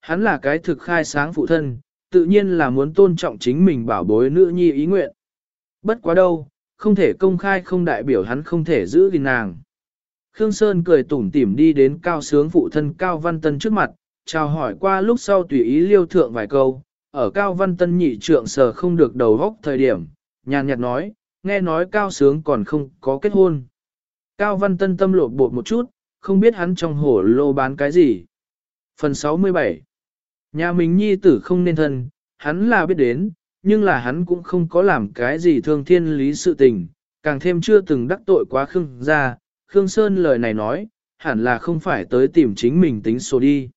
Hắn là cái thực khai sáng phụ thân, tự nhiên là muốn tôn trọng chính mình bảo bối nữ nhi ý nguyện. Bất quá đâu, không thể công khai không đại biểu hắn không thể giữ gìn nàng. Khương Sơn cười tủm tỉm đi đến Cao Sướng phụ thân Cao Văn Tân trước mặt, chào hỏi qua lúc sau tùy ý liêu thượng vài câu, ở Cao Văn Tân nhị trượng sờ không được đầu góc thời điểm, nhàn nhạt nói, nghe nói Cao Sướng còn không có kết hôn. Cao Văn Tân tâm lộ bột một chút, không biết hắn trong hổ lô bán cái gì. Phần 67. Nhà mình nhi tử không nên thân, hắn là biết đến, nhưng là hắn cũng không có làm cái gì thương thiên lý sự tình, càng thêm chưa từng đắc tội quá Khương gia. Khương Sơn lời này nói, hẳn là không phải tới tìm chính mình tính số đi.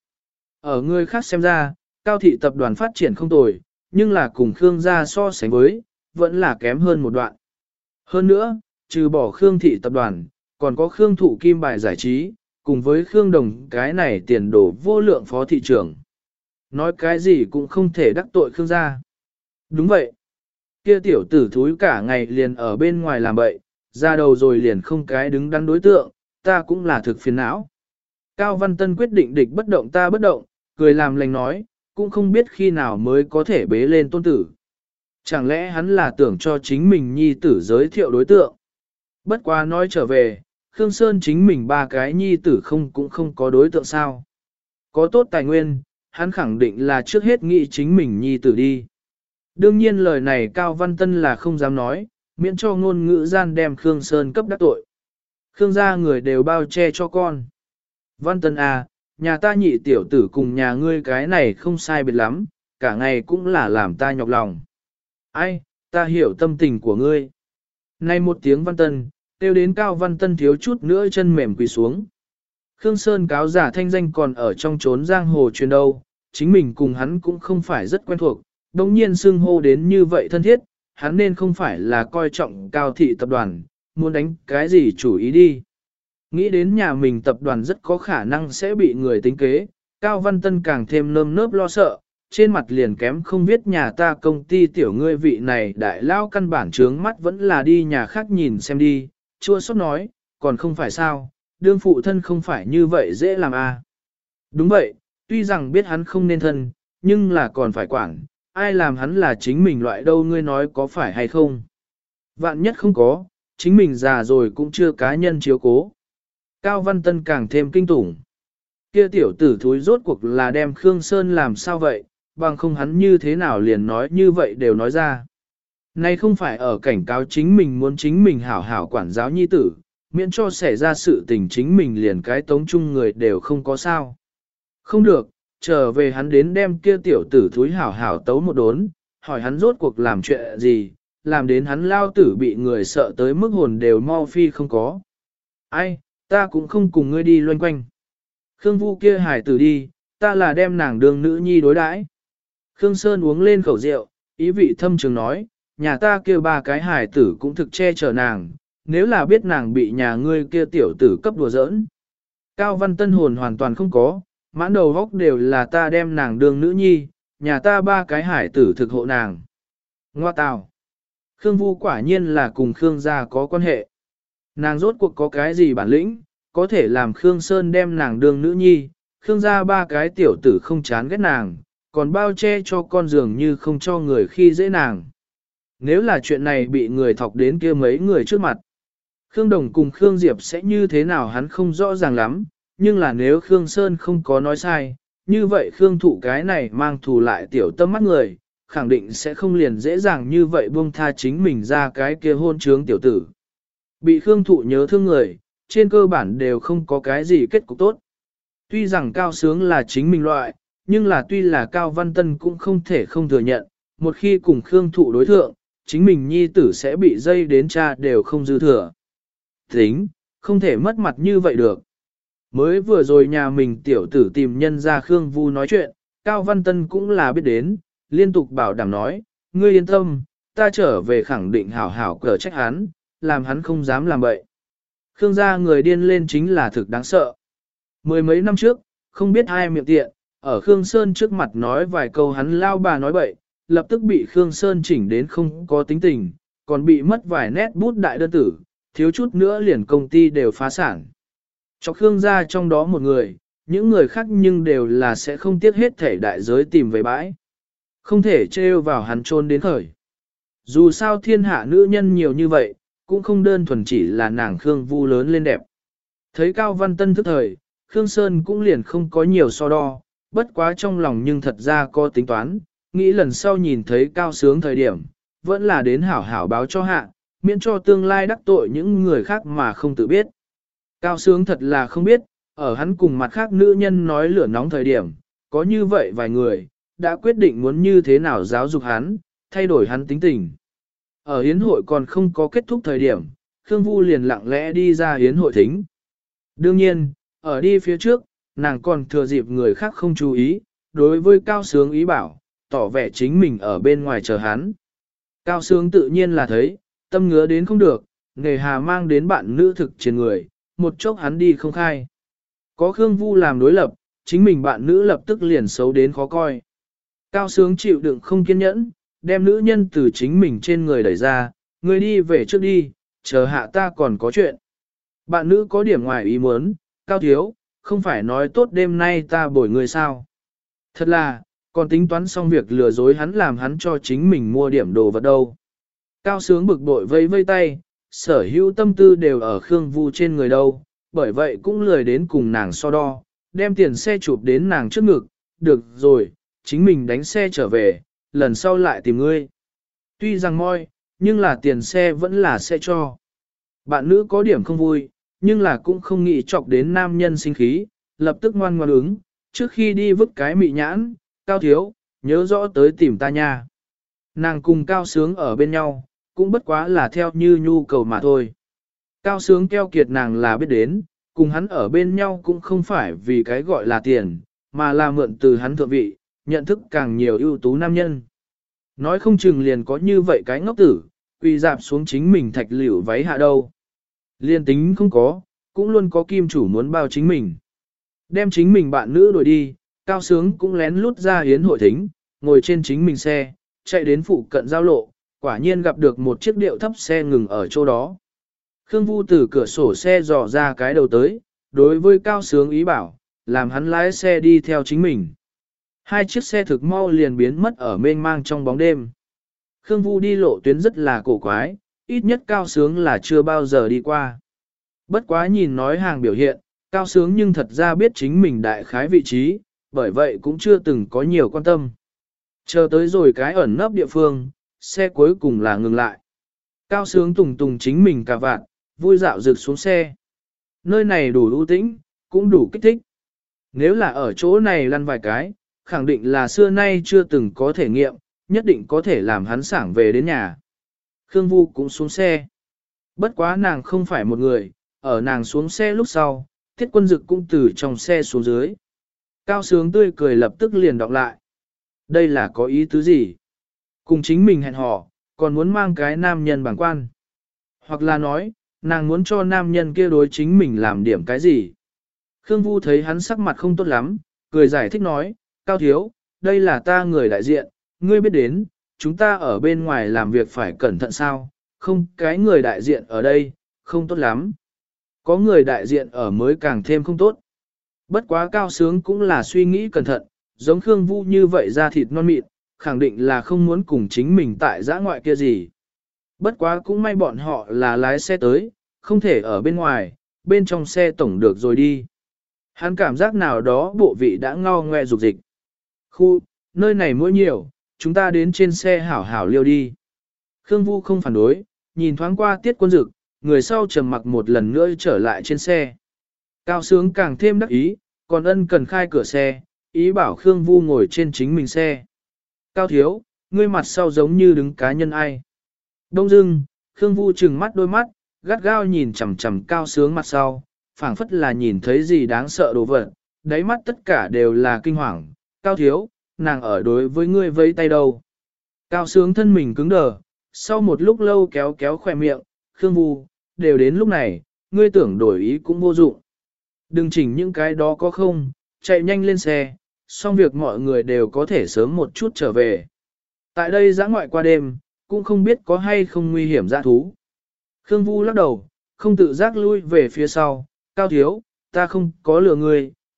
Ở người khác xem ra, Cao thị tập đoàn phát triển không tồi, nhưng là cùng Khương gia so sánh với, vẫn là kém hơn một đoạn. Hơn nữa, trừ bỏ Khương thị tập đoàn, còn có Khương Thụ Kim Bài giải trí, cùng với Khương Đồng cái này tiền đồ vô lượng phó thị trưởng. Nói cái gì cũng không thể đắc tội Khương gia. Đúng vậy. Kia tiểu tử thúi cả ngày liền ở bên ngoài làm bậy, ra đầu rồi liền không cái đứng đắn đối tượng, ta cũng là thực phiền não. Cao Văn Tân quyết định địch bất động ta bất động, cười làm lành nói, cũng không biết khi nào mới có thể bế lên tôn tử. Chẳng lẽ hắn là tưởng cho chính mình nhi tử giới thiệu đối tượng? Bất quá nói trở về, Khương Sơn chính mình ba cái nhi tử cũng không có đối tượng sao. Có tốt tài nguyên, hắn khẳng định là trước hết nghĩ chính mình nhi tử đi. Đương nhiên lời này Cao Văn Tân là không dám nói, miễn cho ngôn ngữ gian đem Khương Sơn cấp đắc tội. Khương gia người đều bao che cho con. Văn Tân à, nhà ta nhị tiểu tử cùng nhà ngươi cái này không sai biệt lắm, cả ngày cũng là làm ta nhọc lòng. Ai, ta hiểu tâm tình của ngươi. Nay một tiếng Văn Tân, kêu đến Cao Văn Tân thiếu chút nữa chân mềm quỳ xuống. Khương Sơn cáo giả thanh danh còn ở trong chốn giang hồ truyền đâu, chính mình cùng hắn cũng không phải rất quen thuộc, đồng nhiên xưng hô đến như vậy thân thiết, hắn nên không phải là coi trọng Cao thị tập đoàn, muốn đánh cái gì chủ ý đi. Nghĩ đến nhà mình tập đoàn rất có khả năng sẽ bị người tính kế, Cao Văn Tân càng thêm nơm nớp lo sợ, trên mặt liền kém không biết nhà ta công ty tiểu ngươi vị này đại lao căn bản trướng mắt vẫn là đi nhà khác nhìn xem đi, chua xót nói, còn không phải sao, đương phụ thân không phải như vậy dễ làm à. Đúng vậy, tuy rằng biết hắn không nên thân, nhưng là còn phải quản, ai làm hắn là chính mình loại đâu ngươi nói có phải hay không. Vạn nhất không có, chính mình già rồi cũng chưa cá nhân chiếu cố. Cao Văn Tân càng thêm kinh tủng. Kia tiểu tử thúi rốt cuộc là đem Khương Sơn làm sao vậy, bằng không hắn như thế nào liền nói như vậy đều nói ra. Này không phải ở cảnh cáo chính mình muốn chính mình hảo hảo quản giáo nhi tử, miễn cho xảy ra sự tình chính mình liền cái tống chung người đều không có sao. Không được, trở về hắn đến đem kia tiểu tử thúi hảo hảo tấu một đốn, hỏi hắn rốt cuộc làm chuyện gì, làm đến hắn lao tử bị người sợ tới mức hồn đều mau phi không có. Ai, ta cũng không cùng ngươi đi loanh quanh. Khương Vu kia hải tử đi, ta là đem nàng đương nữ nhi đối đãi. Khương Sơn uống lên khẩu rượu, ý vị thâm trường nói, nhà ta kêu ba cái hải tử cũng thực che chở nàng, nếu là biết nàng bị nhà ngươi kia tiểu tử cấp đùa giỡn. Cao Văn Tân hồn hoàn toàn không có, mãn đầu góc đều là ta đem nàng đương nữ nhi, nhà ta ba cái hải tử thực hộ nàng. Ngoa tào. Khương Vu quả nhiên là cùng Khương gia có quan hệ. Nàng rốt cuộc có cái gì bản lĩnh, có thể làm Khương Sơn đem nàng đương nữ nhi, Khương gia ba cái tiểu tử không chán ghét nàng, còn bao che cho con dường như không cho người khi dễ nàng. Nếu là chuyện này bị người thọc đến kia mấy người trước mặt, Khương Đồng cùng Khương Diệp sẽ như thế nào hắn không rõ ràng lắm, nhưng là nếu Khương Sơn không có nói sai, như vậy Khương Thụ cái này mang thù lại tiểu tâm mắt người, khẳng định sẽ không liền dễ dàng như vậy buông tha chính mình ra cái kia hôn trướng tiểu tử. Bị Khương Thụ nhớ thương người, trên cơ bản đều không có cái gì kết cục tốt. Tuy rằng Cao Sướng là chính mình loại, nhưng là tuy là Cao Văn Tân cũng không thể không thừa nhận, một khi cùng Khương Thụ đối thượng, chính mình nhi tử sẽ bị dây đến cha đều không dư thừa. Tính, không thể mất mặt như vậy được. Mới vừa rồi nhà mình tiểu tử tìm nhân ra Khương Vu nói chuyện, Cao Văn Tân cũng là biết đến, liên tục bảo đảm nói, ngươi yên tâm, ta trở về khẳng định hảo hảo cờ trách hắn, làm hắn không dám làm bậy. Khương gia người điên lên chính là thực đáng sợ. Mười mấy năm trước, không biết ai miệng tiện, ở Khương Sơn trước mặt nói vài câu hắn lao bà nói bậy, lập tức bị Khương Sơn chỉnh đến không có tính tình, còn bị mất vài nét bút đại đơn tử, thiếu chút nữa liền công ty đều phá sản. Cho Khương gia trong đó một người, những người khác nhưng đều là sẽ không tiếc hết thể đại giới tìm về bãi. Không thể trêu vào hắn trôn đến khởi. Dù sao thiên hạ nữ nhân nhiều như vậy, cũng không đơn thuần chỉ là nàng Khương Vu lớn lên đẹp. Thấy Cao Văn Tân thức thời, Khương Sơn cũng liền không có nhiều so đo, bất quá trong lòng nhưng thật ra có tính toán, nghĩ lần sau nhìn thấy Cao Sướng thời điểm, vẫn là đến hảo hảo báo cho hạ, miễn cho tương lai đắc tội những người khác mà không tự biết. Cao Sướng thật là không biết, ở hắn cùng mặt khác nữ nhân nói lửa nóng thời điểm, có như vậy vài người, đã quyết định muốn như thế nào giáo dục hắn, thay đổi hắn tính tình. Ở hiến hội còn không có kết thúc thời điểm, Khương Vu liền lặng lẽ đi ra hiến hội thính. Đương nhiên, ở đi phía trước, nàng còn thừa dịp người khác không chú ý, đối với Cao Sướng ý bảo, tỏ vẻ chính mình ở bên ngoài chờ hắn. Cao Sướng tự nhiên là thấy, tâm ngứa đến không được, nghề hà mang đến bạn nữ thực trên người, một chốc hắn đi không khai. Có Khương Vu làm đối lập, chính mình bạn nữ lập tức liền xấu đến khó coi. Cao Sướng chịu đựng không kiên nhẫn, đem nữ nhân từ chính mình trên người đẩy ra, người đi về trước đi, chờ hạ ta còn có chuyện. Bạn nữ có điểm ngoài ý muốn, Cao thiếu, không phải nói tốt đêm nay ta bồi người sao. Thật là, còn tính toán xong việc lừa dối hắn làm hắn cho chính mình mua điểm đồ vật đâu. Cao Sướng bực bội vây vây tay, sở hữu tâm tư đều ở Khương Vu trên người đâu, bởi vậy cũng lười đến cùng nàng so đo, đem tiền xe chụp đến nàng trước ngực, được rồi, chính mình đánh xe trở về, lần sau lại tìm ngươi. Tuy rằng moi, nhưng là tiền xe vẫn là xe cho. Bạn nữ có điểm không vui, nhưng là cũng không nghĩ chọc đến nam nhân sinh khí, lập tức ngoan ngoan ứng, trước khi đi vứt cái mị nhãn, Cao thiếu, nhớ rõ tới tìm ta nha. Nàng cùng Cao Sướng ở bên nhau, cũng bất quá là theo như nhu cầu mà thôi. Cao Sướng keo kiệt nàng là biết đến, cùng hắn ở bên nhau cũng không phải vì cái gọi là tiền, mà là mượn từ hắn thượng vị, nhận thức càng nhiều ưu tú nam nhân. Nói không chừng liền có như vậy cái ngốc tử, quỳ dạp xuống chính mình thạch liễu váy hạ đâu. Liên tính không có, cũng luôn có kim chủ muốn bao chính mình. Đem chính mình bạn nữ đuổi đi, Cao Sướng cũng lén lút ra hiến hội thính, ngồi trên chính mình xe, chạy đến phụ cận giao lộ, quả nhiên gặp được một chiếc điệu thấp xe ngừng ở chỗ đó. Khương Vu từ cửa sổ xe dò ra cái đầu tới, đối với Cao Sướng ý bảo, làm hắn lái xe đi theo chính mình. Hai chiếc xe thực mau liền biến mất ở mênh mang trong bóng đêm. Khương Vu đi lộ tuyến rất là cổ quái, ít nhất Cao Sướng là chưa bao giờ đi qua. Bất quá nhìn nói hàng biểu hiện, Cao Sướng nhưng thật ra biết chính mình đại khái vị trí, bởi vậy cũng chưa từng có nhiều quan tâm. Chờ tới rồi cái ẩn nấp địa phương, xe cuối cùng là ngừng lại. Cao Sướng tùng tùng chính mình cả vạn, vui dạo rực xuống xe. Nơi này đủ ưu tĩnh, cũng đủ kích thích. Nếu là ở chỗ này lăn vài cái, khẳng định là xưa nay chưa từng có thể nghiệm, nhất định có thể làm hắn sảng về đến nhà. Khương Vu cũng xuống xe. Bất quá nàng không phải một người, ở nàng xuống xe lúc sau, Thiết Quân Dực cũng từ trong xe xuống dưới. Cao Sướng tươi cười lập tức liền đọc lại. Đây là có ý tứ gì? Cùng chính mình hẹn hò, còn muốn mang cái nam nhân bảng quan. Hoặc là nói, nàng muốn cho nam nhân kia đối chính mình làm điểm cái gì? Khương Vu thấy hắn sắc mặt không tốt lắm, cười giải thích nói, Cao thiếu, đây là ta người đại diện, ngươi biết đến, chúng ta ở bên ngoài làm việc phải cẩn thận sao, không cái người đại diện ở đây, không tốt lắm. Có người đại diện ở mới càng thêm không tốt. Bất quá Cao Sướng cũng là suy nghĩ cẩn thận, giống Khương Vu như vậy ra thịt non mịn, khẳng định là không muốn cùng chính mình tại giã ngoại kia gì. Bất quá cũng may bọn họ là lái xe tới, không thể ở bên ngoài, bên trong xe tổng được rồi đi. Hắn cảm giác nào đó bộ vị đã ngao ngoe dục dịch. Khu, nơi này mỗi nhiều, chúng ta đến trên xe hảo hảo liêu đi. Khương Vu không phản đối, nhìn thoáng qua Tiết Quân Dực, người sau trầm mặc một lần nữa trở lại trên xe. Cao Sướng càng thêm đắc ý, còn ân cần khai cửa xe, ý bảo Khương Vu ngồi trên chính mình xe. Cao thiếu, ngươi mặt sau giống như đứng cá nhân ai. Đông dưng, Khương Vu trừng mắt đôi mắt, gắt gao nhìn chằm chằm Cao Sướng mặt sau, phảng phất là nhìn thấy gì đáng sợ đồ vật, đáy mắt tất cả đều là kinh hoàng. Cao thiếu, nàng ở đối với ngươi vẫy tay đâu. Cao Sướng thân mình cứng đờ, sau một lúc lâu kéo kéo khỏe miệng, Khương Vu, đều đến lúc này, ngươi tưởng đổi ý cũng vô dụng. Đừng chỉnh những cái đó có không, chạy nhanh lên xe, xong việc mọi người đều có thể sớm một chút trở về. Tại đây dã ngoại qua đêm, cũng không biết có hay không nguy hiểm dã thú. Khương Vu lắc đầu, không tự giác lui về phía sau, Cao thiếu, ta không có lừa ngươi,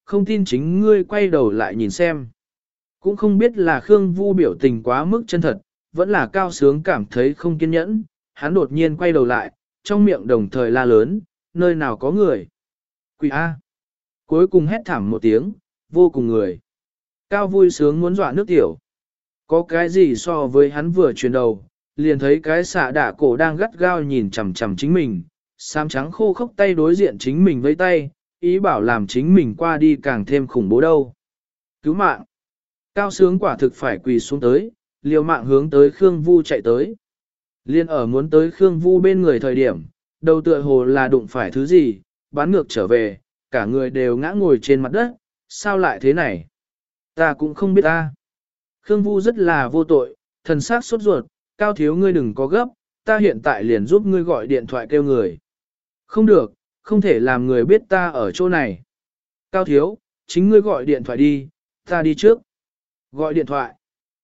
không tin chính ngươi quay đầu lại nhìn xem. Cũng không biết là Khương Vu biểu tình quá mức chân thật, vẫn là Cao Sướng cảm thấy không kiên nhẫn, hắn đột nhiên quay đầu lại, trong miệng đồng thời la lớn, nơi nào có người. Quỷ A. Cuối cùng hét thảm một tiếng, vô cùng người. Cao vui sướng muốn dọa nước tiểu. Có cái gì so với hắn vừa chuyển đầu, liền thấy cái xạ đả cổ đang gắt gao nhìn chằm chằm chính mình, xám trắng khô khốc tay đối diện chính mình với tay, ý bảo làm chính mình qua đi càng thêm khủng bố đâu. Cứu mạng! Cao Sướng quả thực phải quỳ xuống tới, liều mạng hướng tới Khương Vu chạy tới. Liên ở muốn tới Khương Vu bên người thời điểm, đầu tựa hồ là đụng phải thứ gì, bắn ngược trở về, cả người đều ngã ngồi trên mặt đất, sao lại thế này? Ta cũng không biết ta. Khương Vu rất là vô tội, thần sắc sốt ruột, Cao thiếu ngươi đừng có gấp, ta hiện tại liền giúp ngươi gọi điện thoại kêu người. Không được, không thể làm người biết ta ở chỗ này. Cao thiếu, chính ngươi gọi điện thoại đi, ta đi trước. Gọi điện thoại.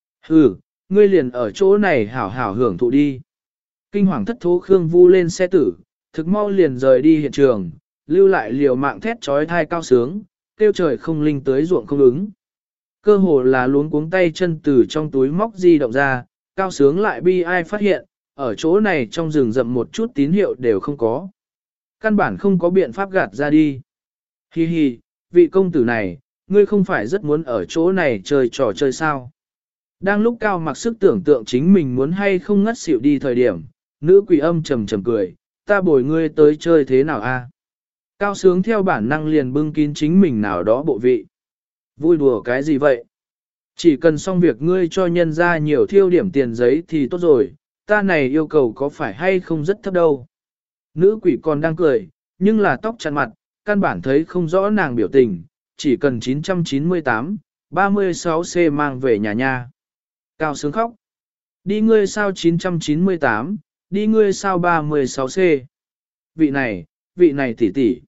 Ừ, ngươi liền ở chỗ này hảo hảo hưởng thụ đi. Kinh hoàng thất thố Khương Vu lên xe tử, thực mau liền rời đi hiện trường, lưu lại liều mạng thét trói thai Cao Sướng, kêu trời không linh tới ruộng không ứng. Cơ hồ là luống cuống tay chân từ trong túi móc di động ra, Cao Sướng lại bi ai phát hiện, ở chỗ này trong rừng rậm một chút tín hiệu đều không có. Căn bản không có biện pháp gạt ra đi. Hi hi, vị công tử này, ngươi không phải rất muốn ở chỗ này chơi trò chơi sao? Đang lúc Cao mặc sức tưởng tượng chính mình muốn hay không ngất xỉu đi thời điểm, nữ quỷ âm trầm trầm cười, ta bồi ngươi tới chơi thế nào a? Cao Sướng theo bản năng liền bưng kín chính mình nào đó bộ vị. Vui đùa cái gì vậy? Chỉ cần xong việc ngươi cho nhân ra nhiều thiêu điểm tiền giấy thì tốt rồi, ta này yêu cầu có phải hay không rất thấp đâu. Nữ quỷ còn đang cười, nhưng là tóc chặn mặt, căn bản thấy không rõ nàng biểu tình, chỉ cần 998, 36C mang về nhà nha. Cao Sướng khóc. Đi ngươi sao 998, đi ngươi sao 36C. Vị này tỷ tỷ.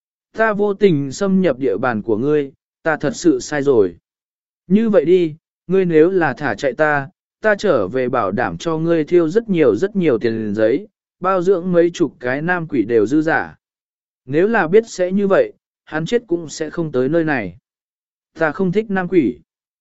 Ta vô tình xâm nhập địa bàn của ngươi, ta thật sự sai rồi. Như vậy đi, ngươi nếu là thả chạy ta trở về bảo đảm cho ngươi thiêu rất nhiều tiền giấy, bao dưỡng mấy chục cái nam quỷ đều dư giả. Nếu là biết sẽ như vậy, hắn chết cũng sẽ không tới nơi này. Ta không thích nam quỷ.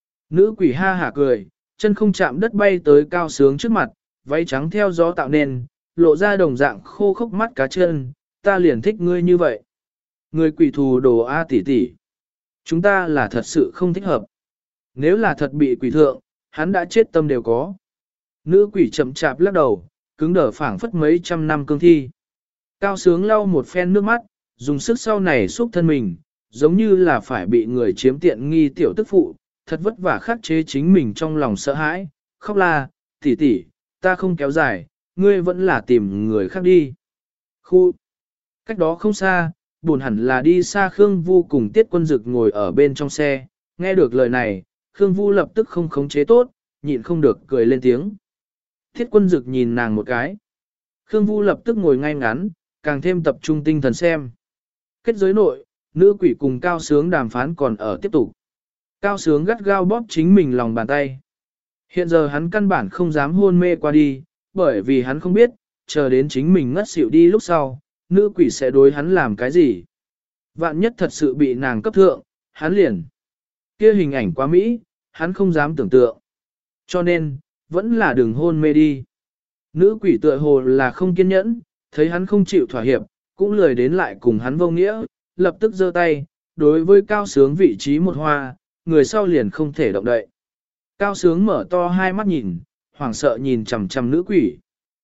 Nữ quỷ ha hả cười, chân không chạm đất bay tới Cao Sướng trước mặt, váy trắng theo gió tạo nên, lộ ra đồng dạng khô khốc mắt cá chân, ta liền thích ngươi như vậy. Người quỷ thù đồ A tỷ tỷ. Chúng ta là thật sự không thích hợp. Nếu là thật bị quỷ thượng, hắn đã chết tâm đều có. Nữ quỷ chậm chạp lắc đầu, cứng đờ phảng phất mấy trăm năm cương thi. Cao Sướng lau một phen nước mắt, dùng sức sau này xúc thân mình, giống như là phải bị người chiếm tiện nghi tiểu tức phụ, thật vất vả khắc chế chính mình trong lòng sợ hãi, khóc la, tỷ tỷ, ta không kéo dài, ngươi vẫn là tìm người khác đi. Khu, cách đó không xa, buồn hẳn là đi xa Khương Vu cùng Tiết Quân Dực ngồi ở bên trong xe, nghe được lời này, Khương Vu lập tức không khống chế tốt, nhịn không được cười lên tiếng. Tiết Quân Dực nhìn nàng một cái. Khương Vu lập tức ngồi ngay ngắn, càng thêm tập trung tinh thần xem. Kết giới nội, nữ quỷ cùng Cao Sướng đàm phán còn ở tiếp tục. Cao Sướng gắt gao bóp chính mình lòng bàn tay. Hiện giờ hắn căn bản không dám hôn mê qua đi, bởi vì hắn không biết, chờ đến chính mình ngất xỉu đi lúc sau, nữ quỷ sẽ đối hắn làm cái gì. Vạn nhất thật sự bị nàng cấp thượng, hắn liền. Kia hình ảnh quá mỹ, hắn không dám tưởng tượng. Cho nên, vẫn là đừng hôn mê đi. Nữ quỷ tựa hồ là không kiên nhẫn, thấy hắn không chịu thỏa hiệp, cũng lười đến lại cùng hắn vô nghĩa, lập tức giơ tay, đối với Cao Sướng vị trí một hoa, người sau liền không thể động đậy. Cao Sướng mở to hai mắt nhìn, hoảng sợ nhìn chằm chằm nữ quỷ.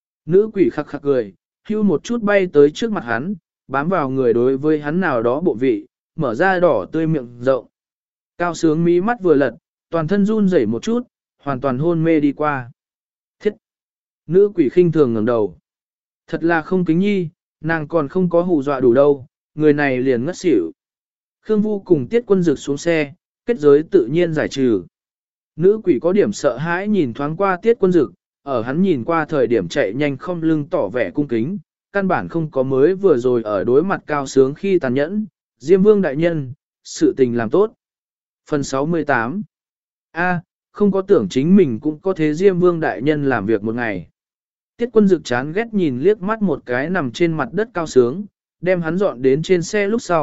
Nữ quỷ khắc khắc cười, hưu một chút bay tới trước mặt hắn, bám vào người đối với hắn nào đó bộ vị, mở ra đỏ tươi miệng rộng. Cao Sướng mí mắt vừa lật, toàn thân run rẩy một chút, hoàn toàn hôn mê đi qua. Thiết! Nữ quỷ khinh thường ngẩng đầu. Thật là không kính nhi, nàng còn không có hù dọa đủ đâu, người này liền ngất xỉu. Khương Vu cùng Tiết Quân Dực xuống xe, kết giới tự nhiên giải trừ. Nữ quỷ có điểm sợ hãi nhìn thoáng qua Tiết Quân Dực, ở hắn nhìn qua thời điểm chạy nhanh không lưng tỏ vẻ cung kính, căn bản không có mới vừa rồi ở đối mặt Cao Sướng khi tàn nhẫn, Diêm Vương đại nhân, sự tình làm tốt. Phần 68 không có tưởng chính mình cũng có thế Diêm Vương đại nhân làm việc một ngày. Tiết Quân Dực chán ghét nhìn liếc mắt một cái nằm trên mặt đất Cao Sướng, đem hắn dọn đến trên xe lúc sau,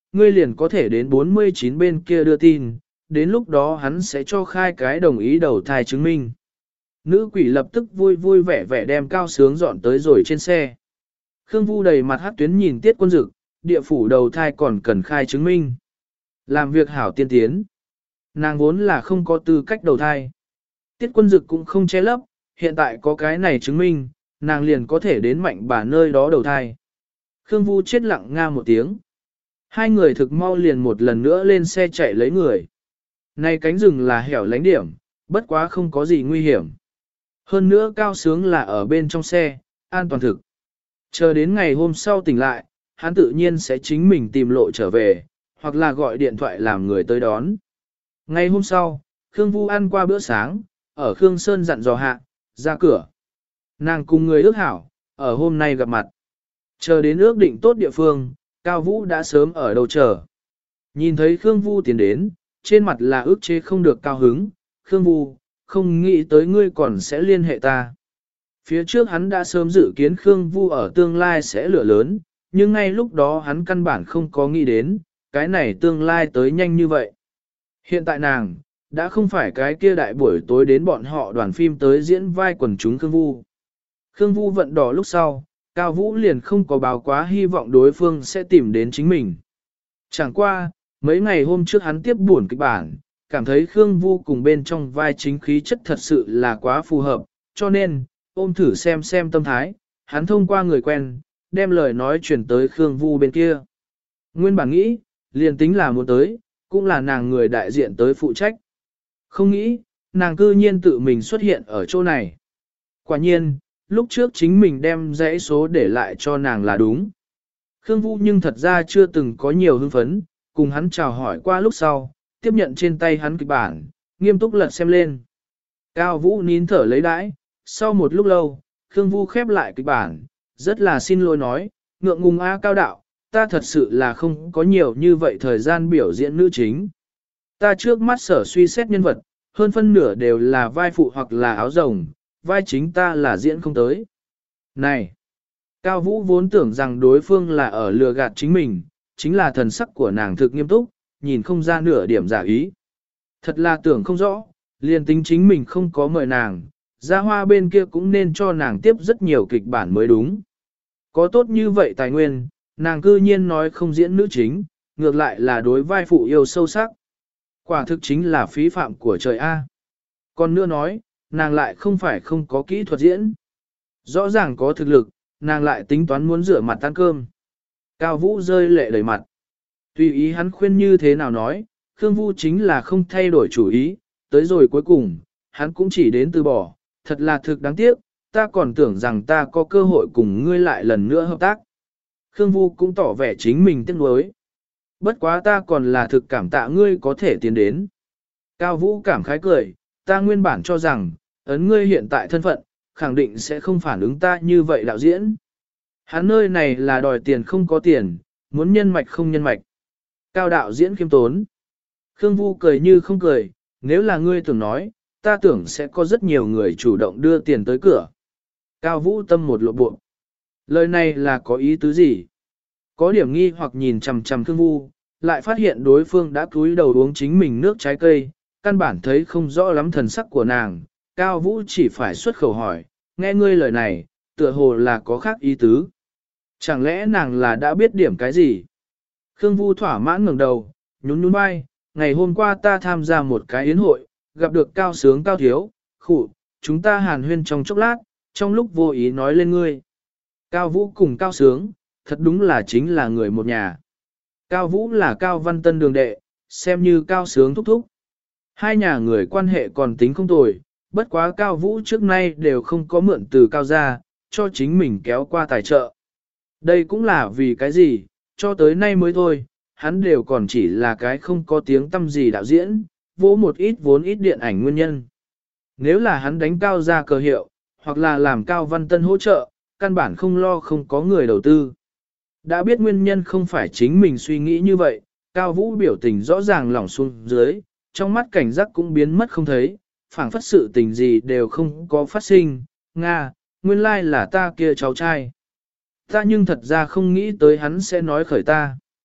ngươi liền có thể đến 49 bên kia đưa tin, đến lúc đó hắn sẽ cho khai cái đồng ý đầu thai chứng minh. Nữ quỷ lập tức vui vui vẻ vẻ đem Cao Sướng dọn tới rồi trên xe. Khương Vu đầy mặt hắc tuyến nhìn Tiết Quân Dực, địa phủ đầu thai còn cần khai chứng minh. Làm việc hảo tiên tiến. Nàng vốn là không có tư cách đầu thai. Tiết Quân Dực cũng không che lấp, hiện tại có cái này chứng minh, nàng liền có thể đến mạnh bà nơi đó đầu thai. Khương Vu chết lặng nga một tiếng. Hai người thực mau liền một lần nữa lên xe chạy lấy người. Này cánh rừng là hẻo lánh điểm, bất quá không có gì nguy hiểm. Hơn nữa Cao Sướng là ở bên trong xe, an toàn thực. Chờ đến ngày hôm sau tỉnh lại, hắn tự nhiên sẽ chính mình tìm lộ trở về, hoặc là gọi điện thoại làm người tới đón. Ngày hôm sau, Khương Vu ăn qua bữa sáng, ở Khương Sơn dặn dò hạ, ra cửa. Nàng cùng người ước hảo, ở hôm nay gặp mặt. Chờ đến ước định tốt địa phương, Cao Vũ đã sớm ở đầu chờ. Nhìn thấy Khương Vu tiến đến, trên mặt là ước chế không được cao hứng. Khương Vu, không nghĩ tới ngươi còn sẽ liên hệ ta. Phía trước hắn đã sớm dự kiến Khương Vu ở tương lai sẽ lửa lớn, nhưng ngay lúc đó hắn căn bản không có nghĩ đến, cái này tương lai tới nhanh như vậy. Hiện tại nàng, đã không phải cái kia đại buổi tối đến bọn họ đoàn phim tới diễn vai quần chúng Khương Vu. Khương Vu vận đỏ lúc sau, Cao Vũ liền không có báo quá hy vọng đối phương sẽ tìm đến chính mình. Chẳng qua, mấy ngày hôm trước hắn tiếp buồn kịch bản, cảm thấy Khương Vu cùng bên trong vai chính khí chất thật sự là quá phù hợp, cho nên, ôm thử xem tâm thái, hắn thông qua người quen, đem lời nói chuyển tới Khương Vu bên kia. Nguyên bản nghĩ, liền tính là muốn tới, cũng là nàng người đại diện tới phụ trách. Không nghĩ, nàng cư nhiên tự mình xuất hiện ở chỗ này. Quả nhiên, lúc trước chính mình đem dãy số để lại cho nàng là đúng. Khương Vu nhưng thật ra chưa từng có nhiều hưng phấn, cùng hắn chào hỏi qua lúc sau, tiếp nhận trên tay hắn kịch bản, nghiêm túc lật xem lên. Cao Vũ nín thở lấy đãi, sau một lúc lâu, Khương Vu khép lại kịch bản, rất là xin lỗi nói, ngượng ngùng a Cao đạo, ta thật sự là không có nhiều như vậy thời gian biểu diễn nữ chính. Ta trước mắt sở suy xét nhân vật, hơn phân nửa đều là vai phụ hoặc là áo rồng, vai chính ta là diễn không tới. Này! Cao Vũ vốn tưởng rằng đối phương là ở lừa gạt chính mình, chính là thần sắc của nàng thực nghiêm túc, nhìn không ra nửa điểm giả ý. Thật là tưởng không rõ, liền tính chính mình không có mời nàng, gia hoa bên kia cũng nên cho nàng tiếp rất nhiều kịch bản mới đúng. Có tốt như vậy tài nguyên, nàng cư nhiên nói không diễn nữ chính, ngược lại là đối vai phụ yêu sâu sắc. Quả thực chính là phí phạm của trời A. Còn nữa nói, nàng lại không phải không có kỹ thuật diễn. Rõ ràng có thực lực, nàng lại tính toán muốn rửa mặt ăn cơm. Cao Vũ rơi lệ đầy mặt. Tùy ý hắn khuyên như thế nào nói, Khương Vu chính là không thay đổi chủ ý, tới rồi cuối cùng, hắn cũng chỉ đến từ bỏ, thật là thực đáng tiếc, ta còn tưởng rằng ta có cơ hội cùng ngươi lại lần nữa hợp tác. Khương Vu cũng tỏ vẻ chính mình tiếc nuối. Bất quá ta còn là thực cảm tạ ngươi có thể tiến đến. Cao Vũ cảm khái cười, ta nguyên bản cho rằng, ấn ngươi hiện tại thân phận, khẳng định sẽ không phản ứng ta như vậy đạo diễn. Hắn nơi này là đòi tiền không có tiền, muốn nhân mạch không nhân mạch. Cao đạo diễn khiêm tốn. Khương Vu cười như không cười, nếu là ngươi tưởng nói, ta tưởng sẽ có rất nhiều người chủ động đưa tiền tới cửa. Cao Vũ tâm một lộ bộ. Lời này là có ý tứ gì? Có điểm nghi hoặc nhìn chằm chằm Khương Vu, lại phát hiện đối phương đã cúi đầu uống chính mình nước trái cây, căn bản thấy không rõ lắm thần sắc của nàng. Cao Vũ chỉ phải xuất khẩu hỏi, nghe ngươi lời này, tựa hồ là có khác ý tứ. Chẳng lẽ nàng là đã biết điểm cái gì? Khương Vu thỏa mãn ngẩng đầu, nhún nhún vai, ngày hôm qua ta tham gia một cái yến hội, gặp được Cao Sướng Cao Thiếu, khụ, chúng ta hàn huyên trong chốc lát, trong lúc vô ý nói lên ngươi. Cao Vũ cùng Cao Sướng, thật đúng là chính là người một nhà. Cao Vũ là Cao Văn Tân đường đệ, xem như Cao Sướng thúc thúc. Hai nhà người quan hệ còn tính không tồi, bất quá Cao Vũ trước nay đều không có mượn từ Cao gia, cho chính mình kéo qua tài trợ. Đây cũng là vì cái gì, cho tới nay mới thôi, hắn đều còn chỉ là cái không có tiếng tâm gì đạo diễn, vỗ một ít vốn ít điện ảnh nguyên nhân. Nếu là hắn đánh Cao gia cờ hiệu, hoặc là làm Cao Văn Tân hỗ trợ, căn bản không lo không có người đầu tư. Đã biết nguyên nhân không phải chính mình suy nghĩ như vậy, Cao Vũ biểu tình rõ ràng lỏng xuống dưới, trong mắt cảnh giác cũng biến mất không thấy, phảng phất sự tình gì đều không có phát sinh. Nga, nguyên lai là ta kia cháu trai. Ta nhưng thật ra không nghĩ tới hắn sẽ nói khởi ta.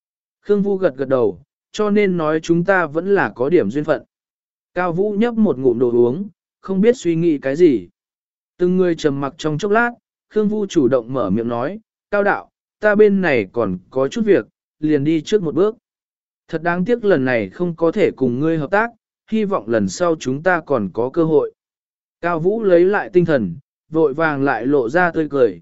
Khương Vu gật gật đầu, cho nên nói chúng ta vẫn là có điểm duyên phận. Cao Vũ nhấp một ngụm đồ uống, không biết suy nghĩ cái gì. Từng người trầm mặc trong chốc lát, Khương Vu chủ động mở miệng nói, Cao đạo, ta bên này còn có chút việc, liền đi trước một bước. Thật đáng tiếc lần này không có thể cùng ngươi hợp tác, hy vọng lần sau chúng ta còn có cơ hội. Cao Vũ lấy lại tinh thần, vội vàng lại lộ ra tươi cười,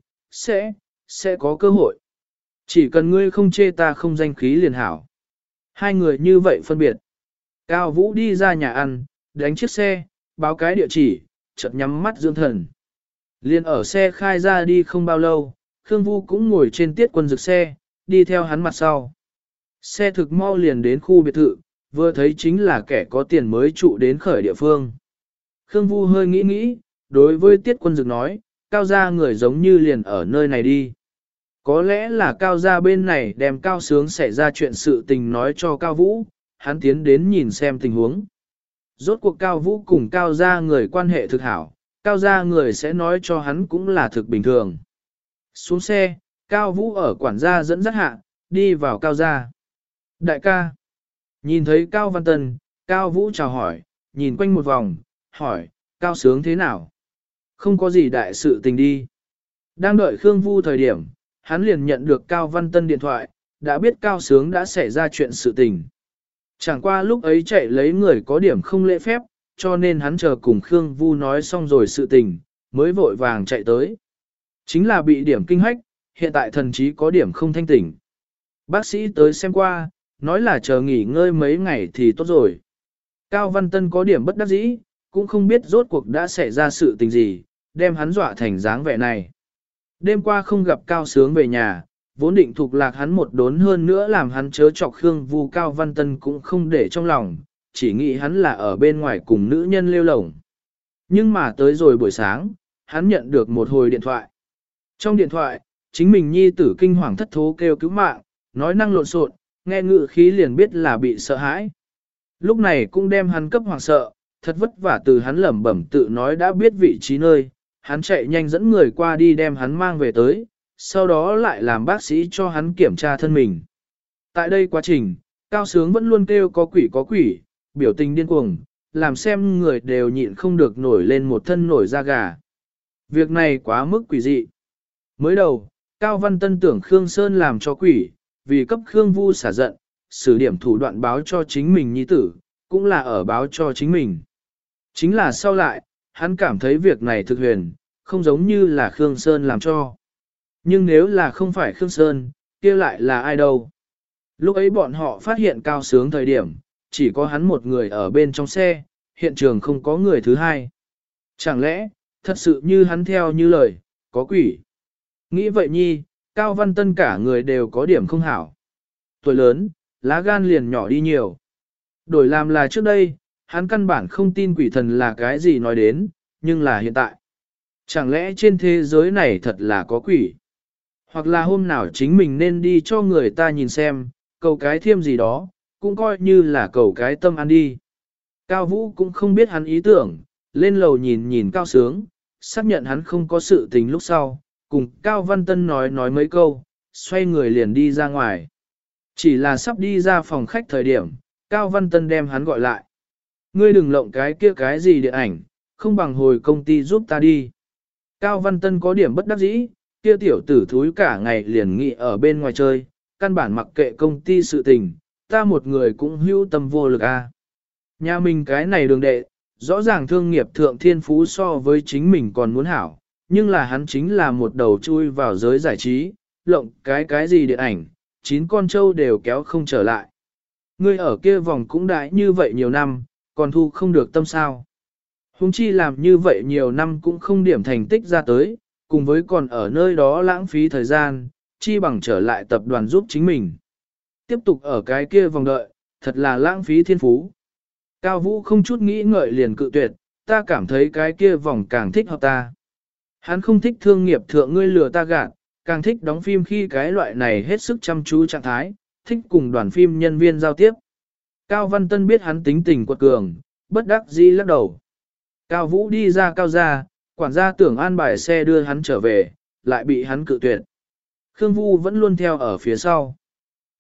sẽ có cơ hội. Chỉ cần ngươi không chê ta không danh khí liền hảo. Hai người như vậy phân biệt. Cao Vũ đi ra nhà ăn, đánh chiếc xe, báo cái địa chỉ, chợt nhắm mắt dưỡng thần. Liên ở xe khai ra đi không bao lâu, Khương Vu cũng ngồi trên Tiết Quân Dực xe, đi theo hắn mặt sau. Xe thực mau liền đến khu biệt thự, vừa thấy chính là kẻ có tiền mới trụ đến khởi địa phương. Khương Vu hơi nghĩ nghĩ, đối với Tiết Quân Dực nói, Cao gia người giống như liền ở nơi này đi. Có lẽ là Cao gia bên này đem Cao Sướng xảy ra chuyện sự tình nói cho Cao Vũ, hắn tiến đến nhìn xem tình huống. Rốt cuộc Cao Vũ cùng Cao gia người quan hệ thực hảo, Cao gia người sẽ nói cho hắn cũng là thực bình thường. Xuống xe, Cao Vũ ở quản gia dẫn dắt hạ, đi vào Cao gia. Đại ca, nhìn thấy Cao Văn Tân, Cao Vũ chào hỏi, nhìn quanh một vòng, hỏi, Cao Sướng thế nào? Không có gì đại sự tình đi. Đang đợi Khương Vu thời điểm, hắn liền nhận được Cao Văn Tân điện thoại, đã biết Cao Sướng đã xảy ra chuyện sự tình. Chẳng qua lúc ấy chạy lấy người có điểm không lễ phép, cho nên hắn chờ cùng Khương Vu nói xong rồi sự tình, mới vội vàng chạy tới. Chính là bị điểm kinh hách, hiện tại thần trí có điểm không thanh tỉnh. Bác sĩ tới xem qua, nói là chờ nghỉ ngơi mấy ngày thì tốt rồi. Cao Văn Tân có điểm bất đắc dĩ, cũng không biết rốt cuộc đã xảy ra sự tình gì, đem hắn dọa thành dáng vẻ này. Đêm qua không gặp Cao Sướng về nhà, vốn định thuộc lạc hắn một đốn hơn nữa làm hắn chớ chọc Khương Vu. Cao Văn Tân cũng không để trong lòng, chỉ nghĩ hắn là ở bên ngoài cùng nữ nhân lêu lổng. Nhưng mà tới rồi buổi sáng, hắn nhận được một hồi điện thoại. Trong điện thoại, chính mình nhi tử kinh hoàng thất thố kêu cứu mạng, nói năng lộn xộn, nghe ngự khí liền biết là bị sợ hãi. Lúc này cũng đem hắn cấp hoàng sợ, thật vất vả từ hắn lẩm bẩm tự nói đã biết vị trí nơi, hắn chạy nhanh dẫn người qua đi đem hắn mang về tới, sau đó lại làm bác sĩ cho hắn kiểm tra thân mình. Tại đây quá trình, Cao Sướng vẫn luôn kêu có quỷ, biểu tình điên cuồng, làm xem người đều nhịn không được nổi lên một thân nổi da gà. Việc này quá mức quỷ dị. Mới đầu, Cao Văn Tân tưởng Khương Sơn làm cho quỷ, vì cấp Khương Vu xả giận, sử điểm thủ đoạn báo cho chính mình nhi tử, cũng là ở báo cho chính mình. Chính là sau lại, hắn cảm thấy việc này thực huyền, không giống như là Khương Sơn làm cho. Nhưng nếu là không phải Khương Sơn, kia lại là ai đâu? Lúc ấy bọn họ phát hiện Cao Sướng thời điểm, chỉ có hắn một người ở bên trong xe, hiện trường không có người thứ hai. Chẳng lẽ, thật sự như hắn theo như lời, có quỷ? Nghĩ vậy nhi, Cao Văn Tân cả người đều có điểm không hảo. Tuổi lớn, lá gan liền nhỏ đi nhiều. Đổi làm là trước đây, hắn căn bản không tin quỷ thần là cái gì nói đến, nhưng là hiện tại. Chẳng lẽ trên thế giới này thật là có quỷ? Hoặc là hôm nào chính mình nên đi cho người ta nhìn xem, cầu cái thiêm gì đó, cũng coi như là cầu cái tâm an đi. Cao Vũ cũng không biết hắn ý tưởng, lên lầu nhìn nhìn Cao Sướng, xác nhận hắn không có sự tình lúc sau, cùng Cao Văn Tân nói mấy câu, xoay người liền đi ra ngoài. Chỉ là sắp đi ra phòng khách thời điểm, Cao Văn Tân đem hắn gọi lại. Ngươi đừng lộng cái kia cái gì điện ảnh, không bằng hồi công ty giúp ta đi. Cao Văn Tân có điểm bất đắc dĩ, kia tiểu tử thúi cả ngày liền nghị ở bên ngoài chơi, căn bản mặc kệ công ty sự tình, ta một người cũng hữu tâm vô lực a. Nhà mình cái này đường đệ, rõ ràng thương nghiệp thượng thiên phú so với chính mình còn muốn hảo, nhưng là hắn chính là một đầu chui vào giới giải trí, lộng cái gì điện ảnh, 9 con trâu đều kéo không trở lại. Ngươi ở kia vòng cũng đãi như vậy nhiều năm, còn thu không được tâm sao. Hùng chi làm như vậy nhiều năm cũng không điểm thành tích ra tới, cùng với còn ở nơi đó lãng phí thời gian, chi bằng trở lại tập đoàn giúp chính mình. Tiếp tục ở cái kia vòng đợi, thật là lãng phí thiên phú. Cao Vũ không chút nghĩ ngợi liền cự tuyệt, ta cảm thấy cái kia vòng càng thích hợp ta. Hắn không thích thương nghiệp thượng ngươi lừa ta gạt, càng thích đóng phim khi cái loại này hết sức chăm chú trạng thái, thích cùng đoàn phim nhân viên giao tiếp. Cao Văn Tân biết hắn tính tình quật cường, bất đắc dĩ lắc đầu. Cao Vũ đi ra Cao gia, quản gia tưởng an bài xe đưa hắn trở về, lại bị hắn cự tuyệt. Khương Vu vẫn luôn theo ở phía sau.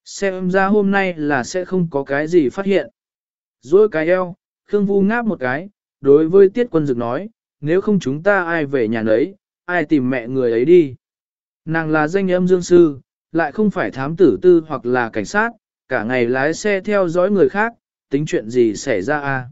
Xem ra hôm nay là sẽ không có cái gì phát hiện. Rồi cái eo, Khương Vu ngáp một cái, đối với Tiết Quân Dực nói, nếu không chúng ta ai về nhà nấy, ai tìm mẹ người ấy đi. Nàng là danh âm dương sư, lại không phải thám tử tư hoặc là cảnh sát, cả ngày lái xe theo dõi người khác, tính chuyện gì xảy ra à.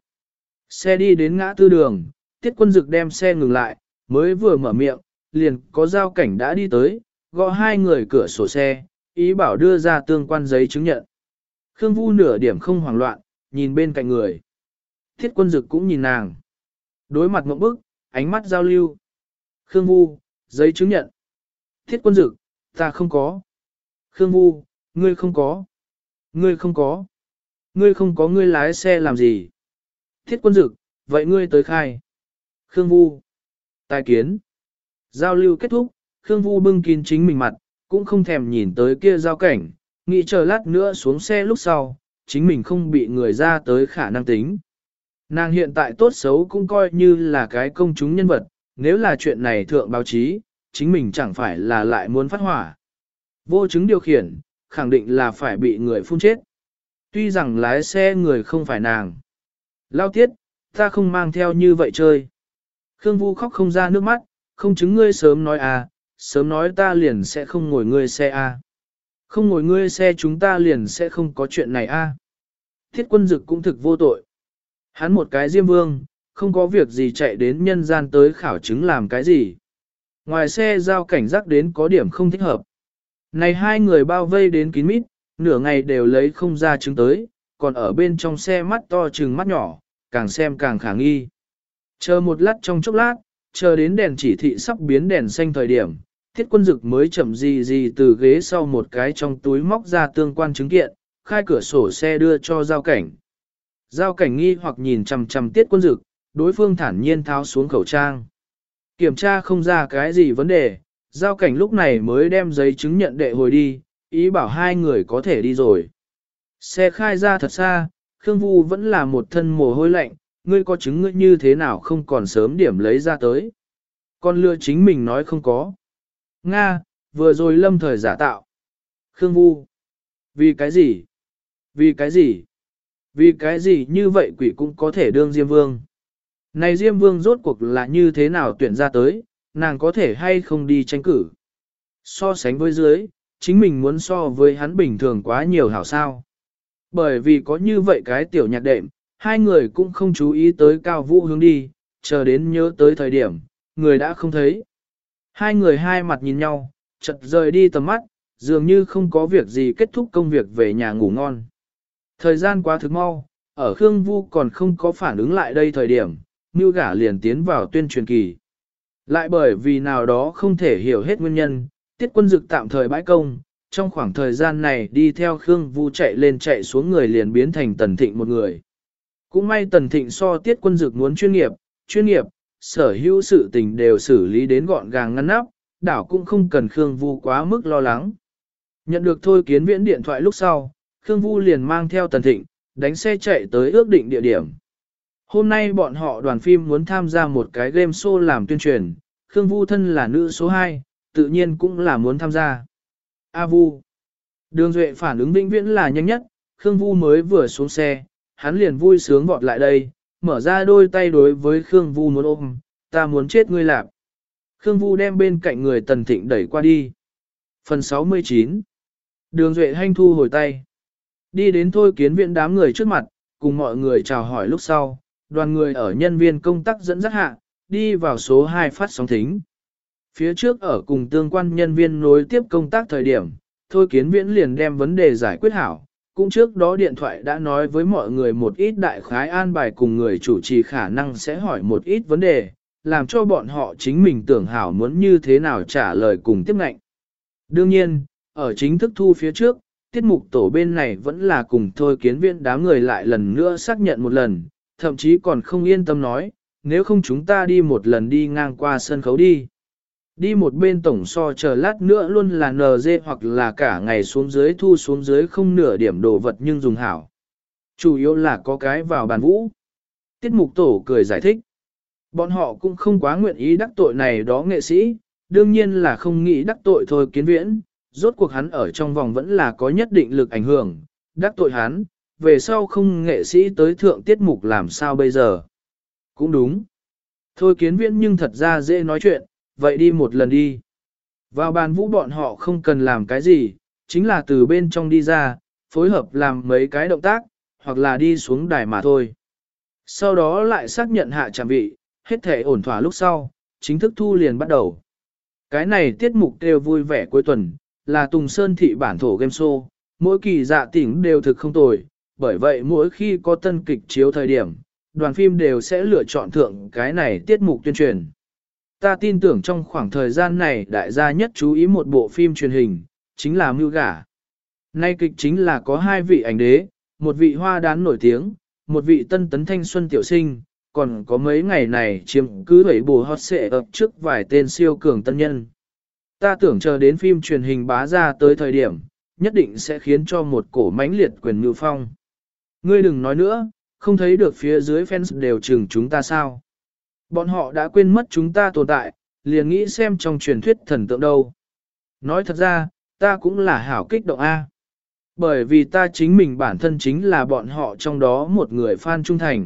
Xe đi đến ngã tư đường, Tiết Quân Dực đem xe ngừng lại, mới vừa mở miệng, liền có giao cảnh đã đi tới, gõ hai người cửa sổ xe, ý bảo đưa ra tương quan giấy chứng nhận. Khương Vu nửa điểm không hoảng loạn, nhìn bên cạnh người. Tiết Quân Dực cũng nhìn nàng. Đối mặt ngộp bức, ánh mắt giao lưu. Khương Vu, giấy chứng nhận. Tiết Quân Dực, ta không có. Khương Vu, ngươi không có. Ngươi không có. Ngươi không có, ngươi lái xe làm gì? Tiết Quân Dực, vậy ngươi tới khai. Khương Vu, tài kiến. Giao lưu kết thúc, Khương Vu bưng kín chính mình mặt, cũng không thèm nhìn tới kia giao cảnh, nghĩ chờ lát nữa xuống xe lúc sau, chính mình không bị người ra tới khả năng tính. Nàng hiện tại tốt xấu cũng coi như là cái công chúng nhân vật, nếu là chuyện này thượng báo chí, chính mình chẳng phải là lại muốn phát hỏa. Vô chứng điều khiển, khẳng định là phải bị người phun chết. Tuy rằng lái xe người không phải nàng. Lao Tiết, ta không mang theo như vậy chơi. Khương Vu khóc không ra nước mắt, không chứng ngươi sớm nói à, sớm nói ta liền sẽ không ngồi ngươi xe à. Không ngồi ngươi xe chúng ta liền sẽ không có chuyện này à. Thiết Quân Dực cũng thực vô tội. Hắn một cái diêm vương, không có việc gì chạy đến nhân gian tới khảo chứng làm cái gì. Ngoài xe giao cảnh giác đến có điểm không thích hợp. Này hai người bao vây đến kín mít, nửa ngày đều lấy không ra chứng tới, còn ở bên trong xe mắt to trừng mắt nhỏ, càng xem càng khả nghi. Chờ một lát trong chốc lát, chờ đến đèn chỉ thị sắp biến đèn xanh thời điểm, Thiết Quân Dực mới chậm gì từ ghế sau một cái trong túi móc ra tương quan chứng kiện, khai cửa sổ xe đưa cho giao cảnh. Giao cảnh nghi hoặc nhìn chằm chằm Tiết Quân Dực, đối phương thản nhiên tháo xuống khẩu trang. Kiểm tra không ra cái gì vấn đề, giao cảnh lúc này mới đem giấy chứng nhận đệ hồi đi, ý bảo hai người có thể đi rồi. Xe khai ra thật xa, Khương Vu vẫn là một thân mồ hôi lạnh, ngươi có chứng ngươi như thế nào không còn sớm điểm lấy ra tới. Con lừa chính mình nói không có. Nga, vừa rồi lâm thời giả tạo. Khương Vu. Vì cái gì? Vì cái gì? Vì cái gì như vậy quỷ cũng có thể đương Diêm Vương. Này Diêm Vương rốt cuộc là như thế nào tuyển ra tới, nàng có thể hay không đi tranh cử. So sánh với dưới, chính mình muốn so với hắn bình thường quá nhiều hảo sao. Bởi vì có như vậy cái tiểu nhạc đệm, hai người cũng không chú ý tới Cao Vũ hướng đi, chờ đến nhớ tới thời điểm, người đã không thấy. Hai người hai mặt nhìn nhau, chợt rời đi tầm mắt, dường như không có việc gì kết thúc công việc về nhà ngủ ngon. Thời gian quá thực mau, ở Khương Vu còn không có phản ứng lại đây thời điểm, Mưu Gả liền tiến vào tuyên truyền kỳ. Lại bởi vì nào đó không thể hiểu hết nguyên nhân, Tiết Quân Dực tạm thời bãi công, trong khoảng thời gian này đi theo Khương Vu chạy lên chạy xuống người liền biến thành Tần Thịnh một người. Cũng may Tần Thịnh so Tiết Quân Dực muốn chuyên nghiệp, sở hữu sự tình đều xử lý đến gọn gàng ngăn nắp, đảo cũng không cần Khương Vu quá mức lo lắng. Nhận được Thôi Kiến Viễn điện thoại lúc sau, Khương Vu liền mang theo Tần Thịnh, đánh xe chạy tới ước định địa điểm. Hôm nay bọn họ đoàn phim muốn tham gia một cái game show làm tuyên truyền, Khương Vu thân là nữ số 2, tự nhiên cũng là muốn tham gia. A Vu. Đường Duệ phản ứng vĩnh viễn là nhanh nhất, Khương Vu mới vừa xuống xe, hắn liền vui sướng vọt lại đây, mở ra đôi tay đối với Khương Vu muốn ôm, ta muốn chết ngươi lạp. Khương Vu đem bên cạnh người Tần Thịnh đẩy qua đi. Phần 69. Đường Duệ hanh thu hồi tay. Đi đến Thôi Kiến Viễn đám người trước mặt, cùng mọi người chào hỏi lúc sau, đoàn người ở nhân viên công tác dẫn dắt hạ, đi vào số 2 phát sóng thính. Phía trước ở cùng tương quan nhân viên nối tiếp công tác thời điểm, Thôi Kiến Viễn liền đem vấn đề giải quyết hảo. Cũng trước đó điện thoại đã nói với mọi người một ít đại khái an bài cùng người chủ trì khả năng sẽ hỏi một ít vấn đề, làm cho bọn họ chính mình tưởng hảo muốn như thế nào trả lời cùng tiếp ngạnh. Đương nhiên, ở chính thức thu phía trước, tiết mục tổ bên này vẫn là cùng Thôi Kiến Viễn đám người lại lần nữa xác nhận một lần, thậm chí còn không yên tâm nói, nếu không chúng ta đi một lần đi ngang qua sân khấu đi. Đi một bên tổng so chờ lát nữa luôn là NG hoặc là cả ngày xuống dưới thu xuống dưới không nửa điểm đồ vật nhưng dùng hảo. Chủ yếu là có cái vào bàn vũ. Tiết mục tổ cười giải thích. Bọn họ cũng không quá nguyện ý đắc tội này đó nghệ sĩ, đương nhiên là không nghĩ đắc tội Thôi Kiến Viễn, rốt cuộc hắn ở trong vòng vẫn là có nhất định lực ảnh hưởng, đắc tội hắn, về sau không nghệ sĩ tới thượng tiết mục làm sao bây giờ. Cũng đúng. Thôi Kiến Viễn nhưng thật ra dễ nói chuyện, vậy đi một lần đi. Vào bàn vũ bọn họ không cần làm cái gì, chính là từ bên trong đi ra, phối hợp làm mấy cái động tác, hoặc là đi xuống đài mà thôi. Sau đó lại xác nhận hạ trạm vị, hết thể ổn thỏa lúc sau, chính thức thu liền bắt đầu. Cái này tiết mục đều vui vẻ cuối tuần, là Tùng Sơn thị bản thổ game show, mỗi kỳ dạ tỉnh đều thực không tồi, bởi vậy mỗi khi có tân kịch chiếu thời điểm, đoàn phim đều sẽ lựa chọn thượng cái này tiết mục tuyên truyền. Ta tin tưởng trong khoảng thời gian này đại gia nhất chú ý một bộ phim truyền hình, chính là Mưu Gả. Nay kịch chính là có hai vị ảnh đế, một vị hoa đán nổi tiếng, một vị tân tấn thanh xuân tiểu sinh, còn có mấy ngày này chiếm cứ bảy bù hot xệ ập trước vài tên siêu cường tân nhân. Ta tưởng chờ đến phim truyền hình bá ra tới thời điểm, nhất định sẽ khiến cho một cổ mãnh liệt quyền ngự phong. Ngươi đừng nói nữa, không thấy được phía dưới fans đều chừng chúng ta sao. Bọn họ đã quên mất chúng ta tồn tại, liền nghĩ xem trong truyền thuyết thần tượng đâu. Nói thật ra, ta cũng là hảo kích động A. Bởi vì ta chính mình bản thân chính là bọn họ trong đó một người fan trung thành.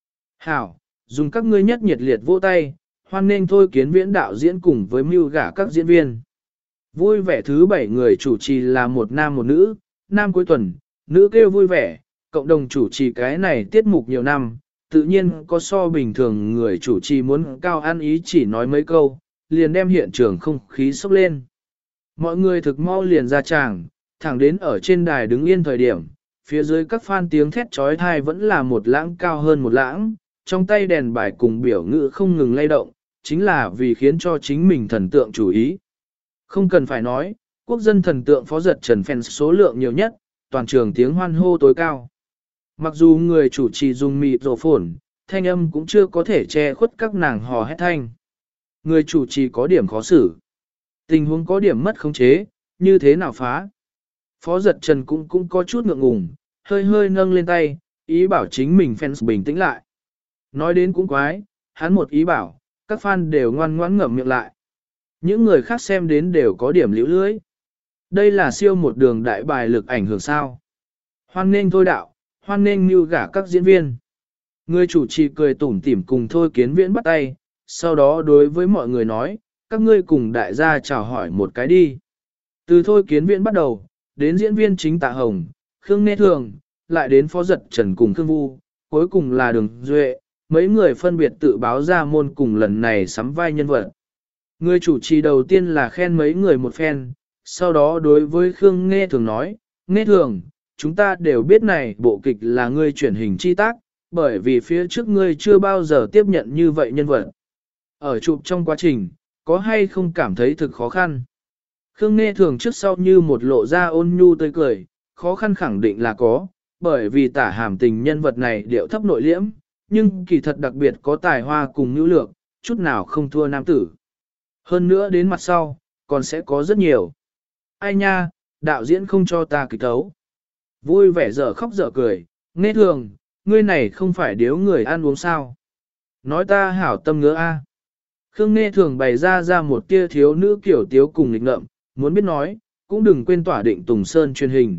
Hảo, dùng các ngươi nhất nhiệt liệt vỗ tay, hoan nghênh Thôi Kiến Viễn đạo diễn cùng với Mưu Gả các diễn viên. Vui vẻ thứ 7 người chủ trì là một nam một nữ, nam cuối tuần, nữ kêu vui vẻ, cộng đồng chủ trì cái này tiết mục nhiều năm, tự nhiên có so bình thường người chủ trì muốn cao ăn ý chỉ nói mấy câu, liền đem hiện trường không khí sốc lên. Mọi người thực mau liền ra tràng, thẳng đến ở trên đài đứng yên thời điểm, phía dưới các fan tiếng thét trói thai vẫn là một lãng cao hơn một lãng, trong tay đèn bài cùng biểu ngữ không ngừng lay động, chính là vì khiến cho chính mình thần tượng chú ý. Không cần phải nói, quốc dân thần tượng Phó Giật Trần fans số lượng nhiều nhất, toàn trường tiếng hoan hô tối cao. Mặc dù người chủ trì dùng mịt rổ phồn, thanh âm cũng chưa có thể che khuất các nàng hò hét thanh. Người chủ trì có điểm khó xử. Tình huống có điểm mất khống chế, như thế nào phá? Phó Giật Trần cũng có chút ngượng ngùng, hơi hơi nâng lên tay, ý bảo chính mình fans bình tĩnh lại. Nói đến cũng quái, hắn một ý bảo, các fan đều ngoan ngoãn ngậm miệng lại. Những người khác xem đến đều có điểm liễu lưới. Đây là siêu một đường đại bài lực ảnh hưởng sao. Hoan nghênh Thôi đạo, hoan nghênh Mưu Gả các diễn viên. Người chủ trì cười tủm tỉm cùng Thôi Kiến Viễn bắt tay, sau đó đối với mọi người nói, các ngươi cùng đại gia chào hỏi một cái đi. Từ Thôi Kiến Viễn bắt đầu, đến diễn viên chính Tạ Hồng, Khương Nghe Thường, lại đến Phó Giật Trần cùng Khương Vu, cuối cùng là Đường Duệ, mấy người phân biệt tự báo ra môn cùng lần này sắm vai nhân vật. Người chủ trì đầu tiên là khen mấy người một phen, sau đó đối với Khương Nghe Thường nói, Nghe Thường, chúng ta đều biết này bộ kịch là ngươi chuyển hình chi tác, bởi vì phía trước ngươi chưa bao giờ tiếp nhận như vậy nhân vật. Ở chụp trong quá trình, có hay không cảm thấy thực khó khăn? Khương Nghe Thường trước sau như một lộ ra ôn nhu tươi cười, khó khăn khẳng định là có, bởi vì Tả Hàm Tình nhân vật này điệu thấp nội liễm, nhưng kỳ thật đặc biệt có tài hoa cùng nhu lược, chút nào không thua nam tử. Hơn nữa đến mặt sau, còn sẽ có rất nhiều. Ai nha, đạo diễn không cho ta kịch tấu. Vui vẻ dở khóc dở cười, Nghe Thường, ngươi này không phải điếu người ăn uống sao. Nói ta hảo tâm ngứa a. Khương Nghe Thường bày ra một tia thiếu nữ kiểu tiếu cùng nghịch ngợm, muốn biết nói, cũng đừng quên tỏa định Tùng Sơn truyền hình.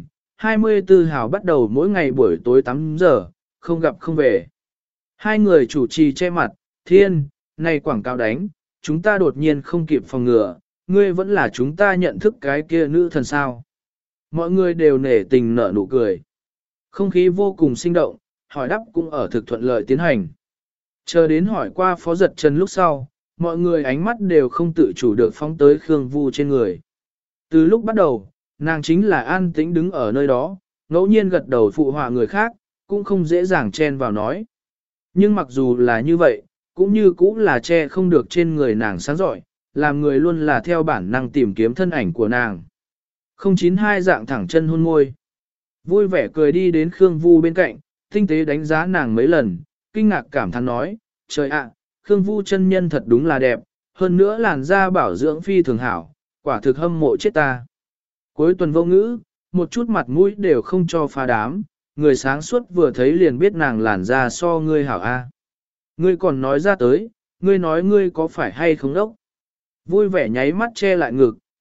24 hào bắt đầu mỗi ngày buổi tối 8 giờ, không gặp không về. Hai người chủ trì che mặt, Thiên, này quảng cáo đánh, chúng ta đột nhiên không kịp phòng ngừa, ngươi vẫn là chúng ta nhận thức cái kia nữ thần sao. Mọi người đều nể tình nở nụ cười. Không khí vô cùng sinh động, hỏi đáp cũng ở thực thuận lợi tiến hành. Chờ đến hỏi qua Phó Giật Trần lúc sau, mọi người ánh mắt đều không tự chủ được phóng tới Khương Vu trên người. Từ lúc bắt đầu, nàng chính là an tĩnh đứng ở nơi đó, ngẫu nhiên gật đầu phụ họa người khác, cũng không dễ dàng chen vào nói. Nhưng mặc dù là như vậy, cũng như cũng là che không được trên người nàng sáng giỏi, làm người luôn là theo bản năng tìm kiếm thân ảnh của nàng. 092 dạng thẳng chân hôn môi. Vui vẻ cười đi đến Khương Vu bên cạnh, tinh tế đánh giá nàng mấy lần, kinh ngạc cảm thán nói, trời ạ, Khương Vu chân nhân thật đúng là đẹp, hơn nữa làn da bảo dưỡng phi thường hảo, quả thực hâm mộ chết ta. Cuối tuần vô ngữ, một chút mặt mũi đều không cho pha đám, người sáng suốt vừa thấy liền biết nàng làn da so ngươi hảo a. Ngươi còn nói ra tới, ngươi nói ngươi có phải hay không đốc. Vui vẻ nháy mắt che lại ngực,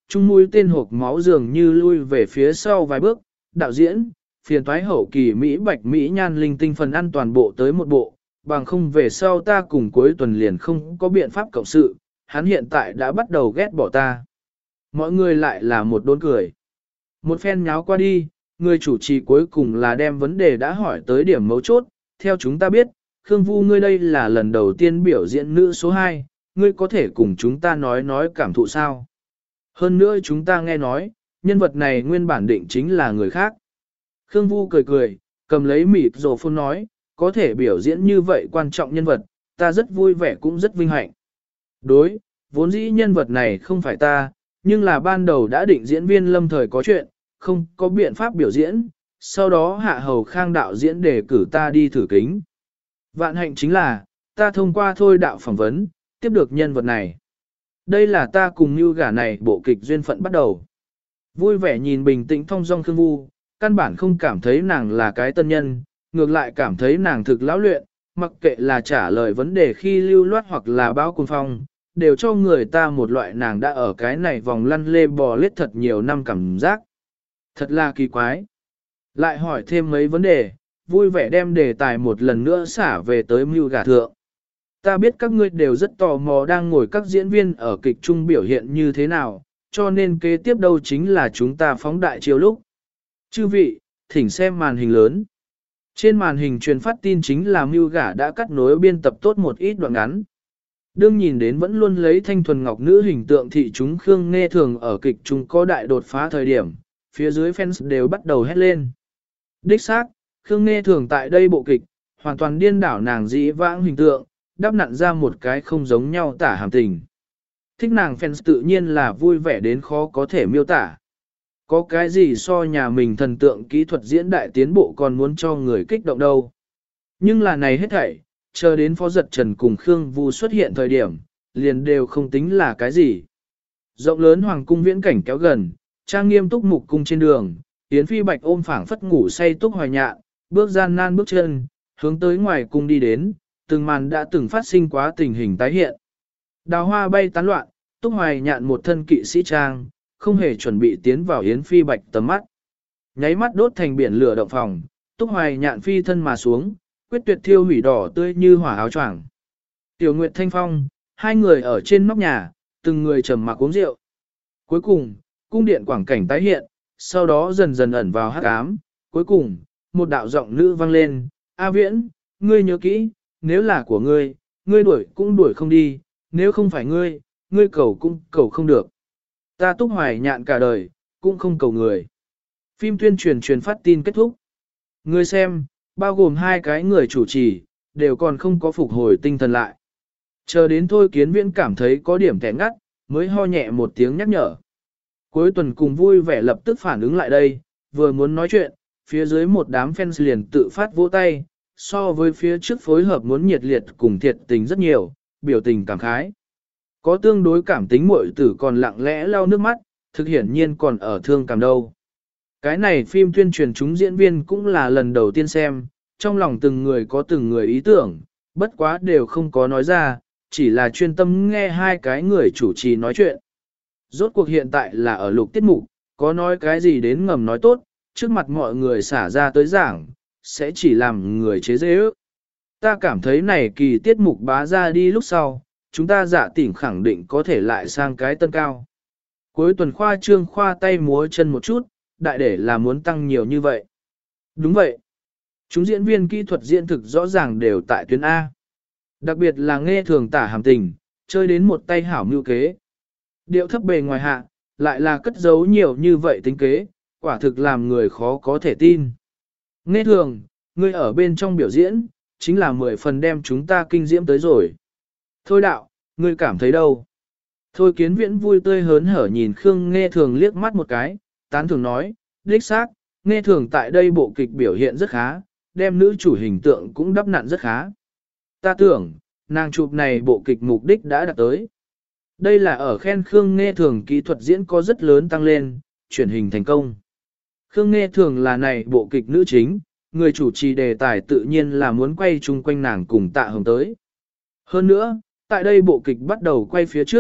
chung mũi tên hộp máu dường như lui về phía sau vài bước, đạo diễn, phiền toái hậu kỳ Mỹ bạch Mỹ nhan linh tinh phần ăn toàn bộ tới một bộ, bằng không về sau ta cùng cuối tuần liền không có biện pháp cộng sự, hắn hiện tại đã bắt đầu ghét bỏ ta. Mọi người lại là một đốn cười. Một phen nháo qua đi, người chủ trì cuối cùng là đem vấn đề đã hỏi tới điểm mấu chốt, theo chúng ta biết, Khương Vu ngươi đây là lần đầu tiên biểu diễn nữ số 2, ngươi có thể cùng chúng ta nói cảm thụ sao? Hơn nữa chúng ta nghe nói, nhân vật này nguyên bản định chính là người khác. Khương Vu cười cười, cầm lấy mịt rồ phone nói, có thể biểu diễn như vậy quan trọng nhân vật, ta rất vui vẻ cũng rất vinh hạnh. Đối, vốn dĩ nhân vật này không phải ta, nhưng là ban đầu đã định diễn viên lâm thời có chuyện, không có biện pháp biểu diễn, sau đó Hạ Hầu Khang đạo diễn đề cử ta đi thử kính. Vạn hạnh chính là, ta thông qua thôi đạo phỏng vấn, tiếp được nhân vật này. Đây là ta cùng như gả này bộ kịch duyên phận bắt đầu. Vui vẻ nhìn bình tĩnh thong dong Khương Vu, căn bản không cảm thấy nàng là cái tân nhân, ngược lại cảm thấy nàng thực lão luyện, mặc kệ là trả lời vấn đề khi lưu loát hoặc là báo cuồng phong, đều cho người ta một loại nàng đã ở cái này vòng lăn lê bò lết thật nhiều năm cảm giác. Thật là kỳ quái. Lại hỏi thêm mấy vấn đề, vui vẻ đem đề tài một lần nữa xả về tới mưu gà thượng. Ta biết các ngươi đều rất tò mò đang ngồi các diễn viên ở kịch trung biểu hiện như thế nào, cho nên kế tiếp đâu chính là chúng ta phóng đại chiều lúc. Chư vị, thỉnh xem màn hình lớn. Trên màn hình truyền phát tin chính là mưu gà đã cắt nối biên tập tốt một ít đoạn ngắn. Đương nhìn đến vẫn luôn lấy thanh thuần ngọc nữ hình tượng thị chúng Khương Nghe Thường ở kịch trung có đại đột phá thời điểm, phía dưới fans đều bắt đầu hét lên. Đích xác, Khương Nghe Thường tại đây bộ kịch, hoàn toàn điên đảo nàng dĩ vãng hình tượng, đắp nặn ra một cái không giống nhau tả hàm tình. Thích nàng fans tự nhiên là vui vẻ đến khó có thể miêu tả. Có cái gì so nhà mình thần tượng kỹ thuật diễn đại tiến bộ còn muốn cho người kích động đâu. Nhưng là này hết thảy, chờ đến Phó Giật Trần cùng Khương Vu xuất hiện thời điểm, liền đều không tính là cái gì. Rộng lớn hoàng cung viễn cảnh kéo gần, trang nghiêm túc mục cung trên đường, Yến Phi Bạch ôm phảng phất ngủ say túc hoài nhạn, bước gian nan bước chân, hướng tới ngoài cung đi đến, từng màn đã từng phát sinh quá tình hình tái hiện. Đào hoa bay tán loạn, túc hoài nhạn một thân kỵ sĩ trang, không hề chuẩn bị tiến vào Yến Phi Bạch tầm mắt. Nháy mắt đốt thành biển lửa động phòng, túc hoài nhạn phi thân mà xuống, quyết tuyệt thiêu hủy đỏ tươi như hỏa áo choàng. Tiểu Nguyệt Thanh Phong, hai người ở trên nóc nhà, từng người trầm mặc uống rượu. Cuối cùng, cung điện quảng cảnh tái hiện, sau đó dần dần ẩn vào hắc ám. Cuối cùng, một đạo giọng nữ vang lên, A Viễn, ngươi nhớ kỹ, nếu là của ngươi, ngươi đuổi cũng đuổi không đi, nếu không phải ngươi, ngươi cầu cũng cầu không được. Ta túc hoài nhạn cả đời, cũng không cầu người. Phim tuyên truyền phát tin kết thúc. Ngươi xem, bao gồm hai cái người chủ trì, đều còn không có phục hồi tinh thần lại. Chờ đến Thôi Kiến Viễn cảm thấy có điểm kẻ ngắt, mới ho nhẹ một tiếng nhắc nhở. Cuối tuần cùng vui vẻ lập tức phản ứng lại đây, vừa muốn nói chuyện, phía dưới một đám fans liền tự phát vỗ tay, so với phía trước phối hợp muốn nhiệt liệt cùng thiệt tình rất nhiều, biểu tình cảm khái. Có tương đối cảm tính muội tử còn lặng lẽ lau nước mắt, thực hiển nhiên còn ở thương cảm đâu. Cái này phim tuyên truyền chúng diễn viên cũng là lần đầu tiên xem, trong lòng từng người có từng người ý tưởng, bất quá đều không có nói ra, chỉ là chuyên tâm nghe hai cái người chủ trì nói chuyện. Rốt cuộc hiện tại là ở lục tiết mục, có nói cái gì đến ngầm nói tốt, trước mặt mọi người xả ra tới giảng, sẽ chỉ làm người chế dễ ước. Ta cảm thấy này kỳ tiết mục bá ra đi lúc sau, chúng ta dạ tỉnh khẳng định có thể lại sang cái tân cao. Cuối tuần khoa trương khoa tay múa chân một chút, đại để là muốn tăng nhiều như vậy. Đúng vậy. Chúng diễn viên kỹ thuật diễn thực rõ ràng đều tại tuyến A. Đặc biệt là Nghe Thường tả hàm tình, chơi đến một tay hảo mưu kế. Điệu thấp bề ngoài hạ, lại là cất giấu nhiều như vậy tính kế, quả thực làm người khó có thể tin. Nghe Thường, ngươi ở bên trong biểu diễn, chính là 10 phần đem chúng ta kinh diễm tới rồi. Thôi đạo, ngươi cảm thấy đâu? Thôi Kiến Viễn vui tươi hớn hở nhìn Khương Nghe Thường liếc mắt một cái, tán thường nói, đích xác, Nghe Thường tại đây bộ kịch biểu hiện rất khá, đem nữ chủ hình tượng cũng đắp nặn rất khá. Ta tưởng, nàng chụp này bộ kịch mục đích đã đạt tới. Đây là ở khen Khương Nghe Thường kỹ thuật diễn có rất lớn tăng lên, truyền hình thành công. Khương Nghe Thường là này bộ kịch nữ chính, người chủ trì đề tài tự nhiên là muốn quay chung quanh nàng cùng Tạ Hồng tới. Hơn nữa, tại đây bộ kịch bắt đầu quay phía trước,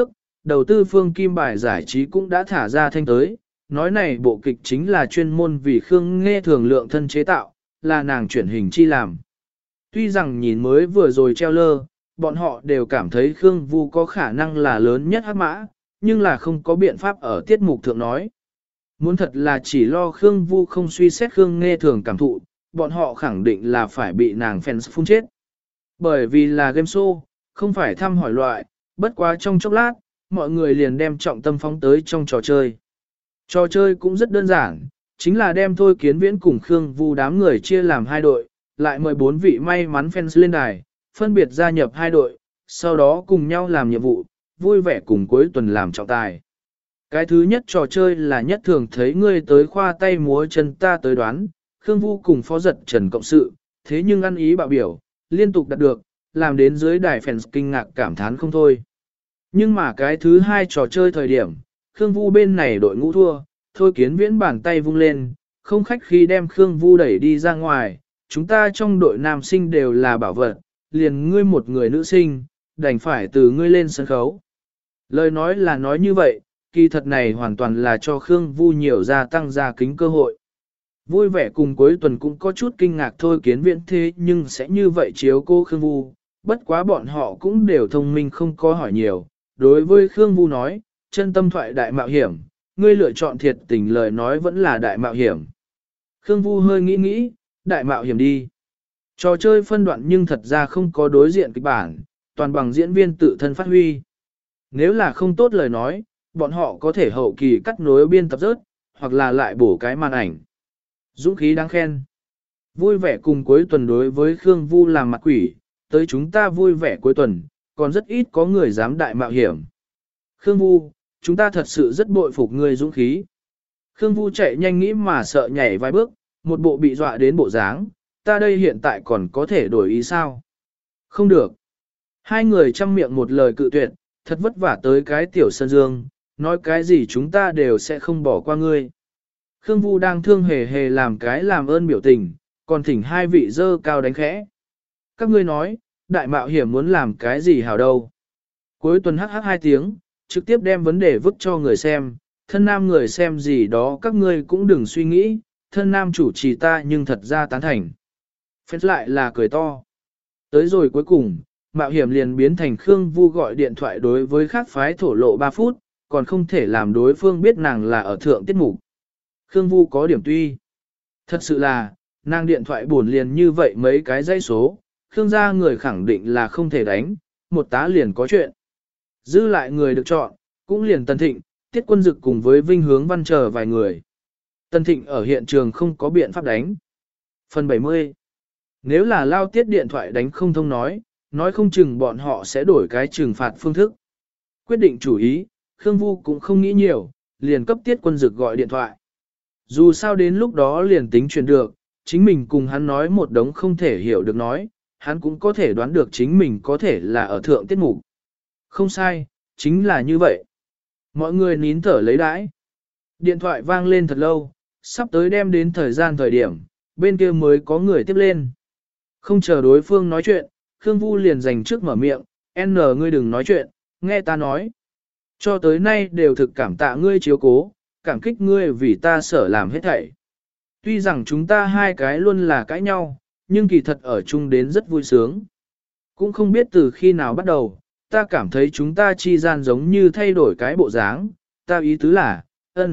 đầu tư phương Kim Bài giải trí cũng đã thả ra thanh tới, nói này bộ kịch chính là chuyên môn vì Khương Nghê Thường lượng thân chế tạo, là nàng chuyển hình chi làm. Tuy rằng nhìn mới vừa rồi treo lơ, bọn họ đều cảm thấy Khương Vu có khả năng là lớn nhất hắc mã, nhưng là không có biện pháp ở tiết mục thượng nói. Muốn thật là chỉ lo Khương Vu không suy xét Khương Nghê Thường cảm thụ, bọn họ khẳng định là phải bị nàng fans phun chết. Bởi vì là game show, không phải thăm hỏi loại, bất quá trong chốc lát, mọi người liền đem trọng tâm phóng tới trong trò chơi. Trò chơi cũng rất đơn giản, chính là đem Thôi Kiến Viễn cùng Khương Vu đám người chia làm hai đội, lại mời 4 vị may mắn fans lên đài, phân biệt gia nhập hai đội, sau đó cùng nhau làm nhiệm vụ, vui vẻ cùng cuối tuần làm trọng tài. Cái thứ nhất trò chơi là nhất thường thấy ngươi tới khoa tay múa chân ta tới đoán, Khương Vu cùng Phó Giật Trần cộng sự, thế nhưng ăn ý bạo biểu, liên tục đạt được, làm đến dưới đài fans kinh ngạc cảm thán không thôi. Nhưng mà cái thứ hai trò chơi thời điểm, Khương Vu bên này đội ngũ thua, Thôi Kiến Viễn bàn tay vung lên, không khách khi đem Khương Vu đẩy đi ra ngoài, chúng ta trong đội nam sinh đều là bảo vật, liền ngươi một người nữ sinh, đành phải từ ngươi lên sân khấu. Lời nói là nói như vậy, kỳ thật này hoàn toàn là cho Khương Vu nhiều gia tăng gia kính cơ hội. Vui vẻ cùng cuối tuần cũng có chút kinh ngạc Thôi Kiến Viễn thế nhưng sẽ như vậy chiếu cô Khương Vu, bất quá bọn họ cũng đều thông minh không có hỏi nhiều. Đối với Khương Vu nói, chân tâm thoại đại mạo hiểm, ngươi lựa chọn thiệt tình lời nói vẫn là đại mạo hiểm. Khương Vu hơi nghĩ nghĩ, đại mạo hiểm đi. Trò chơi phân đoạn nhưng thật ra không có đối diện kịch bản, toàn bằng diễn viên tự thân phát huy. Nếu là không tốt lời nói, bọn họ có thể hậu kỳ cắt nối biên tập rớt, hoặc là lại bổ cái màn ảnh. Dũng khí đáng khen. Vui vẻ cùng cuối tuần đối với Khương Vu làm mặt quỷ, tới chúng ta vui vẻ cuối tuần, còn rất ít có người dám đại mạo hiểm. Khương Vu, chúng ta thật sự rất bội phục người dũng khí. Khương Vu chạy nhanh nghĩ mà sợ nhảy vài bước, một bộ bị dọa đến bộ dáng, ta đây hiện tại còn có thể đổi ý sao? Không được. Hai người chăm miệng một lời cự tuyệt, thật vất vả tới cái tiểu sân dương, nói cái gì chúng ta đều sẽ không bỏ qua ngươi. Khương Vu đang thương hề hề làm cái làm ơn biểu tình, còn thỉnh hai vị dơ cao đánh khẽ. Các ngươi nói, đại mạo hiểm muốn làm cái gì hảo đâu. Cuối tuần hắc hắc 2 tiếng, trực tiếp đem vấn đề vứt cho người xem, thân nam người xem gì đó các ngươi cũng đừng suy nghĩ, thân nam chủ trì ta nhưng thật ra tán thành. Phết lại là cười to. Tới rồi cuối cùng, mạo hiểm liền biến thành Khương Vu gọi điện thoại đối với khác phái thổ lộ 3 phút, còn không thể làm đối phương biết nàng là ở thượng tiết mục. Khương Vu có điểm tuy. Thật sự là, nàng điện thoại buồn liền như vậy mấy cái dãy số, Khương gia người khẳng định là không thể đánh, một tá liền có chuyện. Dư lại người được chọn, cũng liền Tần Thịnh, Tiết Quân Dực cùng với Vinh Hướng Văn chờ vài người. Tần Thịnh ở hiện trường không có biện pháp đánh. Phần 70. Nếu là lao Tiết điện thoại đánh không thông nói không chừng bọn họ sẽ đổi cái trừng phạt phương thức. Quyết định chủ ý, Khương Vu cũng không nghĩ nhiều, liền cấp Tiết Quân Dực gọi điện thoại. Dù sao đến lúc đó liền tính truyền được, chính mình cùng hắn nói một đống không thể hiểu được nói, hắn cũng có thể đoán được chính mình có thể là ở thượng tiết mục. Không sai, chính là như vậy. Mọi người nín thở lấy đãi. Điện thoại vang lên thật lâu, sắp tới đem đến thời điểm, bên kia mới có người tiếp lên. Không chờ đối phương nói chuyện, Khương Vu liền dành trước mở miệng, N ngươi đừng nói chuyện, nghe ta nói. Cho tới nay đều thực cảm tạ ngươi chiếu cố, cảm kích ngươi vì ta sở làm hết thảy. Tuy rằng chúng ta hai cái luôn là cãi nhau, nhưng kỳ thật ở chung đến rất vui sướng. Cũng không biết từ khi nào bắt đầu, ta cảm thấy chúng ta chi gian giống như thay đổi cái bộ dáng, ta ý tứ là,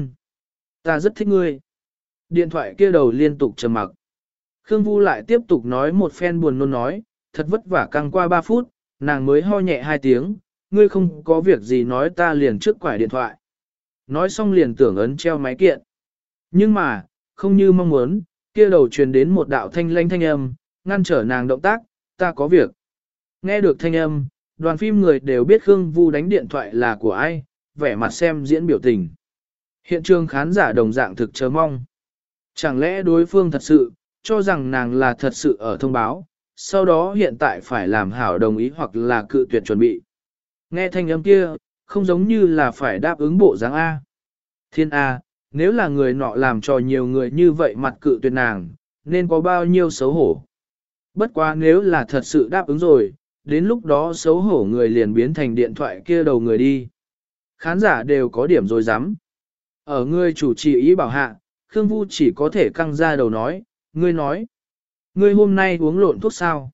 ta rất thích ngươi. Điện thoại kia đầu liên tục trầm mặc. Khương Vu lại tiếp tục nói một phen buồn nôn nói, thật vất vả căng qua 3 phút, nàng mới ho nhẹ 2 tiếng, ngươi không có việc gì nói ta liền trước quải điện thoại. Nói xong liền tưởng ấn treo máy kiện. Nhưng mà, không như mong muốn, kia đầu truyền đến một đạo thanh lanh thanh âm, ngăn trở nàng động tác, ta có việc. Nghe được thanh âm, đoàn phim người đều biết Khương Vu đánh điện thoại là của ai, vẻ mặt xem diễn biểu tình. Hiện trường khán giả đồng dạng thực chờ mong. Chẳng lẽ đối phương thật sự, cho rằng nàng là thật sự ở thông báo, sau đó hiện tại phải làm hảo đồng ý hoặc là cự tuyệt chuẩn bị. Nghe thanh âm kia, không giống như là phải đáp ứng bộ dáng A. Thiên A, nếu là người nọ làm cho nhiều người như vậy mặt cự tuyệt nàng, nên có bao nhiêu xấu hổ. Bất quá nếu là thật sự đáp ứng rồi, đến lúc đó xấu hổ người liền biến thành điện thoại kia đầu người đi. Khán giả đều có điểm rồi dám. Ở ngươi chủ trì ý bảo hạ, Khương Vu chỉ có thể căng ra đầu nói, nói, ngươi hôm nay uống lộn thuốc sao?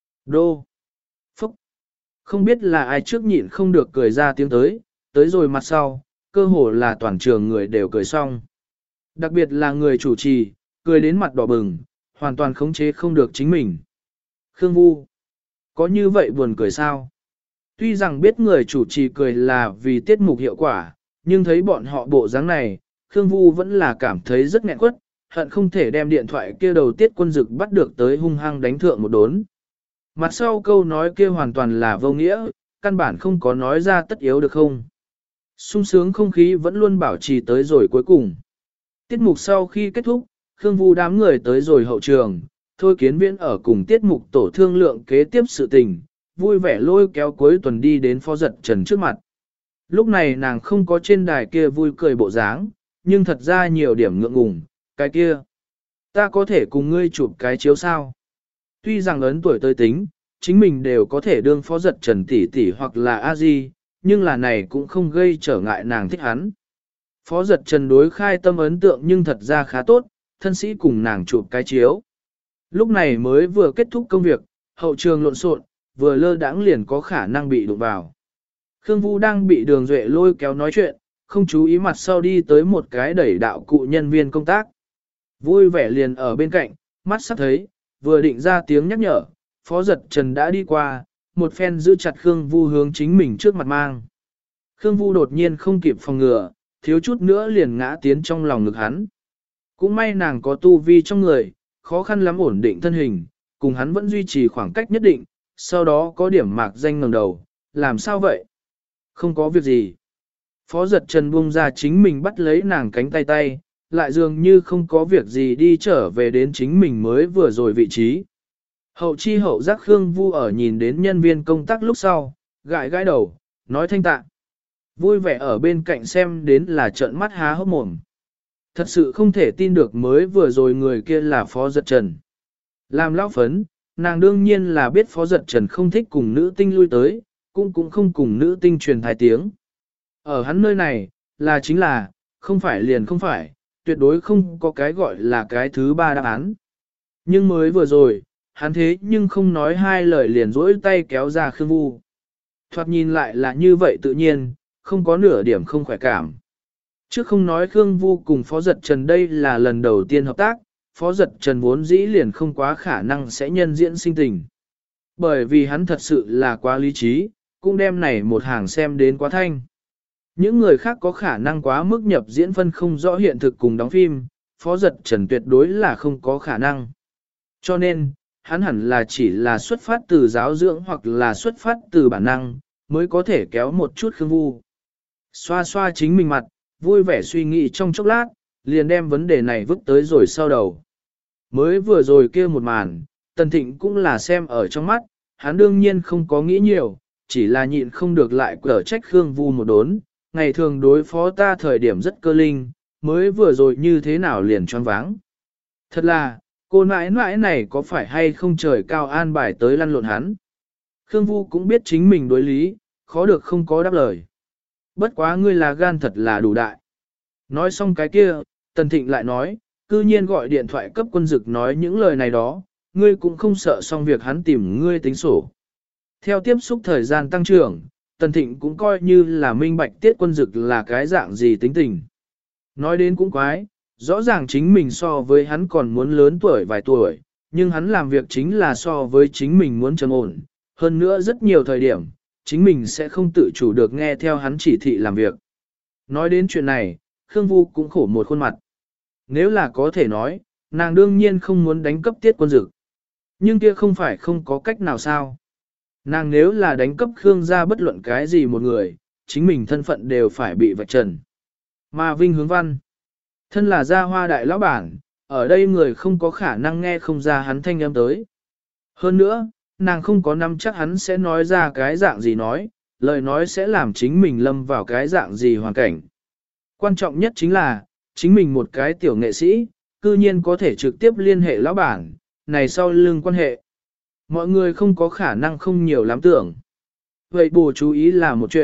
Đô. Phúc. Không biết là ai trước nhịn không được cười ra tiếng tới rồi mặt sau, cơ hồ là toàn trường người đều cười xong. Đặc biệt là người chủ trì, cười đến mặt đỏ bừng, hoàn toàn khống chế không được chính mình. Khương Vu. Có như vậy buồn cười sao? Tuy rằng biết người chủ trì cười là vì tiết mục hiệu quả, nhưng thấy bọn họ bộ dáng này, Khương Vu vẫn là cảm thấy rất nghẹn quất, hận không thể đem điện thoại kia đầu tiết quân dực bắt được tới hung hăng đánh thượng một đốn. Mặt sau câu nói kia hoàn toàn là vô nghĩa, căn bản không có nói ra tất yếu được không. Sung sướng không khí vẫn luôn bảo trì tới rồi cuối cùng. Tiết mục sau khi kết thúc, Khương Vu đám người tới rồi hậu trường, Thôi Kiến Viễn ở cùng tiết mục tổ thương lượng kế tiếp sự tình, vui vẻ lôi kéo cuối tuần đi đến Phó Giật Trần trước mặt. Lúc này nàng không có trên đài kia vui cười bộ dáng, nhưng thật ra nhiều điểm ngượng ngùng, cái kia. Ta có thể cùng ngươi chụp cái chiếu sao? Tuy rằng ấn tuổi tới tính, chính mình đều có thể đương Phó Giật Trần tỷ tỷ hoặc là a di, nhưng là này cũng không gây trở ngại nàng thích hắn. Phó Giật Trần đối khai tâm ấn tượng nhưng thật ra khá tốt, thân sĩ cùng nàng chụp cái chiếu. Lúc này mới vừa kết thúc công việc, hậu trường lộn xộn, vừa lơ đãng liền có khả năng bị đụng vào. Khương Vu đang bị Đường Duệ lôi kéo nói chuyện, không chú ý mặt sau đi tới một cái đẩy đạo cụ nhân viên công tác. Vui vẻ liền ở bên cạnh, mắt sắp thấy, vừa định ra tiếng nhắc nhở, Phó Giật Trần đã đi qua, một phen giữ chặt Khương Vu hướng chính mình trước mặt mang. Khương Vu đột nhiên không kịp phòng ngừa, thiếu chút nữa liền ngã tiến trong lòng ngực hắn. Cũng may nàng có tu vi trong người, khó khăn lắm ổn định thân hình, cùng hắn vẫn duy trì khoảng cách nhất định, sau đó có điểm mạc danh ngẩng đầu, làm sao vậy? Không có việc gì. Phó Giật Trần buông ra chính mình bắt lấy nàng cánh tay, lại dường như không có việc gì đi trở về đến chính mình mới vừa rồi vị trí. Hậu chi hậu giác Khương Vu ở nhìn đến nhân viên công tác lúc sau, gãi gãi đầu, nói thanh tạ. Vui vẻ ở bên cạnh xem đến là trợn mắt há hốc mồm. Thật sự không thể tin được mới vừa rồi người kia là Phó Giật Trần. Làm lão phấn, nàng đương nhiên là biết Phó Giật Trần không thích cùng nữ tinh lui tới, cũng không cùng nữ tinh truyền thái tiếng. Ở hắn nơi này, là chính là, không phải liền không phải, tuyệt đối không có cái gọi là cái thứ ba đáp án. Nhưng mới vừa rồi, hắn thế nhưng không nói hai lời liền rỗi tay kéo ra Khương Vu. Thoạt nhìn lại là như vậy tự nhiên, không có nửa điểm không khỏe cảm. Trước không nói Khương Vu cùng Phó Giật Trần đây là lần đầu tiên hợp tác, Phó Giật Trần vốn dĩ liền không quá khả năng sẽ nhân diễn sinh tình. Bởi vì hắn thật sự là quá lý trí, cũng đem này một hàng xem đến quá thanh. Những người khác có khả năng quá mức nhập diễn phân không rõ hiện thực cùng đóng phim, Phó Giật Trần tuyệt đối là không có khả năng. Cho nên, hắn hẳn là chỉ là xuất phát từ giáo dưỡng hoặc là xuất phát từ bản năng, mới có thể kéo một chút Khương Vu. Xoa xoa chính mình mặt, vui vẻ suy nghĩ trong chốc lát, liền đem vấn đề này vứt tới rồi sau đầu. Mới vừa rồi kia một màn, Tần Thịnh cũng là xem ở trong mắt, hắn đương nhiên không có nghĩ nhiều, chỉ là nhịn không được lại cở trách Khương Vu một đốn, ngày thường đối phó ta thời điểm rất cơ linh, mới vừa rồi như thế nào liền choáng váng. Thật là, cô nãi nãi này có phải hay không trời cao an bài tới lăn lộn hắn. Khương Vu cũng biết chính mình đối lý, khó được không có đáp lời. Bất quá ngươi là gan thật là đủ đại. Nói xong cái kia, Tần Thịnh lại nói, cư nhiên gọi điện thoại cấp quân dực nói những lời này đó, ngươi cũng không sợ xong việc hắn tìm ngươi tính sổ. Theo tiếp xúc thời gian tăng trưởng, Tần Thịnh cũng coi như là minh bạch tiết quân dực là cái dạng gì tính tình. Nói đến cũng quái, rõ ràng chính mình so với hắn còn muốn lớn tuổi vài tuổi, nhưng hắn làm việc chính là so với chính mình muốn trầm ổn. Hơn nữa rất nhiều thời điểm, chính mình sẽ không tự chủ được nghe theo hắn chỉ thị làm việc. Nói đến chuyện này, Khương Vu cũng khổ một khuôn mặt. Nếu là có thể nói, nàng đương nhiên không muốn đánh cấp tiết quân dực. Nhưng kia không phải không có cách nào sao. Nàng nếu là đánh cấp Khương gia bất luận cái gì một người, chính mình thân phận đều phải bị vạch trần. Mà Vinh Hướng Văn, thân là gia hoa đại lão bản, ở đây người không có khả năng nghe không ra hắn thanh âm tới. Hơn nữa, nàng không có nắm chắc hắn sẽ nói ra cái dạng gì nói, lời nói sẽ làm chính mình lâm vào cái dạng gì hoàn cảnh. Quan trọng nhất chính là, chính mình một cái tiểu nghệ sĩ, cư nhiên có thể trực tiếp liên hệ lão bản, này sau lưng quan hệ. Mọi người không có khả năng không nhiều lắm tưởng. Vậy bù chú ý là một chuyện,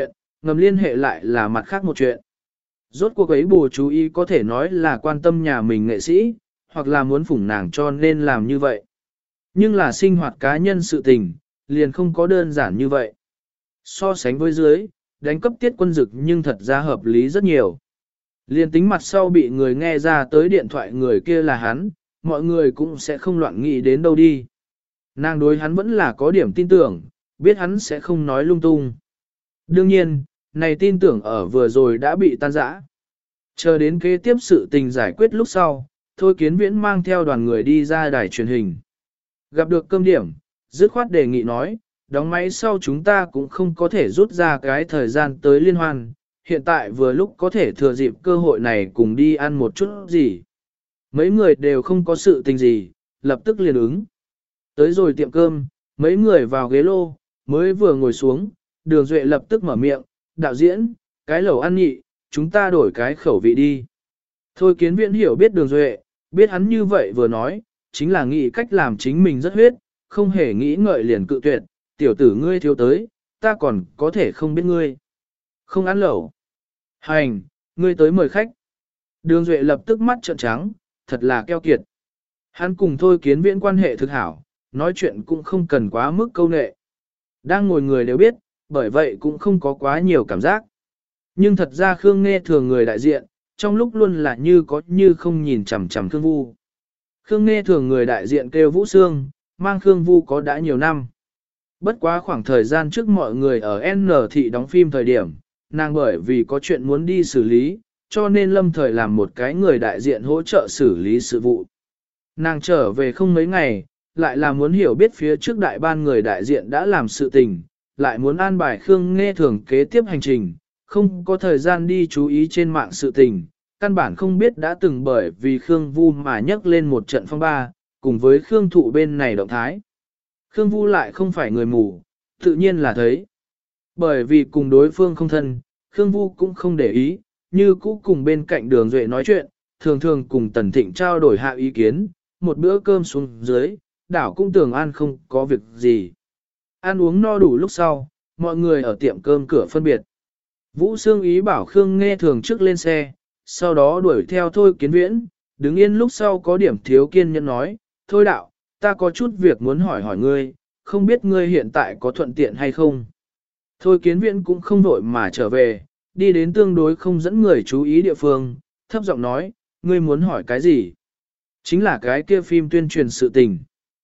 ngầm liên hệ lại là mặt khác một chuyện. Rốt cuộc ấy bù chú ý có thể nói là quan tâm nhà mình nghệ sĩ, hoặc là muốn phủng nàng cho nên làm như vậy. Nhưng là sinh hoạt cá nhân sự tình, liền không có đơn giản như vậy. So sánh với dưới, đánh cấp Tiết Quân Dực nhưng thật ra hợp lý rất nhiều. Liền tính mặt sau bị người nghe ra tới điện thoại người kia là hắn, mọi người cũng sẽ không loạn nghĩ đến đâu đi. Nàng đối hắn vẫn là có điểm tin tưởng, biết hắn sẽ không nói lung tung. Đương nhiên, này tin tưởng ở vừa rồi đã bị tan rã. Chờ đến kế tiếp sự tình giải quyết lúc sau, Thôi Kiến Viễn mang theo đoàn người đi ra đài truyền hình. Gặp được cơm điểm, dứt khoát đề nghị nói, đóng máy sau chúng ta cũng không có thể rút ra cái thời gian tới liên hoan, hiện tại vừa lúc có thể thừa dịp cơ hội này cùng đi ăn một chút gì. Mấy người đều không có sự tình gì, lập tức liền ứng. Tới rồi tiệm cơm, mấy người vào ghế lô, mới vừa ngồi xuống, Đường Duệ lập tức mở miệng, đạo diễn, cái lẩu ăn nhị, chúng ta đổi cái khẩu vị đi. Thôi Kiến Viễn hiểu biết Đường Duệ, biết hắn như vậy vừa nói, chính là nghĩ cách làm chính mình rất huyết, không hề nghĩ ngợi liền cự tuyệt, tiểu tử ngươi thiếu tới, ta còn có thể không biết ngươi. Không ăn lẩu. Hành, ngươi tới mời khách. Đường Duệ lập tức mắt trợn trắng, thật là keo kiệt. Hắn cùng Thôi Kiến Viễn quan hệ thực hảo, nói chuyện cũng không cần quá mức câu nệ. Đang ngồi người đều biết, bởi vậy cũng không có quá nhiều cảm giác. Nhưng thật ra Khương Nghe Thường người đại diện, trong lúc luôn là như có như không nhìn chằm chằm Khương Vu. Khương Nghe Thường người đại diện kêu Vũ Sương, mang Khương Vu có đã nhiều năm. Bất quá khoảng thời gian trước mọi người ở N thị đóng phim thời điểm, nàng bởi vì có chuyện muốn đi xử lý, cho nên lâm thời làm một cái người đại diện hỗ trợ xử lý sự vụ. Nàng trở về không mấy ngày, lại là muốn hiểu biết phía trước đại ban người đại diện đã làm sự tình, lại muốn an bài Khương Nghe Thường kế tiếp hành trình, không có thời gian đi chú ý trên mạng sự tình, căn bản không biết đã từng bởi vì Khương Vu mà nhấc lên một trận phong ba, cùng với Khương Thụ bên này động thái. Khương Vu lại không phải người mù, tự nhiên là thấy. Bởi vì cùng đối phương không thân, Khương Vu cũng không để ý, như cũ cùng bên cạnh Đường Duệ nói chuyện, thường thường cùng Tần Thịnh trao đổi hạ ý kiến, một bữa cơm xuống dưới, đảo cũng tưởng an không có việc gì. Ăn uống no đủ lúc sau, mọi người ở tiệm cơm cửa phân biệt. Vũ Sương ý bảo Khương Nghe Thường trước lên xe, sau đó đuổi theo Thôi Kiến Viễn, đứng yên lúc sau có điểm thiếu kiên nhẫn nói, thôi đạo, ta có chút việc muốn hỏi hỏi ngươi, không biết ngươi hiện tại có thuận tiện hay không. Thôi Kiến Viễn cũng không vội mà trở về, đi đến tương đối không dẫn người chú ý địa phương, thấp giọng nói, ngươi muốn hỏi cái gì? Chính là cái kia phim tuyên truyền sự tình.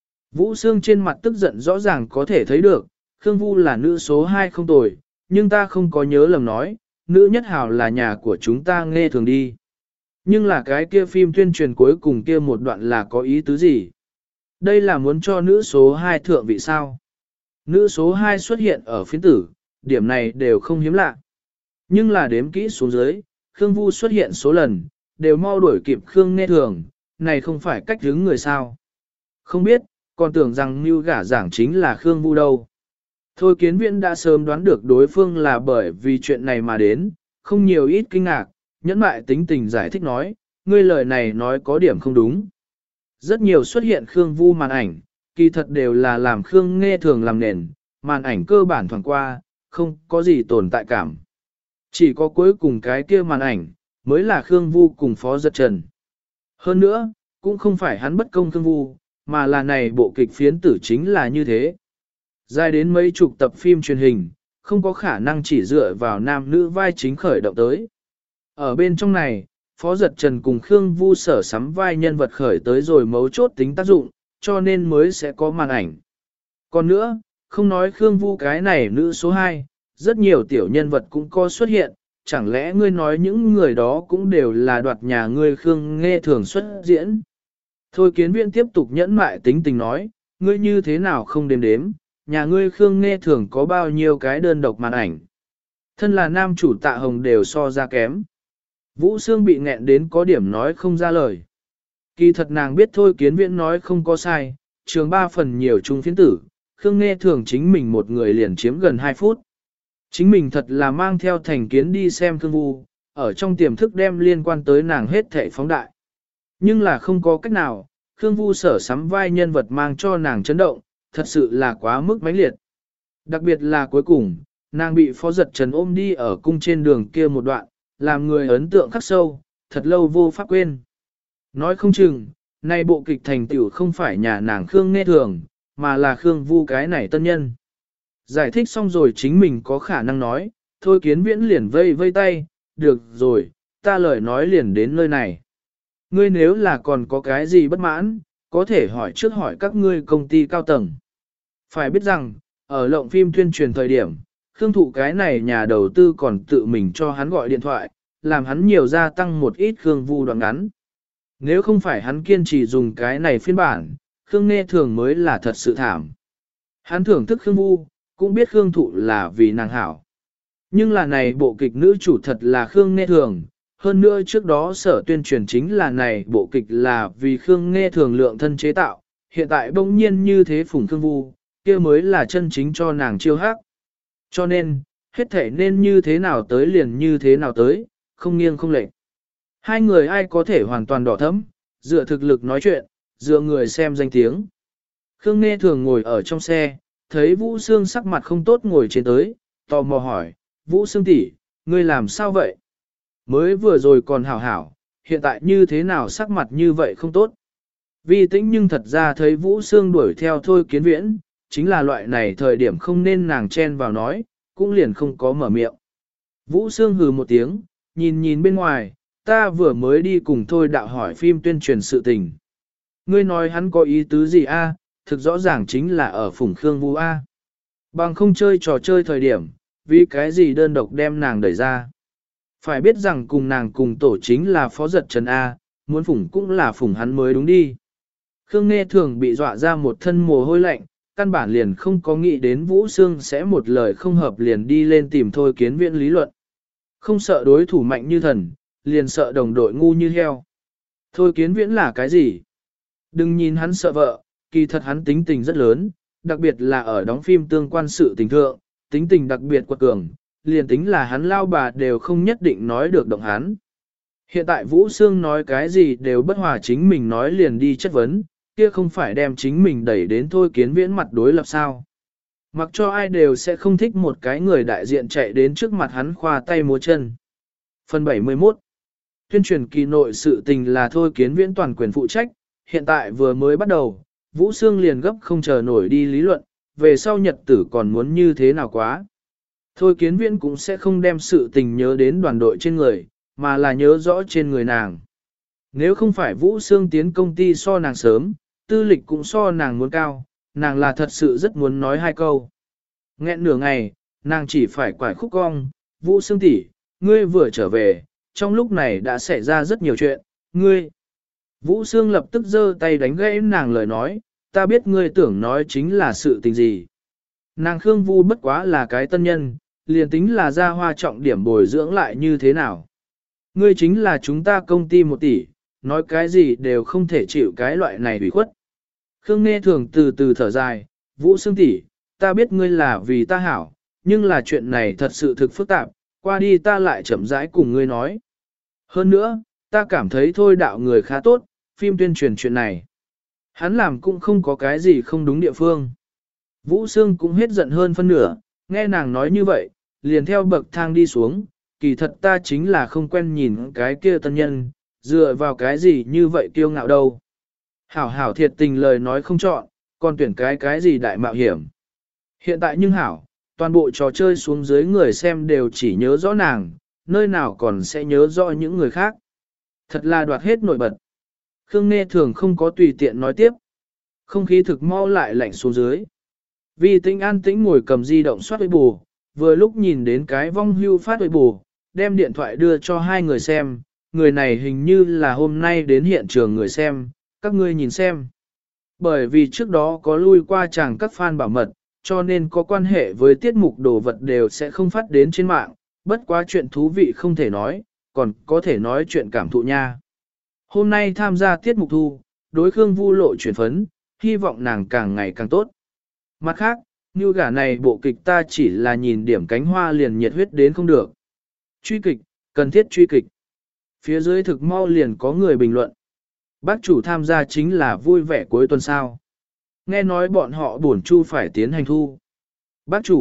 Vũ Sương trên mặt tức giận rõ ràng có thể thấy được, Khương Vu là nữ số 2 không tồi, nhưng ta không có nhớ lầm nói, nữ nhất hào là nhà của chúng ta Nghe Thường đi. Nhưng là cái kia phim tuyên truyền cuối cùng kia một đoạn là có ý tứ gì? Đây là muốn cho nữ số 2 thượng vị sao? Nữ số 2 xuất hiện ở phiến tử, điểm này đều không hiếm lạ. Nhưng là đếm kỹ xuống dưới, Khương Vu xuất hiện số lần, đều mau đuổi kịp Khương Nghe Thường, này không phải cách hướng người sao. Không biết, còn tưởng rằng mưu gả giảng chính là Khương Vu đâu. Thôi Kiến Viễn đã sớm đoán được đối phương là bởi vì chuyện này mà đến, không nhiều ít kinh ngạc, nhẫn mại tính tình giải thích nói, ngươi lời này nói có điểm không đúng. Rất nhiều xuất hiện Khương Vu màn ảnh, kỳ thật đều là làm Khương Nghe Thường làm nền, màn ảnh cơ bản thoảng qua, không có gì tồn tại cảm. Chỉ có cuối cùng cái kia màn ảnh, mới là Khương Vu cùng Phó Giật Trần. Hơn nữa, cũng không phải hắn bất công Khương Vu, mà là này bộ kịch phiến tử chính là như thế. Dài đến mấy chục tập phim truyền hình, không có khả năng chỉ dựa vào nam nữ vai chính khởi động tới. Ở bên trong này, Phó Giật Trần cùng Khương Vu sở sắm vai nhân vật khởi tới rồi mấu chốt tính tác dụng, cho nên mới sẽ có màn ảnh. Còn nữa, không nói Khương Vu cái này nữ số 2, rất nhiều tiểu nhân vật cũng có xuất hiện, chẳng lẽ ngươi nói những người đó cũng đều là đoạt nhà ngươi Khương Nghe Thường xuất diễn. Thôi Kiến Viễn tiếp tục nhẫn mại tính tình nói, ngươi như thế nào không đếm đếm, nhà ngươi Khương Nghe Thường có bao nhiêu cái đơn độc màn ảnh. Thân là nam chủ Tạ Hồng đều so ra kém. Vũ Sương bị nghẹn đến có điểm nói không ra lời. Kỳ thật nàng biết Thôi Kiến Viễn nói không có sai, trường 3 phần nhiều chung phiến tử, Khương Nghe Thường chính mình một người liền chiếm gần 2 phút. Chính mình thật là mang theo thành kiến đi xem Khương Vu, ở trong tiềm thức đem liên quan tới nàng hết thảy phóng đại. Nhưng là không có cách nào, Khương Vu sở sắm vai nhân vật mang cho nàng chấn động, thật sự là quá mức mãnh liệt. Đặc biệt là cuối cùng, Nàng bị Phó Giật Trần ôm đi ở cung trên đường kia một đoạn, làm người ấn tượng khắc sâu, thật lâu vô pháp quên. Nói không chừng, nay bộ kịch thành tựu không phải nhà nàng Khương Nghe Thường, mà là Khương Vu cái này tân nhân. Giải thích xong rồi chính mình có khả năng nói, Thôi Kiến Viễn liền vây vây tay, được rồi, ta lời nói liền đến nơi này. Ngươi nếu là còn có cái gì bất mãn, có thể hỏi trước hỏi các ngươi công ty cao tầng. Phải biết rằng, ở lộng phim tuyên truyền thời điểm, Khương Thụ cái này nhà đầu tư còn tự mình cho hắn gọi điện thoại, làm hắn nhiều gia tăng một ít Khương Vu đoạn ngắn. Nếu không phải hắn kiên trì dùng cái này phiên bản, Khương Nghe Thường mới là thật sự thảm. Hắn thưởng thức Khương Vu, cũng biết Khương Thụ là vì nàng hảo. Nhưng là này bộ kịch nữ chủ thật là Khương Nghe Thường, hơn nữa trước đó sở tuyên truyền chính là này bộ kịch là vì Khương Nghe Thường lượng thân chế tạo, hiện tại bỗng nhiên như thế phủng Khương Vu, kia mới là chân chính cho nàng chiêu hắc. Cho nên, hết thể nên như thế nào tới liền như thế nào tới, không nghiêng không lệch. Hai người ai có thể hoàn toàn đỏ thẫm, dựa thực lực nói chuyện, dựa người xem danh tiếng. Khương Nghe Thường ngồi ở trong xe, thấy Vũ Sương sắc mặt không tốt ngồi trên tới, tò mò hỏi, Vũ Sương tỷ, ngươi làm sao vậy? Mới vừa rồi còn hảo hảo, hiện tại như thế nào sắc mặt như vậy không tốt? Vi Tĩnh nhưng thật ra thấy Vũ Sương đuổi theo Thôi Kiến Viễn, chính là loại này thời điểm không nên nàng chen vào nói, cũng liền không có mở miệng. Vũ Sương hừ một tiếng, nhìn nhìn bên ngoài, ta vừa mới đi cùng Thôi đạo hỏi phim tuyên truyền sự tình. Ngươi nói hắn có ý tứ gì a? Thực rõ ràng chính là ở phủng Khương Vu a. Bằng không chơi trò chơi thời điểm, vì cái gì đơn độc đem nàng đẩy ra. Phải biết rằng cùng nàng cùng tổ chính là Phó Giật Trần A, muốn phủng cũng là phủng hắn mới đúng đi. Khương Nghe Thường bị dọa ra một thân mồ hôi lạnh, căn bản liền không có nghĩ đến Vũ Sương sẽ một lời không hợp liền đi lên tìm Thôi Kiến Viễn lý luận. Không sợ đối thủ mạnh như thần, liền sợ đồng đội ngu như heo. Thôi Kiến Viễn là cái gì? Đừng nhìn hắn sợ vợ, kỳ thật hắn tính tình rất lớn, đặc biệt là ở đóng phim tương quan sự tình thượng, tính tình đặc biệt quật cường, liền tính là hắn lao bà đều không nhất định nói được động hắn. Hiện tại Vũ Sương nói cái gì đều bất hòa chính mình nói liền đi chất vấn, kia không phải đem chính mình đẩy đến Thôi Kiến Viễn mặt đối lập sao. Mặc cho ai đều sẽ không thích một cái người đại diện chạy đến trước mặt hắn khoa tay múa chân. Phần 71 Tuyên truyền kỳ nội sự tình là Thôi Kiến Viễn toàn quyền phụ trách, hiện tại vừa mới bắt đầu, Vũ Sương liền gấp không chờ nổi đi lý luận, về sau nhật tử còn muốn như thế nào quá. Thôi Kiến Viễn cũng sẽ không đem sự tình nhớ đến đoàn đội trên người, mà là nhớ rõ trên người nàng. Nếu không phải Vũ Sương tiến công ty so nàng sớm, tư lịch cũng so nàng muốn cao, nàng là thật sự rất muốn nói hai câu. Nghẹn nửa ngày, nàng chỉ phải quải khúc cong, Vũ Sương tỷ, ngươi vừa trở về, trong lúc này đã xảy ra rất nhiều chuyện, ngươi. Vũ Sương lập tức giơ tay đánh gãy nàng lời nói, ta biết ngươi tưởng nói chính là sự tình gì. Nàng Khương Vu bất quá là cái tân nhân, liền tính là ra hoa trọng điểm bồi dưỡng lại như thế nào. Ngươi chính là chúng ta công ty 1 tỷ, nói cái gì đều không thể chịu cái loại này ủy khuất. Khương Nghe Thường từ từ thở dài, Vũ Sương tỷ, ta biết ngươi là vì ta hảo, nhưng là chuyện này thật sự thực phức tạp, qua đi ta lại chậm rãi cùng ngươi nói. Hơn nữa, ta cảm thấy Thôi đạo người khá tốt, phim tuyên truyền chuyện này. Hắn làm cũng không có cái gì không đúng địa phương. Vũ Sương cũng hết giận hơn phân nửa, nghe nàng nói như vậy, liền theo bậc thang đi xuống, kỳ thật ta chính là không quen nhìn cái kia tân nhân, dựa vào cái gì như vậy kiêu ngạo đâu. Hảo hảo thiệt tình lời nói không chọn, còn tuyển cái gì đại mạo hiểm. Hiện tại nhưng hảo, toàn bộ trò chơi xuống dưới người xem đều chỉ nhớ rõ nàng, nơi nào còn sẽ nhớ rõ những người khác. Thật là đoạt hết nổi bật. Khương Nghe Thường không có tùy tiện nói tiếp. Không khí thực mau lại lạnh xuống dưới. Vi Tĩnh an tĩnh ngồi cầm di động soát Weibo, vừa lúc nhìn đến cái vong hưu phát Weibo, đem điện thoại đưa cho hai người xem, người này hình như là hôm nay đến hiện trường người xem, các ngươi nhìn xem. Bởi vì trước đó có lui qua chàng các fan bảo mật, cho nên có quan hệ với tiết mục đồ vật đều sẽ không phát đến trên mạng, bất quá chuyện thú vị không thể nói, còn có thể nói chuyện cảm thụ nha. Hôm nay tham gia tiết mục thu, đối Khương Vu lộ chuyển phấn, hy vọng nàng càng ngày càng tốt. Mặt khác, như gả này bộ kịch ta chỉ là nhìn điểm cánh hoa liền nhiệt huyết đến không được. Truy kịch, cần thiết truy kịch. Phía dưới thực mau liền có người bình luận. Bác chủ tham gia chính là vui vẻ cuối tuần sao. Nghe nói bọn họ buồn chu phải tiến hành thu. Bác chủ,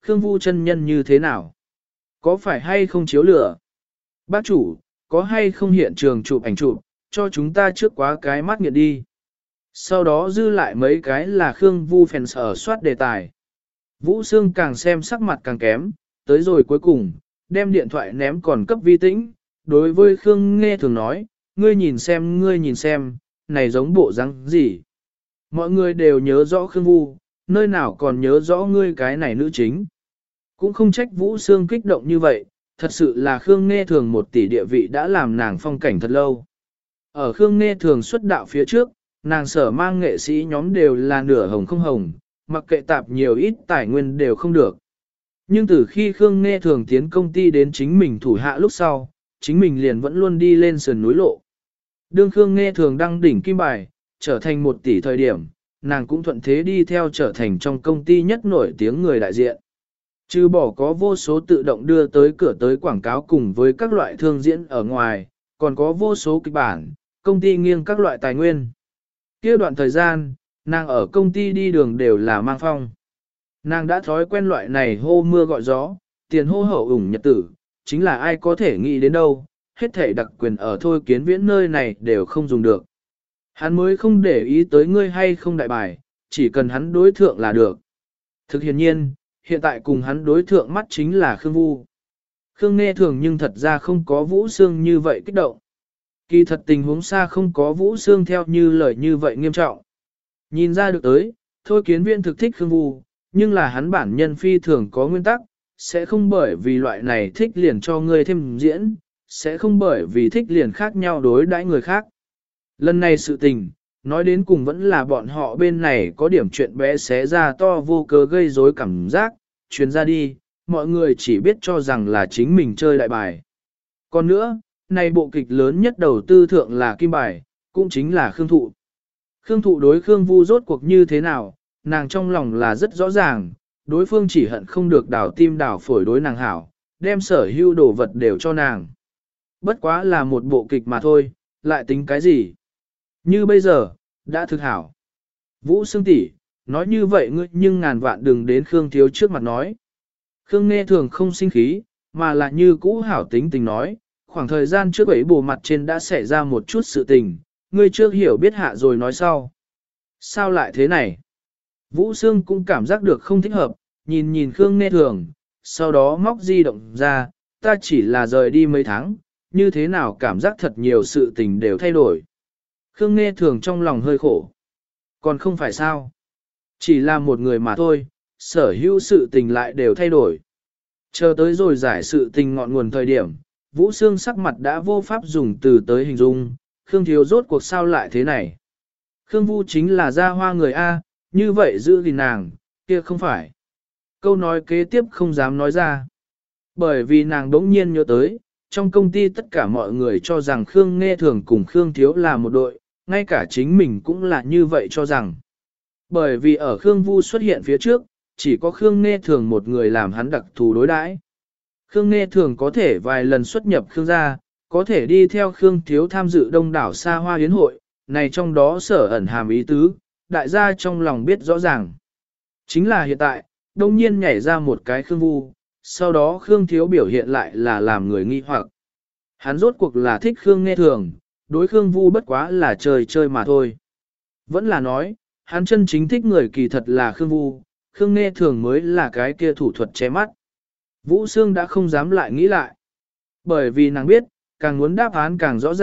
Khương Vu chân nhân như thế nào? Có phải hay không chiếu lửa? Bác chủ, có hay không hiện trường chụp ảnh chụp, cho chúng ta trước quá cái mắt nghiện đi. Sau đó dư lại mấy cái là Khương Vu fans ở soát đề tài. Vũ Sương càng xem sắc mặt càng kém, tới rồi cuối cùng, đem điện thoại ném còn cấp vi tĩnh. Đối với Khương Nghe thường nói, ngươi nhìn xem, này giống bộ răng gì. Mọi người đều nhớ rõ Khương Vu, nơi nào còn nhớ rõ ngươi cái này nữ chính. Cũng không trách Vũ Sương kích động như vậy, thật sự là Khương Nghe thường 1 tỷ địa vị đã làm nàng phong cảnh thật lâu. Ở Khương Nghe thường xuất đạo phía trước, nàng sở mang nghệ sĩ nhóm đều là nửa hồng không hồng, mặc kệ tạp nhiều ít tài nguyên đều không được. Nhưng từ khi Khương Nghe thường tiến công ty đến chính mình thủ hạ lúc sau, chính mình liền vẫn luôn đi lên sườn núi lộ. Đương Khương Nghe thường đăng đỉnh kim bài, trở thành 1 tỷ thời điểm, nàng cũng thuận thế đi theo trở thành trong công ty nhất nổi tiếng người đại diện. Trừ bỏ có vô số tự động đưa tới cửa tới quảng cáo cùng với các loại thương diễn ở ngoài, còn có vô số kịch bản, công ty nghiêng các loại tài nguyên. Kia đoạn thời gian, nàng ở công ty đi đường đều là mang phong. Nàng đã thói quen loại này hô mưa gọi gió, tiền hô hậu ủng nhật tử, chính là ai có thể nghĩ đến đâu, hết thể đặc quyền ở Thôi Kiến Viễn nơi này đều không dùng được. Hắn mới không để ý tới ngươi hay không đại bài, chỉ cần hắn đối thượng là được. Thực hiện nhiên, hiện tại cùng hắn đối thượng mắt chính là Khương Vu. Khương Nghe thường nhưng thật ra không có Vũ Sương như vậy kích động. Kỳ thật tình huống xa không có Vũ Sương theo như lời như vậy nghiêm trọng. Nhìn ra được tới, Thôi Kiến Viễn thực thích Khương Vu, nhưng là hắn bản nhân phi thường có nguyên tắc, sẽ không bởi vì loại này thích liền cho ngươi thêm diễn, sẽ không bởi vì thích liền khác nhau đối đãi người khác. Lần này sự tình, nói đến cùng vẫn là bọn họ bên này có điểm chuyện bé xé ra to vô cớ gây rối cảm giác, truyền ra đi, mọi người chỉ biết cho rằng là chính mình chơi đại bài. Còn nữa, này bộ kịch lớn nhất đầu tư thượng là kim bài, cũng chính là Khương Thụ. Khương Thụ đối Khương Vu rốt cuộc như thế nào, nàng trong lòng là rất rõ ràng, đối phương chỉ hận không được đảo tim đảo phổi đối nàng hảo, đem sở hữu đồ vật đều cho nàng. Bất quá là một bộ kịch mà thôi, lại tính cái gì? Như bây giờ, đã thực hảo. Vũ Sương tỷ, nói như vậy ngươi nhưng ngàn vạn đừng đến Khương Thiếu trước mặt nói. Khương Nghe thường không sinh khí, mà là như cũ hảo tính tình nói, khoảng thời gian trước ấy bồ mặt trên đã xảy ra một chút sự tình, ngươi chưa hiểu biết hạ rồi nói sau. Sao lại thế này? Vũ Sương cũng cảm giác được không thích hợp, nhìn Khương Nghe thường, sau đó móc di động ra, ta chỉ là rời đi mấy tháng, như thế nào cảm giác thật nhiều sự tình đều thay đổi. Khương Nghe thường trong lòng hơi khổ. Còn không phải sao? Chỉ là một người mà thôi, sở hữu sự tình lại đều thay đổi. Chờ tới rồi giải sự tình ngọn nguồn thời điểm, Vũ Sương sắc mặt đã vô pháp dùng từ tới hình dung, Khương Thiếu rốt cuộc sao lại thế này. Khương Vu chính là gia hoa người A, như vậy giữ gìn nàng, kia không phải. Câu nói kế tiếp không dám nói ra. Bởi vì nàng đống nhiên nhớ tới, trong công ty tất cả mọi người cho rằng Khương Nghe thường cùng Khương Thiếu là một đội, ngay cả chính mình cũng là như vậy cho rằng. Bởi vì ở Khương Vu xuất hiện phía trước, chỉ có Khương Nghe thường một người làm hắn đặc thù đối đãi. Khương Nghe thường có thể vài lần xuất nhập Khương gia, có thể đi theo Khương Thiếu tham dự đông đảo xa hoa yến hội, này trong đó sở ẩn hàm ý tứ, đại gia trong lòng biết rõ ràng. Chính là hiện tại, đông nhiên nhảy ra một cái Khương Vu, sau đó Khương Thiếu biểu hiện lại là làm người nghi hoặc. Hắn rốt cuộc là thích Khương Nghe thường, đối Khương Vu bất quá là chơi mà thôi. Vẫn là nói, hắn chân chính thích người kỳ thật là Khương Vu, Khương Nghe thường mới là cái kia thủ thuật che mắt. Vũ Sương đã không dám lại nghĩ lại. Bởi vì nàng biết, càng muốn đáp án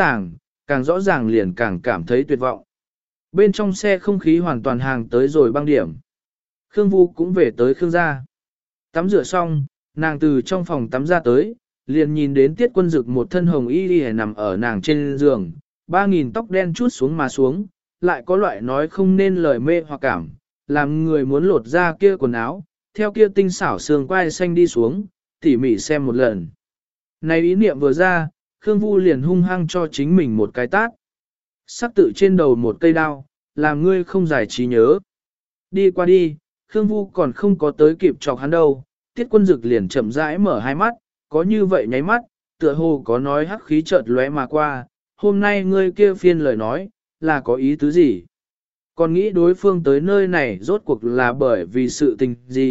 càng rõ ràng liền càng cảm thấy tuyệt vọng. Bên trong xe không khí hoàn toàn hàng tới rồi băng điểm. Khương Vu cũng về tới Khương gia. Tắm rửa xong, nàng từ trong phòng tắm ra tới, liền nhìn đến Tiết Quân Dực một thân hồng y đi nằm ở nàng trên giường, 3.000 tóc đen chút xuống mà xuống, lại có loại nói không nên lời mê hoặc cảm, làm người muốn lột ra kia quần áo, theo kia tinh xảo xương quai xanh đi xuống, tỉ mỉ xem một lần. Này ý niệm vừa ra, Khương Vu liền hung hăng cho chính mình một cái tát. Sắc tự trên đầu một cây đao, làm ngươi không giải trí nhớ. Đi qua đi, Khương Vu còn không có tới kịp chọc hắn đâu, Tiết Quân Dực liền chậm rãi mở hai mắt, có như vậy nháy mắt, tựa hồ có nói hắc khí chợt lóe mà qua, hôm nay ngươi kia phiên lời nói, là có ý tứ gì? Còn nghĩ đối phương tới nơi này rốt cuộc là bởi vì sự tình gì,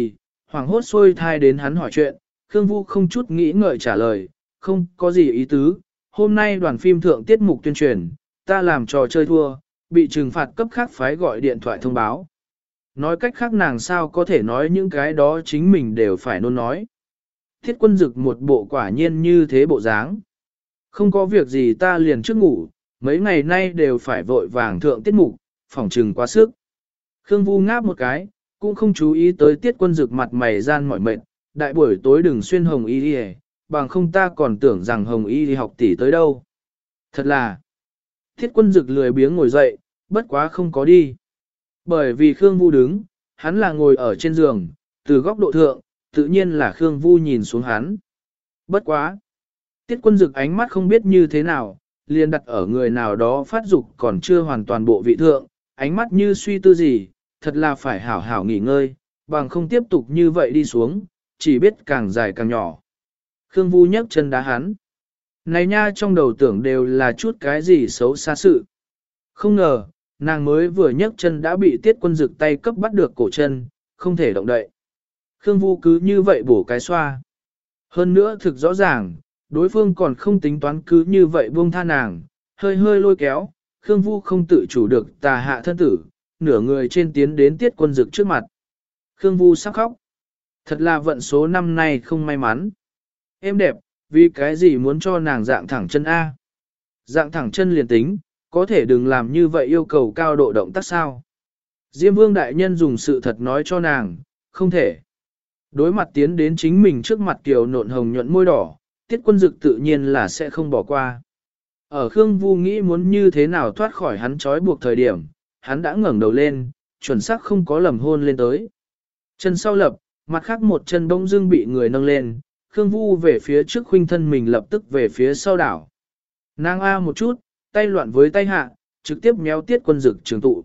Hoảng hốt xuôi thai đến hắn hỏi chuyện, Khương Vu không chút nghĩ ngợi trả lời, không có gì ý tứ, hôm nay đoàn phim thượng tiết mục tuyên truyền, ta làm trò chơi thua, bị trừng phạt cấp khác phái gọi điện thoại thông báo. Nói cách khác nàng sao có thể nói những cái đó chính mình đều phải nôn nói. Thiết Quân Dực một bộ quả nhiên như thế bộ dáng. Không có việc gì ta liền trước ngủ, mấy ngày nay đều phải vội vàng thượng tiết mục, phỏng trừng quá sức. Khương Vu ngáp một cái, cũng không chú ý tới Tiết Quân Dực mặt mày gian mỏi mệt, đại buổi tối đừng xuyên hồng y đi, bằng không ta còn tưởng rằng hồng y đi học tỷ tới đâu. Thật là, Tiết Quân Dực lười biếng ngồi dậy, bất quá không có đi. Bởi vì Khương Vu đứng, hắn là ngồi ở trên giường, từ góc độ thượng, tự nhiên là Khương Vu nhìn xuống hắn. Bất quá. Tiết Quân Dực ánh mắt không biết như thế nào, liền đặt ở người nào đó phát dục còn chưa hoàn toàn bộ vị thượng, ánh mắt như suy tư gì, thật là phải hảo hảo nghỉ ngơi, bằng không tiếp tục như vậy đi xuống, chỉ biết càng dài càng nhỏ. Khương Vu nhấc chân đá hắn. Này nha trong đầu tưởng đều là chút cái gì xấu xa sự. Không ngờ, nàng mới vừa nhấc chân đã bị Tiết Quân Dực tay cấp bắt được cổ chân, không thể động đậy. Khương Vu cứ như vậy bổ cái xoa. Hơn nữa thực rõ ràng, đối phương còn không tính toán cứ như vậy buông tha nàng, hơi hơi lôi kéo, Khương Vu không tự chủ được tà hạ thân tử, nửa người trên tiến đến Tiết Quân Dực trước mặt. Khương Vu sắp khóc. Thật là vận số năm nay không may mắn. Em đẹp, vì cái gì muốn cho nàng dạng thẳng chân A? Dạng thẳng chân liền tính, có thể đừng làm như vậy yêu cầu cao độ động tác sao? Diêm Vương Đại Nhân dùng sự thật nói cho nàng, không thể. Đối mặt tiến đến chính mình trước mặt kiều nộn hồng nhuận môi đỏ, Tiết Quân Dực tự nhiên là sẽ không bỏ qua. Ở Khương Vu nghĩ muốn như thế nào thoát khỏi hắn trói buộc thời điểm, hắn đã ngẩng đầu lên, chuẩn xác không có lầm hôn lên tới. Chân sau lập, mặt khác một chân bỗng dưng bị người nâng lên, Khương Vu về phía trước khuynh thân mình lập tức về phía sau đảo. Nàng A một chút, tay loạn với tay hạ, trực tiếp méo Tiết Quân Dực trường tụ.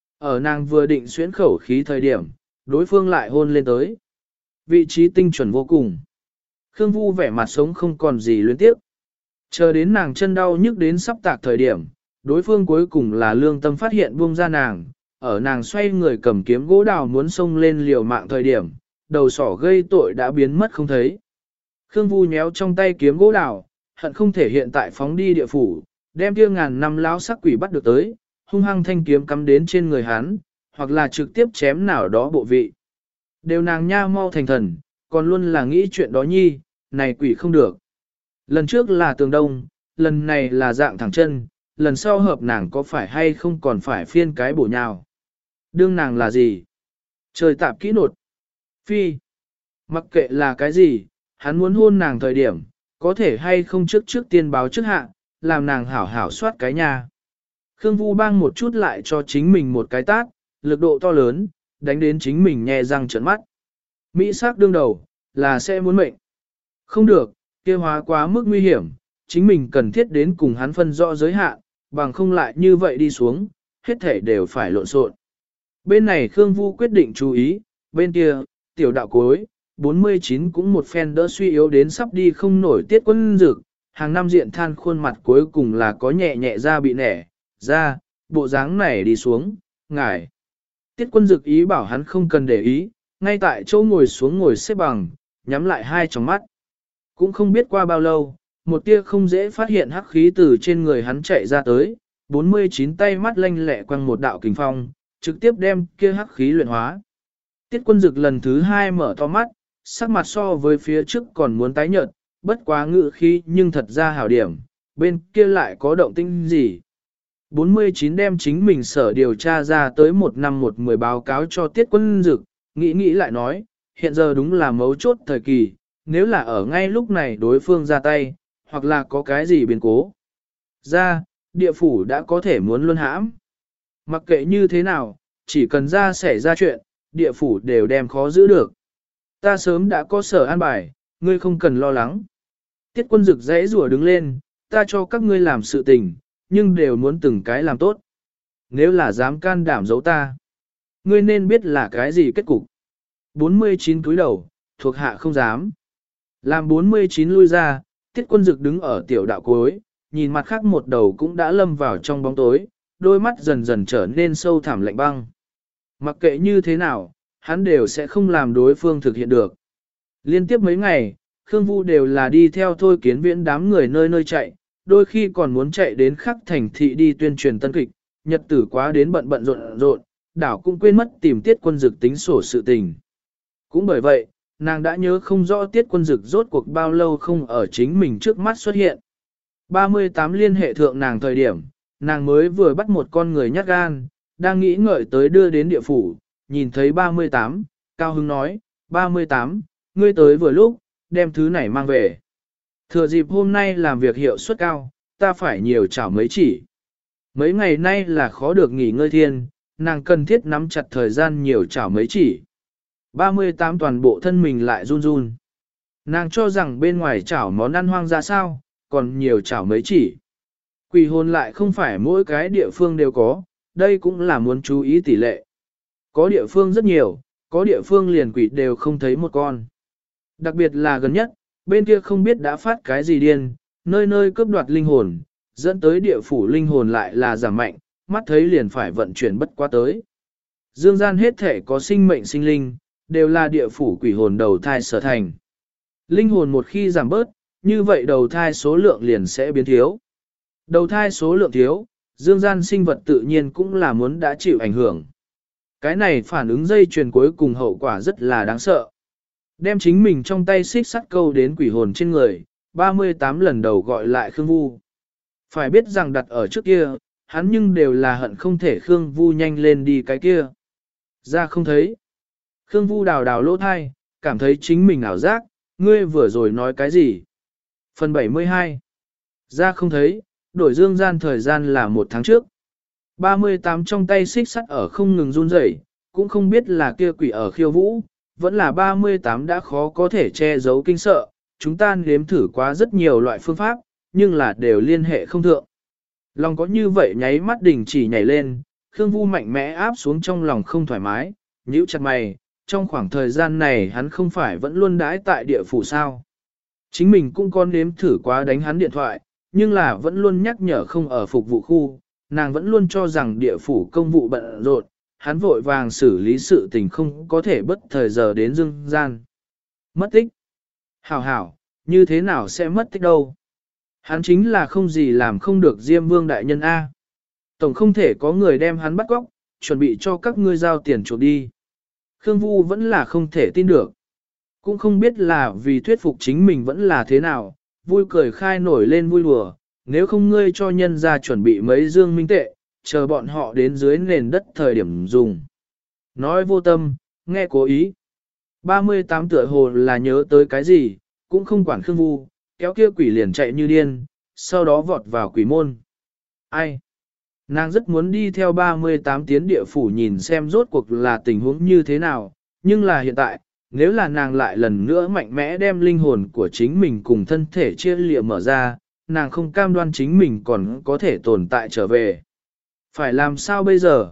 Ở nàng vừa định xuyến khẩu khí thời điểm, đối phương lại hôn lên tới. Vị trí tinh chuẩn vô cùng. Khương Vu vẻ mặt sống không còn gì luyến tiếp. Chờ đến nàng chân đau nhức đến sắp tạc thời điểm, đối phương cuối cùng là lương tâm phát hiện buông ra nàng, ở nàng xoay người cầm kiếm gỗ đào muốn xông lên liều mạng thời điểm, đầu sỏ gây tội đã biến mất không thấy. Khương Vu nhéo trong tay kiếm gỗ đào, hận không thể hiện tại phóng đi địa phủ, đem kia ngàn năm lão sắc quỷ bắt được tới, hung hăng thanh kiếm cắm đến trên người hắn, hoặc là trực tiếp chém nào đó bộ vị. Đều nàng nha mau thành thần, còn luôn là nghĩ chuyện đó nhi, này quỷ không được. Lần trước là tường đông, lần này là dạng thẳng chân, lần sau hợp nàng có phải hay không còn phải phiên cái bổ nhào. Đương nàng là gì? Trời tạp kỹ nột. Phi. Mặc kệ là cái gì, hắn muốn hôn nàng thời điểm, có thể hay không trước tiên báo trước hạ, làm nàng hảo hảo soát cái nhà. Khương Vu bang một chút lại cho chính mình một cái tát, lực độ to lớn, đánh đến chính mình nhe răng trợn mắt. Mỹ sắc đương đầu, là sẽ muốn mệnh. Không được, kia hóa quá mức nguy hiểm, chính mình cần thiết đến cùng hắn phân rõ giới hạn, bằng không lại như vậy đi xuống, hết thể đều phải lộn xộn. Bên này Khương Vu quyết định chú ý, bên kia, tiểu đạo cuối, 49 cũng một phen đỡ suy yếu đến sắp đi không nổi Tiết Quân Dực, hàng năm diện than khuôn mặt cuối cùng là có nhẹ nhẹ ra bị nẻ, ra, bộ dáng này đi xuống, ngài. Tiết Quân Dực ý bảo hắn không cần để ý, ngay tại chỗ ngồi xuống ngồi xếp bằng, nhắm lại hai tròng mắt. Cũng không biết qua bao lâu, một tia không dễ phát hiện hắc khí từ trên người hắn chạy ra tới, 49 tay mắt lanh lẹ quăng một đạo kình phong, trực tiếp đem kia hắc khí luyện hóa. Tiết Quân Dực lần thứ hai mở to mắt, sắc mặt so với phía trước còn muốn tái nhợt, bất quá ngự khí nhưng thật ra hảo điểm, bên kia lại có động tĩnh gì. 49 đem chính mình sở điều tra ra tới 1 năm 10 báo cáo cho Tiết Quân Dực, nghĩ lại nói, hiện giờ đúng là mấu chốt thời kỳ, nếu là ở ngay lúc này đối phương ra tay, hoặc là có cái gì biến cố. Ra, địa phủ đã có thể muốn luân hãm. Mặc kệ như thế nào, chỉ cần ra xảy ra chuyện, địa phủ đều đem khó giữ được. Ta sớm đã có sở an bài, ngươi không cần lo lắng. Tiết Quân Dực rẽ rùa đứng lên, ta cho các ngươi làm sự tình, nhưng đều muốn từng cái làm tốt. Nếu là dám can đảm giấu ta, ngươi nên biết là cái gì kết cục. 49 cúi đầu, thuộc hạ không dám. Làm 49 lui ra, Tiết Quân Dực đứng ở tiểu đạo cuối, nhìn mặt khác một đầu cũng đã lâm vào trong bóng tối, đôi mắt dần dần trở nên sâu thẳm lạnh băng. Mặc kệ như thế nào, hắn đều sẽ không làm đối phương thực hiện được. Liên tiếp mấy ngày, Khương Vu đều là đi theo Thôi Kiến Viễn đám người nơi nơi chạy, đôi khi còn muốn chạy đến khắc thành thị đi tuyên truyền tân kịch, nhật tử quá đến bận bận rộn rộn, đảo cũng quên mất tìm Tiết Quân Dực tính sổ sự tình. Cũng bởi vậy, nàng đã nhớ không rõ Tiết Quân Dực rốt cuộc bao lâu không ở chính mình trước mắt xuất hiện. 38 liên hệ thượng nàng thời điểm, nàng mới vừa bắt một con người nhát gan, đang nghĩ ngợi tới đưa đến địa phủ, nhìn thấy 38, Cao Hưng nói, 38, ngươi tới vừa lúc, đem thứ này mang về. Thừa dịp hôm nay làm việc hiệu suất cao, ta phải nhiều chảo mấy chỉ. Mấy ngày nay là khó được nghỉ ngơi thiên, nàng cần thiết nắm chặt thời gian nhiều chảo mấy chỉ. 38 toàn bộ thân mình lại run run. Nàng cho rằng bên ngoài chảo món ăn hoang ra sao, còn nhiều chảo mấy chỉ. Quỷ hồn lại không phải mỗi cái địa phương đều có, đây cũng là muốn chú ý tỷ lệ. Có địa phương rất nhiều, có địa phương liền quỷ đều không thấy một con. Đặc biệt là gần nhất, bên kia không biết đã phát cái gì điên, nơi nơi cướp đoạt linh hồn, dẫn tới địa phủ linh hồn lại là giảm mạnh, mắt thấy liền phải vận chuyển bất quá tới. Dương gian hết thể có sinh mệnh sinh linh, đều là địa phủ quỷ hồn đầu thai sở thành. Linh hồn một khi giảm bớt, như vậy đầu thai số lượng liền sẽ biến thiếu. Đầu thai số lượng thiếu, dương gian sinh vật tự nhiên cũng là muốn đã chịu ảnh hưởng. Cái này phản ứng dây chuyền cuối cùng hậu quả rất là đáng sợ. Đem chính mình trong tay xích sắt câu đến quỷ hồn trên người, 38 lần đầu gọi lại Khương Vu. Phải biết rằng đặt ở trước kia, hắn nhưng đều là hận không thể Khương Vu nhanh lên đi cái kia. Ra không thấy. Khương Vu đào đào lỗ thai, cảm thấy chính mình ảo giác, ngươi vừa rồi nói cái gì? Phần 72. Ra không thấy, đổi dương gian thời gian là 1 tháng trước. 38 trong tay xích sắt ở không ngừng run rẩy, cũng không biết là kia quỷ ở khiêu vũ, vẫn là 38 đã khó có thể che giấu kinh sợ, chúng ta nếm thử quá rất nhiều loại phương pháp, nhưng là đều liên hệ không thượng. Lòng có như vậy nháy mắt đình chỉ nhảy lên, Khương Vu mạnh mẽ áp xuống trong lòng không thoải mái, nhíu chặt mày, trong khoảng thời gian này hắn không phải vẫn luôn đãi tại địa phủ sao. Chính mình cũng có nếm thử quá đánh hắn điện thoại, nhưng là vẫn luôn nhắc nhở không ở phục vụ khu, nàng vẫn luôn cho rằng địa phủ công vụ bận rộn, hắn vội vàng xử lý sự tình không có thể bất thời giờ đến dương gian. Mất tích. Hảo hảo, như thế nào sẽ mất tích đâu? Hắn chính là không gì làm không được Diêm Vương đại nhân A. Tổng không thể có người đem hắn bắt cóc, chuẩn bị cho các ngươi giao tiền chuộc đi. Khương Vu vẫn là không thể tin được. Cũng không biết là vì thuyết phục chính mình vẫn là thế nào, vui cười khai nổi lên vui đùa, nếu không ngươi cho nhân ra chuẩn bị mấy dương minh tệ, chờ bọn họ đến dưới nền đất thời điểm dùng. Nói vô tâm, nghe cố ý. 38 tựa hồ là nhớ tới cái gì, cũng không quản Khương Vu, kéo kia quỷ liền chạy như điên, sau đó vọt vào quỷ môn. Ai? Nàng rất muốn đi theo 38 tiến địa phủ nhìn xem rốt cuộc là tình huống như thế nào, nhưng là hiện tại, nếu là nàng lại lần nữa mạnh mẽ đem linh hồn của chính mình cùng thân thể chia lịa mở ra, nàng không cam đoan chính mình còn có thể tồn tại trở về. Phải làm sao bây giờ?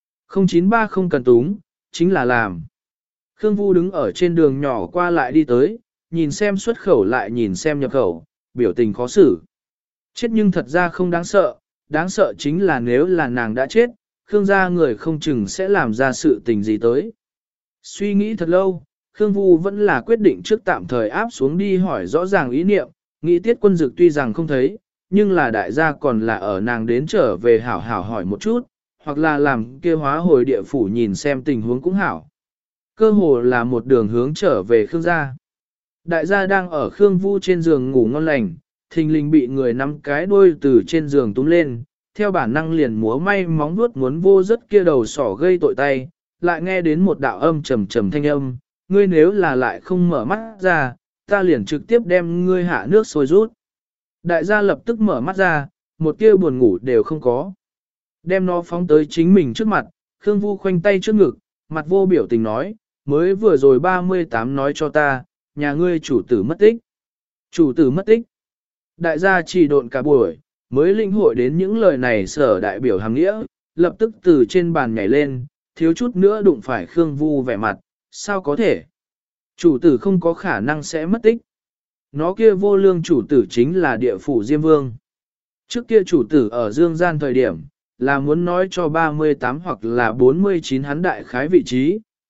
093 không cần túng, chính là làm. Khương Vu đứng ở trên đường nhỏ qua lại đi tới, nhìn xem xuất khẩu lại nhìn xem nhập khẩu, biểu tình khó xử. Chết nhưng thật ra không đáng sợ chính là nếu là nàng đã chết, Khương gia người không chừng sẽ làm ra sự tình gì tới. Suy nghĩ thật lâu, Khương Vu vẫn là quyết định trước tạm thời áp xuống đi hỏi rõ ràng ý niệm, nghĩ Tiết Quân Dực tuy rằng không thấy, nhưng là đại gia còn là ở nàng đến trở về hảo hảo hỏi một chút, hoặc là làm kia hóa hồi địa phủ nhìn xem tình huống cũng hảo. Cơ hồ là một đường hướng trở về Khương gia. Đại gia đang ở Khương Vu trên giường ngủ ngon lành, thình lình bị người nắm cái đuôi từ trên giường túm lên, theo bản năng liền múa may móng vuốt muốn vô rất kia đầu sỏ gây tội tay, lại nghe đến một đạo âm trầm trầm thanh âm, ngươi nếu là lại không mở mắt ra, ta liền trực tiếp đem ngươi hạ nước sôi rút. Đại gia lập tức mở mắt ra, một tia buồn ngủ đều không có. Đem nó phóng tới chính mình trước mặt, Khương Vu khoanh tay trước ngực, mặt vô biểu tình nói, mới vừa rồi 38 nói cho ta, nhà ngươi chủ tử mất tích. Chủ tử mất tích. Đại gia chỉ độn cả buổi, mới linh hội đến những lời này sở đại biểu hàng nghĩa, lập tức từ trên bàn nhảy lên, thiếu chút nữa đụng phải Khương Vu vẻ mặt, sao có thể? Chủ tử không có khả năng sẽ mất tích. Nó kia vô lương chủ tử chính là địa phủ Diêm Vương. Trước kia chủ tử ở dương gian thời điểm, là muốn nói cho 38 hoặc là 49 hắn đại khái vị trí,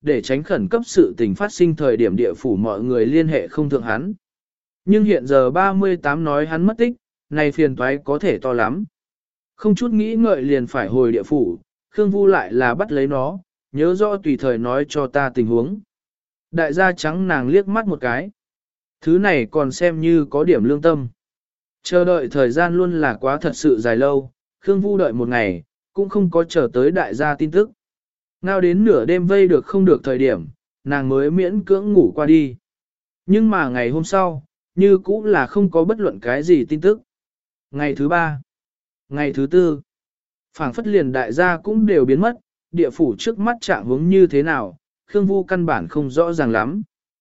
để tránh khẩn cấp sự tình phát sinh thời điểm địa phủ mọi người liên hệ không thượng hắn. Nhưng hiện giờ 38 nói hắn mất tích, này phiền toái có thể to lắm. Không chút nghĩ ngợi liền phải hồi địa phủ, Khương Vu lại là bắt lấy nó, nhớ rõ tùy thời nói cho ta tình huống. Đại gia trắng nàng liếc mắt một cái. Thứ này còn xem như có điểm lương tâm. Chờ đợi thời gian luôn là quá thật sự dài lâu, Khương Vu đợi một ngày, cũng không có chờ tới đại gia tin tức. Ngao đến nửa đêm vây được không được thời điểm, nàng mới miễn cưỡng ngủ qua đi. Nhưng mà ngày hôm sau, như cũ là không có bất luận cái gì tin tức. Ngày thứ 3, ngày thứ 4, phảng phất liền đại gia cũng đều biến mất, địa phủ trước mắt trạng hướng như thế nào, Khương Vu căn bản không rõ ràng lắm.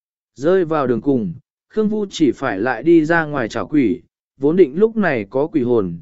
Rơi vào đường cùng, Khương Vu chỉ phải lại đi ra ngoài chảo quỷ, vốn định lúc này có quỷ hồn,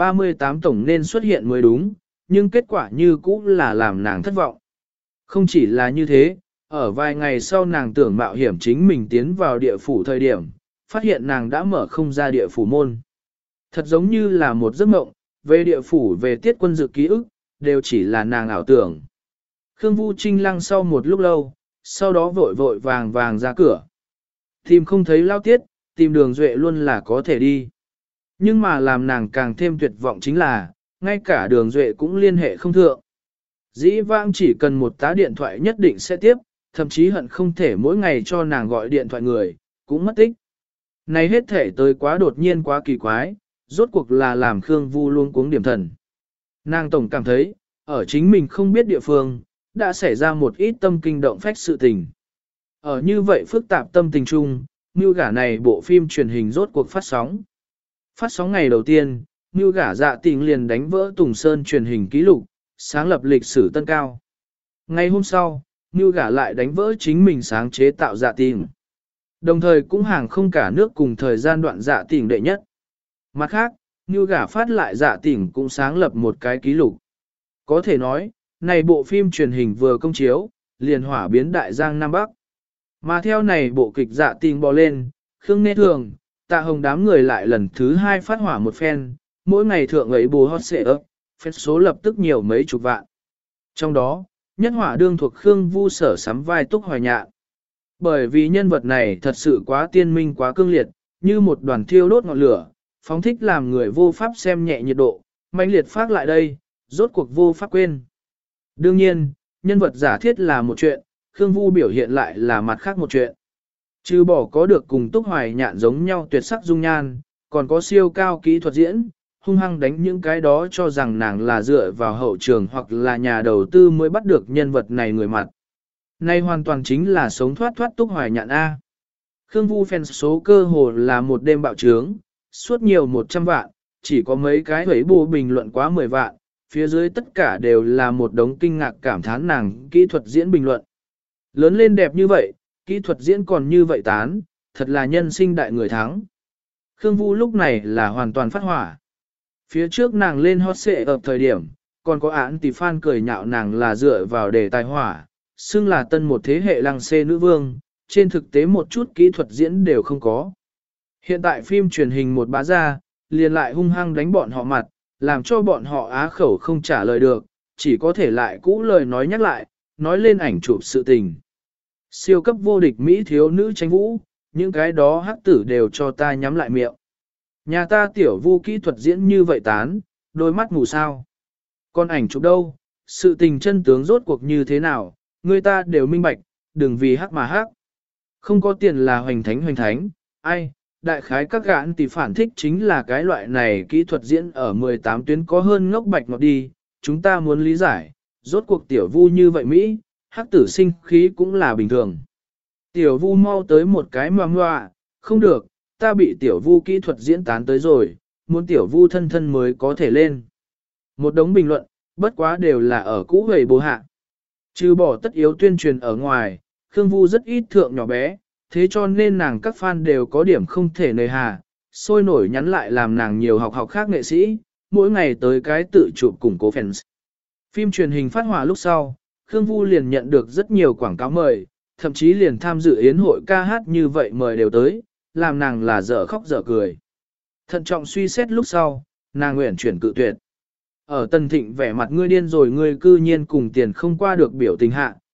38 tổng nên xuất hiện mới đúng, nhưng kết quả như cũ là làm nàng thất vọng. Không chỉ là như thế, ở vài ngày sau nàng tưởng mạo hiểm chính mình tiến vào địa phủ thời điểm, phát hiện nàng đã mở không ra địa phủ môn. Thật giống như là một giấc mộng, về địa phủ về tiết quân dự ký ức, đều chỉ là nàng ảo tưởng. Khương Vu trinh lăng sau một lúc lâu, sau đó vội vội vàng vàng ra cửa. Tìm không thấy Lao Tiết, tìm Đường Duệ luôn là có thể đi. Nhưng mà làm nàng càng thêm tuyệt vọng chính là, ngay cả Đường Duệ cũng liên hệ không thượng. Dĩ vãng chỉ cần một tá điện thoại nhất định sẽ tiếp, thậm chí hận không thể mỗi ngày cho nàng gọi điện thoại người, cũng mất tích. Này hết thể tới quá đột nhiên quá kỳ quái, rốt cuộc là làm Khương Vu luôn cuống điểm thần. Nàng tổng cảm thấy, ở chính mình không biết địa phương, đã xảy ra một ít tâm kinh động phách sự tình. Ở như vậy phức tạp tâm tình chung, Mưu Gả này bộ phim truyền hình rốt cuộc phát sóng. Phát sóng ngày đầu tiên, Mưu Gả Dạ Tình liền đánh vỡ Tùng Sơn truyền hình ký lục, sáng lập lịch sử tân cao. Ngày hôm sau, Mưu Gả lại đánh vỡ chính mình sáng chế tạo Dạ Tình. Đồng thời cũng hàng không cả nước cùng thời gian đoạn Dạ Tình đệ nhất. Mặt khác, Mưu Gả phát lại Dạ Tình cũng sáng lập một cái ký lục. Có thể nói, này bộ phim truyền hình vừa công chiếu, liền hỏa biến đại giang Nam Bắc. Mà theo này bộ kịch Dạ Tình bò lên, Khương Nê Thường, Tạ Hồng đám người lại lần thứ 2 phát hỏa một phen, mỗi ngày thượng ấy bù hot xệ ấp, phép số lập tức nhiều mấy chục vạn. Trong đó, nhất hỏa đương thuộc Khương Vu sở sắm vai Túc Hoài Nhạn. Bởi vì nhân vật này thật sự quá tiên minh quá cương liệt, như một đoàn thiêu đốt ngọn lửa, phóng thích làm người vô pháp xem nhẹ nhiệt độ, mãnh liệt phát lại đây, rốt cuộc vô pháp quên. Đương nhiên, nhân vật giả thiết là một chuyện, Khương Vu biểu hiện lại là mặt khác một chuyện. Trừ bỏ có được cùng Túc Hoài Nhạn giống nhau tuyệt sắc dung nhan, còn có siêu cao kỹ thuật diễn, hung hăng đánh những cái đó cho rằng nàng là dựa vào hậu trường hoặc là nhà đầu tư mới bắt được nhân vật này người mặt. Này hoàn toàn chính là sống thoát Túc Hoài Nhạn A. Khương Vu fan số cơ hồ là một đêm bạo trướng, suốt nhiều 100 vạn, chỉ có mấy cái hấy bù bình luận quá 10 vạn, phía dưới tất cả đều là một đống kinh ngạc cảm thán nàng kỹ thuật diễn bình luận. Lớn lên đẹp như vậy, kỹ thuật diễn còn như vậy tán, thật là nhân sinh đại người thắng. Khương Vu lúc này là hoàn toàn phát hỏa. Phía trước nàng lên hot xệ ở thời điểm, còn có án tỷ fan cười nhạo nàng là dựa vào đề tài hỏa, xưng là tân một thế hệ lăng xê nữ vương, trên thực tế một chút kỹ thuật diễn đều không có. Hiện tại phim truyền hình một bá ra, liền lại hung hăng đánh bọn họ mặt, làm cho bọn họ á khẩu không trả lời được, chỉ có thể lại cũ lời nói nhắc lại, nói lên ảnh chụp sự tình. Siêu cấp vô địch Mỹ thiếu nữ tranh vũ, những cái đó hắc tử đều cho ta nhắm lại miệng. Nhà ta tiểu Vu kỹ thuật diễn như vậy tán, đôi mắt mù sao. Còn ảnh chụp đâu, sự tình chân tướng rốt cuộc như thế nào, người ta đều minh bạch, đừng vì hắc mà hắc. Không có tiền là hoành thánh, ai, đại khái các gạn thì phản thích chính là cái loại này kỹ thuật diễn ở 18 tuyến có hơn ngốc bạch ngọt đi, chúng ta muốn lý giải, rốt cuộc tiểu Vu như vậy Mỹ, hắc tử sinh khí cũng là bình thường. Tiểu Vu mau tới một cái mà ngoạ, không được, ta bị tiểu Vu kỹ thuật diễn tán tới rồi, muốn tiểu Vu thân thân mới có thể lên. Một đống bình luận, bất quá đều là ở cũ gầy bố hạ. Trừ bỏ tất yếu tuyên truyền ở ngoài, Khương Vu rất ít thượng nhỏ bé, thế cho nên nàng các fan đều có điểm không thể nề hà, sôi nổi nhắn lại làm nàng nhiều học khác nghệ sĩ, mỗi ngày tới cái tự chụp củng cố fans. Phim truyền hình phát hỏa lúc sau, Khương Vu liền nhận được rất nhiều quảng cáo mời, thậm chí liền tham dự yến hội ca hát như vậy mời đều tới, làm nàng là dở khóc dở cười. Thận trọng suy xét lúc sau, nàng nguyện chuyển cự tuyệt. Ở Tần Thịnh vẻ mặt ngươi điên rồi ngươi cư nhiên cùng tiền không qua được biểu tình hạ,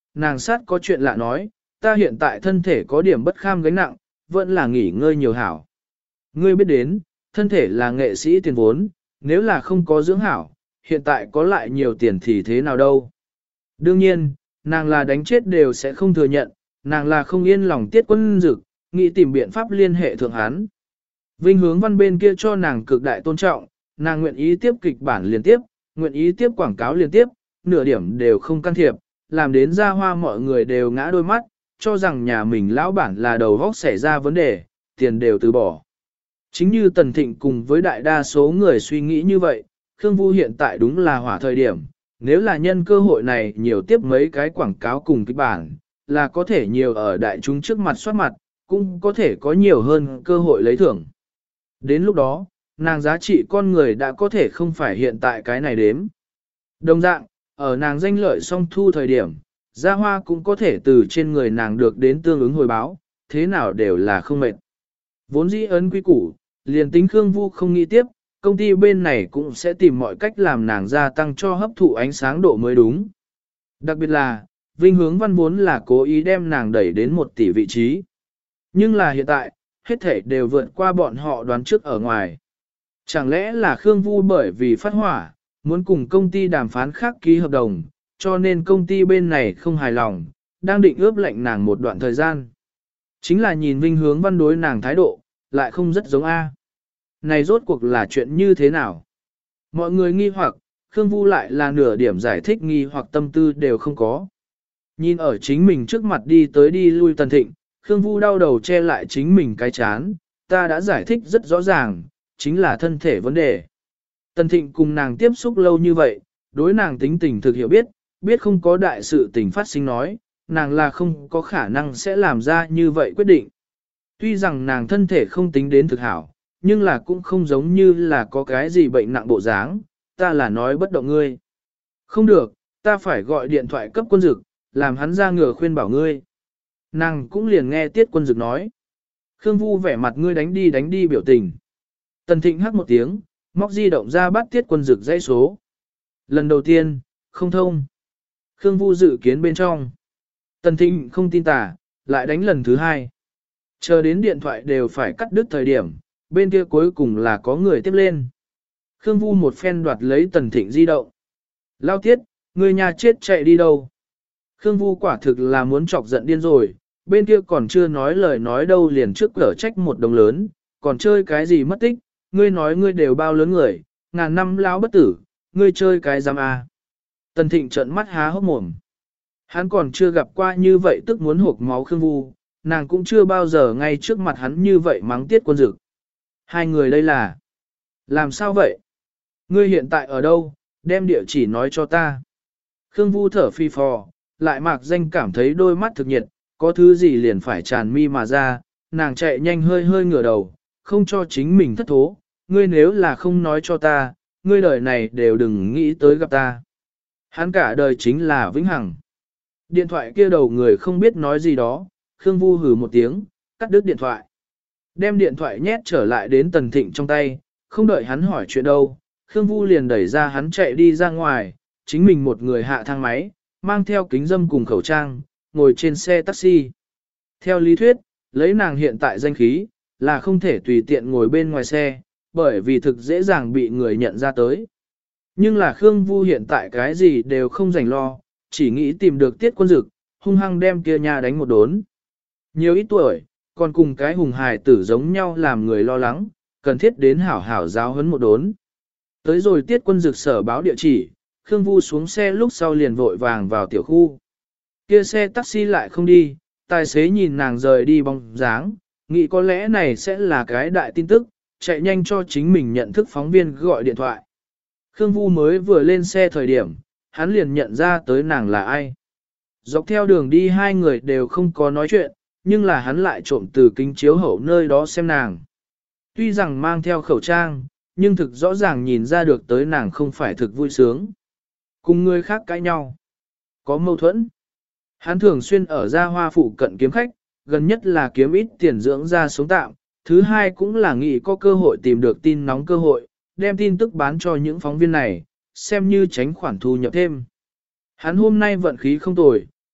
nàng sát có chuyện lạ nói, ta hiện tại thân thể có điểm bất kham gánh nặng, vẫn là nghỉ ngơi nhiều hảo. Ngươi biết đến, thân thể là nghệ sĩ tiền vốn, nếu là không có dưỡng hảo, hiện tại có lại nhiều tiền thì thế nào đâu. Đương nhiên, nàng là đánh chết đều sẽ không thừa nhận, nàng là không yên lòng Tiết Quân Dực, nghĩ tìm biện pháp liên hệ thượng hắn. Vinh Hướng Văn bên kia cho nàng cực đại tôn trọng, nàng nguyện ý tiếp kịch bản liên tiếp, nguyện ý tiếp quảng cáo liên tiếp, nửa điểm đều không can thiệp, làm đến ra hoa mọi người đều ngã đôi mắt, cho rằng nhà mình lão bản là đầu góc xảy ra vấn đề, tiền đều từ bỏ. Chính như Tần Thịnh cùng với đại đa số người suy nghĩ như vậy, Khương Vu hiện tại đúng là hỏa thời điểm, nếu là nhân cơ hội này nhiều tiếp mấy cái quảng cáo cùng kịch bản, là có thể nhiều ở đại chúng trước mặt soát mặt, cũng có thể có nhiều hơn cơ hội lấy thưởng. Đến lúc đó, nàng giá trị con người đã có thể không phải hiện tại cái này đếm. Đồng dạng, ở nàng danh lợi song thu thời điểm, Gia Hoa cũng có thể từ trên người nàng được đến tương ứng hồi báo, thế nào đều là không mệt. Vốn dĩ ấn quy củ, liền tính Khương Vu không nghĩ tiếp, công ty bên này cũng sẽ tìm mọi cách làm nàng gia tăng cho hấp thụ ánh sáng độ mới đúng. Đặc biệt là, Vinh Hướng Văn vốn là cố ý đem nàng đẩy đến 1 tỷ vị trí. Nhưng là hiện tại, hết thể đều vượt qua bọn họ đoán trước ở ngoài. Chẳng lẽ là Khương Vu bởi vì phát hỏa, muốn cùng công ty đàm phán khác ký hợp đồng, cho nên công ty bên này không hài lòng, đang định ướp lệnh nàng một đoạn thời gian. Chính là nhìn Vinh Hướng Văn đối nàng thái độ, lại không rất giống A. Này rốt cuộc là chuyện như thế nào? Mọi người nghi hoặc, Khương Vu lại là nửa điểm giải thích nghi hoặc tâm tư đều không có. Nhìn ở chính mình trước mặt đi tới đi lui Tần Thịnh, Khương Vu đau đầu che lại chính mình cái chán, ta đã giải thích rất rõ ràng, chính là thân thể vấn đề. Tần Thịnh cùng nàng tiếp xúc lâu như vậy, đối nàng tính tình thực hiểu biết, biết không có đại sự tình phát sinh nói, nàng là không có khả năng sẽ làm ra như vậy quyết định. Tuy rằng nàng thân thể không tính đến thực hảo, nhưng là cũng không giống như là có cái gì bệnh nặng bộ dáng, ta là nói bất động ngươi. Không được, ta phải gọi điện thoại cấp Quân Dực, làm hắn ra ngừa khuyên bảo ngươi. Nàng cũng liền nghe Tiết Quân Dực nói. Khương Vu vẻ mặt ngươi đánh đi biểu tình. Tần Thịnh hắc một tiếng, móc di động ra bắt Tiết Quân Dực dãy số. Lần đầu tiên, không thông. Khương Vu dự kiến bên trong. Tần Thịnh không tin tà, lại đánh lần thứ 2. Chờ đến điện thoại đều phải cắt đứt thời điểm, bên kia cuối cùng là có người tiếp lên. Khương Vu một phen đoạt lấy Tần Thịnh di động. Lao Tiết, người nhà chết chạy đi đâu? Khương Vu quả thực là muốn chọc giận điên rồi, bên kia còn chưa nói lời nói đâu liền trước cửa trách một đồng lớn, còn chơi cái gì mất tích, ngươi nói ngươi đều bao lớn người, ngàn năm lão bất tử, ngươi chơi cái giam à. Tần Thịnh trợn mắt há hốc mồm. Hắn còn chưa gặp qua như vậy tức muốn hộc máu Khương Vu, nàng cũng chưa bao giờ ngay trước mặt hắn như vậy mắng Tiết Quân Dực. Hai người đây là... Làm sao vậy? Ngươi hiện tại ở đâu? Đem địa chỉ nói cho ta. Khương Vu thở phi phò, lại mạc danh cảm thấy đôi mắt thực nhiệt, có thứ gì liền phải tràn mi mà ra, nàng chạy nhanh hơi ngửa đầu, không cho chính mình thất thố, ngươi nếu là không nói cho ta, ngươi đời này đều đừng nghĩ tới gặp ta. Hắn cả đời chính là vĩnh hằng. Điện thoại kia đầu người không biết nói gì đó, Khương Vu hừ một tiếng, cắt đứt điện thoại. Đem điện thoại nhét trở lại đến Tần Thịnh trong tay, không đợi hắn hỏi chuyện đâu, Khương Vu liền đẩy ra hắn chạy đi ra ngoài, chính mình một người hạ thang máy, mang theo kính dâm cùng khẩu trang, ngồi trên xe taxi. Theo lý thuyết, lấy nàng hiện tại danh khí, là không thể tùy tiện ngồi bên ngoài xe, bởi vì thực dễ dàng bị người nhận ra tới. Nhưng là Khương Vu hiện tại cái gì đều không rảnh lo, chỉ nghĩ tìm được Tiết Quân Dực, hung hăng đem kia nhà đánh một đốn. Nhiều ít tuổi, còn cùng cái hùng hài tử giống nhau làm người lo lắng, cần thiết đến hảo hảo giáo huấn một đốn. Tới rồi Tiết Quân Dực sở báo địa chỉ, Khương Vu xuống xe lúc sau liền vội vàng vào tiểu khu. Kia xe taxi lại không đi, tài xế nhìn nàng rời đi bóng dáng, nghĩ có lẽ này sẽ là cái đại tin tức, chạy nhanh cho chính mình nhận thức phóng viên gọi điện thoại. Khương Vu mới vừa lên xe thời điểm, hắn liền nhận ra tới nàng là ai. Dọc theo đường đi hai người đều không có nói chuyện, nhưng là hắn lại trộm từ kính chiếu hậu nơi đó xem nàng. Tuy rằng mang theo khẩu trang, nhưng thực rõ ràng nhìn ra được tới nàng không phải thực vui sướng. Cùng người khác cãi nhau. Có mâu thuẫn. Hắn thường xuyên ở gia hoa phụ cận kiếm khách, gần nhất là kiếm ít tiền dưỡng ra sống tạm, thứ hai cũng là nghĩ có cơ hội tìm được tin nóng cơ hội, đem tin tức bán cho những phóng viên này, xem như tránh khoản thu nhập thêm. Hắn hôm nay vận khí không tồi,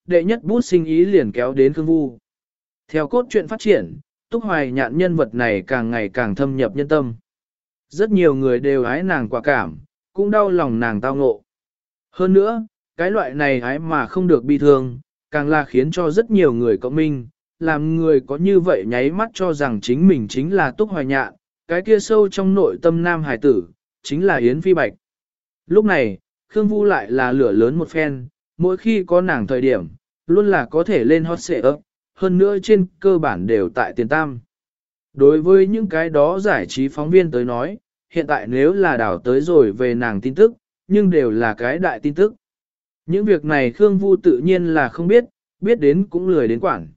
đệ nhất bút sinh ý liền kéo đến Khương Vu. Theo cốt truyện phát triển, Túc Hoài Nhạn nhân vật này càng ngày càng thâm nhập nhân tâm. Rất nhiều người đều ái nàng quả cảm, cũng đau lòng nàng tao ngộ. Hơn nữa, cái loại này ái mà không được bi thương, càng là khiến cho rất nhiều người cộng minh, làm người có như vậy nháy mắt cho rằng chính mình chính là Túc Hoài Nhạn, cái kia sâu trong nội tâm nam hải tử, chính là Yến Phi Bạch. Lúc này, Khương Vu lại là lửa lớn một phen, mỗi khi có nàng thời điểm, luôn là có thể lên hot xệ ấp, hơn nữa trên cơ bản đều tại tiền tam. Đối với những cái đó giải trí phóng viên tới nói, hiện tại nếu là đảo tới rồi về nàng tin tức, nhưng đều là cái đại tin tức. Những việc này Khương Vu tự nhiên là không biết, biết đến cũng lười đến quản.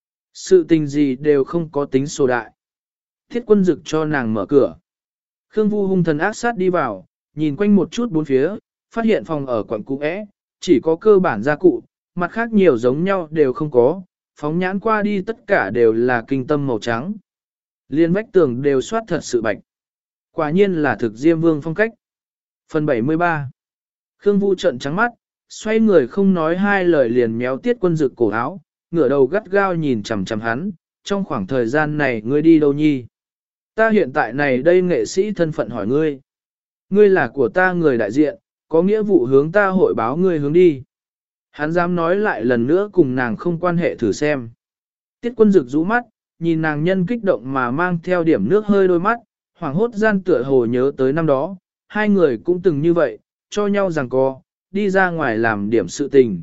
Sự tình gì đều không có tính sổ đại. Thiết Quân Dực cho nàng mở cửa. Khương Vu hung thần ác sát đi vào, nhìn quanh một chút bốn phía, phát hiện phòng ở quận cũ é, chỉ có cơ bản gia cụ, mặt khác nhiều giống nhau đều không có, phóng nhãn qua đi tất cả đều là kinh tâm màu trắng. Liên vách tường đều soát thật sự bạch. Quả nhiên là thực Diêm Vương phong cách. Phần 73. Khương Vu trợn trắng mắt, xoay người không nói hai lời liền méo Tiết Quân Dực cổ áo, ngửa đầu gắt gao nhìn chằm chằm hắn, trong khoảng thời gian này ngươi đi đâu nhi? Ta hiện tại này đây nghệ sĩ thân phận hỏi ngươi. Ngươi là của ta người đại diện, có nghĩa vụ hướng ta hội báo ngươi hướng đi. Hắn dám nói lại lần nữa cùng nàng không quan hệ thử xem. Tiết Quân Dực rũ mắt, nhìn nàng nhân kích động mà mang theo điểm nước hơi đôi mắt, hoảng hốt gian tựa hồ nhớ tới năm đó, hai người cũng từng như vậy, cho nhau rằng co, đi ra ngoài làm điểm sự tình,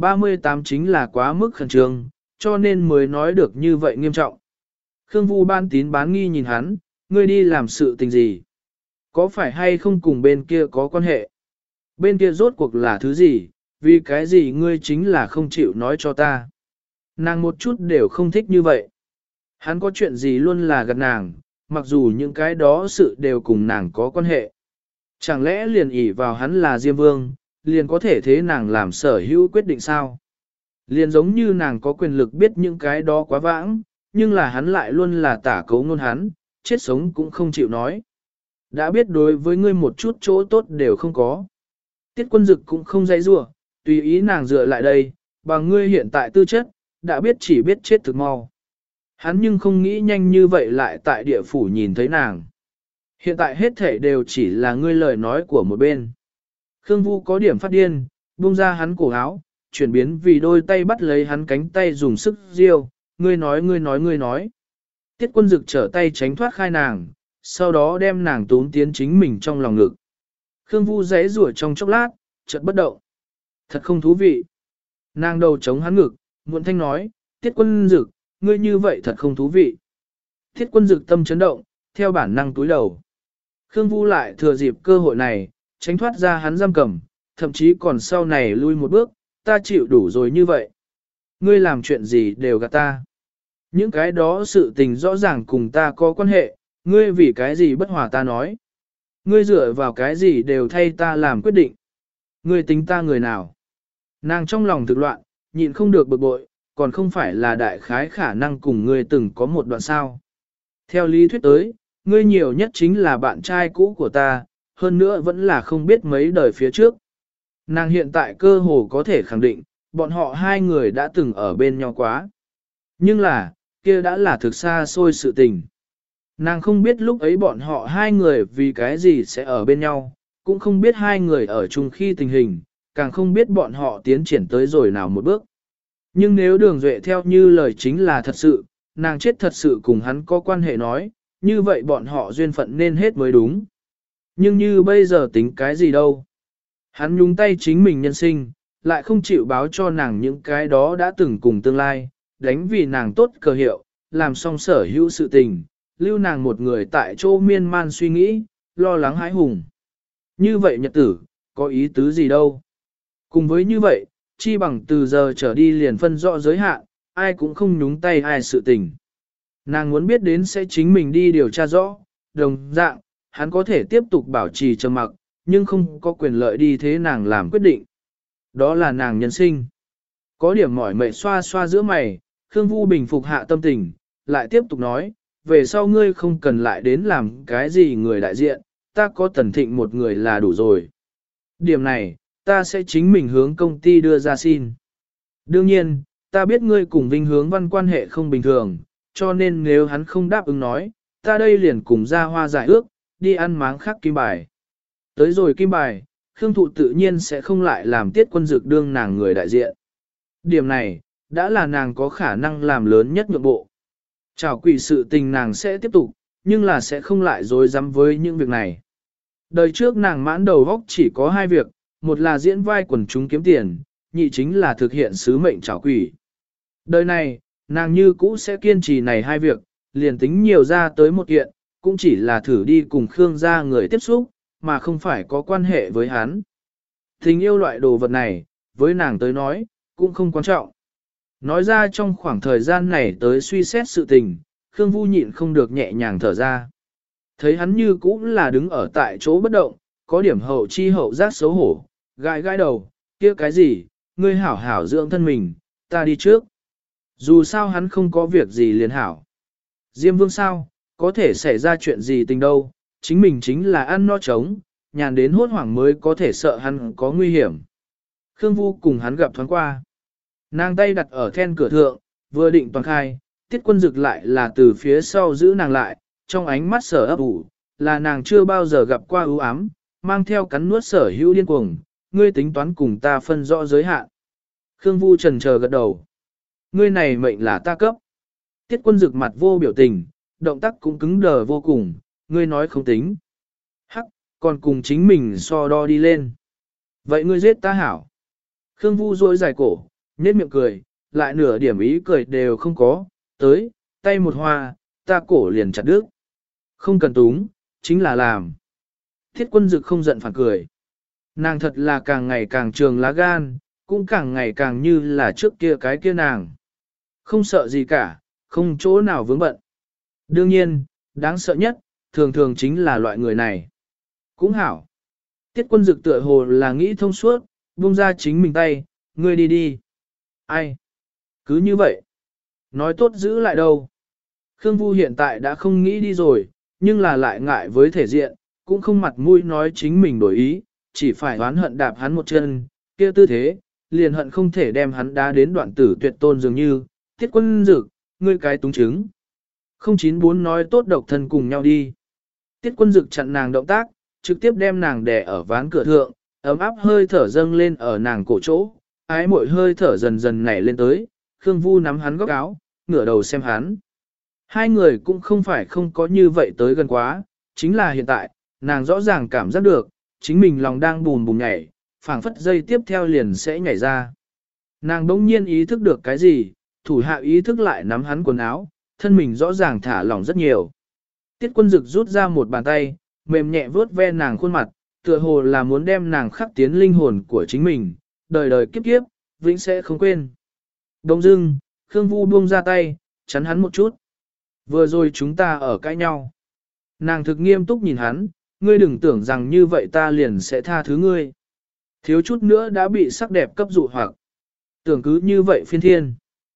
38 chính là quá mức khẩn trương, cho nên mới nói được như vậy nghiêm trọng. Khương Vu ban tín bán nghi nhìn hắn, ngươi đi làm sự tình gì? Có phải hay không cùng bên kia có quan hệ? Bên kia rốt cuộc là thứ gì? Vì cái gì ngươi chính là không chịu nói cho ta? Nàng một chút đều không thích như vậy. Hắn có chuyện gì luôn là gạt nàng, mặc dù những cái đó sự đều cùng nàng có quan hệ. Chẳng lẽ liền ỷ vào hắn là Diêm Vương, liền có thể thế nàng làm sở hữu quyết định sao? Liền giống như nàng có quyền lực biết những cái đó quá vãng, nhưng là hắn lại luôn là tả cấu ngôn hắn, chết sống cũng không chịu nói. Đã biết đối với ngươi một chút chỗ tốt đều không có. Tiết Quân Dực cũng không dãy rủa, tùy ý nàng dựa lại đây, bằng ngươi hiện tại tư chất, đã biết chỉ biết chết thực mau. Hắn nhưng không nghĩ nhanh như vậy lại tại địa phủ nhìn thấy nàng. Hiện tại hết thể đều chỉ là ngươi lời nói của một bên. Khương Vu có điểm phát điên, buông ra hắn cổ áo, chuyển biến vì đôi tay bắt lấy hắn cánh tay dùng sức riêu, ngươi nói ngươi nói ngươi nói. Tiết Quân Dực trở tay tránh thoát khai nàng, sau đó đem nàng tún tiến chính mình trong lòng ngực. Khương Vu giãy giụa trong chốc lát, chợt bất động. Thật không thú vị. Nàng đầu chống hắn ngực, muộn thanh nói, Tiết Quân Dực, ngươi như vậy thật không thú vị. Tiết Quân Dực tâm chấn động, theo bản năng túi đầu. Khương Vu lại thừa dịp cơ hội này, tránh thoát ra hắn giam cầm, thậm chí còn sau này lui một bước, ta chịu đủ rồi như vậy. Ngươi làm chuyện gì đều gạt ta. Những cái đó sự tình rõ ràng cùng ta có quan hệ, ngươi vì cái gì bất hòa ta nói. Ngươi dựa vào cái gì đều thay ta làm quyết định. Ngươi tính ta người nào. Nàng trong lòng thực loạn, nhịn không được bực bội, còn không phải là đại khái khả năng cùng ngươi từng có một đoạn sao. Theo lý thuyết tới, ngươi nhiều nhất chính là bạn trai cũ của ta, hơn nữa vẫn là không biết mấy đời phía trước. Nàng hiện tại cơ hồ có thể khẳng định, bọn họ hai người đã từng ở bên nhau quá. Nhưng là, kia đã là thực xa xôi sự tình. Nàng không biết lúc ấy bọn họ hai người vì cái gì sẽ ở bên nhau, cũng không biết hai người ở chung khi tình hình, càng không biết bọn họ tiến triển tới rồi nào một bước. Nhưng nếu Đường Duệ theo như lời chính là thật sự, nàng chết thật sự cùng hắn có quan hệ nói, như vậy bọn họ duyên phận nên hết mới đúng. Nhưng như bây giờ tính cái gì đâu. Hắn nhúng tay chính mình nhân sinh, lại không chịu báo cho nàng những cái đó đã từng cùng tương lai, đánh vì nàng tốt cờ hiệu, làm xong sở hữu sự tình, lưu nàng một người tại chỗ miên man suy nghĩ, lo lắng hãi hùng. Như vậy nhật tử, có ý tứ gì đâu. Cùng với như vậy, chi bằng từ giờ trở đi liền phân rõ giới hạn, ai cũng không nhúng tay ai sự tình. Nàng muốn biết đến sẽ chính mình đi điều tra rõ, đồng dạng, hắn có thể tiếp tục bảo trì trầm mặc, nhưng không có quyền lợi đi thế nàng làm quyết định. Đó là nàng nhân sinh. Có điểm mỏi mệt xoa xoa giữa mày, Khương Vu bình phục hạ tâm tình, lại tiếp tục nói, về sau ngươi không cần lại đến làm cái gì người đại diện, ta có Tần Thịnh một người là đủ rồi. Điểm này, ta sẽ chính mình hướng công ty đưa ra xin. Đương nhiên, ta biết ngươi cùng Vinh Hướng Văn quan hệ không bình thường, cho nên nếu hắn không đáp ứng nói, ta đây liền cùng ra hoa giải ước, đi ăn máng khác kim bài. Tới rồi kim bài, Khương Thụ tự nhiên sẽ không lại làm Tiết Quân Dực đương nàng người đại diện. Điểm này, đã là nàng có khả năng làm lớn nhất nhượng bộ. Chào quỷ sự tình nàng sẽ tiếp tục, nhưng là sẽ không lại dối dám với những việc này. Đời trước nàng mãn đầu góc chỉ có hai việc, một là diễn vai quần chúng kiếm tiền, nhị chính là thực hiện sứ mệnh chào quỷ. Đời này, nàng như cũ sẽ kiên trì này hai việc, liền tính nhiều ra tới một kiện, cũng chỉ là thử đi cùng Khương gia người tiếp xúc, mà không phải có quan hệ với hắn. Tình yêu loại đồ vật này, với nàng tới nói, cũng không quan trọng. Nói ra trong khoảng thời gian này tới suy xét sự tình, Khương Vu nhịn không được nhẹ nhàng thở ra. Thấy hắn như cũ là đứng ở tại chỗ bất động, có điểm hậu chi hậu giác xấu hổ, gãi gãi đầu, kia cái gì, ngươi hảo hảo dưỡng thân mình, ta đi trước. Dù sao hắn không có việc gì liền hảo. Diêm vương sao, có thể xảy ra chuyện gì tình đâu, chính mình chính là ăn no trống, nhàn đến hốt hoảng mới có thể sợ hắn có nguy hiểm. Khương Vu cùng hắn gặp thoáng qua. Nàng tay đặt ở then cửa thượng, vừa định toàn khai, Tiết Quân Dực lại là từ phía sau giữ nàng lại, trong ánh mắt sở ấp ủ, là nàng chưa bao giờ gặp qua ưu ám, mang theo cắn nuốt sở hữu điên cuồng, ngươi tính toán cùng ta phân rõ giới hạn. Khương Vu trần chờ gật đầu. Ngươi này mệnh là ta cấp. Tiết Quân Dực mặt vô biểu tình, động tác cũng cứng đờ vô cùng, ngươi nói không tính. Hắc, còn cùng chính mình so đo đi lên. Vậy ngươi giết ta hảo. Khương Vu rối dài cổ, nhếch miệng cười, lại nửa điểm ý cười đều không có, tới, tay một hoa, ta cổ liền chặt đứt. Không cần túng, chính là làm. Thiết Quân Dực không giận phản cười. Nàng thật là càng ngày càng trường lá gan, cũng càng ngày càng như là trước kia cái kia nàng. Không sợ gì cả, không chỗ nào vướng bận. Đương nhiên, đáng sợ nhất, thường thường chính là loại người này. Cũng hảo. Tiết Quân Dực tựa hồ là nghĩ thông suốt, buông ra chính mình tay, ngươi đi đi. Ai? Cứ như vậy. Nói tốt giữ lại đâu. Khương Vu hiện tại đã không nghĩ đi rồi, nhưng là lại ngại với thể diện, cũng không mặt mũi nói chính mình đổi ý, chỉ phải oán hận đạp hắn một chân, kia tư thế, liền hận không thể đem hắn đá đến đoạn tử tuyệt tôn dường như, Tiết Quân Dực, ngươi cái túng chứng. 094 nói tốt độc thân cùng nhau đi. Tiết Quân Dực chặn nàng động tác, trực tiếp đem nàng đè ở ván cửa thượng, ấm áp hơi thở dâng lên ở nàng cổ chỗ, ái mội hơi thở dần dần nảy lên tới, Khương Vu nắm hắn góc áo, ngửa đầu xem hắn. Hai người cũng không phải không có như vậy tới gần quá, chính là hiện tại, nàng rõ ràng cảm giác được, chính mình lòng đang bùm bùm nhảy, phảng phất dây tiếp theo liền sẽ nhảy ra. Nàng đỗng nhiên ý thức được cái gì, thủ hạ ý thức lại nắm hắn quần áo, thân mình rõ ràng thả lỏng rất nhiều. Tiết Quân Dực rút ra một bàn tay, mềm nhẹ vuốt ve nàng khuôn mặt, tựa hồ là muốn đem nàng khắc tiến linh hồn của chính mình, đời đời kiếp kiếp, vĩnh sẽ không quên. Đông dưng, Khương Vu buông ra tay, chắn hắn một chút. Vừa rồi chúng ta ở cãi nhau. Nàng thực nghiêm túc nhìn hắn, ngươi đừng tưởng rằng như vậy ta liền sẽ tha thứ ngươi. Thiếu chút nữa đã bị sắc đẹp cấp dụ hoặc. Tưởng cứ như vậy phiên thiên.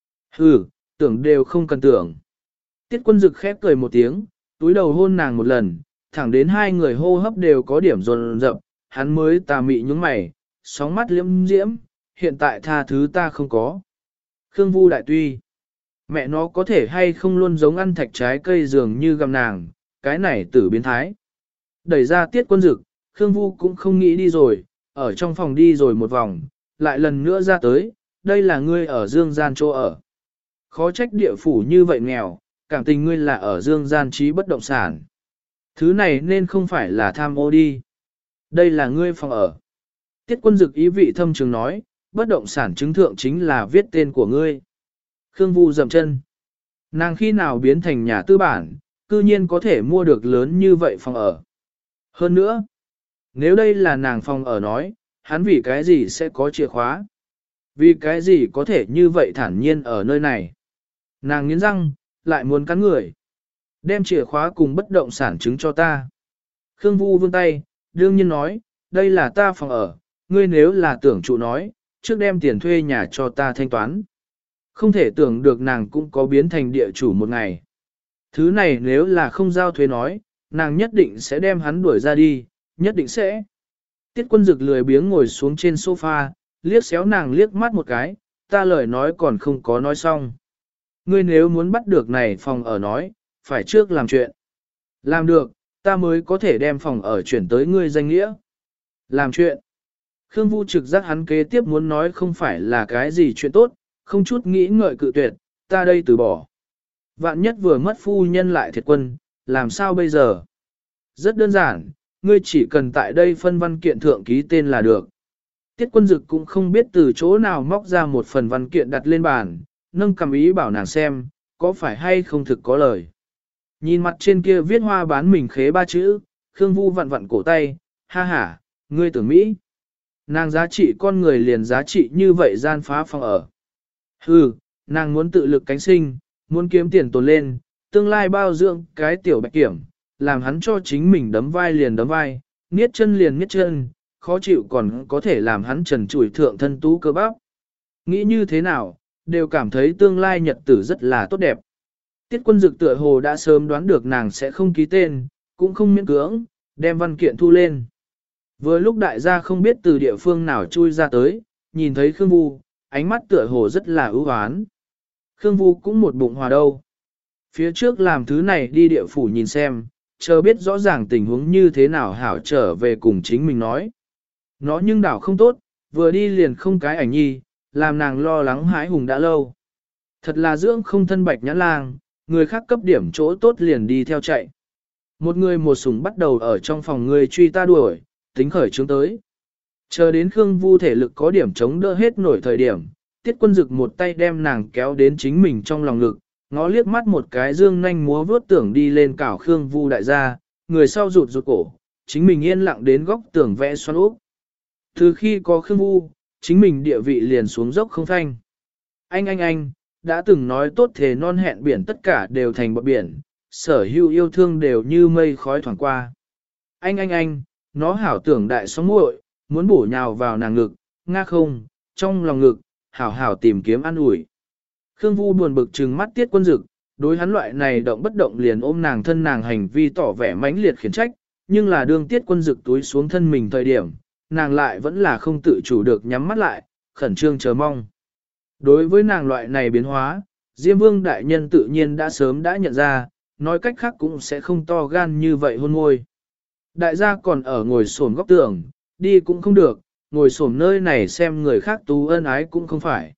Hừ, tưởng đều không cần tưởng. Tiết Quân Dực khép cười một tiếng, túi đầu hôn nàng một lần, thẳng đến hai người hô hấp đều có điểm dồn dập, hắn mới tà mị nhướng mày, sóng mắt liễm diễm, hiện tại tha thứ ta không có. Khương Vu đại tuy, mẹ nó có thể hay không luôn giống ăn thạch trái cây dường như găm nàng, cái này tử biến thái. Đẩy ra Tiết Quân Dực, Khương Vu cũng không nghĩ đi rồi, ở trong phòng đi rồi một vòng, lại lần nữa ra tới, đây là ngươi ở Dương Gian chỗ ở. Khó trách địa phủ như vậy nghèo, cảm tình ngươi là ở Dương Gian trí bất động sản. Thứ này nên không phải là tham ô đi. Đây là ngươi phòng ở. Tiết Quân Dực ý vị thâm trường nói, bất động sản chứng thượng chính là viết tên của ngươi. Khương Vu dậm chân. Nàng khi nào biến thành nhà tư bản, cư nhiên có thể mua được lớn như vậy phòng ở. Hơn nữa, nếu đây là nàng phòng ở nói, hắn vì cái gì sẽ có chìa khóa? Vì cái gì có thể như vậy thản nhiên ở nơi này? Nàng nghiến răng, lại muốn cắn người. Đem chìa khóa cùng bất động sản chứng cho ta. Khương Vu vươn tay, đương nhiên nói, đây là ta phòng ở, ngươi nếu là tưởng trụ nói, trước đem tiền thuê nhà cho ta thanh toán. Không thể tưởng được nàng cũng có biến thành địa chủ một ngày. Thứ này nếu là không giao thuê nói, nàng nhất định sẽ đem hắn đuổi ra đi, nhất định sẽ. Tiết Quân Dực lười biếng ngồi xuống trên sofa, liếc xéo nàng liếc mắt một cái, ta lời nói còn không có nói xong. Ngươi nếu muốn bắt được này phòng ở nói, phải trước làm chuyện. Làm được, ta mới có thể đem phòng ở chuyển tới ngươi danh nghĩa. Làm chuyện. Khương Vu trực giác hắn kế tiếp muốn nói không phải là cái gì chuyện tốt, không chút nghĩ ngợi cự tuyệt, ta đây từ bỏ. Vạn nhất vừa mất phu nhân lại thiệt quân, làm sao bây giờ? Rất đơn giản, ngươi chỉ cần tại đây phân văn kiện thượng ký tên là được. Tiết Quân Dực cũng không biết từ chỗ nào móc ra một phần văn kiện đặt lên bàn, nâng cầm ý bảo nàng xem, có phải hay không thực có lời. Nhìn mặt trên kia viết hoa bán mình khế ba chữ, Khương Vu vặn vặn cổ tay, ha ha, ngươi tưởng Mỹ. Nàng giá trị con người liền giá trị như vậy gian phá phòng ở. Hừ, nàng muốn tự lực cánh sinh, muốn kiếm tiền tồn lên, tương lai bao dưỡng cái tiểu bạch kiểm, làm hắn cho chính mình đấm vai liền đấm vai, niết chân liền niết chân, khó chịu còn có thể làm hắn trần trụi thượng thân tú cơ bắp. Nghĩ như thế nào, đều cảm thấy tương lai nhật tử rất là tốt đẹp. Tiết Quân Dực tựa hồ đã sớm đoán được nàng sẽ không ký tên, cũng không miễn cưỡng, đem văn kiện thu lên. Vừa lúc đại gia không biết từ địa phương nào chui ra tới, nhìn thấy Khương Vu, ánh mắt tựa hồ rất là ưu hoán. Khương Vu cũng một bụng hòa đâu. Phía trước làm thứ này đi địa phủ nhìn xem, chờ biết rõ ràng tình huống như thế nào hảo trở về cùng chính mình nói. Nó nhưng đảo không tốt, vừa đi liền không cái ảnh nhi, làm nàng lo lắng hãi hùng đã lâu. Thật là dưỡng không thân bạch nhãn lang, người khác cấp điểm chỗ tốt liền đi theo chạy. Một người một súng bắt đầu ở trong phòng người truy ta đuổi, tính khởi trướng tới. Chờ đến Khương Vu thể lực có điểm chống đỡ hết nổi thời điểm, Tiết Quân Dực một tay đem nàng kéo đến chính mình trong lòng ngực, ngó liếc mắt một cái dương nanh múa vuốt tưởng đi lên cảo Khương Vu đại gia, người sau rụt rụt cổ, chính mình yên lặng đến góc tường vẽ xoắn úp. Từ khi có Khương Vu, chính mình địa vị liền xuống dốc không thanh. Anh, đã từng nói tốt thề non hẹn biển tất cả đều thành bọt biển, sở hữu yêu thương đều như mây khói thoảng qua. Anh, nó hảo tưởng đại sóng muội, muốn bổ nhào vào nàng ngực, nga không, trong lòng ngực, hảo tìm kiếm an ủi. Khương Vu buồn bực trừng mắt Tiết Quân Dực, đối hắn loại này động bất động liền ôm nàng thân nàng hành vi tỏ vẻ mãnh liệt khiển trách, nhưng là đương Tiết Quân Dực túi xuống thân mình thời điểm, nàng lại vẫn là không tự chủ được nhắm mắt lại, khẩn trương chờ mong. Đối với nàng loại này biến hóa, Diêm Vương đại nhân tự nhiên đã sớm đã nhận ra, nói cách khác cũng sẽ không to gan như vậy hôn môi. Đại gia còn ở ngồi xổm góc tường, đi cũng không được, ngồi xổm nơi này xem người khác tú ân ái cũng không phải.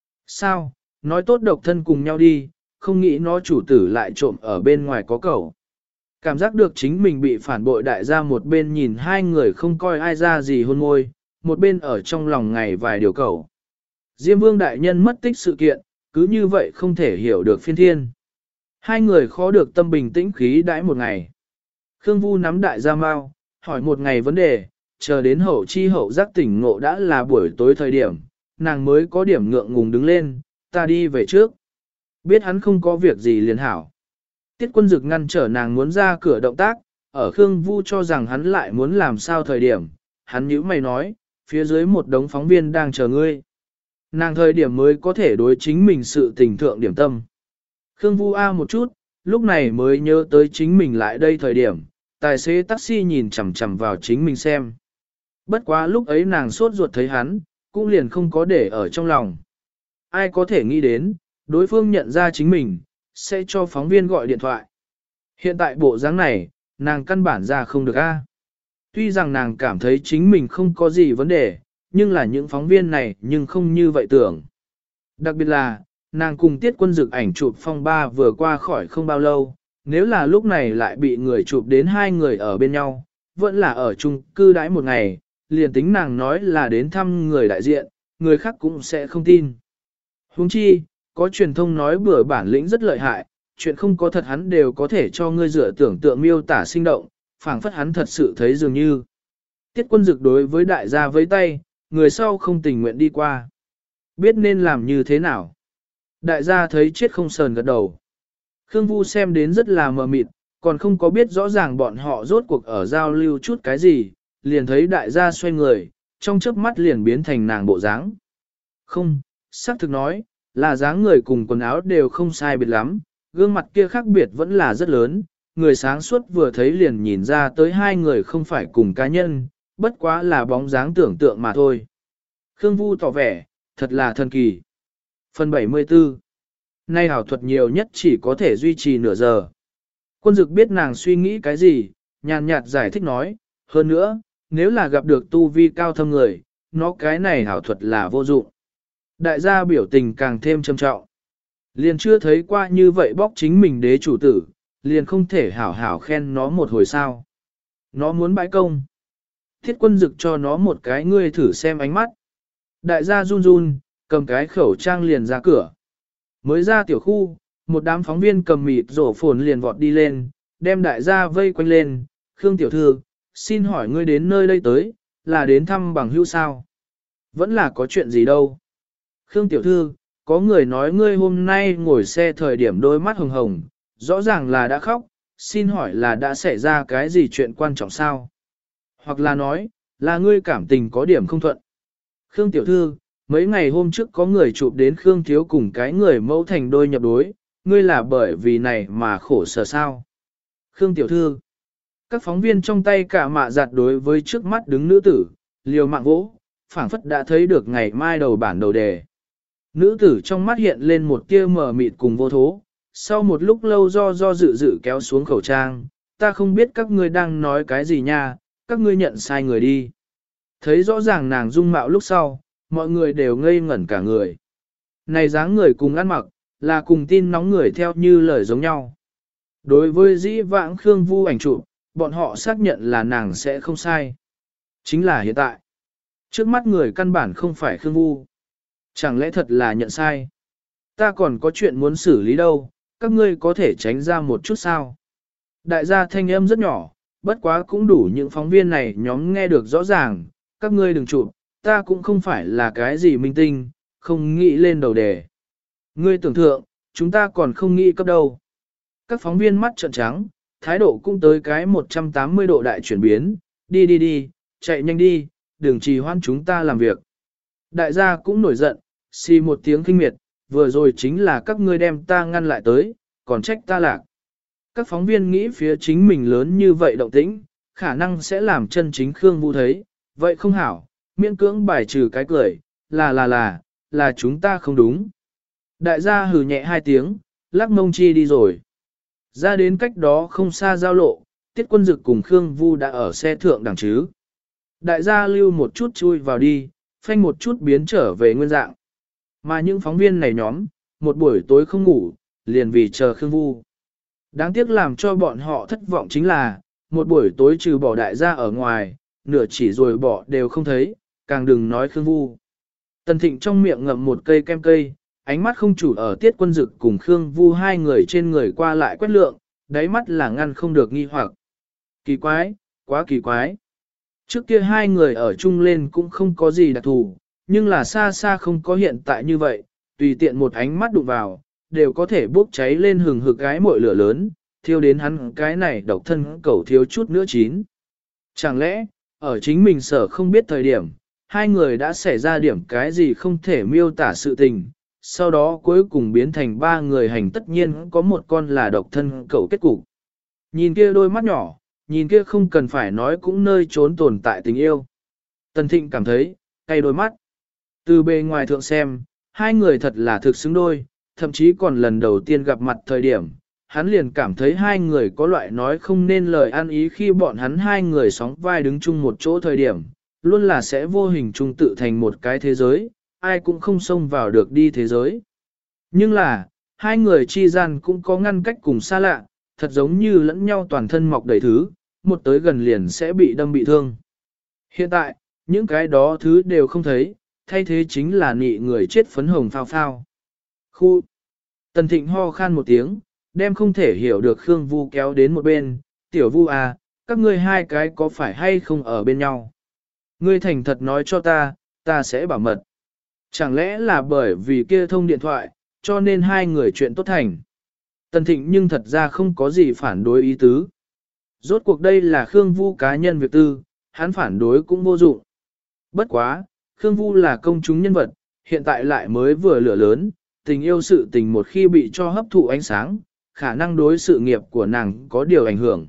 Sao, nói tốt độc thân cùng nhau đi, không nghĩ nó chủ tử lại trộm ở bên ngoài có cầu. Cảm giác được chính mình bị phản bội đại gia một bên nhìn hai người không coi ai ra gì hôn môi, một bên ở trong lòng ngày vài điều cầu. Diêm Vương đại nhân mất tích sự kiện, cứ như vậy không thể hiểu được phiên thiên. Hai người khó được tâm bình tĩnh khí đãi một ngày. Khương Vu nắm đại gia mau, hỏi một ngày vấn đề, chờ đến hậu chi hậu giác tỉnh ngộ đã là buổi tối thời điểm, nàng mới có điểm ngượng ngùng đứng lên, ta đi về trước. Biết hắn không có việc gì liền hảo. Tiết Quân Dực ngăn trở nàng muốn ra cửa động tác, ở Khương Vu cho rằng hắn lại muốn làm sao thời điểm, hắn nhíu mày nói, phía dưới một đống phóng viên đang chờ ngươi. Nàng thời điểm mới có thể đối chính mình sự tình thượng điểm tâm. Khương Vu a một chút, lúc này mới nhớ tới chính mình lại đây thời điểm, tài xế taxi nhìn chằm chằm vào chính mình xem. Bất quá lúc ấy nàng sốt ruột thấy hắn, cũng liền không có để ở trong lòng. Ai có thể nghĩ đến, đối phương nhận ra chính mình, sẽ cho phóng viên gọi điện thoại. Hiện tại bộ dáng này, nàng căn bản ra không được a. Tuy rằng nàng cảm thấy chính mình không có gì vấn đề, nhưng là những phóng viên này nhưng không như vậy tưởng. Đặc biệt là, nàng cùng Tiết Quân Dực ảnh chụp phong ba vừa qua khỏi không bao lâu, nếu là lúc này lại bị người chụp đến hai người ở bên nhau, vẫn là ở chung cư đãi một ngày, liền tính nàng nói là đến thăm người đại diện, người khác cũng sẽ không tin. Huống chi, có truyền thông nói bữa bản lĩnh rất lợi hại, chuyện không có thật hắn đều có thể cho ngươi dựa tưởng tượng miêu tả sinh động, phảng phất hắn thật sự thấy dường như. Tiết Quân Dực đối với đại gia với tay, người sau không tình nguyện đi qua. Biết nên làm như thế nào. Đại gia thấy chết không sờn gật đầu. Khương Vu xem đến rất là mờ mịt, còn không có biết rõ ràng bọn họ rốt cuộc ở giao lưu chút cái gì, liền thấy đại gia xoay người, trong chớp mắt liền biến thành nàng bộ dáng. Không, xác thực nói, là dáng người cùng quần áo đều không sai biệt lắm, gương mặt kia khác biệt vẫn là rất lớn, người sáng suốt vừa thấy liền nhìn ra tới hai người không phải cùng cá nhân, bất quá là bóng dáng tưởng tượng mà thôi. Khương Vu tỏ vẻ, thật là thần kỳ. Phần 74. Nay ảo thuật nhiều nhất chỉ có thể duy trì nửa giờ. Quân dực biết nàng suy nghĩ cái gì, nhàn nhạt giải thích nói, hơn nữa, nếu là gặp được tu vi cao thâm người, nó cái này ảo thuật là vô dụng. Đại gia biểu tình càng thêm trầm trọng. Liền chưa thấy qua như vậy bóc chính mình đế chủ tử, liền không thể hảo hảo khen nó một hồi sao. Nó muốn bãi công. Thiết quân dực cho nó một cái ngươi thử xem ánh mắt. Đại gia run run, cầm cái khẩu trang liền ra cửa. Mới ra tiểu khu, một đám phóng viên cầm mịt rổ phồn liền vọt đi lên, đem đại gia vây quanh lên. Khương tiểu thư, xin hỏi ngươi đến nơi đây tới, là đến thăm bằng hữu sao? Vẫn là có chuyện gì đâu. Khương tiểu thư, có người nói ngươi hôm nay ngồi xe thời điểm đôi mắt hồng hồng, rõ ràng là đã khóc, xin hỏi là đã xảy ra cái gì chuyện quan trọng sao? Hoặc là nói, là ngươi cảm tình có điểm không thuận. Khương tiểu thư, mấy ngày hôm trước có người chụp đến Khương thiếu cùng cái người mẫu thành đôi nhập đối, ngươi là bởi vì này mà khổ sở sao? Khương tiểu thư, các phóng viên trong tay cả mạ giặt đối với trước mắt đứng nữ tử, liều mạng vỗ, phảng phất đã thấy được ngày mai đầu bản đầu đề. Nữ tử trong mắt hiện lên một tia mờ mịt cùng vô thố, sau một lúc lâu do dự kéo xuống khẩu trang, ta không biết các ngươi đang nói cái gì nha, các ngươi nhận sai người đi. Thấy rõ ràng nàng dung mạo lúc sau, mọi người đều ngây ngẩn cả người. Này dáng người cùng ăn mặc, là cùng tin nóng người theo như lời giống nhau. Đối với dĩ vãng Khương Vu ảnh chụp, bọn họ xác nhận là nàng sẽ không sai. Chính là hiện tại. Trước mắt người căn bản không phải Khương Vu. Chẳng lẽ thật là nhận sai? Ta còn có chuyện muốn xử lý đâu, các ngươi có thể tránh ra một chút sao? Đại gia thanh âm rất nhỏ, bất quá cũng đủ những phóng viên này nhóm nghe được rõ ràng, các ngươi đừng chụp, ta cũng không phải là cái gì minh tinh, không nghĩ lên đầu đề. Ngươi tưởng thượng, chúng ta còn không nghĩ cấp đâu. Các phóng viên mắt trợn trắng, thái độ cũng tới cái 180 độ đại chuyển biến, đi, chạy nhanh đi, đừng trì hoãn chúng ta làm việc. Đại gia cũng nổi giận, xì một tiếng kinh miệt, vừa rồi chính là các ngươi đem ta ngăn lại tới, còn trách ta lạc. Các phóng viên nghĩ phía chính mình lớn như vậy động tĩnh, khả năng sẽ làm chân chính Khương Vu thấy, vậy không hảo, miễn cưỡng bài trừ cái cười, là chúng ta không đúng. Đại gia hừ nhẹ hai tiếng, lắc mông chi đi rồi. Ra đến cách đó không xa giao lộ, Tiết Quân Dực cùng Khương Vu đã ở xe thượng đẳng chứ. Đại gia lưu một chút chui vào đi, phanh một chút biến trở về nguyên dạng. Mà những phóng viên này nhóm, một buổi tối không ngủ, liền vì chờ Khương Vu. Đáng tiếc làm cho bọn họ thất vọng chính là, một buổi tối trừ bỏ đại gia ở ngoài, nửa chỉ rồi bỏ đều không thấy, càng đừng nói Khương Vu. Tần Thịnh trong miệng ngậm một cây kem cây, ánh mắt không chủ ở Tiết Quân Dực cùng Khương Vu hai người trên người qua lại quét lượng, đáy mắt là ngăn không được nghi hoặc. Kỳ quái, quá kỳ quái. Trước kia hai người ở chung lên cũng không có gì đặc thù, nhưng là xa xa không có hiện tại như vậy, tùy tiện một ánh mắt đụng vào, đều có thể bốc cháy lên hừng hực cái mội lửa lớn, thiêu đến hắn cái này độc thân cẩu thiếu chút nữa chín. Chẳng lẽ, ở chính mình sở không biết thời điểm, hai người đã xảy ra điểm cái gì không thể miêu tả sự tình, sau đó cuối cùng biến thành ba người hành tất nhiên có một con là độc thân cẩu kết cục. Nhìn kia đôi mắt nhỏ, nhìn kia không cần phải nói cũng nơi trốn tồn tại tình yêu. Tần Thịnh cảm thấy, cay đôi mắt. Từ bề ngoài thượng xem, hai người thật là thực xứng đôi, thậm chí còn lần đầu tiên gặp mặt thời điểm, hắn liền cảm thấy hai người có loại nói không nên lời ăn ý khi bọn hắn hai người sóng vai đứng chung một chỗ thời điểm, luôn là sẽ vô hình chung tự thành một cái thế giới, ai cũng không xông vào được đi thế giới. Nhưng là, hai người chi gian cũng có ngăn cách cùng xa lạ, thật giống như lẫn nhau toàn thân mọc đầy thứ, một tới gần liền sẽ bị đâm bị thương. Hiện tại, những cái đó thứ đều không thấy, thay thế chính là nị người chết phấn hồng phao phao. Khu! Tần Thịnh ho khan một tiếng, đem không thể hiểu được Khương Vu kéo đến một bên, tiểu Vu à, các ngươi hai cái có phải hay không ở bên nhau? Ngươi thành thật nói cho ta sẽ bảo mật. Chẳng lẽ là bởi vì kia thông điện thoại, cho nên hai người chuyện tốt thành. Tần Thịnh nhưng thật ra không có gì phản đối ý tứ. Rốt cuộc đây là Khương Vu cá nhân việc tư, hắn phản đối cũng vô dụng. Bất quá, Khương Vu là công chúng nhân vật, hiện tại lại mới vừa lửa lớn, tình yêu sự tình một khi bị cho hấp thụ ánh sáng, khả năng đối sự nghiệp của nàng có điều ảnh hưởng.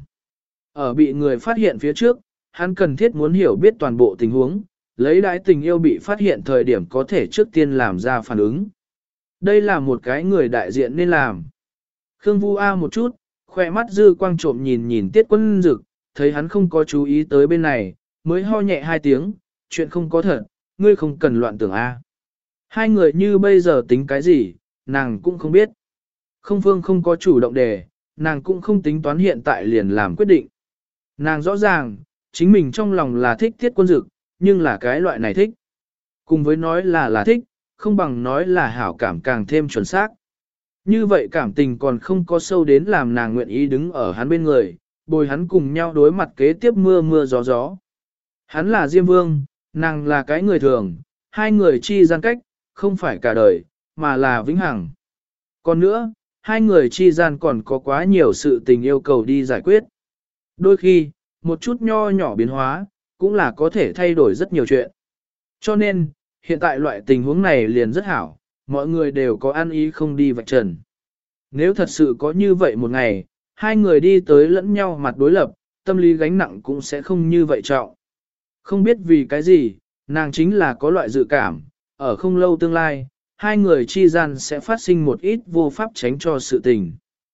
Ở bị người phát hiện phía trước, hắn cần thiết muốn hiểu biết toàn bộ tình huống, lấy đãi tình yêu bị phát hiện thời điểm có thể trước tiên làm ra phản ứng. Đây là một cái người đại diện nên làm. Khương Vu A một chút, khoe mắt dư quang trộm nhìn nhìn Tiết Quân Dực, thấy hắn không có chú ý tới bên này, mới ho nhẹ hai tiếng, chuyện không có thật, ngươi không cần loạn tưởng A. Hai người như bây giờ tính cái gì, nàng cũng không biết. Không Phương không có chủ động đề, nàng cũng không tính toán hiện tại liền làm quyết định. Nàng rõ ràng, chính mình trong lòng là thích Tiết Quân Dực, nhưng là cái loại này thích. Cùng với nói là thích, không bằng nói là hảo cảm càng thêm chuẩn xác. Như vậy cảm tình còn không có sâu đến làm nàng nguyện ý đứng ở hắn bên người, bồi hắn cùng nhau đối mặt kế tiếp mưa mưa gió gió. Hắn là Diêm Vương, nàng là cái người thường, hai người chi gian cách, không phải cả đời, mà là vĩnh hằng. Còn nữa, hai người chi gian còn có quá nhiều sự tình yêu cầu đi giải quyết. Đôi khi, một chút nho nhỏ biến hóa, cũng là có thể thay đổi rất nhiều chuyện. Cho nên, hiện tại loại tình huống này liền rất hảo, mọi người đều có ăn ý không đi vạch trần. Nếu thật sự có như vậy một ngày, hai người đi tới lẫn nhau mặt đối lập, tâm lý gánh nặng cũng sẽ không như vậy trọng. Không biết vì cái gì, nàng chính là có loại dự cảm, ở không lâu tương lai, hai người chi gian sẽ phát sinh một ít vô pháp tránh cho sự tình.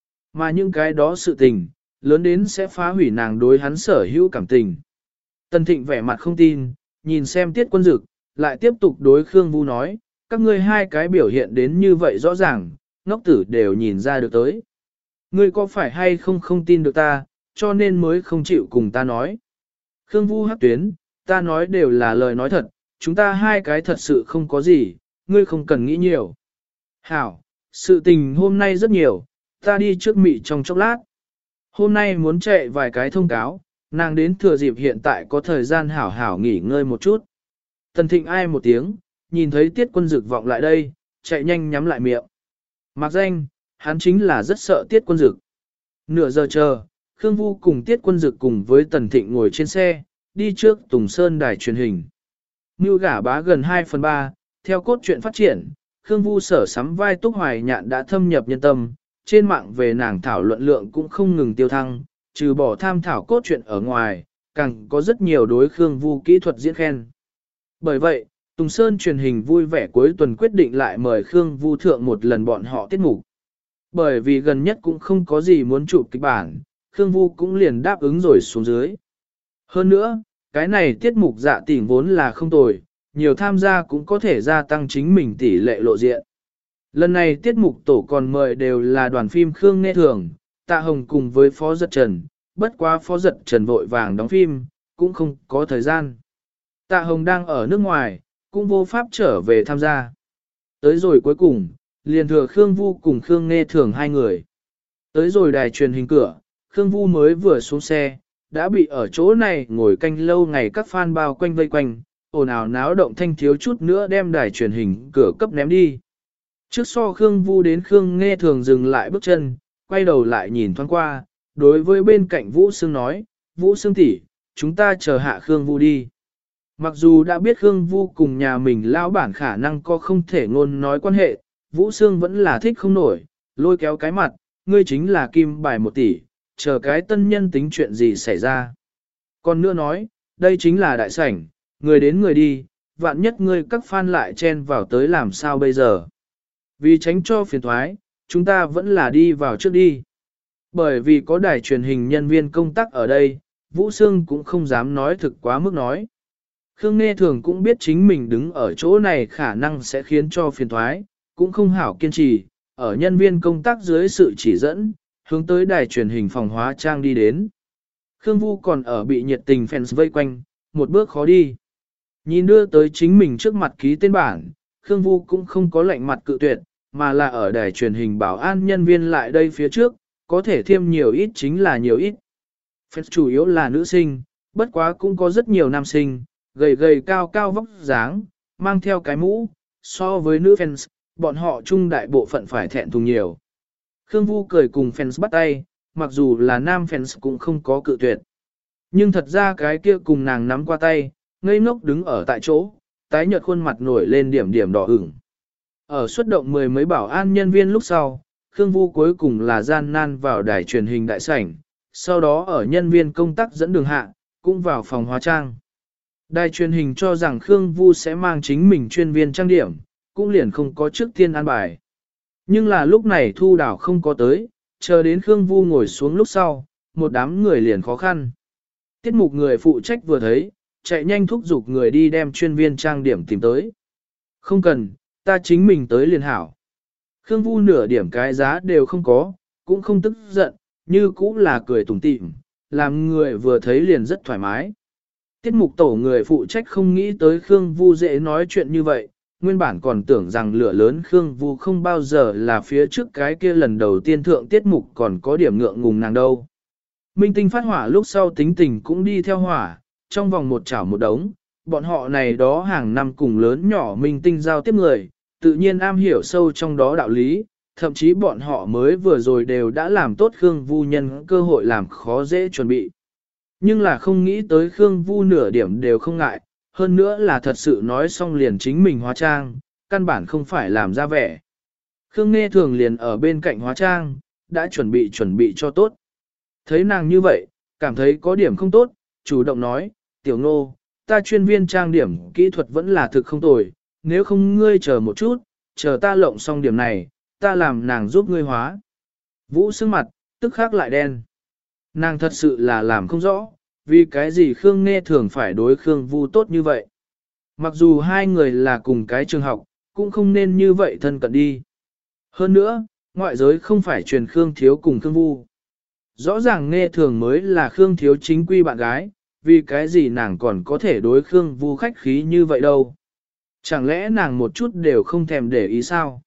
Mà những cái đó sự tình, lớn đến sẽ phá hủy nàng đối hắn sở hữu cảm tình. Tần Thịnh vẻ mặt không tin, nhìn xem Tiết Quân Dực, lại tiếp tục đối Khương Vu nói, các ngươi hai cái biểu hiện đến như vậy rõ ràng, ngốc tử đều nhìn ra được tới. Ngươi có phải hay không tin được ta, cho nên mới không chịu cùng ta nói. Khương Vu hắc tuyến, ta nói đều là lời nói thật, chúng ta hai cái thật sự không có gì, ngươi không cần nghĩ nhiều. Hảo, sự tình hôm nay rất nhiều, ta đi trước mị trong chốc lát. Hôm nay muốn chạy vài cái thông cáo, nàng đến thừa dịp hiện tại có thời gian hảo hảo nghỉ ngơi một chút. Tần Thịnh ai một tiếng, nhìn thấy Tiết Quân Dực vọng lại đây, chạy nhanh nhắm lại miệng. Mặc danh, hắn chính là rất sợ Tiết Quân Dực. Nửa giờ chờ, Khương Vu cùng Tiết Quân Dực cùng với Tần Thịnh ngồi trên xe, đi trước Tùng Sơn đài truyền hình. Mưu gả bá gần 2/3, theo cốt truyện phát triển, Khương Vu sở sắm vai Túc Hoài Nhạn đã thâm nhập nhân tâm, trên mạng về nàng thảo luận lượng cũng không ngừng tiêu thăng, trừ bỏ tham thảo cốt truyện ở ngoài, càng có rất nhiều đối Khương Vu kỹ thuật diễn khen. Bởi vậy, Tùng Sơn truyền hình vui vẻ cuối tuần quyết định lại mời Khương Vu thượng một lần bọn họ tiết mục. Bởi vì gần nhất cũng không có gì muốn chụp kịch bản, Khương Vu cũng liền đáp ứng rồi xuống dưới. Hơn nữa, cái này tiết mục dạ tỉnh vốn là không tồi, nhiều tham gia cũng có thể gia tăng chính mình tỷ lệ lộ diện. Lần này tiết mục tổ còn mời đều là đoàn phim Khương Nghe Thường, Tạ Hồng cùng với Phó Giật Trần, bất quá Phó Giật Trần vội vàng đóng phim, cũng không có thời gian. Tạ Hồng đang ở nước ngoài, cũng vô pháp trở về tham gia. Tới rồi cuối cùng, liền thừa Khương Vu cùng Khương Nghe Thường hai người. Tới rồi đài truyền hình cửa, Khương Vu mới vừa xuống xe, đã bị ở chỗ này ngồi canh lâu ngày các fan bao quanh vây quanh, ồn ào náo động thanh thiếu chút nữa đem đài truyền hình cửa cấp ném đi. Trước so Khương Vu đến Khương Nghe Thường dừng lại bước chân, quay đầu lại nhìn thoáng qua, đối với bên cạnh Vũ Sương nói, Vũ Sương tỷ, chúng ta chờ hạ Khương Vu đi. Mặc dù đã biết Khương Vu cùng nhà mình lão bản khả năng có không thể ngôn nói quan hệ, Vũ Sương vẫn là thích không nổi, lôi kéo cái mặt, ngươi chính là kim bài 1 tỷ, chờ cái tân nhân tính chuyện gì xảy ra. Còn nữa nói, đây chính là đại sảnh, người đến người đi, vạn nhất ngươi các fan lại chen vào tới làm sao bây giờ. Vì tránh cho phiền thoái, chúng ta vẫn là đi vào trước đi. Bởi vì có đài truyền hình nhân viên công tác ở đây, Vũ Sương cũng không dám nói thực quá mức nói. Khương Nghe Thường cũng biết chính mình đứng ở chỗ này khả năng sẽ khiến cho phiền thoái, cũng không hảo kiên trì, ở nhân viên công tác dưới sự chỉ dẫn, hướng tới đài truyền hình phòng hóa trang đi đến. Khương Vu còn ở bị nhiệt tình fans vây quanh, một bước khó đi. Nhìn đưa tới chính mình trước mặt ký tên bản, Khương Vu cũng không có lạnh mặt cự tuyệt, mà là ở đài truyền hình bảo an nhân viên lại đây phía trước, có thể thêm nhiều ít chính là nhiều ít. Fans chủ yếu là nữ sinh, bất quá cũng có rất nhiều nam sinh, gầy gầy cao cao vóc dáng, mang theo cái mũ, so với nữ fans, bọn họ chung đại bộ phận phải thẹn thùng nhiều. Khương Vu cười cùng fans bắt tay, mặc dù là nam fans cũng không có cự tuyệt. Nhưng thật ra cái kia cùng nàng nắm qua tay, ngây ngốc đứng ở tại chỗ, tái nhợt khuôn mặt nổi lên điểm điểm đỏ ửng. Ở xuất động 10 mấy bảo an nhân viên lúc sau, Khương Vu cuối cùng là gian nan vào đài truyền hình đại sảnh, sau đó ở nhân viên công tác dẫn đường hạ, cũng vào phòng hóa trang. Đài truyền hình cho rằng Khương Vu sẽ mang chính mình chuyên viên trang điểm, cũng liền không có trước tiên an bài. Nhưng là lúc này Thu Đào không có tới, chờ đến Khương Vu ngồi xuống lúc sau, một đám người liền khó khăn. Tiết mục người phụ trách vừa thấy, chạy nhanh thúc giục người đi đem chuyên viên trang điểm tìm tới. Không cần, ta chính mình tới liền hảo. Khương Vu nửa điểm cái giá đều không có, cũng không tức giận, như cũng là cười tủm tỉm, làm người vừa thấy liền rất thoải mái. Tiết mục tổ người phụ trách không nghĩ tới Khương Vu dễ nói chuyện như vậy, nguyên bản còn tưởng rằng lửa lớn Khương Vu không bao giờ là phía trước cái kia lần đầu tiên thượng tiết mục còn có điểm ngượng ngùng nàng đâu. Minh tinh phát hỏa lúc sau tính tình cũng đi theo hỏa, trong vòng một chảo một đống, bọn họ này đó hàng năm cùng lớn nhỏ minh tinh giao tiếp người, tự nhiên am hiểu sâu trong đó đạo lý, thậm chí bọn họ mới vừa rồi đều đã làm tốt Khương Vu nhân cơ hội làm khó dễ chuẩn bị. Nhưng là không nghĩ tới Khương Vu nửa điểm đều không ngại, hơn nữa là thật sự nói xong liền chính mình hóa trang, căn bản không phải làm ra vẻ. Khương Nghe Thường liền ở bên cạnh hóa trang, đã chuẩn bị cho tốt. Thấy nàng như vậy, cảm thấy có điểm không tốt, chủ động nói, tiểu Ngô, ta chuyên viên trang điểm kỹ thuật vẫn là thực không tồi, nếu không ngươi chờ một chút, chờ ta lộng xong điểm này, ta làm nàng giúp ngươi hóa. Vũ sưng mặt, tức khắc lại đen. Nàng thật sự là làm không rõ, vì cái gì Khương Nghe Thường phải đối Khương Vu tốt như vậy. Mặc dù hai người là cùng cái trường học, cũng không nên như vậy thân cận đi. Hơn nữa, ngoại giới không phải truyền Khương Thiếu cùng Khương Vu. Rõ ràng Nghe Thường mới là Khương Thiếu chính quy bạn gái, vì cái gì nàng còn có thể đối Khương Vu khách khí như vậy đâu. Chẳng lẽ nàng một chút đều không thèm để ý sao?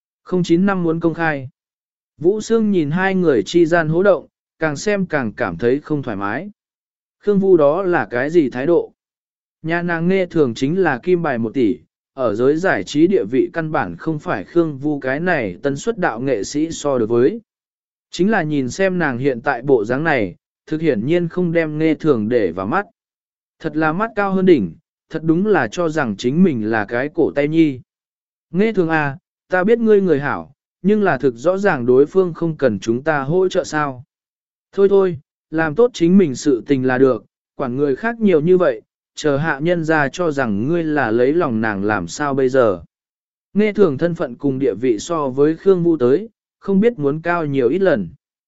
09 năm muốn công khai. Vũ Sương nhìn hai người chi gian hố động, càng xem càng cảm thấy không thoải mái. Khương Vu đó là cái gì thái độ? Nhà nàng Nghe Thường chính là kim bài 1 tỷ, ở giới giải trí địa vị căn bản không phải Khương Vu cái này tân xuất đạo nghệ sĩ so được với. Chính là nhìn xem nàng hiện tại bộ dáng này, thực hiển nhiên không đem Nghe Thường để vào mắt. Thật là mắt cao hơn đỉnh, thật đúng là cho rằng chính mình là cái cổ tay nhi. Nghe Thường à, ta biết ngươi người hảo, nhưng là thực rõ ràng đối phương không cần chúng ta hỗ trợ sao. Thôi thôi, làm tốt chính mình sự tình là được, quản người khác nhiều như vậy, chờ hạ nhân ra cho rằng ngươi là lấy lòng nàng làm sao bây giờ. Nghe Thường thân phận cùng địa vị so với Khương Vu tới, không biết muốn cao nhiều ít lần.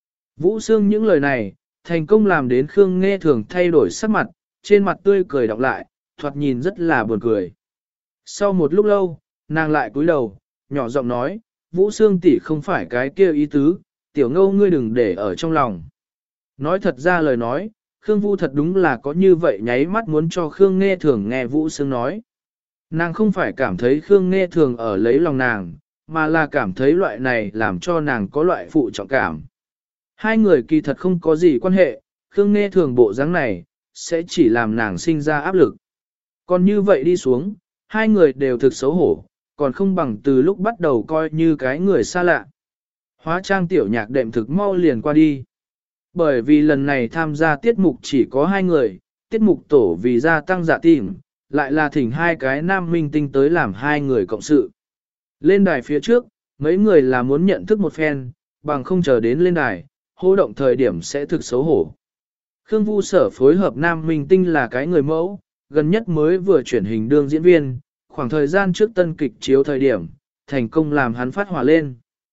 Vũ Sương những lời này, thành công làm đến Khương Nghe Thường thay đổi sắc mặt, trên mặt tươi cười đọc lại, thoạt nhìn rất là buồn cười. Sau một lúc lâu, nàng lại cúi đầu, nhỏ giọng nói, Vũ Sương tỷ không phải cái kia ý tứ, tiểu Ngâu ngươi đừng để ở trong lòng. Nói thật ra lời nói, Khương Vu thật đúng là có như vậy nháy mắt muốn cho Khương Nghe Thường nghe Vũ Sương nói. Nàng không phải cảm thấy Khương Nghe Thường ở lấy lòng nàng, mà là cảm thấy loại này làm cho nàng có loại phụ trọng cảm. Hai người kỳ thật không có gì quan hệ, Khương Nghe Thường bộ dáng này, sẽ chỉ làm nàng sinh ra áp lực. Còn như vậy đi xuống, hai người đều thực xấu hổ, còn không bằng từ lúc bắt đầu coi như cái người xa lạ. Hóa trang tiểu nhạc đệm thực mau liền qua đi. Bởi vì lần này tham gia tiết mục chỉ có 2 người, tiết mục tổ vì gia tăng dạ tìm, lại là thỉnh 2 cái nam minh tinh tới làm 2 người cộng sự. Lên đài phía trước, mấy người là muốn nhận thức một phen, bằng không chờ đến lên đài, hô động thời điểm sẽ thực xấu hổ. Khương Vu Sở phối hợp nam minh tinh là cái người mẫu, gần nhất mới vừa chuyển hình đương diễn viên, khoảng thời gian trước tân kịch chiếu thời điểm, thành công làm hắn phát hỏa lên.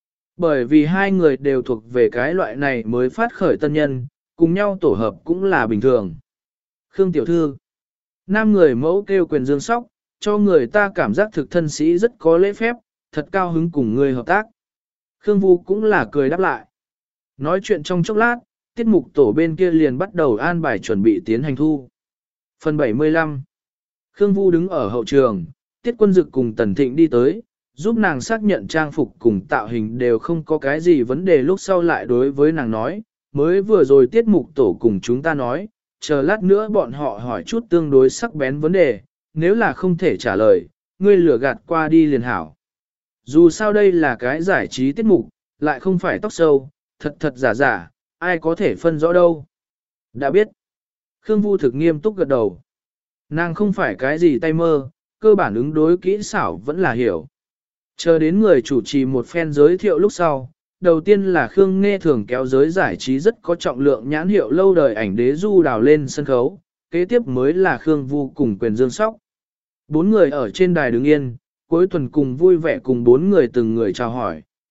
Bởi vì 2 người đều thuộc về cái loại này mới phát khởi tân nhân, cùng nhau tổ hợp cũng là bình thường. Khương tiểu thư, nam người mẫu kêu quyền dương sóc, cho người ta cảm giác thực thân sĩ rất có lễ phép, thật cao hứng cùng người hợp tác. Khương Vu cũng là cười đáp lại. Nói chuyện trong chốc lát, tiết mục tổ bên kia liền bắt đầu an bài chuẩn bị tiến hành thu. Phần 75 Khương Vu đứng ở hậu trường, Tiết Quân Dực cùng Tần Thịnh đi tới, giúp nàng xác nhận trang phục cùng tạo hình đều không có cái gì vấn đề, lúc sau lại đối với nàng nói, mới vừa rồi tiết mục tổ cùng chúng ta nói, chờ lát nữa bọn họ hỏi chút tương đối sắc bén vấn đề, nếu là không thể trả lời, ngươi lừa gạt qua đi liền hảo. Dù sao đây là cái giải trí tiết mục, lại không phải tóc sâu, thật thật giả giả, ai có thể phân rõ đâu. Đã biết. Khương Vu thực nghiêm túc gật đầu. Nàng không phải cái gì tay mơ, cơ bản ứng đối kỹ xảo vẫn là hiểu. Chờ đến người chủ trì một phen giới thiệu lúc sau, đầu tiên là Khương Nghe Thường kéo giới giải trí rất có trọng lượng nhãn hiệu lâu đời ảnh đế du đào lên sân khấu, kế tiếp mới là Khương Vu cùng quyền dương sóc. 4 người ở trên đài đứng yên, cuối tuần cùng vui vẻ cùng 4 người từng người chào hỏi,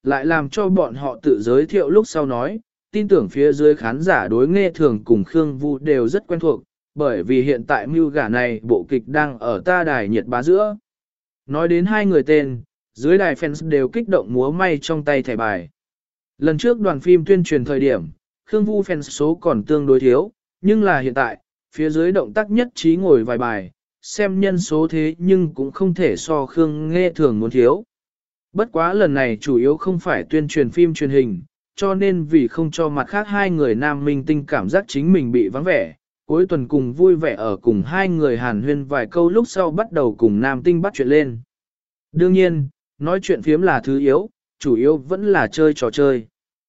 lại làm cho bọn họ tự giới thiệu lúc sau nói, tin tưởng phía dưới khán giả đối nghe thường cùng Khương Vu đều rất quen thuộc, bởi vì hiện tại mưu gả này bộ kịch đang ở ta đài nhiệt bá giữa. Nói đến hai người tên, dưới đài fans đều kích động múa may trong tay thẻ bài. Lần trước đoàn phim tuyên truyền thời điểm, Khương Vu fans số còn tương đối thiếu, nhưng là hiện tại, phía dưới động tác nhất trí ngồi vài bài, xem nhân số thế nhưng cũng không thể so Khương nghe thường muốn thiếu. Bất quá lần này chủ yếu không phải tuyên truyền phim truyền hình, cho nên vì không cho mặt khác hai người nam minh tinh cảm giác chính mình bị vắng vẻ, cuối tuần cùng vui vẻ ở cùng hai người hàn huyên vài câu lúc sau bắt đầu cùng nam tinh bắt chuyện lên. Đương nhiên, nói chuyện phiếm là thứ yếu, chủ yếu vẫn là chơi trò chơi.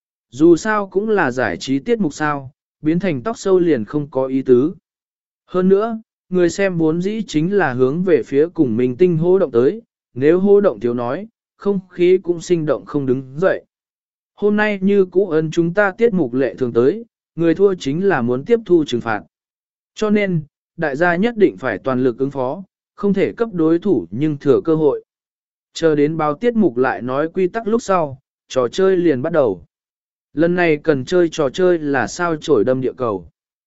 Dù sao cũng là giải trí tiết mục sao, biến thành tóc sâu liền không có ý tứ. Hơn nữa, người xem vốn dĩ chính là hướng về phía cùng minh tinh hô động tới, nếu hô động thiếu nói, không khí cũng sinh động không đứng dậy. Hôm nay như cũ ơn chúng ta tiết mục lệ thường tới, người thua chính là muốn tiếp thu trừng phạt. Cho nên, đại gia nhất định phải toàn lực ứng phó, không thể cấp đối thủ nhưng thừa cơ hội. Chờ đến báo tiết mục lại nói quy tắc lúc sau, trò chơi liền bắt đầu. Lần này cần chơi trò chơi là sao chổi đâm địa cầu.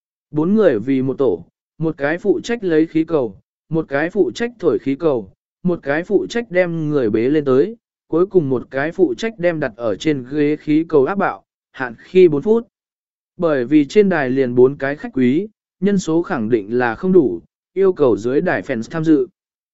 4 người vì một tổ, một cái phụ trách lấy khí cầu, một cái phụ trách thổi khí cầu, một cái phụ trách đem người bế lên tới, cuối cùng một cái phụ trách đem đặt ở trên ghế khí cầu áp bạo, hạn khi 4 phút. Bởi vì trên đài liền 4 cái khách quý, nhân số khẳng định là không đủ, yêu cầu dưới đài fans tham dự.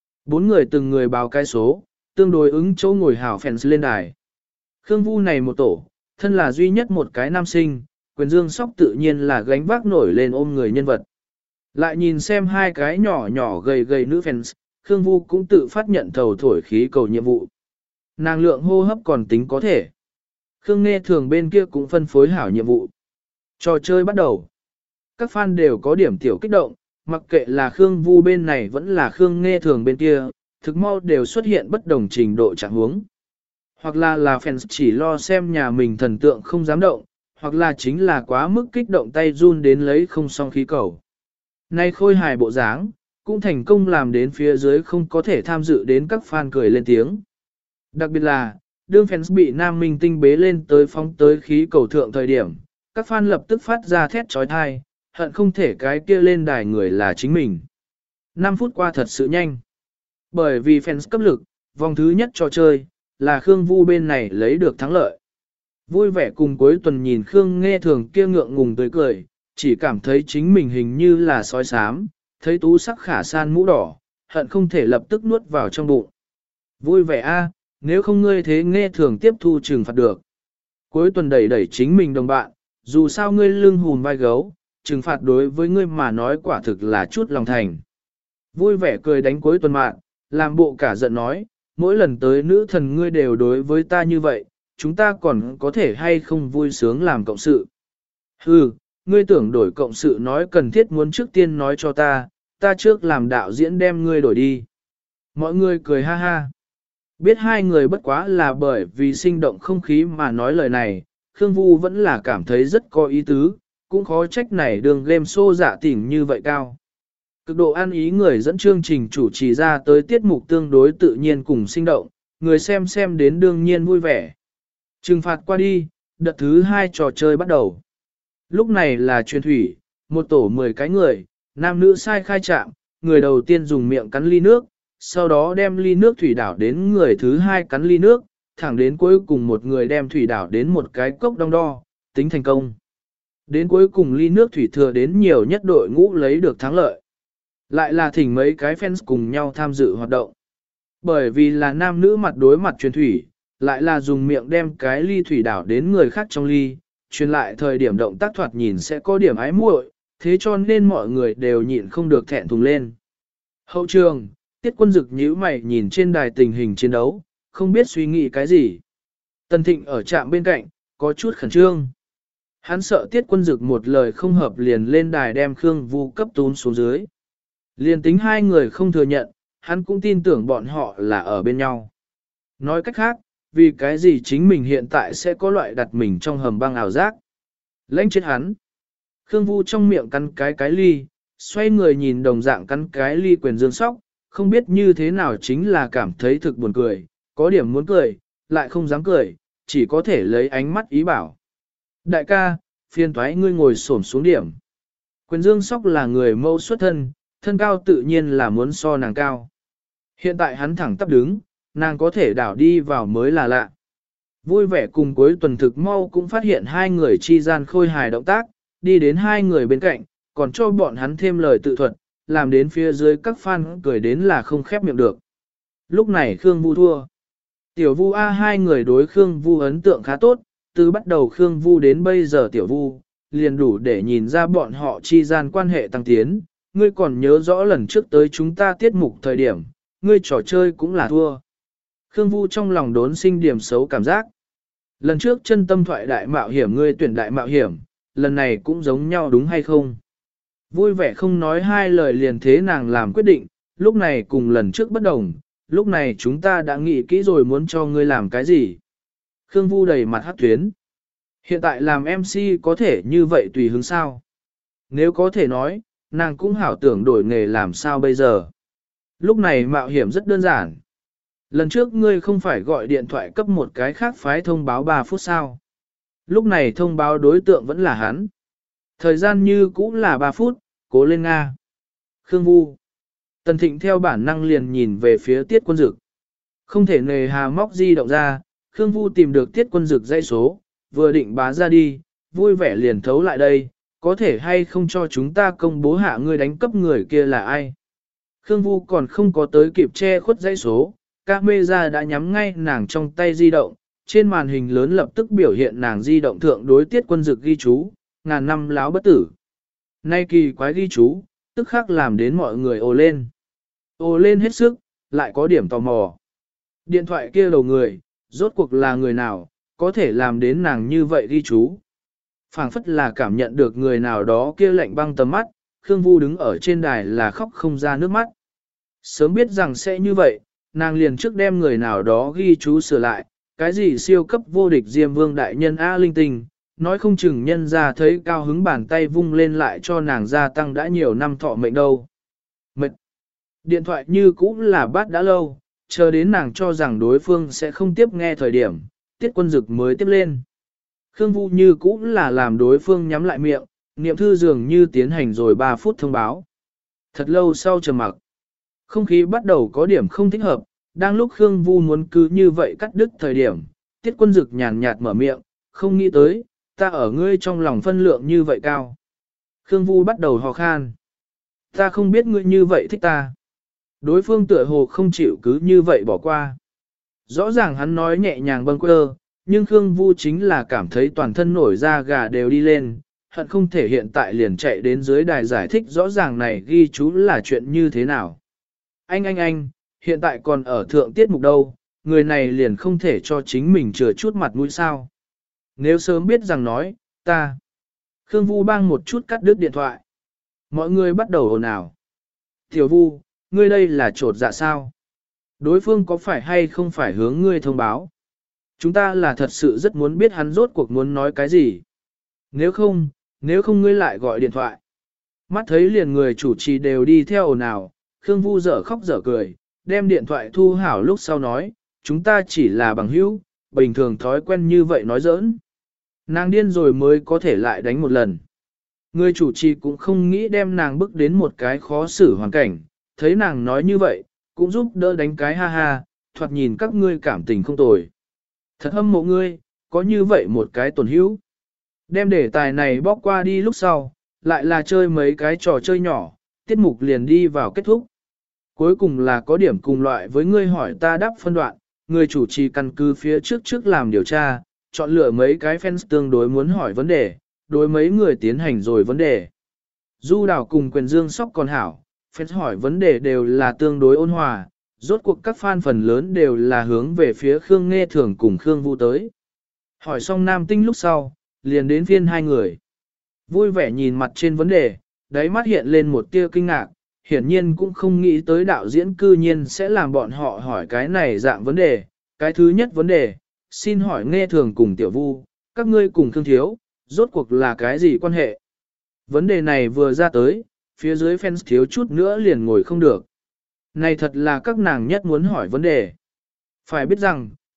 4 người từng người báo cái số, tương đối ứng chỗ ngồi hảo fans lên đài. Khương Vu này một tổ, thân là duy nhất một cái nam sinh, quyền dương sóc tự nhiên là gánh vác nổi lên ôm người nhân vật. Lại nhìn xem hai cái nhỏ nhỏ gầy gầy nữ fans, Khương Vu cũng tự phát nhận thầu thổi khí cầu nhiệm vụ. Nàng lượng hô hấp còn tính có thể. Khương nghe thường bên kia cũng phân phối hảo nhiệm vụ. Trò chơi bắt đầu. Các fan đều có điểm tiểu kích động, mặc kệ là Khương Vu bên này vẫn là Khương nghe thường bên kia, thực mau đều xuất hiện bất đồng trình độ trạng huống. Hoặc là fans chỉ lo xem nhà mình thần tượng không dám động, hoặc là chính là quá mức kích động tay run đến lấy không xong khí cầu. Nay khôi hài bộ dáng, cũng thành công làm đến phía dưới không có thể tham dự đến các fan cười lên tiếng. Đặc biệt là, đương fans bị nam minh tinh bế lên tới phóng tới khí cầu thượng thời điểm, các fan lập tức phát ra thét trói thai, hận không thể cái kia lên đài người là chính mình. 5 phút qua thật sự nhanh. Bởi vì fans cấp lực, vòng thứ nhất trò chơi, là Khương Vu bên này lấy được thắng lợi. Vui vẻ cùng cuối tuần nhìn Khương nghe thường kia ngượng ngùng tươi cười, chỉ cảm thấy chính mình hình như là sói xám, thấy tú sắc khả san mũ đỏ, hận không thể lập tức nuốt vào trong bụng. Vui vẻ a, nếu không ngươi thế nghe thường tiếp thu trừng phạt được. Cuối tuần đẩy đẩy chính mình đồng bạn, dù sao ngươi lưng hùn vai gấu, trừng phạt đối với ngươi mà nói quả thực là chút lòng thành. Vui vẻ cười đánh cuối tuần mạng, làm bộ cả giận nói, mỗi lần tới nữ thần ngươi đều đối với ta như vậy, chúng ta còn có thể hay không vui sướng làm cộng sự. Hừ, ngươi tưởng đổi cộng sự nói cần thiết muốn trước tiên nói cho ta, ta trước làm đạo diễn đem ngươi đổi đi. Mọi người cười ha ha. Biết hai người bất quá là bởi vì sinh động không khí mà nói lời này, Khương Vu vẫn là cảm thấy rất có ý tứ, cũng khó trách này đường game show dạ tỉnh như vậy cao. Cực độ ăn ý người dẫn chương trình chủ trì ra tới tiết mục tương đối tự nhiên cùng sinh động, người xem đến đương nhiên vui vẻ. Trừng phạt qua đi, đợt thứ 2 trò chơi bắt đầu. Lúc này là truyền thủy, một tổ 10 cái người, nam nữ sai khai chạm, người đầu tiên dùng miệng cắn ly nước, sau đó đem ly nước thủy đảo đến người thứ 2 cắn ly nước, thẳng đến cuối cùng một người đem thủy đảo đến một cái cốc đong đo, tính thành công. Đến cuối cùng ly nước thủy thừa đến nhiều nhất đội ngũ lấy được thắng lợi. Lại là thỉnh mấy cái fans cùng nhau tham dự hoạt động. Bởi vì là nam nữ mặt đối mặt truyền thủy, lại là dùng miệng đem cái ly thủy đảo đến người khác trong ly, truyền lại thời điểm động tác thoạt nhìn sẽ có điểm ái muội, thế cho nên mọi người đều nhịn không được thẹn thùng lên. Hậu trường, Tiết Quân Dực nhíu mày nhìn trên đài tình hình chiến đấu, không biết suy nghĩ cái gì. Tần Thịnh ở trạm bên cạnh, có chút khẩn trương. Hắn sợ Tiết Quân Dực một lời không hợp liền lên đài đem Khương Vu cấp tún xuống dưới. Liền tính hai người không thừa nhận, hắn cũng tin tưởng bọn họ là ở bên nhau. Nói cách khác, vì cái gì chính mình hiện tại sẽ có loại đặt mình trong hầm băng ảo giác. Lãnh chết hắn. Khương Vu trong miệng cắn cái ly, xoay người nhìn đồng dạng cắn cái ly Quyền Dương Sóc, không biết như thế nào chính là cảm thấy thực buồn cười, có điểm muốn cười, lại không dám cười, chỉ có thể lấy ánh mắt ý bảo. Đại ca, phiền thoái ngươi ngồi xổm xuống điểm. Quyền Dương Sóc là người mẫu xuất thân, thân cao tự nhiên là muốn so nàng cao. Hiện tại hắn thẳng tắp đứng, nàng có thể đảo đi vào mới là lạ. Vui vẻ cùng cuối tuần thực mau cũng phát hiện hai người chi gian khôi hài động tác, đi đến hai người bên cạnh, còn cho bọn hắn thêm lời tự thuật, làm đến phía dưới các fan cười đến là không khép miệng được. Lúc này Khương Vu thua. Tiểu Vu A hai người đối Khương Vu ấn tượng khá tốt, từ bắt đầu Khương Vu đến bây giờ Tiểu Vu, liền đủ để nhìn ra bọn họ chi gian quan hệ tăng tiến. Ngươi còn nhớ rõ lần trước tới chúng ta tiết mục thời điểm, ngươi trò chơi cũng là thua. Khương Vu trong lòng đốn sinh điểm xấu cảm giác. Lần trước chân tâm thoại đại mạo hiểm ngươi tuyển đại mạo hiểm, lần này cũng giống nhau đúng hay không? Vui vẻ không nói hai lời liền thế nàng làm quyết định, lúc này cùng lần trước bất đồng, lúc này chúng ta đã nghĩ kỹ rồi muốn cho ngươi làm cái gì. Khương Vu đầy mặt hắc tuyến. Hiện tại làm MC có thể như vậy tùy hứng sao? Nếu có thể nói, nàng cũng hảo tưởng đổi nghề làm sao bây giờ. Lúc này mạo hiểm rất đơn giản. Lần trước ngươi không phải gọi điện thoại cấp một cái khác phái thông báo 3 phút sao. Lúc này thông báo đối tượng vẫn là hắn. Thời gian như cũ là 3 phút, cố lên Nga. Khương Vu. Tần Thịnh theo bản năng liền nhìn về phía Tiết Quân Dực. Không thể nề hà móc di động ra, Khương Vu tìm được Tiết Quân Dực dãy số, vừa định bá ra đi, vui vẻ liền thấu lại đây, có thể hay không cho chúng ta công bố hạ ngươi đánh cấp người kia là ai. Khương Vu còn không có tới kịp che khuất dãy số, camera đã nhắm ngay nàng trong tay di động, trên màn hình lớn lập tức biểu hiện nàng di động thượng đối Tiết Quân Dực ghi chú, ngàn năm láo bất tử. Nay kỳ quái ghi chú, tức khắc làm đến mọi người ồ lên. Ồ lên hết sức, lại có điểm tò mò. Điện thoại kia đầu người, rốt cuộc là người nào, có thể làm đến nàng như vậy ghi chú. Phảng phất là cảm nhận được người nào đó kia lạnh băng tầm mắt, Khương Vu đứng ở trên đài là khóc không ra nước mắt. Sớm biết rằng sẽ như vậy, nàng liền trước đem người nào đó ghi chú sửa lại, cái gì siêu cấp vô địch Diêm Vương đại nhân A linh tinh, nói không chừng nhân ra thấy cao hứng bàn tay vung lên lại cho nàng gia tăng đã nhiều năm thọ mệnh đâu. Mệt. Điện thoại như cũ là bắt đã lâu, chờ đến nàng cho rằng đối phương sẽ không tiếp nghe thời điểm, Tiết Quân Dực mới tiếp lên. Khương Vu như cũ là làm đối phương nhắm lại miệng, niệm thư dường như tiến hành rồi 3 phút thông báo. Thật lâu sau trầm mặc, không khí bắt đầu có điểm không thích hợp, đang lúc Khương Vu muốn cứ như vậy cắt đứt thời điểm, Tiết Quân Dực nhàn nhạt mở miệng, không nghĩ tới, ta ở ngươi trong lòng phân lượng như vậy cao. Khương Vu bắt đầu hò khan. Ta không biết ngươi như vậy thích ta. Đối phương tựa hồ không chịu cứ như vậy bỏ qua. Rõ ràng hắn nói nhẹ nhàng bâng quơ, nhưng Khương Vu chính là cảm thấy toàn thân nổi da gà đều đi lên, hận không thể hiện tại liền chạy đến dưới đài giải thích rõ ràng này ghi chú là chuyện như thế nào. Anh, hiện tại còn ở thượng tiết mục đâu, người này liền không thể cho chính mình chừa chút mặt mũi sao. Nếu sớm biết rằng nói, ta. Khương Vu bang một chút cắt đứt điện thoại. Mọi người bắt đầu ồn ào. Tiểu Vu, ngươi đây là trột dạ sao? Đối phương có phải hay không phải hướng ngươi thông báo? Chúng ta là thật sự rất muốn biết hắn rốt cuộc muốn nói cái gì. Nếu không ngươi lại gọi điện thoại. Mắt thấy liền người chủ trì đều đi theo ồn ào, Khương Vu dở khóc dở cười, đem điện thoại thu hảo lúc sau nói, chúng ta chỉ là bằng hữu, bình thường thói quen như vậy nói giỡn. Nàng điên rồi mới có thể lại đánh một lần. Người chủ trì cũng không nghĩ đem nàng bước đến một cái khó xử hoàn cảnh, thấy nàng nói như vậy, cũng giúp đỡ đánh cái ha ha, thoạt nhìn các ngươi cảm tình không tồi. Thật hâm mộ ngươi, có như vậy một cái tổn hữu. Đem đề tài này bóc qua đi lúc sau, lại là chơi mấy cái trò chơi nhỏ, tiết mục liền đi vào kết thúc. Cuối cùng là có điểm cùng loại với ngươi hỏi ta đáp phân đoạn, người chủ trì căn cứ phía trước làm điều tra, chọn lựa mấy cái fans tương đối muốn hỏi vấn đề, đối mấy người tiến hành rồi vấn đề. Du Đào cùng Quyền Dương Sóc còn hảo, fans hỏi vấn đề đều là tương đối ôn hòa, rốt cuộc các fan phần lớn đều là hướng về phía Khương Nghê Thường cùng Khương Vu tới. Hỏi xong nam tinh lúc sau, liền đến phiên hai người. Vui vẻ nhìn mặt trên vấn đề, đáy mắt hiện lên một tia kinh ngạc, hiển nhiên cũng không nghĩ tới đạo diễn cư nhiên sẽ làm bọn họ hỏi cái này dạng vấn đề. Cái thứ nhất vấn đề, xin hỏi Nghê Thường cùng Tiểu Vu, các ngươi cùng Khương Thiếu, rốt cuộc là cái gì quan hệ? Vấn đề này vừa ra tới, phía dưới fans thiếu chút nữa liền ngồi không được. Này thật là các nàng nhất muốn hỏi vấn đề. Phải biết rằng,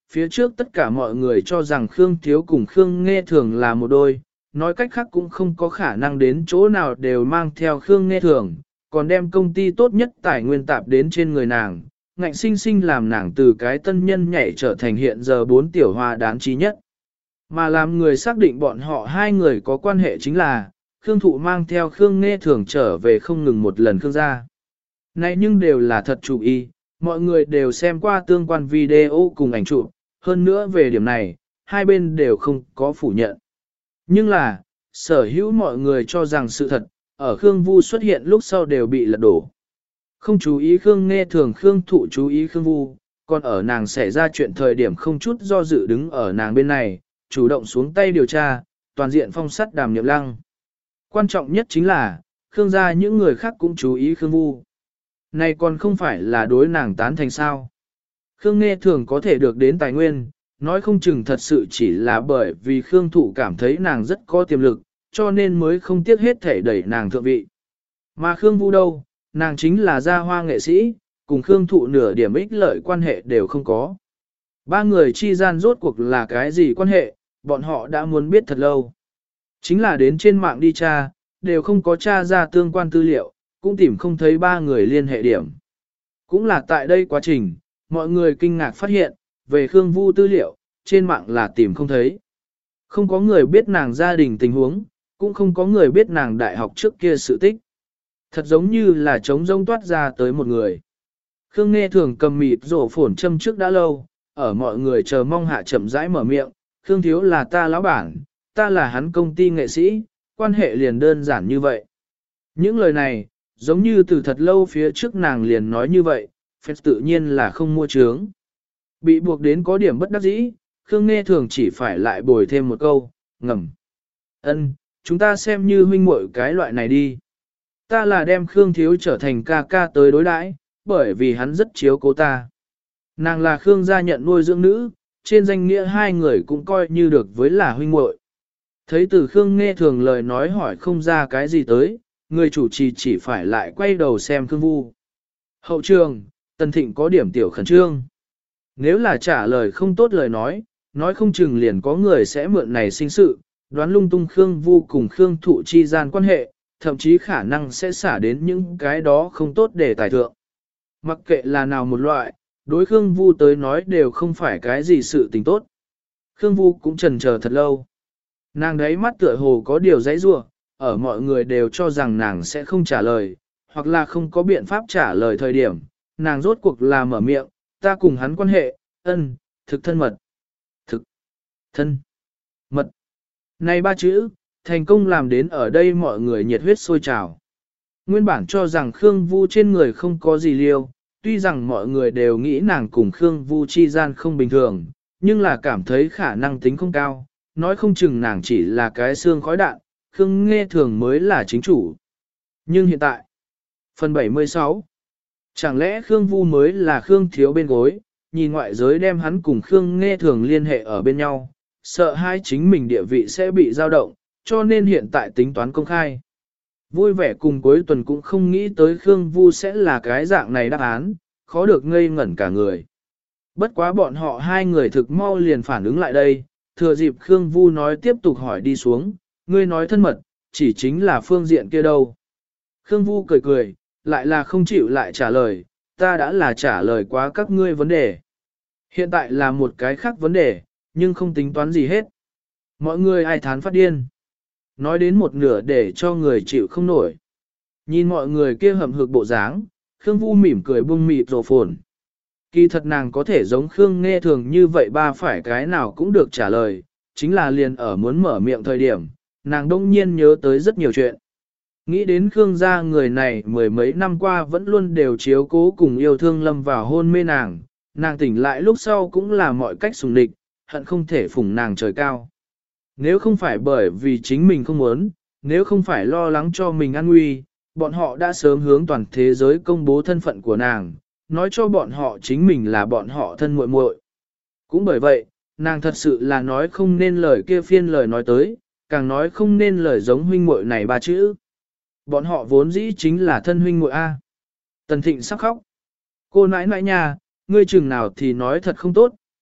Phía trước tất cả mọi người cho rằng Khương Thiếu cùng Khương Nghe Thường là một đôi, nói cách khác cũng không có khả năng đến chỗ nào đều mang theo Khương Nghe Thường, còn đem công ty tốt nhất tài nguyên tạp đến trên người nàng, ngạnh sinh sinh làm nàng từ cái tân nhân nhảy trở thành hiện giờ 4 tiểu hoa đáng trí nhất. Mà làm người xác định bọn họ hai người có quan hệ chính là, Khương Thụ mang theo Khương Nghe Thường trở về không ngừng một lần Khương gia. Này nhưng đều là thật chủ ý, mọi người đều xem qua tương quan video cùng ảnh chụp, hơn nữa về điểm này, hai bên đều không có phủ nhận. Nhưng là, sở hữu mọi người cho rằng sự thật, ở Khương Vu xuất hiện lúc sau đều bị lật đổ. Không chú ý Khương Nghe Thường, Khương Thụ chú ý Khương Vu, còn ở nàng xảy ra chuyện thời điểm không chút do dự đứng ở nàng bên này, chủ động xuống tay điều tra, toàn diện phong sát Đàm Niệm Lăng. Quan trọng nhất chính là, Khương gia những người khác cũng chú ý Khương Vu. Này còn không phải là đối nàng tán thành sao. Khương Nghe Thường có thể được đến tài nguyên, nói không chừng thật sự chỉ là bởi vì Khương Thụ cảm thấy nàng rất có tiềm lực, cho nên mới không tiếc hết thể đẩy nàng thượng vị. Mà Khương Vu đâu, nàng chính là gia hoa nghệ sĩ, cùng Khương Thụ nửa điểm ích lợi quan hệ đều không có. Ba người chi gian rốt cuộc là cái gì quan hệ, bọn họ đã muốn biết thật lâu. Chính là đến trên mạng đi tra, đều không có tra ra tương quan tư liệu, cũng tìm không thấy ba người liên hệ điểm. Cũng là tại đây quá trình, mọi người kinh ngạc phát hiện, về Khương Vu tư liệu, trên mạng là tìm không thấy. Không có người biết nàng gia đình tình huống, cũng không có người biết nàng đại học trước kia sự tích. Thật giống như là trống rông toát ra tới một người. Khương Nghe Thường cầm mịt rổ phổn châm trước đã lâu, ở mọi người chờ mong hạ chậm rãi mở miệng, Khương Thiếu là ta lão bản, ta là hắn công ty nghệ sĩ, quan hệ liền đơn giản như vậy. Những lời này, giống như từ thật lâu phía trước nàng liền nói như vậy, phép tự nhiên là không mua trướng. Bị buộc đến có điểm bất đắc dĩ, Khương Nghe Thường chỉ phải lại bồi thêm một câu, ngầm. Ân, chúng ta xem như huynh muội cái loại này đi. Ta là đem Khương Thiếu trở thành ca ca tới đối đãi, bởi vì hắn rất chiếu cố ta. Nàng là Khương gia nhận nuôi dưỡng nữ, trên danh nghĩa hai người cũng coi như được với là huynh muội. Thấy từ Khương Nghe Thường lời nói hỏi không ra cái gì tới, người chủ trì chỉ phải lại quay đầu xem Khương Vu. Hậu trường, Tần Thịnh có điểm tiểu khẩn trương. Nếu là trả lời không tốt lời nói không chừng liền có người sẽ mượn này sinh sự, đoán lung tung Khương Vu cùng Khương Thụ chi gian quan hệ, thậm chí khả năng sẽ xả đến những cái đó không tốt để tài thượng. Mặc kệ là nào một loại, đối Khương Vu tới nói đều không phải cái gì sự tình tốt. Khương Vu cũng chần chờ thật lâu. Nàng đấy mắt tựa hồ có điều dãy rủa, ở mọi người đều cho rằng nàng sẽ không trả lời, hoặc là không có biện pháp trả lời thời điểm, nàng rốt cuộc là mở miệng, ta cùng hắn quan hệ, thực thân mật. Thực, thân, mật. Này ba chữ, thành công làm đến ở đây mọi người nhiệt huyết sôi trào. Nguyên bản cho rằng Khương Vu trên người không có gì liêu, tuy rằng mọi người đều nghĩ nàng cùng Khương Vu chi gian không bình thường, nhưng là cảm thấy khả năng tính không cao, nói không chừng nàng chỉ là cái xương khói đạn, Khương Nghe Thường mới là chính chủ. Nhưng hiện tại, phần 76, chẳng lẽ Khương Vu mới là Khương Thiếu bên gối, nhìn ngoại giới đem hắn cùng Khương Nghe Thường liên hệ ở bên nhau, sợ hai chính mình địa vị sẽ bị dao động, cho nên hiện tại tính toán công khai. Vui vẻ cùng cuối tuần cũng không nghĩ tới Khương Vu sẽ là cái dạng này đáp án, khó được ngây ngẩn cả người. Bất quá bọn họ hai người thực mau liền phản ứng lại đây, thừa dịp Khương Vu nói tiếp tục hỏi đi xuống, ngươi nói thân mật, chỉ chính là phương diện kia đâu. Khương Vu cười cười, lại là không chịu lại trả lời, ta đã là trả lời quá các ngươi vấn đề. Hiện tại là một cái khác vấn đề, nhưng không tính toán gì hết. Mọi người ai thán phát điên. Nói đến một nửa để cho người chịu không nổi. Nhìn mọi người kia hậm hực bộ dáng, Khương Vu mỉm cười bung mịt rồ phồn. Kỳ thật nàng có thể giống Khương Nghe Thường như vậy ba phải cái nào cũng được trả lời, chính là liền ở muốn mở miệng thời điểm, nàng đông nhiên nhớ tới rất nhiều chuyện. Nghĩ đến Khương gia người này mười mấy năm qua vẫn luôn đều chiếu cố cùng yêu thương lâm vào hôn mê nàng, nàng tỉnh lại lúc sau cũng là mọi cách sùng địch, hận không thể phủng nàng trời cao. Nếu không phải bởi vì chính mình không muốn, nếu không phải lo lắng cho mình an nguy, bọn họ đã sớm hướng toàn thế giới công bố thân phận của nàng, nói cho bọn họ chính mình là bọn họ thân muội muội. Cũng bởi vậy, nàng thật sự là nói không nên lời kia phiên lời nói tới, càng nói không nên lời giống huynh muội này ba chữ. Bọn họ vốn dĩ chính là thân huynh muội A. Tần Thịnh sắp khóc. Cô nãi nãi nha, ngươi chừng nào thì nói thật không tốt,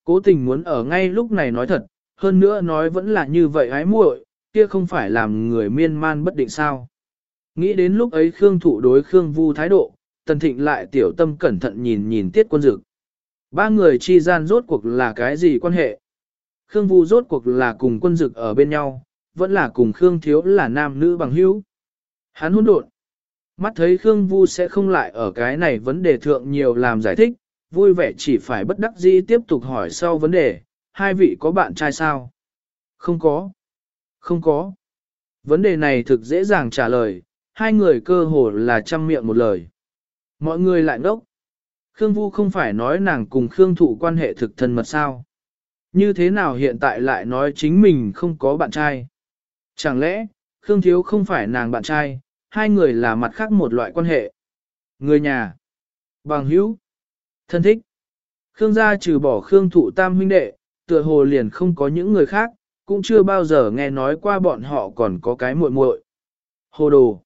Cố tình muốn ở ngay lúc này nói thật, hơn nữa nói vẫn là như vậy ái muội, kia không phải làm người miên man bất định sao. Nghĩ đến lúc ấy Khương Thụ đối Khương Vu thái độ, Tần Thịnh lại tiểu tâm cẩn thận nhìn nhìn Tiết Quân Dực. Ba người chi gian rốt cuộc là cái gì quan hệ? Khương Vu rốt cuộc là cùng Quân Dực ở bên nhau, vẫn là cùng Khương Thiếu là nam nữ bằng hữu. Hắn hỗn độn. Mắt thấy Khương Vu sẽ không lại ở cái này vấn đề thượng nhiều làm giải thích, vui vẻ chỉ phải bất đắc dĩ tiếp tục hỏi sau vấn đề, hai vị có bạn trai sao? Không có. Không có. Vấn đề này thực dễ dàng trả lời, hai người cơ hồ là trăm miệng một lời. Mọi người lại ngốc. Khương Vu không phải nói nàng cùng Khương Thụ quan hệ thực thân mật sao? Như thế nào hiện tại lại nói chính mình không có bạn trai? Chẳng lẽ, Khương Thiếu không phải nàng bạn trai, hai người là mặt khác một loại quan hệ? Người nhà, bằng hữu, thân thích. Khương gia trừ bỏ Khương Thụ tam huynh đệ, tựa hồ liền không có những người khác, cũng chưa bao giờ nghe nói qua bọn họ còn có cái muội muội. Hồ đồ.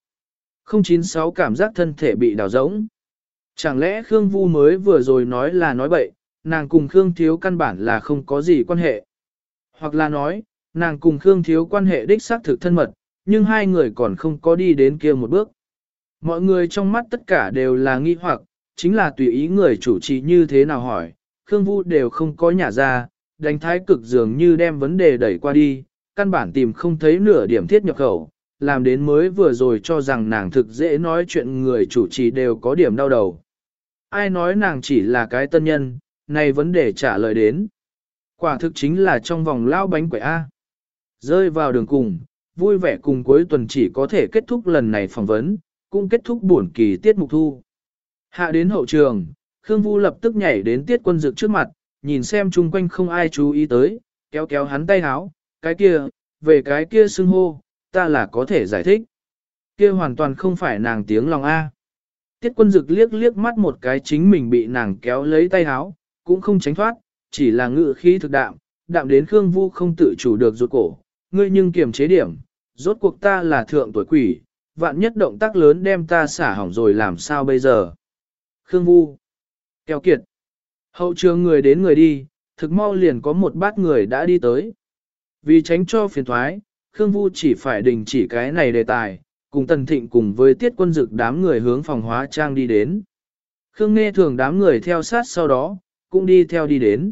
096 cảm giác thân thể bị đào rỗng. Chẳng lẽ Khương Vu mới vừa rồi nói là nói bậy, nàng cùng Khương Thiếu căn bản là không có gì quan hệ. Hoặc là nói, nàng cùng Khương Thiếu quan hệ đích xác thực thân mật, nhưng hai người còn không có đi đến kia một bước. Mọi người trong mắt tất cả đều là nghi hoặc, chính là tùy ý người chủ trì như thế nào hỏi, Khương Vu đều không có nhả ra, đánh thái cực dường như đem vấn đề đẩy qua đi, căn bản tìm không thấy nửa điểm thiết nhập khẩu, làm đến mới vừa rồi cho rằng nàng thực dễ nói chuyện người chủ trì đều có điểm đau đầu. Ai nói nàng chỉ là cái tân nhân, này vấn đề trả lời đến. Quả thực chính là trong vòng lao bánh quẩy A. Rơi vào đường cùng, vui vẻ cùng cuối tuần chỉ có thể kết thúc lần này phỏng vấn, cũng kết thúc buổi kỳ tiết mục thu. Hạ đến hậu trường, Khương Vu lập tức nhảy đến Tiết Quân Dực trước mặt, nhìn xem chung quanh không ai chú ý tới, kéo kéo hắn tay háo, cái kia, về cái kia xưng hô, ta là có thể giải thích. Kia hoàn toàn không phải nàng tiếng lòng A. Tiết Quân Dực liếc liếc mắt một cái chính mình bị nàng kéo lấy tay háo, cũng không tránh thoát, chỉ là ngự khí thực đạm, đạm đến Khương Vu không tự chủ được rụt cổ, ngươi nhưng kiềm chế điểm, rốt cuộc ta là thượng tuổi quỷ, vạn nhất động tác lớn đem ta xả hỏng rồi làm sao bây giờ. Khương Vu, keo kiệt, hậu trường người đến người đi, thực mau liền có một bát người đã đi tới. Vì tránh cho phiền thoái, Khương Vu chỉ phải đình chỉ cái này đề tài, cùng Tần Thịnh cùng với Tiết Quân Dực đám người hướng phòng hóa trang đi đến. Khương Nghe Thường đám người theo sát sau đó, cũng đi theo đi đến.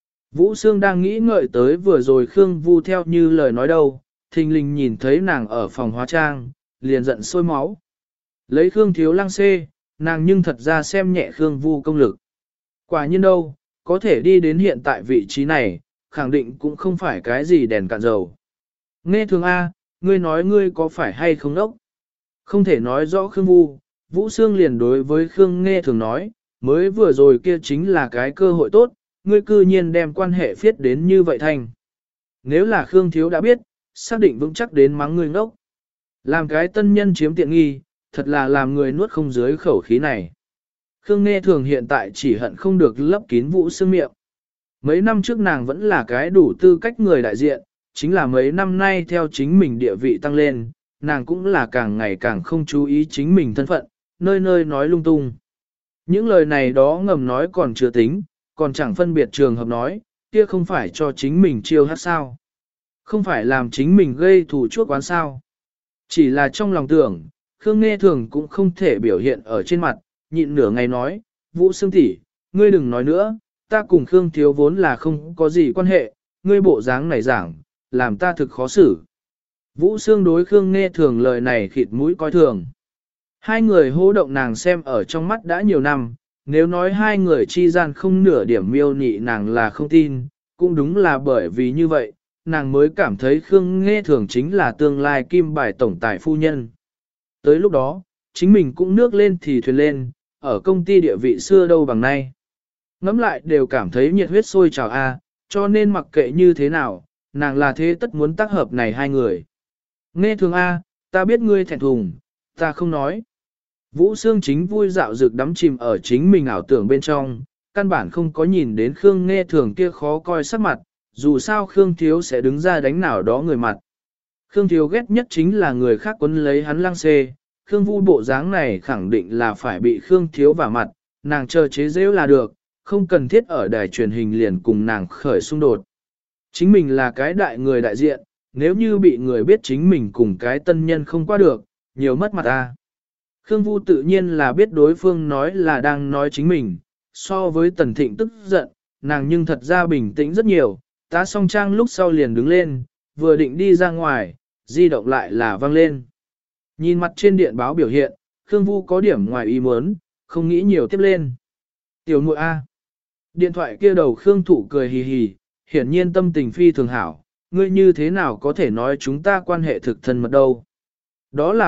Vũ Sương đang nghĩ ngợi tới vừa rồi Khương Vu theo như lời nói đâu, thình lình nhìn thấy nàng ở phòng hóa trang, liền giận sôi máu. Lấy Khương Thiếu lăng xê, nàng nhưng thật ra xem nhẹ Khương Vu công lực. Quả nhiên đâu, có thể đi đến hiện tại vị trí này, khẳng định cũng không phải cái gì đèn cạn dầu. Nghe Thường A, ngươi nói ngươi có phải hay không đốc? Không thể nói rõ Khương Vu, Vũ Sương liền đối với Khương Nghe Thường nói, mới vừa rồi kia chính là cái cơ hội tốt, ngươi cư nhiên đem quan hệ phiết đến như vậy thành. Nếu là Khương Thiếu đã biết, xác định vững chắc đến mắng ngươi ngốc. Làm cái tân nhân chiếm tiện nghi, thật là làm người nuốt không dưới khẩu khí này. Khương Nghe Thường hiện tại chỉ hận không được lấp kín Vũ Sương miệng. Mấy năm trước nàng vẫn là cái đủ tư cách người đại diện, chính là mấy năm nay theo chính mình địa vị tăng lên, nàng cũng là càng ngày càng không chú ý chính mình thân phận, nơi nơi nói lung tung. Những lời này đó ngầm nói còn chưa tính, còn chẳng phân biệt trường hợp nói, kia không phải cho chính mình chiêu hát sao. Không phải làm chính mình gây thù chuốc oán sao. Chỉ là trong lòng tưởng, Khương Nghe Thường cũng không thể biểu hiện ở trên mặt, nhịn nửa ngày nói, Vũ Sương tỷ, ngươi đừng nói nữa, ta cùng Khương Thiếu vốn là không có gì quan hệ, ngươi bộ dáng này giảng, làm ta thực khó xử. Vũ Sương đối Khương Nghe Thường lời này khịt mũi coi thường. Hai người hô động nàng xem ở trong mắt đã nhiều năm, nếu nói hai người chi gian không nửa điểm miêu nị nàng là không tin, cũng đúng là bởi vì như vậy, nàng mới cảm thấy Khương Nghe Thường chính là tương lai kim bài tổng tài phu nhân. Tới lúc đó, chính mình cũng nước lên thì thuyền lên, ở công ty địa vị xưa đâu bằng nay. Ngắm lại đều cảm thấy nhiệt huyết sôi trào a, cho nên mặc kệ như thế nào, nàng là thế tất muốn tác hợp này hai người. Nghe Thường a, ta biết ngươi thẹn thùng, ta không nói. Vũ Sương chính vui dạo dược đắm chìm ở chính mình ảo tưởng bên trong, căn bản không có nhìn đến Khương Nghe Thường kia khó coi sắc mặt, dù sao Khương Thiếu sẽ đứng ra đánh nào đó người mặt. Khương Thiếu ghét nhất chính là người khác quấn lấy hắn lăng xê, Khương Vu bộ dáng này khẳng định là phải bị Khương Thiếu vả mặt, nàng chờ chế giễu là được, không cần thiết ở đài truyền hình liền cùng nàng khởi xung đột. Chính mình là cái đại người đại diện, nếu như bị người biết chính mình cùng cái tân nhân không qua được, nhiều mất mặt ta. Khương Vu tự nhiên là biết đối phương nói là đang nói chính mình, so với Tần Thịnh tức giận, nàng nhưng thật ra bình tĩnh rất nhiều, tá xong trang lúc sau liền đứng lên, vừa định đi ra ngoài, di động lại là vang lên. Nhìn mặt trên điện báo biểu hiện, Khương Vu có điểm ngoài ý muốn, không nghĩ nhiều tiếp lên. Tiểu muội A. Điện thoại kia đầu Khương Thụ cười hì hì, hiển nhiên tâm tình phi thường hảo, ngươi như thế nào có thể nói chúng ta quan hệ thực thân mật đâu. Đó là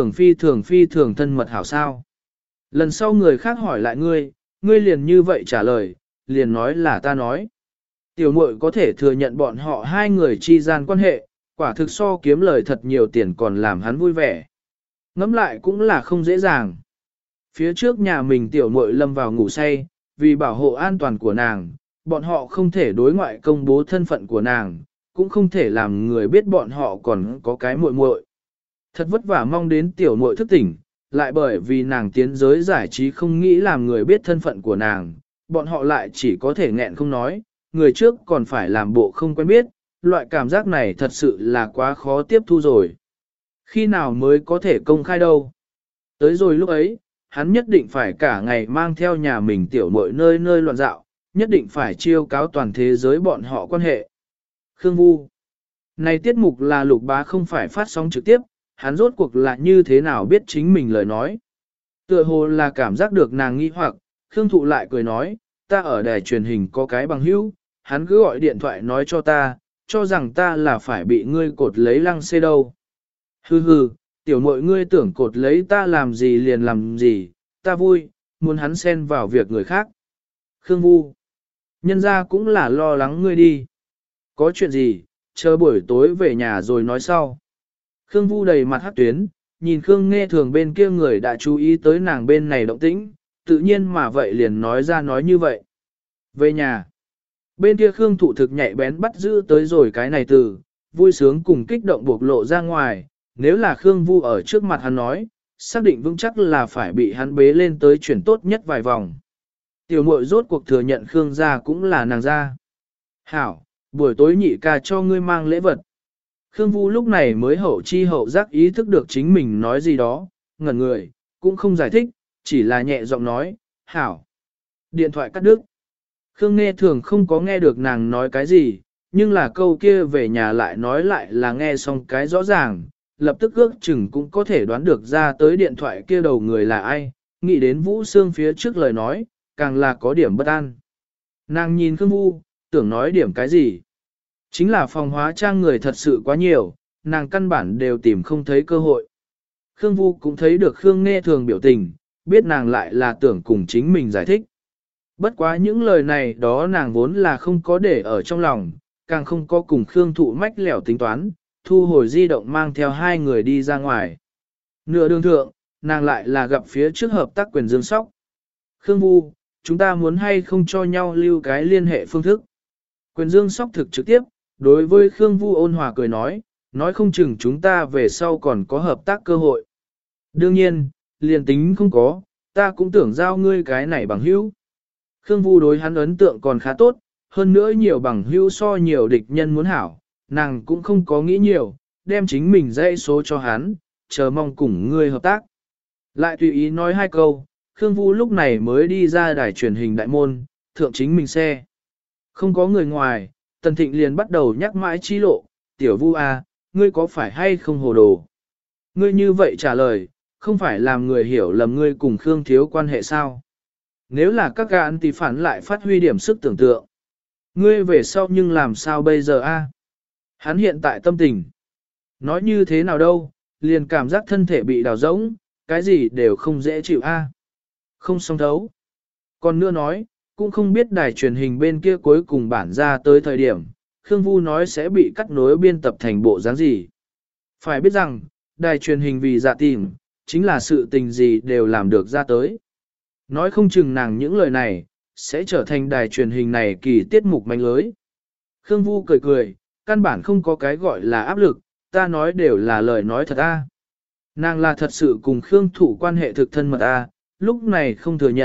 phi thường thân mật hảo sao. Lần sau người khác hỏi lại ngươi liền như vậy trả lời, liền nói là ta nói. Tiểu muội có thể thừa nhận bọn họ hai người chi gian quan hệ, quả thực so kiếm lời thật nhiều tiền còn làm hắn vui vẻ. Ngẫm lại cũng là không dễ dàng. Phía trước nhà mình tiểu muội lâm vào ngủ say, vì bảo hộ an toàn của nàng, bọn họ không thể đối ngoại công bố thân phận của nàng, cũng không thể làm người biết bọn họ còn có cái muội muội. Thật vất vả mong đến tiểu muội thức tỉnh, lại bởi vì nàng tiến giới giải trí không nghĩ làm người biết thân phận của nàng, bọn họ lại chỉ có thể nghẹn không nói, người trước còn phải làm bộ không quen biết, loại cảm giác này thật sự là quá khó tiếp thu rồi. Khi nào mới có thể công khai đâu? Tới rồi lúc ấy, hắn nhất định phải cả ngày mang theo nhà mình tiểu muội nơi nơi loạn dạo, nhất định phải chiêu cáo toàn thế giới bọn họ quan hệ. Khương Vu. Này tiết mục là Lục Bá không phải phát sóng trực tiếp, hắn rốt cuộc là như thế nào biết chính mình lời nói. Tựa hồ là cảm giác được nàng nghi hoặc, Khương Thụ lại cười nói, ta ở đài truyền hình có cái bằng hữu, hắn cứ gọi điện thoại nói cho ta, cho rằng ta là phải bị ngươi cột lấy lăng xê đâu. Hừ hừ, tiểu muội ngươi tưởng cột lấy ta làm gì liền làm gì, ta vui, muốn hắn xen vào việc người khác. Khương Vu. Nhân ra cũng là lo lắng ngươi đi. Có chuyện gì, chờ buổi tối về nhà rồi nói sau. Khương Vu đầy mặt hắc tuyến, nhìn Khương Nghe Thường bên kia người đã chú ý tới nàng bên này động tĩnh, tự nhiên mà vậy liền nói ra nói như vậy. Về nhà. Bên kia Khương Thụ thực nhạy bén bắt giữ tới rồi cái này từ, vui sướng cùng kích động bộc lộ ra ngoài, nếu là Khương Vu ở trước mặt hắn nói, xác định vững chắc là phải bị hắn bế lên tới chuyển tốt nhất vài vòng. Tiểu muội rốt cuộc thừa nhận Khương gia cũng là nàng gia. Hảo, buổi tối nhị ca cho ngươi mang lễ vật. Khương Vu lúc này mới hậu chi hậu giác ý thức được chính mình nói gì đó, ngẩn người, cũng không giải thích, chỉ là nhẹ giọng nói, hảo. Điện thoại cắt đứt. Khương Nghe Thường không có nghe được nàng nói cái gì, nhưng là câu kia về nhà lại nói lại là nghe xong cái rõ ràng, lập tức ước chừng cũng có thể đoán được ra tới điện thoại kia đầu người là ai, nghĩ đến Vũ Sương phía trước lời nói, càng là có điểm bất an. Nàng nhìn Khương Vu, tưởng nói điểm cái gì. Chính là phòng hóa trang người thật sự quá nhiều, nàng căn bản đều tìm không thấy cơ hội. Khương Vu cũng thấy được Khương Nghe Thường biểu tình, biết nàng lại là tưởng cùng chính mình giải thích. Bất quá những lời này đó nàng vốn là không có để ở trong lòng, càng không có cùng Khương Thụ mách lẻo tính toán, thu hồi di động mang theo hai người đi ra ngoài. Nửa đường thượng, nàng lại là gặp phía trước hợp tác quyền Dương Sóc. Khương Vu, chúng ta muốn hay không cho nhau lưu cái liên hệ phương thức. Quyền Dương Sóc thực trực tiếp, đối với Khương Vu ôn hòa cười nói không chừng chúng ta về sau còn có hợp tác cơ hội. Đương nhiên, liền tính không có, ta cũng tưởng giao ngươi cái này bằng hữu. Khương Vu đối hắn ấn tượng còn khá tốt, hơn nữa nhiều bằng hữu so nhiều địch nhân muốn hảo, nàng cũng không có nghĩ nhiều, đem chính mình dãy số cho hắn, chờ mong cùng ngươi hợp tác. Lại tùy ý nói hai câu, Khương Vu lúc này mới đi ra đài truyền hình đại môn, thượng chính mình xe. Không có người ngoài, Tần Thịnh liền bắt đầu nhắc mãi chi lộ, tiểu Vu à, ngươi có phải hay không hồ đồ? Ngươi như vậy trả lời, không phải làm người hiểu lầm ngươi cùng Khương Thiếu quan hệ sao? Nếu là các gã thì phản lại phát huy điểm sức tưởng tượng. Ngươi về sau nhưng làm sao bây giờ a? Hắn hiện tại tâm tình. Nói như thế nào đâu, liền cảm giác thân thể bị đào rỗng, cái gì đều không dễ chịu a. Không song thấu. Còn nữa nói, cũng không biết đài truyền hình bên kia cuối cùng bản ra tới thời điểm, Khương Vu nói sẽ bị cắt nối biên tập thành bộ dáng gì. Phải biết rằng, đài truyền hình vì dạ tìm, chính là sự tình gì đều làm được ra tới. Nói không chừng nàng những lời này, sẽ trở thành đài truyền hình này kỳ tiết mục manh lưới. Khương Vu cười cười, căn bản không có cái gọi là áp lực, ta nói đều là lời nói thật a. Nàng là thật sự cùng Khương Thụ quan hệ thực thân mật a, lúc này không thừa nhận,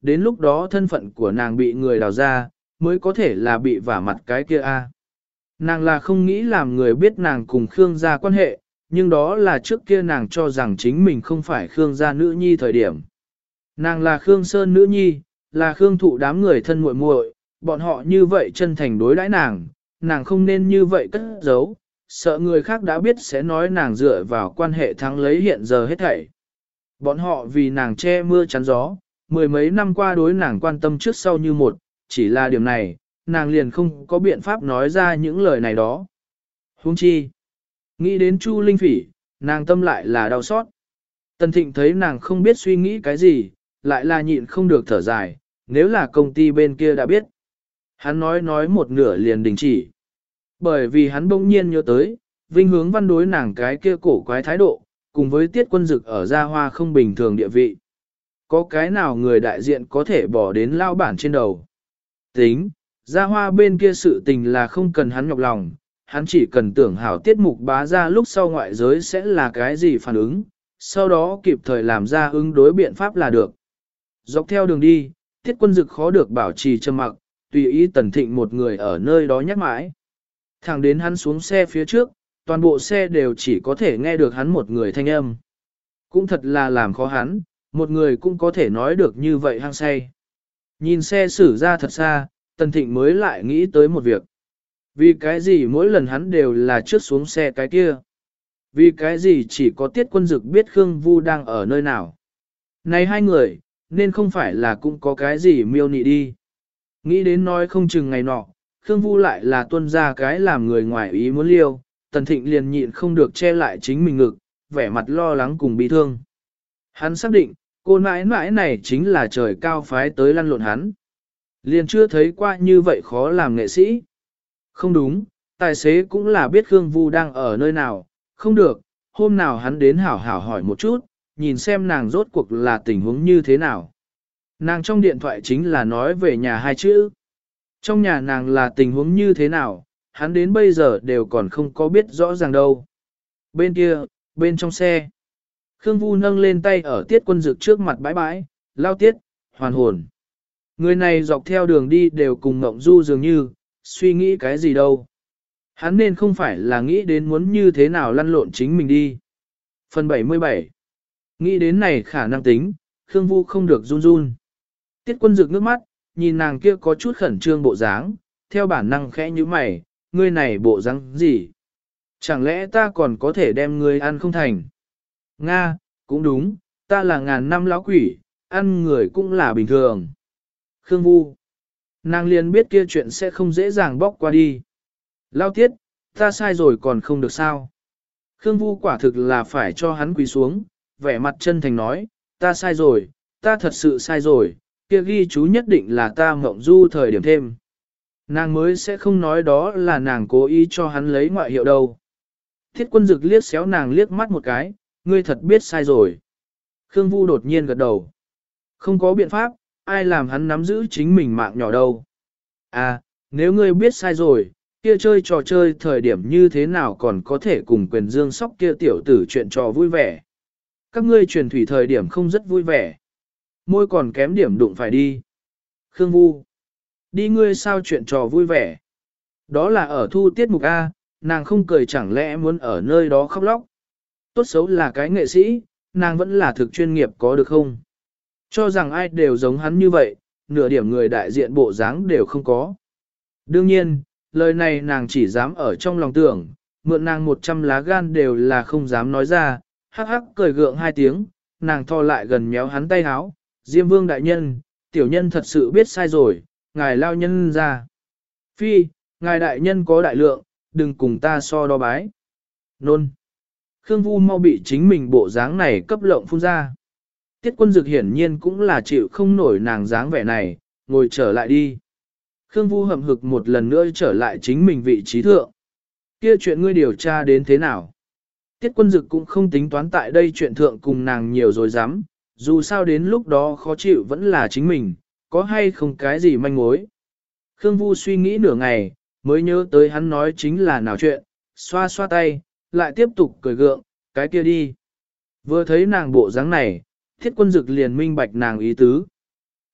đến lúc đó thân phận của nàng bị người đào ra, mới có thể là bị vả mặt cái kia a. Nàng là không nghĩ làm người biết nàng cùng Khương gia quan hệ, nhưng đó là trước kia nàng cho rằng chính mình không phải Khương gia nữ nhi thời điểm. Nàng là Khương Sơn nữ nhi, là Khương thụ đám người thân muội muội, bọn họ như vậy chân thành đối đãi nàng, nàng không nên như vậy cất giấu, sợ người khác đã biết sẽ nói nàng dựa vào quan hệ thắng lấy hiện giờ hết thảy. Bọn họ vì nàng che mưa chắn gió, mười mấy năm qua đối nàng quan tâm trước sau như một, chỉ là điểm này, nàng liền không có biện pháp nói ra những lời này đó. Huống chi, nghĩ đến Chu Linh Phỉ, nàng tâm lại là đau xót. Tần Thịnh thấy nàng không biết suy nghĩ cái gì, lại là nhịn không được thở dài, nếu là công ty bên kia đã biết. Hắn nói một nửa liền đình chỉ. Bởi vì hắn bỗng nhiên nhớ tới, Vinh Hướng Văn đối nàng cái kia cổ quái thái độ, cùng với Tiết Quân Dực ở Gia Hoa không bình thường địa vị. Có cái nào người đại diện có thể bỏ đến lao bản trên đầu. Tính, Gia Hoa bên kia sự tình là không cần hắn nhọc lòng, hắn chỉ cần tưởng hảo tiết mục bá ra lúc sau ngoại giới sẽ là cái gì phản ứng, sau đó kịp thời làm ra ứng đối biện pháp là được. Dọc theo đường đi, Tiết Quân Dực khó được bảo trì trầm mặc, tùy ý Tần Thịnh một người ở nơi đó nhắc mãi. Thẳng đến hắn xuống xe phía trước, toàn bộ xe đều chỉ có thể nghe được hắn một người thanh âm. Cũng thật là làm khó hắn, một người cũng có thể nói được như vậy hăng say. Nhìn xe xử ra thật xa, Tần Thịnh mới lại nghĩ tới một việc. Vì cái gì mỗi lần hắn đều là trước xuống xe cái kia? Vì cái gì chỉ có Tiết Quân Dực biết Khương Vu đang ở nơi nào? Này hai người, nên không phải là cũng có cái gì miêu nị đi. Nghĩ đến nói không chừng ngày nọ, Khương Vu lại là tuân ra cái làm người ngoài ý muốn liêu, Tần Thịnh liền nhịn không được che lại chính mình ngực, vẻ mặt lo lắng cùng bi thương. Hắn xác định, cô nãi nãi này chính là trời cao phái tới lăn lộn hắn. Liền chưa thấy qua như vậy khó làm nghệ sĩ. Không đúng, tài xế cũng là biết Khương Vu đang ở nơi nào, không được, hôm nào hắn đến hảo hảo hỏi một chút, nhìn xem nàng rốt cuộc là tình huống như thế nào. Nàng trong điện thoại chính là nói về nhà hai chữ. Trong nhà nàng là tình huống như thế nào, hắn đến bây giờ đều còn không có biết rõ ràng đâu. Bên kia, bên trong xe, Khương Vu nâng lên tay ở Tiết Quân Dực trước mặt bãi bãi, lao tiết, hoàn hồn. Người này dọc theo đường đi đều cùng Ngộng Du dường như, suy nghĩ cái gì đâu. Hắn nên không phải là nghĩ đến muốn như thế nào lăn lộn chính mình đi. Phần 77. Nghĩ đến này khả năng tính, Khương Vu không được run run. Tiết Quân Dực nước mắt, nhìn nàng kia có chút khẩn trương bộ dáng, theo bản năng khẽ như mày, ngươi này bộ dáng gì? Chẳng lẽ ta còn có thể đem ngươi ăn không thành? Nga, cũng đúng, ta là ngàn năm lão quỷ, ăn người cũng là bình thường. Khương Vu. Nàng liền biết kia chuyện sẽ không dễ dàng bóc qua đi. Lao Tiết, ta sai rồi còn không được sao? Khương Vu quả thực là phải cho hắn quỳ xuống, vẻ mặt chân thành nói, ta sai rồi, ta thật sự sai rồi, kia ghi chú nhất định là ta Ngộng Du thời điểm thêm. Nàng mới sẽ không nói đó là nàng cố ý cho hắn lấy ngoại hiệu đâu. Thiết Quân Dực liếc xéo nàng liếc mắt một cái, ngươi thật biết sai rồi. Khương Vu đột nhiên gật đầu. Không có biện pháp, ai làm hắn nắm giữ chính mình mạng nhỏ đâu. À, nếu ngươi biết sai rồi, kia chơi trò chơi thời điểm như thế nào còn có thể cùng Quyền Dương Sóc kia tiểu tử chuyện trò vui vẻ. Các ngươi truyền thủy thời điểm không rất vui vẻ. Môi còn kém điểm đụng phải đi. Khương Vu. Đi ngươi sao chuyện trò vui vẻ. Đó là ở thu tiết mục A, nàng không cười chẳng lẽ muốn ở nơi đó khóc lóc. Tốt xấu là cái nghệ sĩ, nàng vẫn là thực chuyên nghiệp có được không? Cho rằng ai đều giống hắn như vậy, nửa điểm người đại diện bộ dáng đều không có. Đương nhiên, lời này nàng chỉ dám ở trong lòng tưởng, mượn nàng 100 lá gan đều là không dám nói ra, hắc hắc cười gượng hai tiếng, nàng thò lại gần méo hắn tay háo, Diêm Vương đại nhân, tiểu nhân thật sự biết sai rồi, ngài lao nhân ra. Phi, ngài đại nhân có đại lượng, đừng cùng ta so đo bái. Nôn. Khương Vu mau bị chính mình bộ dáng này cấp lộng phun ra. Tiết Quân Dực hiển nhiên cũng là chịu không nổi nàng dáng vẻ này, ngồi trở lại đi. Khương Vu hậm hực một lần nữa trở lại chính mình vị trí thượng. Kia chuyện ngươi điều tra đến thế nào? Tiết Quân Dực cũng không tính toán tại đây chuyện thượng cùng nàng nhiều rồi dám, dù sao đến lúc đó khó chịu vẫn là chính mình, có hay không cái gì manh mối. Khương Vu suy nghĩ nửa ngày, mới nhớ tới hắn nói chính là nào chuyện, xoa xoa tay, lại tiếp tục cười gượng, cái kia đi. Vừa thấy nàng bộ dáng này, Thiết Quân Dực liền minh bạch nàng ý tứ.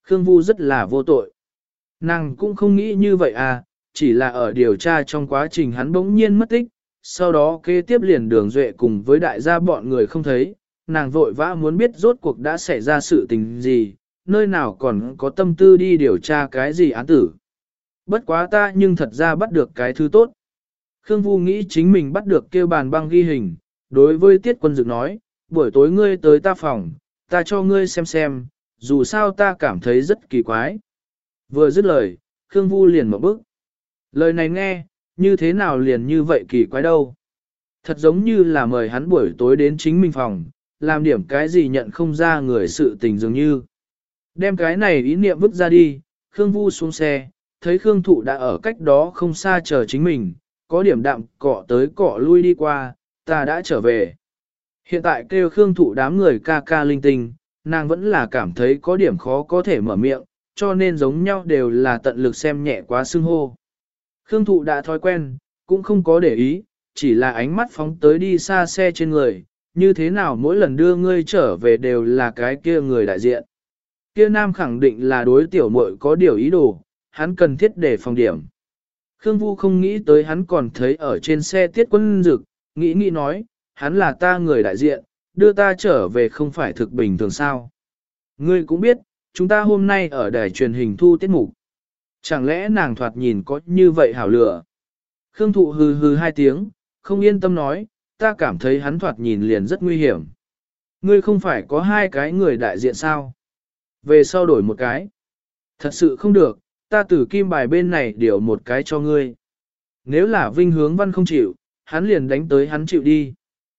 Khương Vu rất là vô tội. Nàng cũng không nghĩ như vậy à, chỉ là ở điều tra trong quá trình hắn bỗng nhiên mất tích, sau đó kế tiếp liền Đường Duệ cùng với đại gia bọn người không thấy, nàng vội vã muốn biết rốt cuộc đã xảy ra sự tình gì, nơi nào còn có tâm tư đi điều tra cái gì án tử. Bất quá ta nhưng thật ra bắt được cái thứ tốt. Khương Vu nghĩ chính mình bắt được kêu bàn băng ghi hình, đối với Tiết Quân Dực nói, buổi tối ngươi tới ta phòng, ta cho ngươi xem, dù sao ta cảm thấy rất kỳ quái. Vừa dứt lời, Khương Vu liền mở bức. Lời này nghe, như thế nào liền như vậy kỳ quái đâu. Thật giống như là mời hắn buổi tối đến chính mình phòng, làm điểm cái gì nhận không ra người sự tình dường như. Đem cái này ý niệm vứt ra đi, Khương Vu xuống xe, thấy Khương Thụ đã ở cách đó không xa chờ chính mình, có điểm đạm cọ tới cọ lui đi qua, ta đã trở về. Hiện tại kêu Khương Thụ đám người ca ca linh tinh, nàng vẫn là cảm thấy có điểm khó có thể mở miệng, cho nên giống nhau đều là tận lực xem nhẹ quá xưng hô. Khương Thụ đã thói quen, cũng không có để ý, chỉ là ánh mắt phóng tới đi xa xe trên người, như thế nào mỗi lần đưa ngươi trở về đều là cái kia người đại diện. Kia nam khẳng định là đối tiểu muội có điều ý đồ, hắn cần thiết để phòng điểm. Khương Vu không nghĩ tới hắn còn thấy ở trên xe Tiết Quân Dực, nghĩ nói, hắn là ta người đại diện, đưa ta trở về không phải thực bình thường sao. Ngươi cũng biết, chúng ta hôm nay ở đài truyền hình thu tiết mục. Chẳng lẽ nàng thoạt nhìn có như vậy hảo lửa? Khương Thụ hừ hừ hai tiếng, không yên tâm nói, ta cảm thấy hắn thoạt nhìn liền rất nguy hiểm. Ngươi không phải có hai cái người đại diện sao? Về sau đổi một cái. Thật sự không được, ta từ kim bài bên này điều một cái cho ngươi. Nếu là Vinh Hướng Văn không chịu, hắn liền đánh tới hắn chịu đi.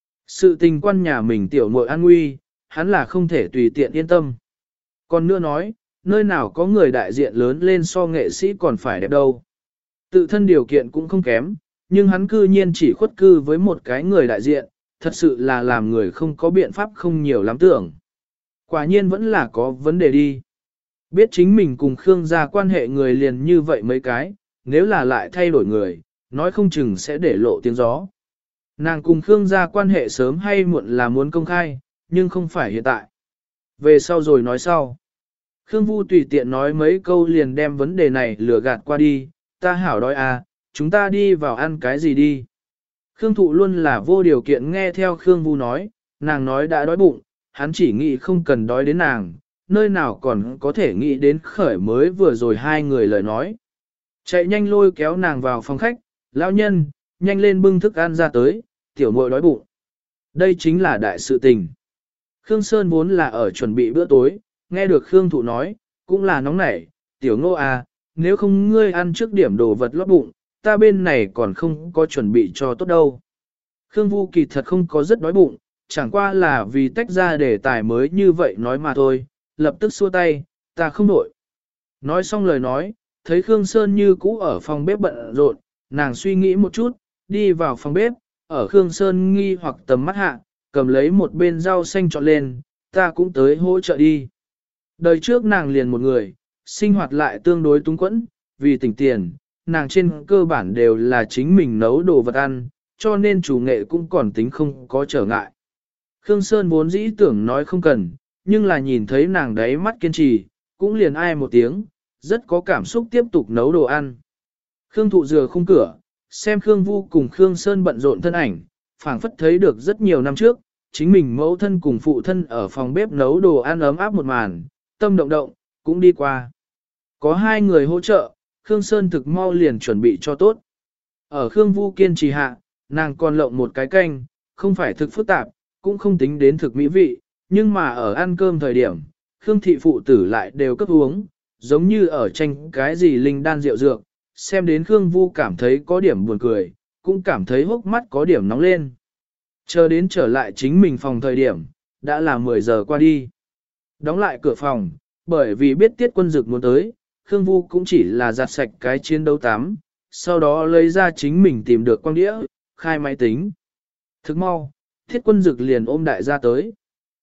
Sự tình quan nhà mình tiểu muội an nguy, hắn là không thể tùy tiện yên tâm. Còn nữa nói, nơi nào có người đại diện lớn lên so nghệ sĩ còn phải đẹp đâu. Tự thân điều kiện cũng không kém, nhưng hắn cư nhiên chỉ khuất cư với một cái người đại diện, thật sự là làm người không có biện pháp không nhiều lắm tưởng. Quả nhiên vẫn là có vấn đề đi. Biết chính mình cùng Khương gia quan hệ người liền như vậy mấy cái, nếu là lại thay đổi người, nói không chừng sẽ để lộ tiếng gió. Nàng cùng Khương gia quan hệ sớm hay muộn là muốn công khai, nhưng không phải hiện tại. Về sau rồi nói sau. Khương Vu tùy tiện nói mấy câu liền đem vấn đề này lừa gạt qua đi, ta hảo đói à, chúng ta đi vào ăn cái gì đi. Khương Thụ luôn là vô điều kiện nghe theo Khương Vu nói, nàng nói đã đói bụng, hắn chỉ nghĩ không cần đói đến nàng, nơi nào còn có thể nghĩ đến khởi mới vừa rồi hai người lời nói. Chạy nhanh lôi kéo nàng vào phòng khách, lão nhân, nhanh lên bưng thức ăn ra tới, tiểu muội đói bụng. Đây chính là đại sự tình. Khương Sơn vốn là ở chuẩn bị bữa tối, nghe được Khương Thụ nói, cũng là nóng nảy, tiểu Ngô à, nếu không ngươi ăn trước điểm đồ vật lót bụng, ta bên này còn không có chuẩn bị cho tốt đâu. Khương Vu kỳ thật không có rất đói bụng, chẳng qua là vì tách ra đề tài mới như vậy nói mà thôi, lập tức xua tay, ta không đổi. Nói xong lời nói, thấy Khương Sơn như cũ ở phòng bếp bận rộn, nàng suy nghĩ một chút, đi vào phòng bếp, ở Khương Sơn nghi hoặc tầm mắt hạ, cầm lấy một bên rau xanh chọn lên, ta cũng tới hỗ trợ đi. Đời trước nàng liền một người, sinh hoạt lại tương đối túng quẫn, vì tỉnh tiền, nàng trên cơ bản đều là chính mình nấu đồ vật ăn, cho nên chủ nghệ cũng còn tính không có trở ngại. Khương Sơn vốn dĩ tưởng nói không cần, nhưng là nhìn thấy nàng đáy mắt kiên trì, cũng liền ai một tiếng, rất có cảm xúc tiếp tục nấu đồ ăn. Khương Thụ dừa khung cửa, xem Khương Vu cùng Khương Sơn bận rộn thân ảnh, phảng phất thấy được rất nhiều năm trước, chính mình mẫu thân cùng phụ thân ở phòng bếp nấu đồ ăn ấm áp một màn, tâm động động, cũng đi qua. Có hai người hỗ trợ, Khương Sơn thực mau liền chuẩn bị cho tốt. Ở Khương Vu kiên trì hạ, nàng còn lộng một cái canh, không phải thực phức tạp, cũng không tính đến thực mỹ vị, nhưng mà ở ăn cơm thời điểm, Khương thị phụ tử lại đều cấp uống, giống như ở tranh cái gì linh đan rượu dược, xem đến Khương Vu cảm thấy có điểm buồn cười, cũng cảm thấy hốc mắt có điểm nóng lên. Chờ đến trở lại chính mình phòng thời điểm, đã là 10 giờ qua đi. Đóng lại cửa phòng, bởi vì biết Tiết Quân Dực muốn tới, Khương Vu cũng chỉ là giặt sạch cái chiến đấu tắm, sau đó lấy ra chính mình tìm được quang đĩa, khai máy tính. Thức mau, Tiết Quân Dực liền ôm đại gia tới.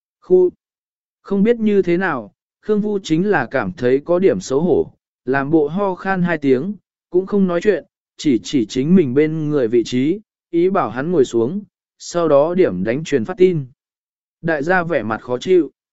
Không biết như thế nào, Khương Vu chính là cảm thấy có điểm xấu hổ, làm bộ ho khan hai tiếng, cũng không nói chuyện, chỉ chính mình bên người vị trí, ý bảo hắn ngồi xuống, sau đó điểm đánh truyền phát tin. Đại gia vẻ mặt khó chịu.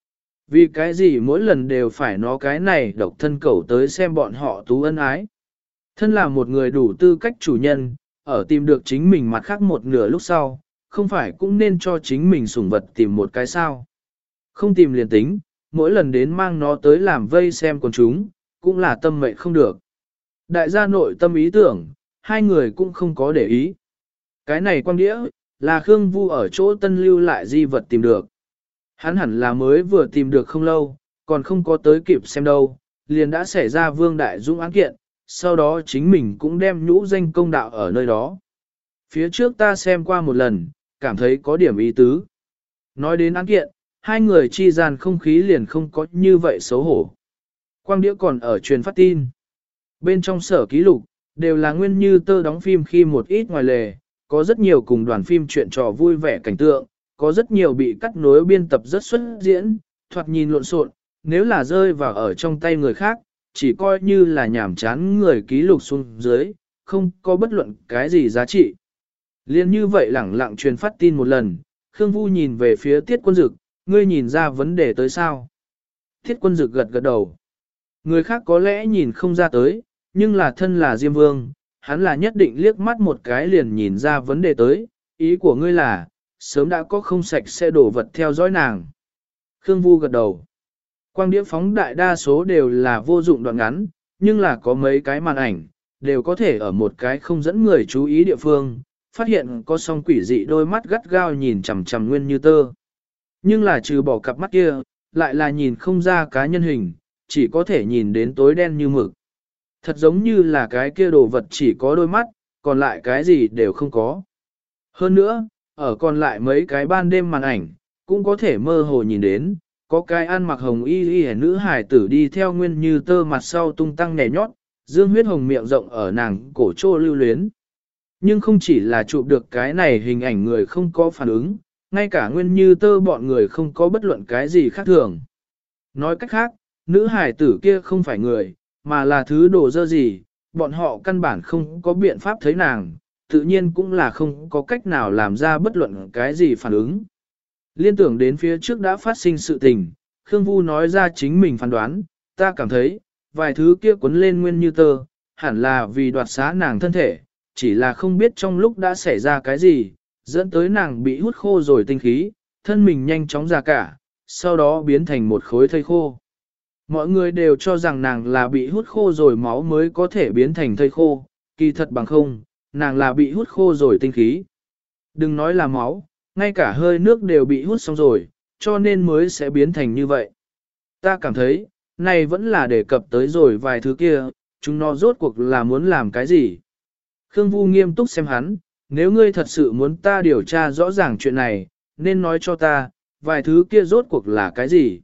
Vì cái gì mỗi lần đều phải nó cái này độc thân cẩu tới xem bọn họ tú ân ái. Thân là một người đủ tư cách chủ nhân, ở tìm được chính mình mặt khác một nửa lúc sau, không phải cũng nên cho chính mình sủng vật tìm một cái sao. Không tìm liền tính, mỗi lần đến mang nó tới làm vây xem con chúng, cũng là tâm mệnh không được. Đại gia nội tâm ý tưởng, hai người cũng không có để ý. Cái này quang đĩa, là Khương Vu ở chỗ tân lưu lại di vật tìm được. Hắn hẳn là mới vừa tìm được không lâu, còn không có tới kịp xem đâu, liền đã xảy ra Vương Đại Dũng án kiện, sau đó chính mình cũng đem nhũ danh công đạo ở nơi đó. Phía trước ta xem qua một lần, cảm thấy có điểm ý tứ. Nói đến án kiện, hai người chi gian không khí liền không có như vậy xấu hổ. Quang đĩa còn ở truyền phát tin. Bên trong sở ký lục, đều là nguyên như tơ đóng phim khi một ít ngoài lề, có rất nhiều cùng đoàn phim chuyện trò vui vẻ cảnh tượng, có rất nhiều bị cắt nối biên tập rất xuất diễn, thoạt nhìn lộn xộn, nếu là rơi vào ở trong tay người khác, chỉ coi như là nhảm chán người ký lục xuống dưới, không có bất luận cái gì giá trị. Liên như vậy lẳng lặng truyền phát tin một lần, Khương Vu nhìn về phía Tiết Quân Dực, ngươi nhìn ra vấn đề tới sao? Tiết Quân Dực gật gật đầu. Người khác có lẽ nhìn không ra tới, nhưng là thân là Diêm Vương, hắn là nhất định liếc mắt một cái liền nhìn ra vấn đề tới, ý của ngươi là, sớm đã có không sạch sẽ đổ vật theo dõi nàng. Khương Vu gật đầu. Quang đĩa phóng đại đa số đều là vô dụng đoạn ngắn, nhưng là có mấy cái màn ảnh, đều có thể ở một cái không dẫn người chú ý địa phương, phát hiện có song quỷ dị đôi mắt gắt gao nhìn chằm chằm Nguyên Như Tơ. Nhưng là trừ bỏ cặp mắt kia, lại là nhìn không ra cá nhân hình, chỉ có thể nhìn đến tối đen như mực. Thật giống như là cái kia đồ vật chỉ có đôi mắt, còn lại cái gì đều không có. Hơn nữa, ở còn lại mấy cái ban đêm màn ảnh, cũng có thể mơ hồ nhìn đến, có cái ăn mặc hồng y nữ hải tử đi theo Nguyên Như Tơ mặt sau tung tăng nhảy nhót, dương huyết hồng miệng rộng ở nàng cổ trô lưu luyến. Nhưng không chỉ là chụp được cái này hình ảnh người không có phản ứng, ngay cả Nguyên Như Tơ bọn người không có bất luận cái gì khác thường. Nói cách khác, nữ hải tử kia không phải người, mà là thứ đồ dơ gì, bọn họ căn bản không có biện pháp thấy nàng, tự nhiên cũng là không có cách nào làm ra bất luận cái gì phản ứng. Liên tưởng đến phía trước đã phát sinh sự tình, Khương Vu nói ra chính mình phán đoán, ta cảm thấy, vài thứ kia quấn lên Nguyên Như Tơ, hẳn là vì đoạt xá nàng thân thể, chỉ là không biết trong lúc đã xảy ra cái gì, dẫn tới nàng bị hút khô rồi tinh khí, thân mình nhanh chóng già cả, sau đó biến thành một khối thây khô. Mọi người đều cho rằng nàng là bị hút khô rồi máu mới có thể biến thành thây khô, kỳ thật bằng không, nàng là bị hút khô rồi tinh khí. Đừng nói là máu, ngay cả hơi nước đều bị hút xong rồi, cho nên mới sẽ biến thành như vậy. Ta cảm thấy, này vẫn là đề cập tới rồi vài thứ kia, chúng nó rốt cuộc là muốn làm cái gì. Khương Vu nghiêm túc xem hắn, nếu ngươi thật sự muốn ta điều tra rõ ràng chuyện này, nên nói cho ta, vài thứ kia rốt cuộc là cái gì.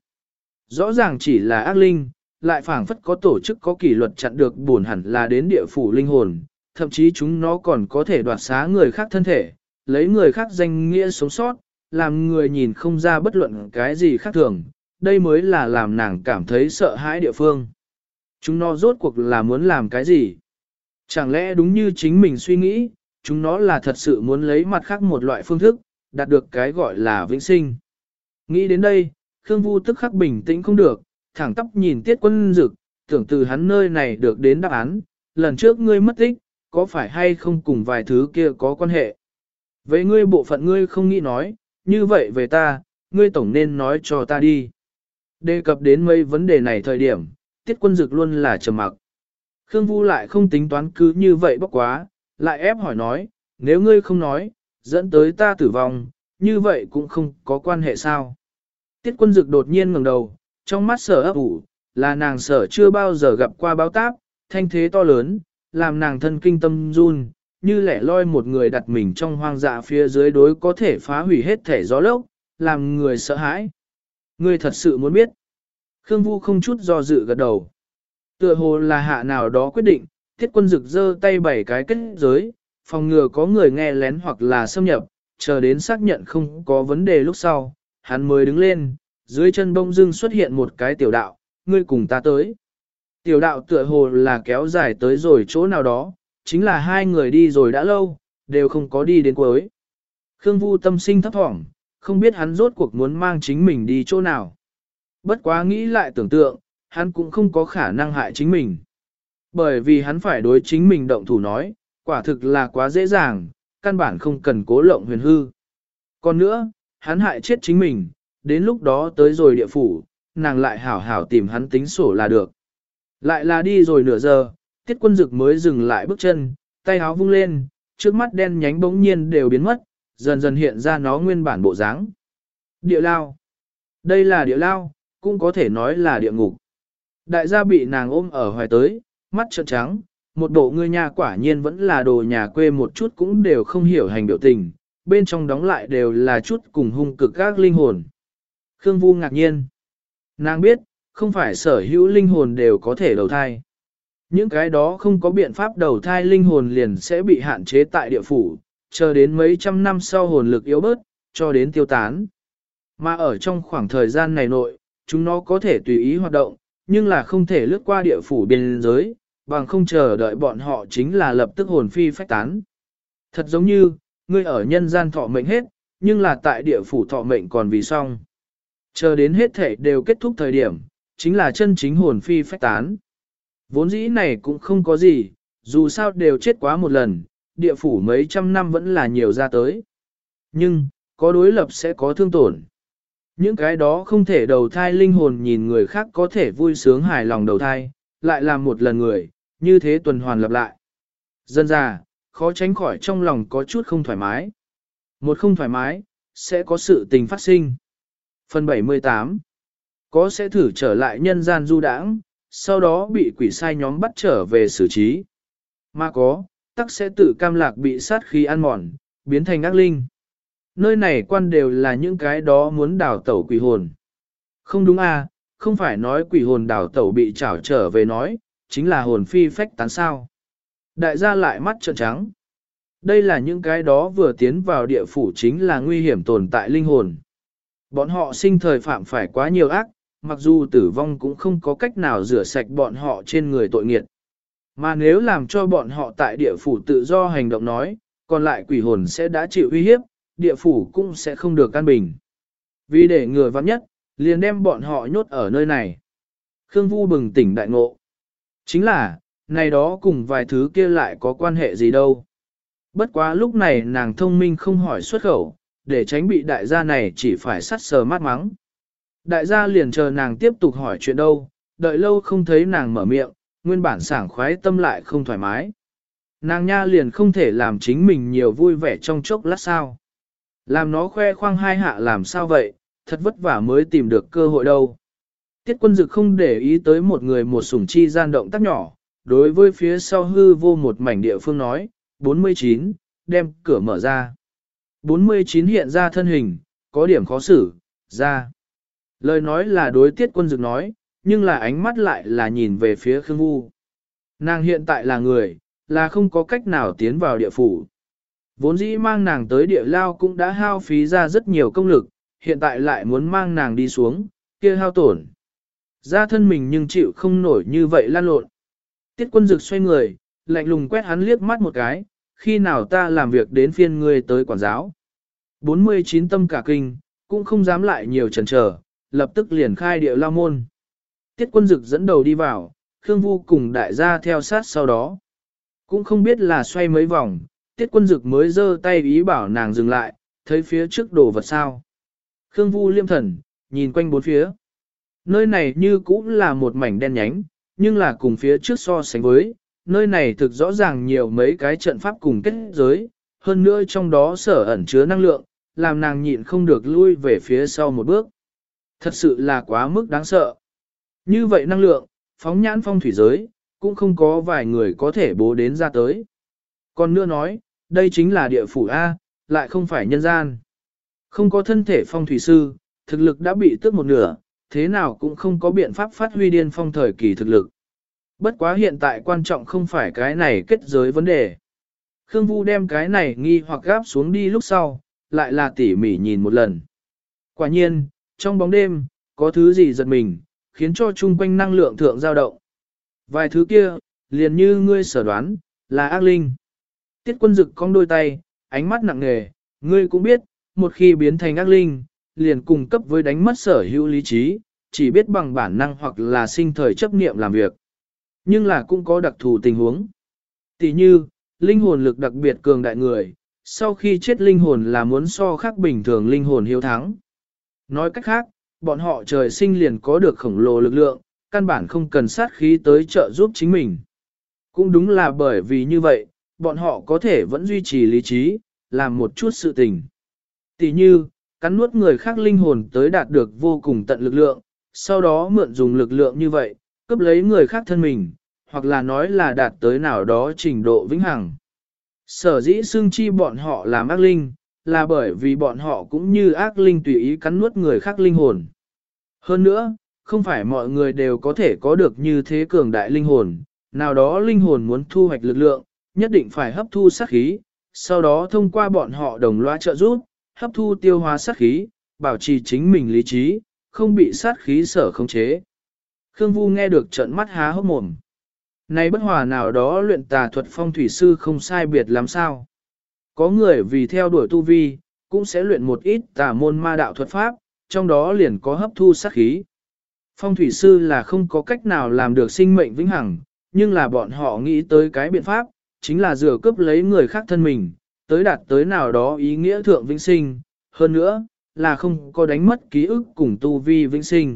Rõ ràng chỉ là ác linh, lại phảng phất có tổ chức có kỷ luật chặn được buồn hẳn là đến địa phủ linh hồn, thậm chí chúng nó còn có thể đoạt xá người khác thân thể, lấy người khác danh nghĩa sống sót, làm người nhìn không ra bất luận cái gì khác thường, đây mới là làm nàng cảm thấy sợ hãi địa phương. Chúng nó rốt cuộc là muốn làm cái gì? Chẳng lẽ đúng như chính mình suy nghĩ, chúng nó là thật sự muốn lấy mặt khác một loại phương thức, đạt được cái gọi là vĩnh sinh. Nghĩ đến đây, Khương Vu tức khắc bình tĩnh không được, thẳng tóc nhìn Tiết Quân Dực, tưởng từ hắn nơi này được đến đáp án, lần trước ngươi mất tích, có phải hay không cùng vài thứ kia có quan hệ? Về ngươi bộ phận ngươi không nghĩ nói, như vậy về ta, ngươi tổng nên nói cho ta đi. Đề cập đến mấy vấn đề này thời điểm, Tiết Quân Dực luôn là trầm mặc. Khương Vu lại không tính toán cứ như vậy bốc quá, lại ép hỏi nói, nếu ngươi không nói, dẫn tới ta tử vong, như vậy cũng không có quan hệ sao. Tiết Quân Dực đột nhiên ngẩng đầu, trong mắt sở ấp ủ, là nàng sở chưa bao giờ gặp qua báo táp, thanh thế to lớn, làm nàng thân kinh tâm run, như lẻ loi một người đặt mình trong hoang dã phía dưới đối có thể phá hủy hết thể gió lốc, làm người sợ hãi. Ngươi thật sự muốn biết. Khương Vu không chút do dự gật đầu. Tựa hồ là hạ nào đó quyết định, Tiết Quân Dực giơ tay bảy cái kết giới, phòng ngừa có người nghe lén hoặc là xâm nhập, chờ đến xác nhận không có vấn đề lúc sau, hắn mới đứng lên, dưới chân bông dưng xuất hiện một cái tiểu đạo, ngươi cùng ta tới. Tiểu đạo tựa hồ là kéo dài tới rồi chỗ nào đó, chính là hai người đi rồi đã lâu, đều không có đi đến cuối. Khương Vu tâm sinh thấp thỏm, không biết hắn rốt cuộc muốn mang chính mình đi chỗ nào. Bất quá nghĩ lại tưởng tượng, hắn cũng không có khả năng hại chính mình. Bởi vì hắn phải đối chính mình động thủ nói, quả thực là quá dễ dàng, căn bản không cần cố lộng huyền hư. Còn nữa, hắn hại chết chính mình, đến lúc đó tới rồi địa phủ, nàng lại hảo hảo tìm hắn tính sổ là được. Lại là đi rồi nửa giờ, Tiết Quân Dực mới dừng lại bước chân, tay áo vung lên, trước mắt đen nhánh bỗng nhiên đều biến mất, dần dần hiện ra nó nguyên bản bộ dáng. Địa lao. Đây là địa lao, cũng có thể nói là địa ngục. Đại gia bị nàng ôm ở hoài tới, mắt trợn trắng, một bộ người nhà quả nhiên vẫn là đồ nhà quê một chút cũng đều không hiểu hành biểu tình, bên trong đóng lại đều là chút cùng hung cực các linh hồn. Khương Vu ngạc nhiên. Nàng biết, không phải sở hữu linh hồn đều có thể đầu thai. Những cái đó không có biện pháp đầu thai linh hồn liền sẽ bị hạn chế tại địa phủ, chờ đến mấy trăm năm sau hồn lực yếu bớt, cho đến tiêu tán. Mà ở trong khoảng thời gian này nội, chúng nó có thể tùy ý hoạt động, nhưng là không thể lướt qua địa phủ biên giới, bằng không chờ đợi bọn họ chính là lập tức hồn phi phách tán. Thật giống như, ngươi ở nhân gian thọ mệnh hết, nhưng là tại địa phủ thọ mệnh còn vì xong. Chờ đến hết thể đều kết thúc thời điểm, chính là chân chính hồn phi phách tán. Vốn dĩ này cũng không có gì, dù sao đều chết quá một lần, địa phủ mấy trăm năm vẫn là nhiều ra tới. Nhưng, có đối lập sẽ có thương tổn. Những cái đó không thể đầu thai linh hồn nhìn người khác có thể vui sướng hài lòng đầu thai, lại làm một lần người, như thế tuần hoàn lặp lại. Dân ra, khó tránh khỏi trong lòng có chút không thoải mái. Một không thoải mái, sẽ có sự tình phát sinh. Phần 78 có sẽ thử trở lại nhân gian du đãng, sau đó bị quỷ sai nhóm bắt trở về xử trí. Mà có, tắc sẽ tự cam lạc bị sát khí ăn mòn, biến thành ác linh. Nơi này quan đều là những cái đó muốn đào tẩu quỷ hồn. Không đúng à, không phải nói quỷ hồn đào tẩu bị trảo trở về nói, chính là hồn phi phách tán sao. Đại gia lại mắt trợn trắng. Đây là những cái đó vừa tiến vào địa phủ chính là nguy hiểm tồn tại linh hồn. Bọn họ sinh thời phạm phải quá nhiều ác, mặc dù tử vong cũng không có cách nào rửa sạch bọn họ trên người tội nghiệt. Mà nếu làm cho bọn họ tại địa phủ tự do hành động nói, còn lại quỷ hồn sẽ đã chịu uy hiếp, địa phủ cũng sẽ không được an bình. Vì để ngừa vắng nhất, liền đem bọn họ nhốt ở nơi này. Khương Vu bừng tỉnh đại ngộ. Chính là, này đó cùng vài thứ kia lại có quan hệ gì đâu. Bất quá lúc này nàng thông minh không hỏi xuất khẩu, để tránh bị đại gia này chỉ phải sắt sờ mát mắng. Đại gia liền chờ nàng tiếp tục hỏi chuyện đâu, đợi lâu không thấy nàng mở miệng, nguyên bản sảng khoái tâm lại không thoải mái. Nàng nha liền không thể làm chính mình nhiều vui vẻ trong chốc lát sao. Làm nó khoe khoang hai hạ làm sao vậy, thật vất vả mới tìm được cơ hội đâu. Tiết Quân Dực không để ý tới một người một sủng chi gian động tác nhỏ, đối với phía sau hư vô một mảnh địa phương nói, 49, đem cửa mở ra. 49 hiện ra thân hình, có điểm khó xử, ra. Lời nói là đối Tiết Quân Dực nói, nhưng là ánh mắt lại là nhìn về phía Khương Vu. Nàng hiện tại là người, là không có cách nào tiến vào địa phủ. Vốn dĩ mang nàng tới địa lao cũng đã hao phí ra rất nhiều công lực, hiện tại lại muốn mang nàng đi xuống, kia hao tổn. Ra thân mình nhưng chịu không nổi như vậy lan lộn. Tiết Quân Dực xoay người, lạnh lùng quét hắn liếc mắt một cái, khi nào ta làm việc đến phiên ngươi tới quản giáo. 49 tâm cả kinh, cũng không dám lại nhiều chần chờ, lập tức liền khai địa lao môn. Tiết Quân Dực dẫn đầu đi vào, Khương Vu cùng đại gia theo sát sau đó. Cũng không biết là xoay mấy vòng, Tiết Quân Dực mới giơ tay ý bảo nàng dừng lại, thấy phía trước đồ vật sao. Khương Vu liêm thần, nhìn quanh bốn phía. Nơi này như cũng là một mảnh đen nhánh, nhưng là cùng phía trước so sánh với, nơi này thực rõ ràng nhiều mấy cái trận pháp cùng kết giới, hơn nữa trong đó sở ẩn chứa năng lượng, làm nàng nhịn không được lui về phía sau một bước. Thật sự là quá mức đáng sợ. Như vậy năng lượng, phóng nhãn phong thủy giới, cũng không có vài người có thể bố đến ra tới. Còn nữa nói, đây chính là địa phủ A, lại không phải nhân gian. Không có thân thể phong thủy sư, thực lực đã bị tước một nửa, thế nào cũng không có biện pháp phát huy điên phong thời kỳ thực lực. Bất quá hiện tại quan trọng không phải cái này kết giới vấn đề. Khương Vu đem cái này nghi hoặc gáp xuống đi lúc sau, lại là tỉ mỉ nhìn một lần. Quả nhiên, trong bóng đêm, có thứ gì giật mình, khiến cho chung quanh năng lượng thượng dao động. Vài thứ kia, liền như ngươi sở đoán, là ác linh. Tiết Quân Dực cong đôi tay, ánh mắt nặng nề, ngươi cũng biết, một khi biến thành ác linh, liền cùng cấp với đánh mất sở hữu lý trí, chỉ biết bằng bản năng hoặc là sinh thời chấp niệm làm việc. Nhưng là cũng có đặc thù tình huống. Tỷ như, linh hồn lực đặc biệt cường đại người, sau khi chết linh hồn là muốn so khác bình thường linh hồn hiếu thắng. Nói cách khác, bọn họ trời sinh liền có được khổng lồ lực lượng, căn bản không cần sát khí tới trợ giúp chính mình. Cũng đúng là bởi vì như vậy, bọn họ có thể vẫn duy trì lý trí, làm một chút sự tình. Tỷ như, cắn nuốt người khác linh hồn tới đạt được vô cùng tận lực lượng, sau đó mượn dùng lực lượng như vậy, cướp lấy người khác thân mình, hoặc là nói là đạt tới nào đó trình độ vĩnh hằng. Sở dĩ xưng chi bọn họ làm ác linh, là bởi vì bọn họ cũng như ác linh tùy ý cắn nuốt người khác linh hồn. Hơn nữa, không phải mọi người đều có thể có được như thế cường đại linh hồn, nào đó linh hồn muốn thu hoạch lực lượng, nhất định phải hấp thu sát khí, sau đó thông qua bọn họ đồng loa trợ giúp, hấp thu tiêu hóa sát khí, bảo trì chính mình lý trí, không bị sát khí sở khống chế. Khương Vu nghe được trợn mắt há hốc mồm. Này bất hòa nào đó luyện tà thuật phong thủy sư không sai biệt lắm sao. Có người vì theo đuổi tu vi, cũng sẽ luyện một ít tà môn ma đạo thuật pháp, trong đó liền có hấp thu sát khí. Phong thủy sư là không có cách nào làm được sinh mệnh vĩnh hằng, nhưng là bọn họ nghĩ tới cái biện pháp, chính là rửa cướp lấy người khác thân mình, tới đạt tới nào đó ý nghĩa thượng vĩnh sinh, hơn nữa, là không có đánh mất ký ức cùng tu vi vĩnh sinh.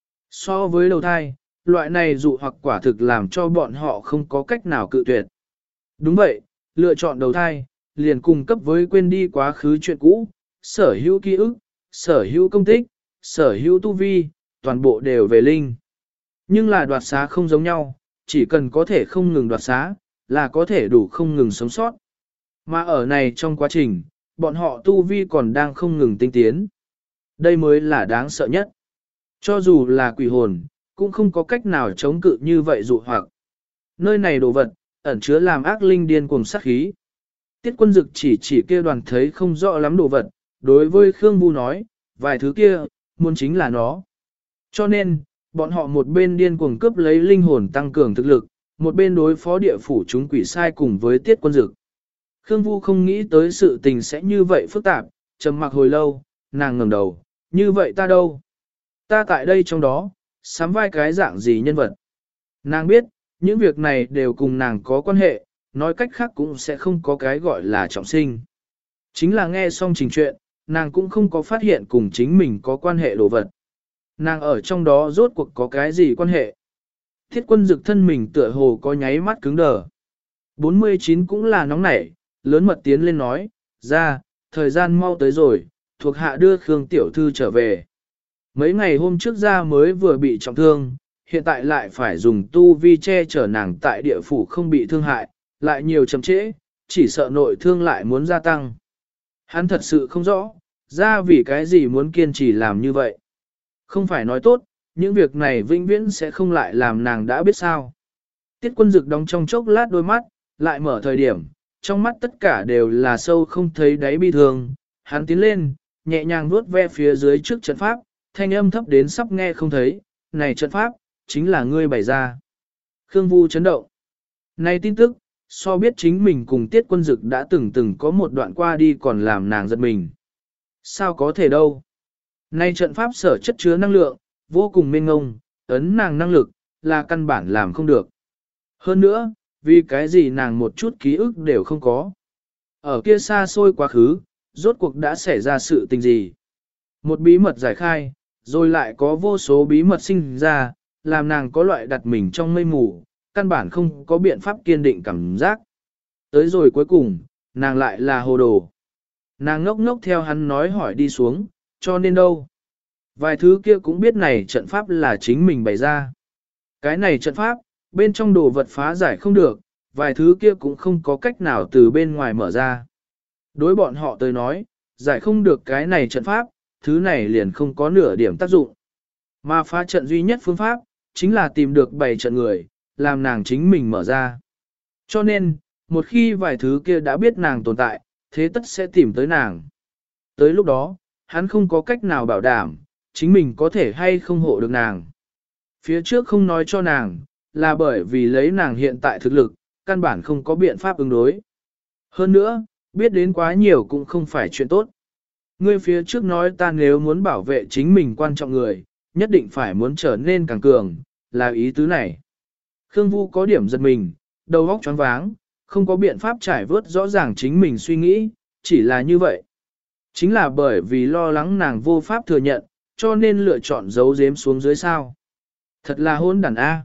So với đầu thai, loại này dụ hoặc quả thực làm cho bọn họ không có cách nào cự tuyệt. Đúng vậy, lựa chọn đầu thai, liền cung cấp với quên đi quá khứ chuyện cũ, sở hữu ký ức, sở hữu công tích, sở hữu tu vi, toàn bộ đều về linh. Nhưng là đoạt xá không giống nhau, chỉ cần có thể không ngừng đoạt xá, là có thể đủ không ngừng sống sót. Mà ở này trong quá trình, bọn họ tu vi còn đang không ngừng tinh tiến. Đây mới là đáng sợ nhất. Cho dù là quỷ hồn, cũng không có cách nào chống cự như vậy dụ hoặc. Nơi này đồ vật, ẩn chứa làm ác linh điên cuồng sát khí. Tiết Quân Dực chỉ kia đoàn thấy không rõ lắm đồ vật, đối với Khương Vu nói, vài thứ kia, muốn chính là nó. Cho nên, bọn họ một bên điên cuồng cướp lấy linh hồn tăng cường thực lực, một bên đối phó địa phủ chúng quỷ sai cùng với Tiết Quân Dực. Khương Vu không nghĩ tới sự tình sẽ như vậy phức tạp, trầm mặc hồi lâu, nàng ngẩng đầu, như vậy ta đâu? Ta tại đây trong đó, sắm vai cái dạng gì nhân vật? Nàng biết, những việc này đều cùng nàng có quan hệ, nói cách khác cũng sẽ không có cái gọi là trọng sinh. Chính là nghe xong trình chuyện, nàng cũng không có phát hiện cùng chính mình có quan hệ đồ vật. Nàng ở trong đó rốt cuộc có cái gì quan hệ? Thiết Quân Dực thân mình tựa hồ có nháy mắt cứng đờ. 49 cũng là nóng nảy, lớn mật tiến lên nói, ra, thời gian mau tới rồi, thuộc hạ đưa Khương Tiểu Thư trở về. Mấy ngày hôm trước ra mới vừa bị trọng thương, hiện tại lại phải dùng tu vi che chở nàng tại địa phủ không bị thương hại, lại nhiều chậm trễ, chỉ sợ nội thương lại muốn gia tăng. Hắn thật sự không rõ, ra vì cái gì muốn kiên trì làm như vậy. Không phải nói tốt, những việc này vĩnh viễn sẽ không lại làm nàng đã biết sao. Tiết Quân Dực đóng trong chốc lát đôi mắt, lại mở thời điểm, trong mắt tất cả đều là sâu không thấy đáy bi thương. Hắn tiến lên, nhẹ nhàng vuốt ve phía dưới trước trận pháp, thanh âm thấp đến sắp nghe không thấy, này trận pháp, chính là ngươi bày ra. Khương Vu chấn động. Này tin tức, so biết chính mình cùng Tiết Quân Dực đã từng có một đoạn qua đi còn làm nàng giật mình. Sao có thể đâu? Này trận pháp sở chất chứa năng lượng, vô cùng mênh ngông, ấn nàng năng lực, là căn bản làm không được. Hơn nữa, vì cái gì nàng một chút ký ức đều không có. Ở kia xa xôi quá khứ, rốt cuộc đã xảy ra sự tình gì. Một bí mật giải khai, rồi lại có vô số bí mật sinh ra, làm nàng có loại đặt mình trong mây mù, căn bản không có biện pháp kiên định cảm giác. Tới rồi cuối cùng, nàng lại là hồ đồ. Nàng ngốc ngốc theo hắn nói hỏi đi xuống, cho nên đâu. Vài thứ kia cũng biết này trận pháp là chính mình bày ra. Cái này trận pháp, bên trong đồ vật phá giải không được, vài thứ kia cũng không có cách nào từ bên ngoài mở ra. Đối bọn họ tới nói, giải không được cái này trận pháp, thứ này liền không có nửa điểm tác dụng. Mà phá trận duy nhất phương pháp, chính là tìm được 7 trận người, làm nàng chính mình mở ra. Cho nên, một khi vài thứ kia đã biết nàng tồn tại, thế tất sẽ tìm tới nàng. Tới lúc đó, hắn không có cách nào bảo đảm, chính mình có thể hay không hộ được nàng. Phía trước không nói cho nàng, là bởi vì lấy nàng hiện tại thực lực, căn bản không có biện pháp ứng đối. Hơn nữa, biết đến quá nhiều cũng không phải chuyện tốt. Ngươi phía trước nói ta nếu muốn bảo vệ chính mình quan trọng người, nhất định phải muốn trở nên càng cường, là ý tứ này. Khương Vu có điểm giật mình, đầu óc choáng váng, không có biện pháp trải vớt rõ ràng chính mình suy nghĩ, chỉ là như vậy. Chính là bởi vì lo lắng nàng vô pháp thừa nhận, cho nên lựa chọn giấu giếm xuống dưới sao. Thật là hôn đàn A.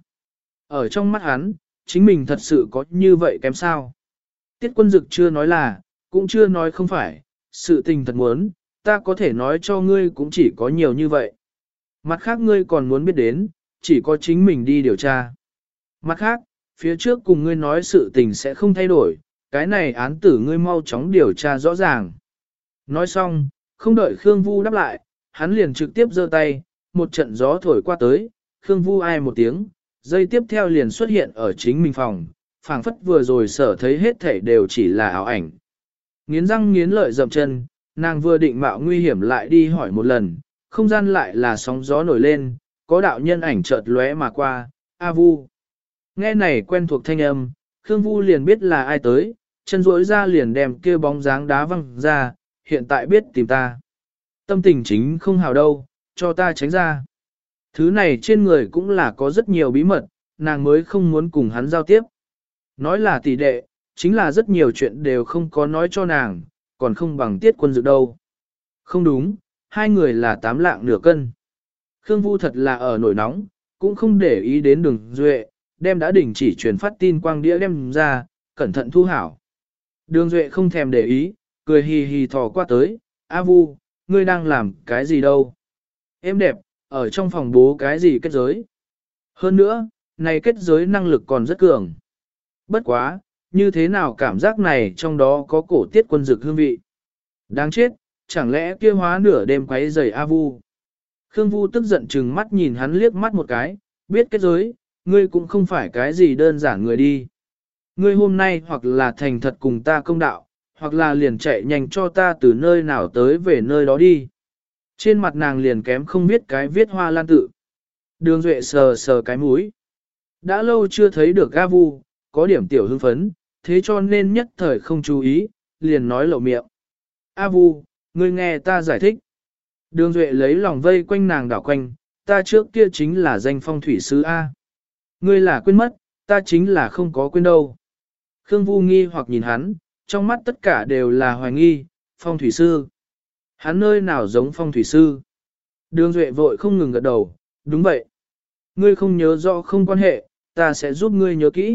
Ở trong mắt hắn, chính mình thật sự có như vậy kém sao. Tiết Quân Dực chưa nói là, cũng chưa nói không phải, sự tình thật muốn, ta có thể nói cho ngươi cũng chỉ có nhiều như vậy. Mặt khác ngươi còn muốn biết đến, chỉ có chính mình đi điều tra. Mặt khác, phía trước cùng ngươi nói sự tình sẽ không thay đổi, cái này án tử ngươi mau chóng điều tra rõ ràng. Nói xong, không đợi Khương Vu đáp lại, hắn liền trực tiếp giơ tay, một trận gió thổi qua tới, Khương Vu ai một tiếng, dây tiếp theo liền xuất hiện ở chính mình phòng, phảng phất vừa rồi sở thấy hết thảy đều chỉ là ảo ảnh. Nghiến răng nghiến lợi dậm chân, nàng vừa định mạo nguy hiểm lại đi hỏi một lần, không gian lại là sóng gió nổi lên, có đạo nhân ảnh chợt lóe mà qua, A Vu. Nghe này quen thuộc thanh âm, Khương Vu liền biết là ai tới, chân rỗi ra liền đem kia bóng dáng đá văng ra, hiện tại biết tìm ta. Tâm tình chính không hào đâu, cho ta tránh ra. Thứ này trên người cũng là có rất nhiều bí mật, nàng mới không muốn cùng hắn giao tiếp. Nói là tỷ đệ, chính là rất nhiều chuyện đều không có nói cho nàng, còn không bằng Tiết Quân Dực đâu. Không đúng, hai người là 8 lạng nửa cân. Khương Vu thật là ở nổi nóng, cũng không để ý đến Đường Duệ, đem đã đình chỉ truyền phát tin quang đĩa đem ra, cẩn thận thu hảo. Đường Duệ không thèm để ý, cười hì hì thò qua tới, A Vu, ngươi đang làm cái gì đâu? Em đẹp, ở trong phòng bố cái gì kết giới? Hơn nữa, này kết giới năng lực còn rất cường. Bất quá, như thế nào cảm giác này trong đó có cổ Tiết Quân Dực hương vị? Đáng chết, chẳng lẽ kia hóa nửa đêm quấy rầy A Vu? Khương Vu tức giận chừng mắt nhìn hắn liếc mắt một cái, biết kết giới, ngươi cũng không phải cái gì đơn giản người đi. Ngươi hôm nay hoặc là thành thật cùng ta công đạo, hoặc là liền chạy nhanh cho ta từ nơi nào tới về nơi đó đi. Trên mặt nàng liền kém không biết cái viết hoa lan tự. Đường Duệ sờ sờ cái mũi. Đã lâu chưa thấy được A Vu, có điểm tiểu hưng phấn, thế cho nên nhất thời không chú ý, liền nói lộ miệng. A Vu, ngươi nghe ta giải thích. Đường Duệ lấy lòng vây quanh nàng đảo quanh, ta trước kia chính là danh phong thủy sứ A. Ngươi là quên mất, ta chính là không có quên đâu. Khương Vu nghi hoặc nhìn hắn, trong mắt tất cả đều là hoài nghi, phong thủy sư. Hắn nơi nào giống phong thủy sư? Đường Duệ vội không ngừng gật đầu, đúng vậy. Ngươi không nhớ rõ không quan hệ, ta sẽ giúp ngươi nhớ kỹ.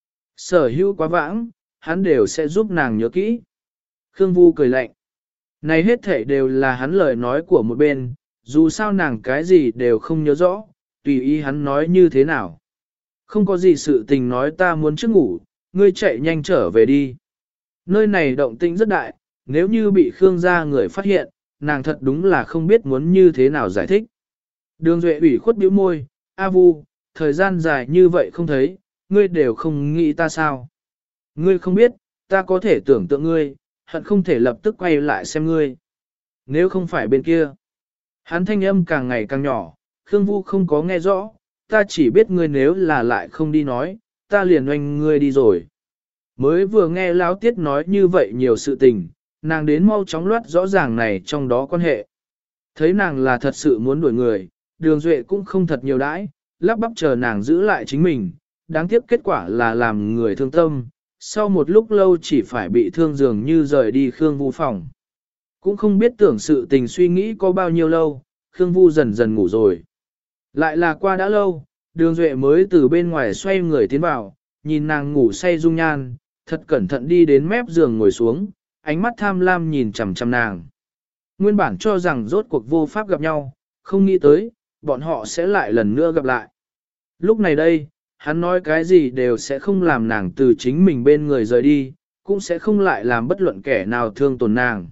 Sở hữu quá vãng, hắn đều sẽ giúp nàng nhớ kỹ. Khương Vu cười lạnh. Này hết thể đều là hắn lời nói của một bên, dù sao nàng cái gì đều không nhớ rõ, tùy ý hắn nói như thế nào. Không có gì sự tình nói ta muốn trước ngủ, ngươi chạy nhanh trở về đi. Nơi này động tĩnh rất đại, nếu như bị Khương gia người phát hiện, nàng thật đúng là không biết muốn như thế nào giải thích. Đường Duệ ủy khuất bĩu môi, A Vu, thời gian dài như vậy không thấy, ngươi đều không nghĩ ta sao. Ngươi không biết, ta có thể tưởng tượng ngươi, hận không thể lập tức quay lại xem ngươi. Nếu không phải bên kia, hắn thanh âm càng ngày càng nhỏ, Khương Vu không có nghe rõ, ta chỉ biết ngươi nếu là lại không đi nói, ta liền oanh ngươi đi rồi. Mới vừa nghe Lão Tiết nói như vậy nhiều sự tình, nàng đến mau chóng loát rõ ràng này trong đó quan hệ. Thấy nàng là thật sự muốn đuổi người, Đường Duệ cũng không thật nhiều đãi, lắp bắp chờ nàng giữ lại chính mình, đáng tiếc kết quả là làm người thương tâm, sau một lúc lâu chỉ phải bị thương dường như rời đi Khương Vu phòng. Cũng không biết tưởng sự tình suy nghĩ có bao nhiêu lâu, Khương Vu dần dần ngủ rồi. Lại là qua đã lâu, Đường Duệ mới từ bên ngoài xoay người tiến vào, nhìn nàng ngủ say dung nhan, thật cẩn thận đi đến mép giường ngồi xuống, ánh mắt tham lam nhìn chằm chằm nàng. Nguyên bản cho rằng rốt cuộc vô pháp gặp nhau, không nghĩ tới, bọn họ sẽ lại lần nữa gặp lại. Lúc này đây, hắn nói cái gì đều sẽ không làm nàng từ chính mình bên người rời đi, cũng sẽ không lại làm bất luận kẻ nào thương tổn nàng.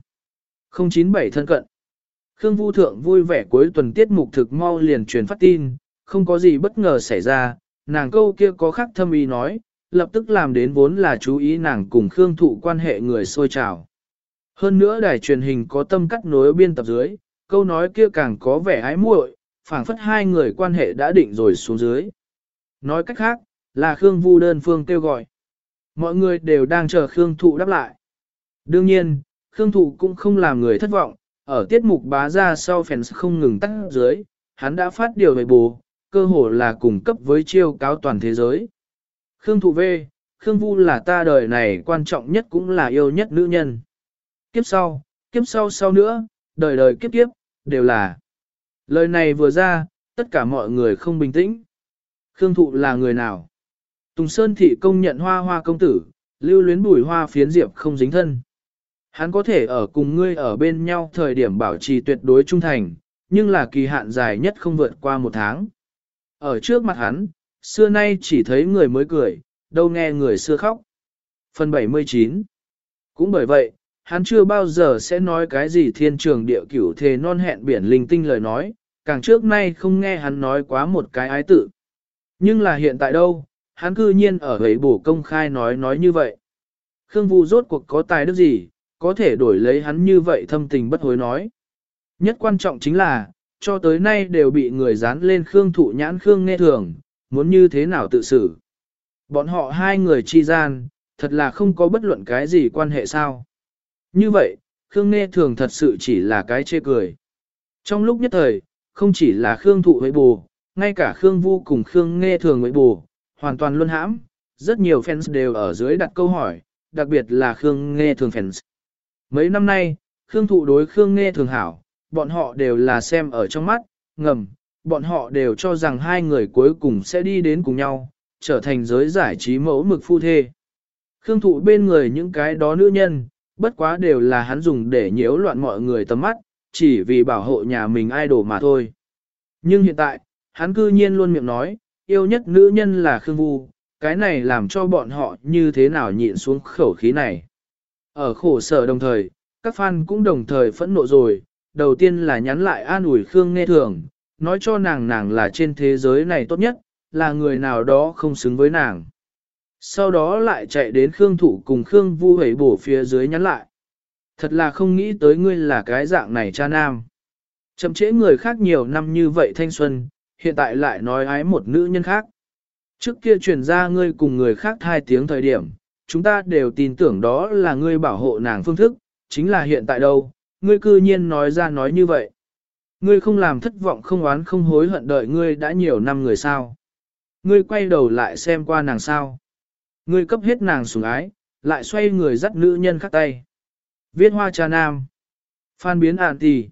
097 thân cận. Khương Vu Thượng vui vẻ cuối tuần tiết mục thực mau liền truyền phát tin, không có gì bất ngờ xảy ra, nàng câu kia có khác thâm ý nói, lập tức làm đến vốn là chú ý nàng cùng Khương Thụ quan hệ người xôi trào. Hơn nữa đài truyền hình có tâm cắt nối biên tập dưới, câu nói kia càng có vẻ ái muội, phảng phất hai người quan hệ đã định rồi xuống dưới. Nói cách khác, là Khương Vu đơn phương kêu gọi. Mọi người đều đang chờ Khương Thụ đáp lại. Đương nhiên, Khương Thụ cũng không làm người thất vọng, ở tiết mục bá ra sau fans không ngừng tắt dưới, hắn đã phát điều về bù, cơ hồ là cùng cấp với chiêu cáo toàn thế giới. Khương Thụ V, Khương Vu là ta đời này quan trọng nhất cũng là yêu nhất nữ nhân. Kiếp sau sau nữa, đời đời kiếp kiếp, đều là. Lời này vừa ra, tất cả mọi người không bình tĩnh. Khương Thụ là người nào? Tùng Sơn Thị công nhận Hoa Hoa công tử, lưu luyến bùi hoa phiến diệp không dính thân. Hắn có thể ở cùng ngươi ở bên nhau thời điểm bảo trì tuyệt đối trung thành, nhưng là kỳ hạn dài nhất không vượt qua 1 tháng. Ở trước mặt hắn, xưa nay chỉ thấy người mới cười, đâu nghe người xưa khóc. Phần 79. Cũng bởi vậy, hắn chưa bao giờ sẽ nói cái gì thiên trường địa cửu thề non hẹn biển linh tinh lời nói, càng trước nay không nghe hắn nói quá một cái ái tự. Nhưng là hiện tại đâu, hắn cư nhiên ở ấy bổ công khai nói như vậy. Khương Vu rốt cuộc có tài đức gì, có thể đổi lấy hắn như vậy thâm tình bất hối nói. Nhất quan trọng chính là, cho tới nay đều bị người dán lên Khương Thụ nhãn Khương Nghe Thường, muốn như thế nào tự xử. Bọn họ hai người chi gian, thật là không có bất luận cái gì quan hệ sao. Như vậy, Khương Nghe Thường thật sự chỉ là cái chê cười. Trong lúc nhất thời, không chỉ là Khương Thụ với bù, ngay cả Khương Vu cùng Khương Nghe Thường với bù, hoàn toàn luân hãm, rất nhiều fans đều ở dưới đặt câu hỏi, đặc biệt là Khương Nghe Thường fans. Mấy năm nay, Khương Thụ đối Khương Nghe Thường hảo, bọn họ đều là xem ở trong mắt, ngầm, bọn họ đều cho rằng hai người cuối cùng sẽ đi đến cùng nhau, trở thành giới giải trí mẫu mực phu thê. Khương Thụ bên người những cái đó nữ nhân, bất quá đều là hắn dùng để nhiễu loạn mọi người tầm mắt, chỉ vì bảo hộ nhà mình idol mà thôi. Nhưng hiện tại, hắn cư nhiên luôn miệng nói, yêu nhất nữ nhân là Khương Vu, cái này làm cho bọn họ như thế nào nhịn xuống khẩu khí này. Ở khổ sở đồng thời, các fan cũng đồng thời phẫn nộ rồi, đầu tiên là nhắn lại an ủi Khương Nghe Thường, nói cho nàng là trên thế giới này tốt nhất, là người nào đó không xứng với nàng. Sau đó lại chạy đến Khương Thụ cùng Khương Vu hẩy bổ phía dưới nhắn lại. Thật là không nghĩ tới ngươi là cái dạng này cha nam. Chậm trễ người khác nhiều năm như vậy thanh xuân, hiện tại lại nói ái một nữ nhân khác. Trước kia truyền ra ngươi cùng người khác 2 tiếng thời điểm, chúng ta đều tin tưởng đó là ngươi bảo hộ nàng phương thức, chính là hiện tại đâu, ngươi cư nhiên nói ra nói như vậy. Ngươi không làm thất vọng không oán không hối hận đợi ngươi đã nhiều năm người sao. Ngươi quay đầu lại xem qua nàng sao. Ngươi cấp hết nàng sủng ái, lại xoay người dắt nữ nhân khác tay. Viết hoa cha nam. Phan biến ạn tì.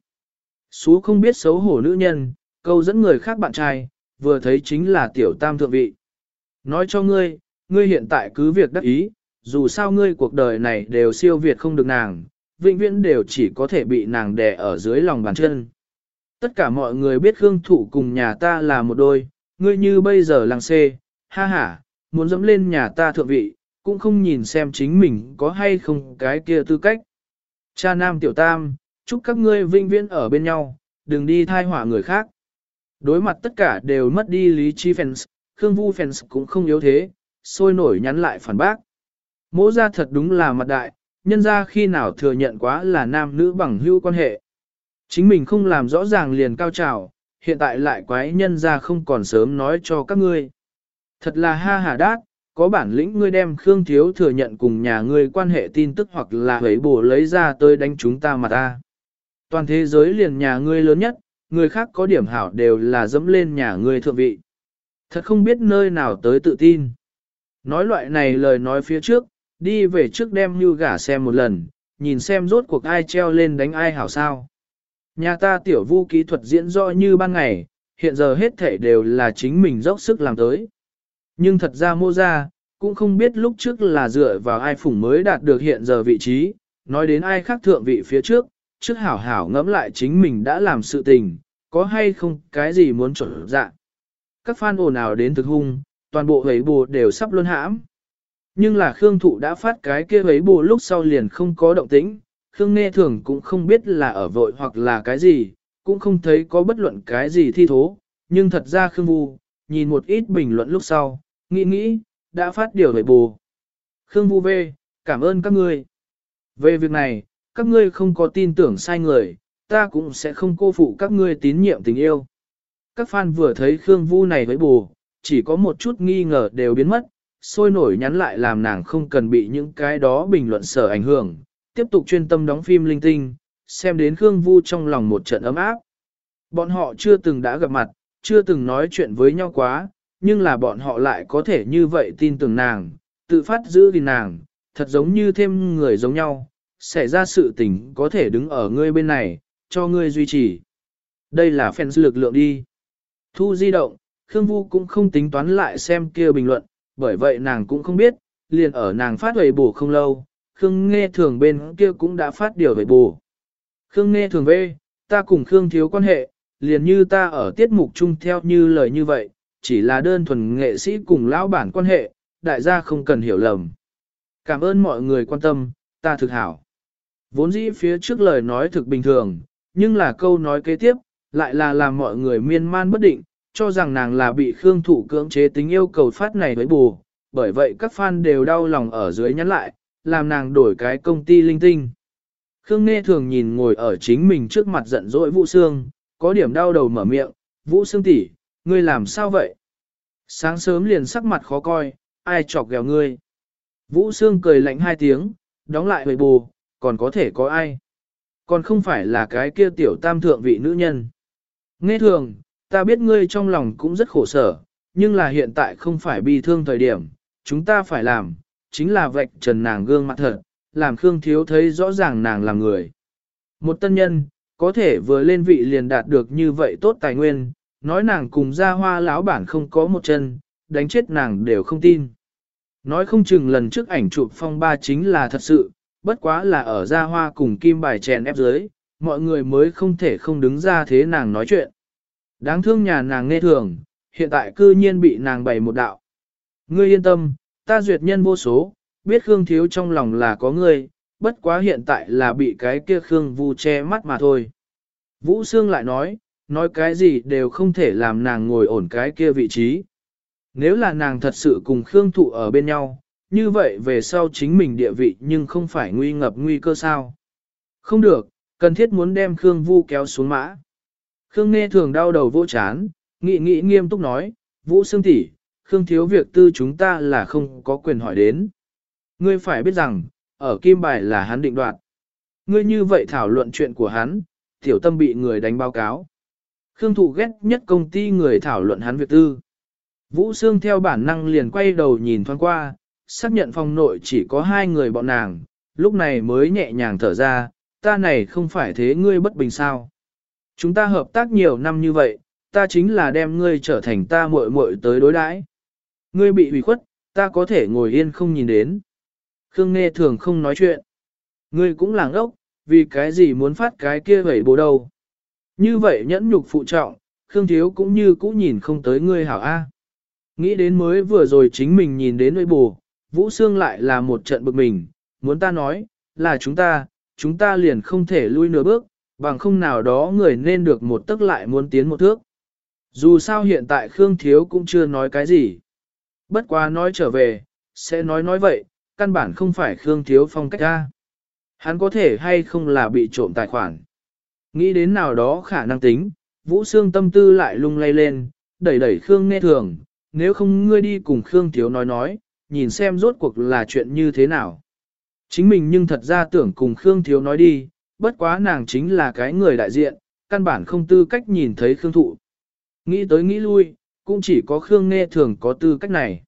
Sú không biết xấu hổ nữ nhân, câu dẫn người khác bạn trai, vừa thấy chính là tiểu tam thượng vị. Nói cho ngươi, ngươi hiện tại cứ việc đắc ý, dù sao ngươi cuộc đời này đều siêu việt không được nàng, vĩnh viễn đều chỉ có thể bị nàng đè ở dưới lòng bàn chân. Tất cả mọi người biết Khương Thụ cùng nhà ta là một đôi, ngươi như bây giờ làng xê, ha ha, muốn dẫm lên nhà ta thượng vị, cũng không nhìn xem chính mình có hay không cái kia tư cách. Cha nam tiểu tam, chúc các ngươi vĩnh viễn ở bên nhau, đừng đi thai họa người khác. Đối mặt tất cả đều mất đi lý trí fans, Khương Vu fans cũng không yếu thế, sôi nổi nhắn lại phản bác. Mỗ ra thật đúng là mặt đại, nhân ra khi nào thừa nhận quá là nam nữ bằng hữu quan hệ. Chính mình không làm rõ ràng liền cao trào, hiện tại lại quái nhân ra không còn sớm nói cho các ngươi. Thật là ha hà đát, có bản lĩnh ngươi đem Khương Thiếu thừa nhận cùng nhà ngươi quan hệ tin tức hoặc là hấy bổ lấy ra tới đánh chúng ta mà ta. Toàn thế giới liền nhà ngươi lớn nhất, người khác có điểm hảo đều là dẫm lên nhà ngươi thượng vị. Thật không biết nơi nào tới tự tin. Nói loại này lời nói phía trước, đi về trước đem như gả xem một lần, nhìn xem rốt cuộc ai treo lên đánh ai hảo sao. Nhà ta tiểu Vu kỹ thuật diễn rõ như ban ngày, hiện giờ hết thể đều là chính mình dốc sức làm tới. Nhưng thật ra Mô ra, cũng không biết lúc trước là dựa vào ai phủng mới đạt được hiện giờ vị trí, nói đến ai khác thượng vị phía trước, trước hảo hảo ngẫm lại chính mình đã làm sự tình, có hay không cái gì muốn chuẩn dạ. Các fan ồn ào đến thực hung, toàn bộ hấy bồ đều sắp luân hãm. Nhưng là Khương Thụ đã phát cái kia hấy bồ lúc sau liền không có động tĩnh, Khương Nghe Thường cũng không biết là ở vội hoặc là cái gì, cũng không thấy có bất luận cái gì thi thố, nhưng thật ra Khương Vu, nhìn một ít bình luận lúc sau, nghĩ, đã phát điều hấy bồ. Khương Vu về, cảm ơn các ngươi. Về việc này, các ngươi không có tin tưởng sai người, ta cũng sẽ không cô phụ các ngươi tín nhiệm tình yêu. Các fan vừa thấy Khương Vu này với bù, chỉ có một chút nghi ngờ đều biến mất, sôi nổi nhắn lại làm nàng không cần bị những cái đó bình luận sở ảnh hưởng, tiếp tục chuyên tâm đóng phim linh tinh, xem đến Khương Vu trong lòng một trận ấm áp. Bọn họ chưa từng đã gặp mặt, chưa từng nói chuyện với nhau quá, nhưng là bọn họ lại có thể như vậy tin tưởng nàng, tự phát giữ gìn nàng, thật giống như thêm người giống nhau, xảy ra sự tình có thể đứng ở ngươi bên này, cho ngươi duy trì. Đây là fans lực lượng đi. Thu di động, Khương Vu cũng không tính toán lại xem kia bình luận, bởi vậy nàng cũng không biết, liền ở nàng phát huệ bổ không lâu, Khương Nghe Thường bên kia cũng đã phát điều huệ bổ. Khương Nghe Thường về, ta cùng Khương thiếu quan hệ, liền như ta ở tiết mục chung theo như lời như vậy, chỉ là đơn thuần nghệ sĩ cùng lão bản quan hệ, đại gia không cần hiểu lầm. Cảm ơn mọi người quan tâm, ta thực hảo. Vốn dĩ phía trước lời nói thực bình thường, nhưng là câu nói kế tiếp, lại là làm mọi người miên man bất định, cho rằng nàng là bị Khương Thụ cưỡng chế tính yêu cầu phát này với bù, bởi vậy các fan đều đau lòng ở dưới nhắn lại, làm nàng đổi cái công ty linh tinh. Khương Nghe Thường nhìn ngồi ở chính mình trước mặt giận dỗi Vũ Sương, có điểm đau đầu mở miệng, Vũ Sương tỷ, ngươi làm sao vậy? Sáng sớm liền sắc mặt khó coi, ai chọc ghẹo ngươi? Vũ Sương cười lạnh hai tiếng, đóng lại huệ bù, còn có thể có ai? Còn không phải là cái kia tiểu tam thượng vị nữ nhân. Nghe Thường, ta biết ngươi trong lòng cũng rất khổ sở, nhưng là hiện tại không phải bi thương thời điểm, chúng ta phải làm, chính là vạch trần nàng gương mặt thật, làm Khương Thiếu thấy rõ ràng nàng là người. Một tân nhân, có thể vừa lên vị liền đạt được như vậy tốt tài nguyên, nói nàng cùng gia hoa lão bản không có một chân, đánh chết nàng đều không tin. Nói không chừng lần trước ảnh chụp phong ba chính là thật sự, bất quá là ở gia hoa cùng kim bài chèn ép dưới, mọi người mới không thể không đứng ra thế nàng nói chuyện. Đáng thương nhà nàng Nghe Thường, hiện tại cư nhiên bị nàng bày một đạo. Ngươi yên tâm, ta duyệt nhân vô số, biết Khương Thiếu trong lòng là có ngươi, bất quá hiện tại là bị cái kia Khương Vu che mắt mà thôi. Vũ Sương lại nói cái gì đều không thể làm nàng ngồi ổn cái kia vị trí. Nếu là nàng thật sự cùng Khương Thụ ở bên nhau, như vậy về sau chính mình địa vị nhưng không phải nguy ngập nguy cơ sao. Không được, cần thiết muốn đem Khương Vu kéo xuống mã. Khương Nghe Thường đau đầu vô chán, nghĩ nghiêm túc nói, Vũ Sương tỷ, Khương Thiếu việc tư chúng ta là không có quyền hỏi đến. Ngươi phải biết rằng, ở kim bài là hắn định đoạt. Ngươi như vậy thảo luận chuyện của hắn, tiểu tâm bị người đánh báo cáo. Khương Thụ ghét nhất công ty người thảo luận hắn việc tư. Vũ Sương theo bản năng liền quay đầu nhìn thoáng qua, xác nhận phòng nội chỉ có hai người bọn nàng, lúc này mới nhẹ nhàng thở ra, ta này không phải thế ngươi bất bình sao. Chúng ta hợp tác nhiều năm như vậy, ta chính là đem ngươi trở thành ta muội muội tới đối đãi. Ngươi bị hủy khuất, ta có thể ngồi yên không nhìn đến. Khương Nghe Thường không nói chuyện. Ngươi cũng làng ốc, vì cái gì muốn phát cái kia vẩy bố đâu. Như vậy nhẫn nhục phụ trọng, Khương Thiếu cũng như cũ nhìn không tới ngươi hảo A. Nghĩ đến mới vừa rồi chính mình nhìn đến nơi bù, Vũ Sương lại là một trận bực mình, muốn ta nói, là chúng ta liền không thể lui nửa bước, bằng không nào đó người nên được một tức lại muốn tiến một thước. Dù sao hiện tại Khương Thiếu cũng chưa nói cái gì. Bất quá nói trở về, sẽ nói vậy, căn bản không phải Khương Thiếu phong cách ra. Hắn có thể hay không là bị trộm tài khoản. Nghĩ đến nào đó khả năng tính, Vũ Sương tâm tư lại lung lay lên, đẩy Khương Nghe Thường, nếu không ngươi đi cùng Khương Thiếu nói, nhìn xem rốt cuộc là chuyện như thế nào. Chính mình nhưng thật ra tưởng cùng Khương Thiếu nói đi, bất quá nàng chính là cái người đại diện, căn bản không tư cách nhìn thấy Khương Thụ. Nghĩ tới nghĩ lui, cũng chỉ có Khương Nghe Thường có tư cách này.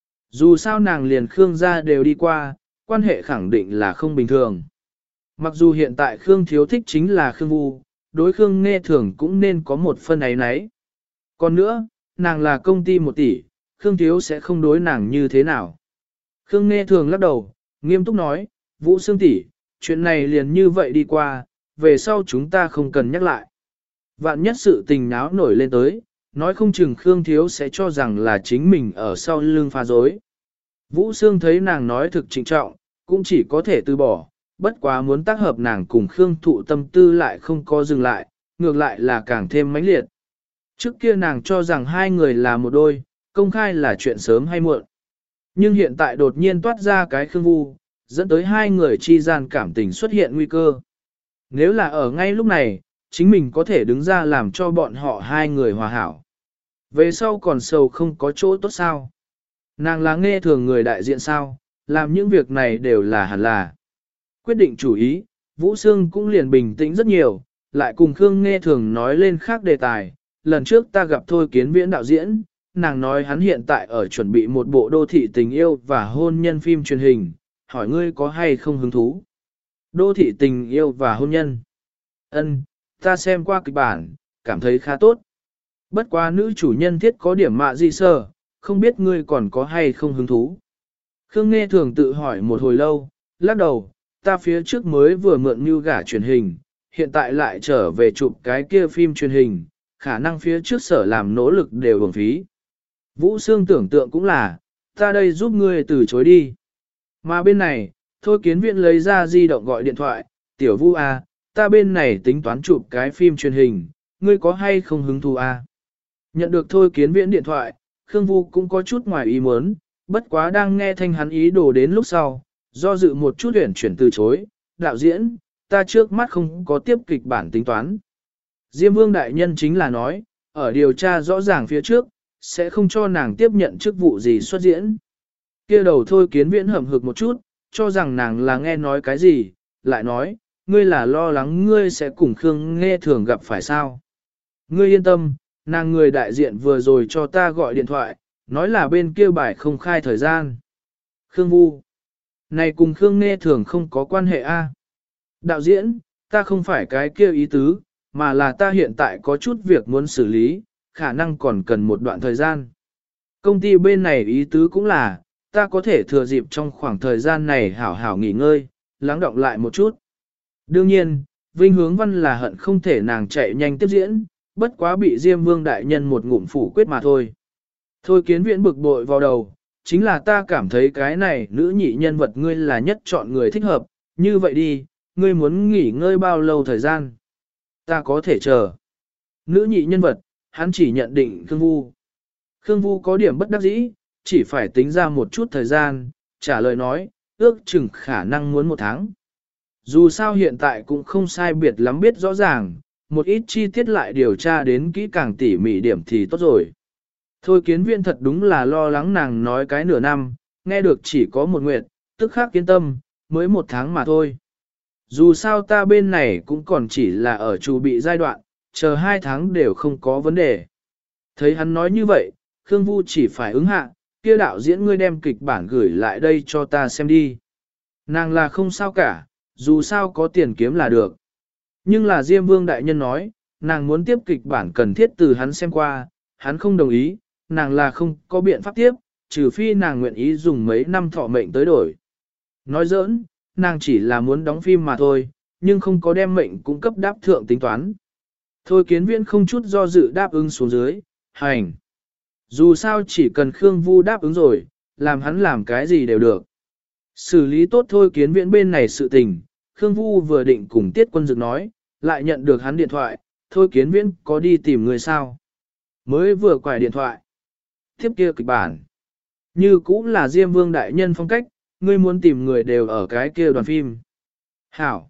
Dù sao nàng liền Khương gia đều đi qua, quan hệ khẳng định là không bình thường. Mặc dù hiện tại Khương Thiếu thích chính là Khương Vu, đối Khương Nghe Thường cũng nên có một phân ấy nấy. Còn nữa, nàng là công ty 1 tỷ, Khương Thiếu sẽ không đối nàng như thế nào. Khương Nghe Thường lắc đầu, nghiêm túc nói, Vũ Sương tỷ, chuyện này liền như vậy đi qua, về sau chúng ta không cần nhắc lại. Vạn nhất sự tình náo nổi lên tới, nói không chừng Khương Thiếu sẽ cho rằng là chính mình ở sau lưng phá dối. Vũ Sương thấy nàng nói thực trịnh trọng, cũng chỉ có thể từ bỏ, bất quá muốn tác hợp nàng cùng Khương Thụ tâm tư lại không có dừng lại, ngược lại là càng thêm mãnh liệt. Trước kia nàng cho rằng hai người là một đôi, công khai là chuyện sớm hay muộn. Nhưng hiện tại đột nhiên toát ra cái Khương Vu, dẫn tới hai người chi gian cảm tình xuất hiện nguy cơ. Nếu là ở ngay lúc này, chính mình có thể đứng ra làm cho bọn họ hai người hòa hảo. Về sau còn sầu không có chỗ tốt sao. Nàng là Nghe Thường người đại diện sao, làm những việc này đều là hẳn là. Quyết định chủ ý, Vũ Sương cũng liền bình tĩnh rất nhiều, lại cùng Khương Nghe Thường nói lên khác đề tài. Lần trước ta gặp Thôi Kiến Viễn đạo diễn, nàng nói hắn hiện tại ở chuẩn bị một bộ đô thị tình yêu và hôn nhân phim truyền hình, hỏi ngươi có hay không hứng thú. Đô thị tình yêu và hôn nhân. Ân, ta xem qua kịch bản, cảm thấy khá tốt. Bất quá nữ chủ nhân thiết có điểm mạ gì sơ, không biết ngươi còn có hay không hứng thú. Khương Nghe Thường tự hỏi một hồi lâu, lắc đầu, ta phía trước mới vừa mượn mưu gả truyền hình, hiện tại lại trở về chụp cái kia phim truyền hình, khả năng phía trước sở làm nỗ lực đều uổng phí. Vũ Sương tưởng tượng cũng là, ta đây giúp ngươi từ chối đi. Mà bên này, Thôi Kiến Viễn lấy ra di động gọi điện thoại, tiểu Vu à, ta bên này tính toán chụp cái phim truyền hình, ngươi có hay không hứng thú à? Nhận được Thôi Kiến Viễn điện thoại, Khương Vu cũng có chút ngoài ý muốn, bất quá đang nghe thanh hắn ý đồ đến lúc sau, do dự một chút chuyển từ chối, đạo diễn, ta trước mắt không có tiếp kịch bản tính toán. Diêm Vương Đại Nhân chính là nói, ở điều tra rõ ràng phía trước, sẽ không cho nàng tiếp nhận chức vụ gì xuất diễn. Kia đầu Thôi Kiến Viễn hậm hực một chút, cho rằng nàng là nghe nói cái gì, lại nói, ngươi là lo lắng ngươi sẽ cùng Khương Nghe Thường gặp phải sao. Ngươi yên tâm, nàng người đại diện vừa rồi cho ta gọi điện thoại, nói là bên kia bài không khai thời gian. Khương Vu, này cùng Khương Nghe Thường không có quan hệ a. Đạo diễn, ta không phải cái kia ý tứ, mà là ta hiện tại có chút việc muốn xử lý, khả năng còn cần một đoạn thời gian. Công ty bên này ý tứ cũng là, ta có thể thừa dịp trong khoảng thời gian này hảo hảo nghỉ ngơi, lắng động lại một chút. Đương nhiên, Vinh Hướng Văn là hận không thể nàng chạy nhanh tiếp diễn, bất quá bị Diêm Vương Đại Nhân một ngụm phủ quyết mà thôi. Thôi Kiến Viễn bực bội vào đầu, chính là ta cảm thấy cái này nữ nhị nhân vật ngươi là nhất chọn người thích hợp, như vậy đi, ngươi muốn nghỉ ngơi bao lâu thời gian? Ta có thể chờ. Nữ nhị nhân vật, hắn chỉ nhận định Khương Vu. Khương Vu có điểm bất đắc dĩ, chỉ phải tính ra một chút thời gian, trả lời nói, ước chừng khả năng muốn 1 tháng. Dù sao hiện tại cũng không sai biệt lắm biết rõ ràng, một ít chi tiết lại điều tra đến kỹ càng tỉ mỉ điểm thì tốt rồi. Thôi Kiến Viễn thật đúng là lo lắng nàng nói cái nửa năm, nghe được chỉ có 1 nguyệt, tức khắc yên tâm, mới 1 tháng mà thôi. Dù sao ta bên này cũng còn chỉ là ở chuẩn bị giai đoạn, chờ 2 tháng đều không có vấn đề. Thấy hắn nói như vậy, Khương Vu chỉ phải ứng hạ, kia đạo diễn ngươi đem kịch bản gửi lại đây cho ta xem đi. Nàng là không sao cả, dù sao có tiền kiếm là được. Nhưng là Diêm Vương Đại Nhân nói, nàng muốn tiếp kịch bản cần thiết từ hắn xem qua, hắn không đồng ý, nàng là không có biện pháp tiếp, trừ phi nàng nguyện ý dùng mấy năm thọ mệnh tới đổi. Nói giỡn, nàng chỉ là muốn đóng phim mà thôi, nhưng không có đem mệnh cung cấp đáp thượng tính toán. Thôi Kiến Viễn không chút do dự đáp ứng xuống dưới, hành. Dù sao chỉ cần Khương Vu đáp ứng rồi, làm hắn làm cái gì đều được. Xử lý tốt Thôi Kiến Viễn bên này sự tình, Khương Vu vừa định cùng Tiết Quân Dực nói, lại nhận được hắn điện thoại, Thôi Kiến Viễn có đi tìm người sao. Mới vừa quải điện thoại. Tiếp kia kịch bản. Như cũng là Diêm Vương Đại Nhân phong cách, ngươi muốn tìm người đều ở cái kia đoàn phim. Hảo.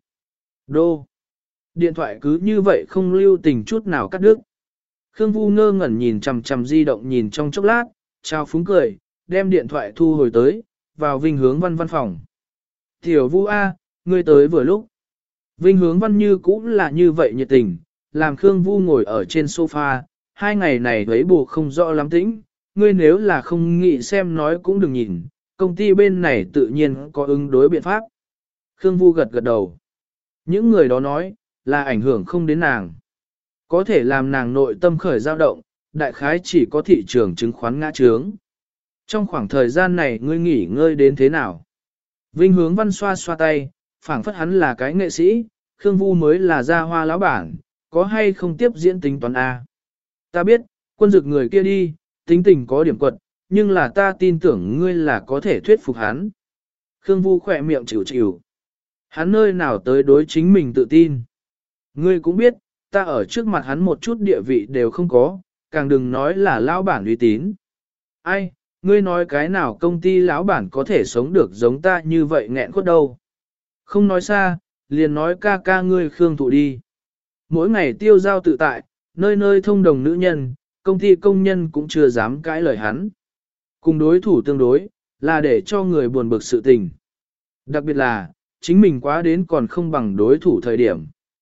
Đô. Điện thoại cứ như vậy không lưu tình chút nào cắt đứt. Khương Vu ngơ ngẩn nhìn chằm chằm di động nhìn trong chốc lát, trao phúng cười, đem điện thoại thu hồi tới, vào Vinh Hướng Văn văn phòng. Tiểu Vu A, ngươi tới vừa lúc. Vinh Hướng Văn như cũng là như vậy nhiệt tình, làm Khương Vu ngồi ở trên sofa, 2 ngày này thấy bù không rõ lắm tĩnh, ngươi nếu là không nghĩ xem nói cũng đừng nhìn, công ty bên này tự nhiên có ứng đối biện pháp. Khương Vu gật gật đầu. Những người đó nói, là ảnh hưởng không đến nàng. Có thể làm nàng nội tâm khởi dao động, đại khái chỉ có thị trường chứng khoán ngã trướng. Trong khoảng thời gian này ngươi nghỉ ngơi đến thế nào? Vinh Hướng Văn xoa xoa tay, phảng phất hắn là cái nghệ sĩ, Khương Vu mới là gia hoa lão bản, có hay không tiếp diễn tính toán A. Ta biết, Quân Dực người kia đi, tính tình có điểm quật, nhưng là ta tin tưởng ngươi là có thể thuyết phục hắn. Khương Vu khỏe miệng chịu chịu. Hắn nơi nào tới đối chính mình tự tin. Ngươi cũng biết, ta ở trước mặt hắn một chút địa vị đều không có, càng đừng nói là lão bản uy tín. Ai, ngươi nói cái nào công ty lão bản có thể sống được giống ta như vậy nghẹn khuất đâu. Không nói xa, liền nói ca ca ngươi Khương Thụ đi. Mỗi ngày tiêu giao tự tại, nơi nơi thông đồng nữ nhân, công ty công nhân cũng chưa dám cãi lời hắn. Cùng đối thủ tương đối, là để cho người buồn bực sự tình. Đặc biệt là, chính mình quá đến còn không bằng đối thủ thời điểm.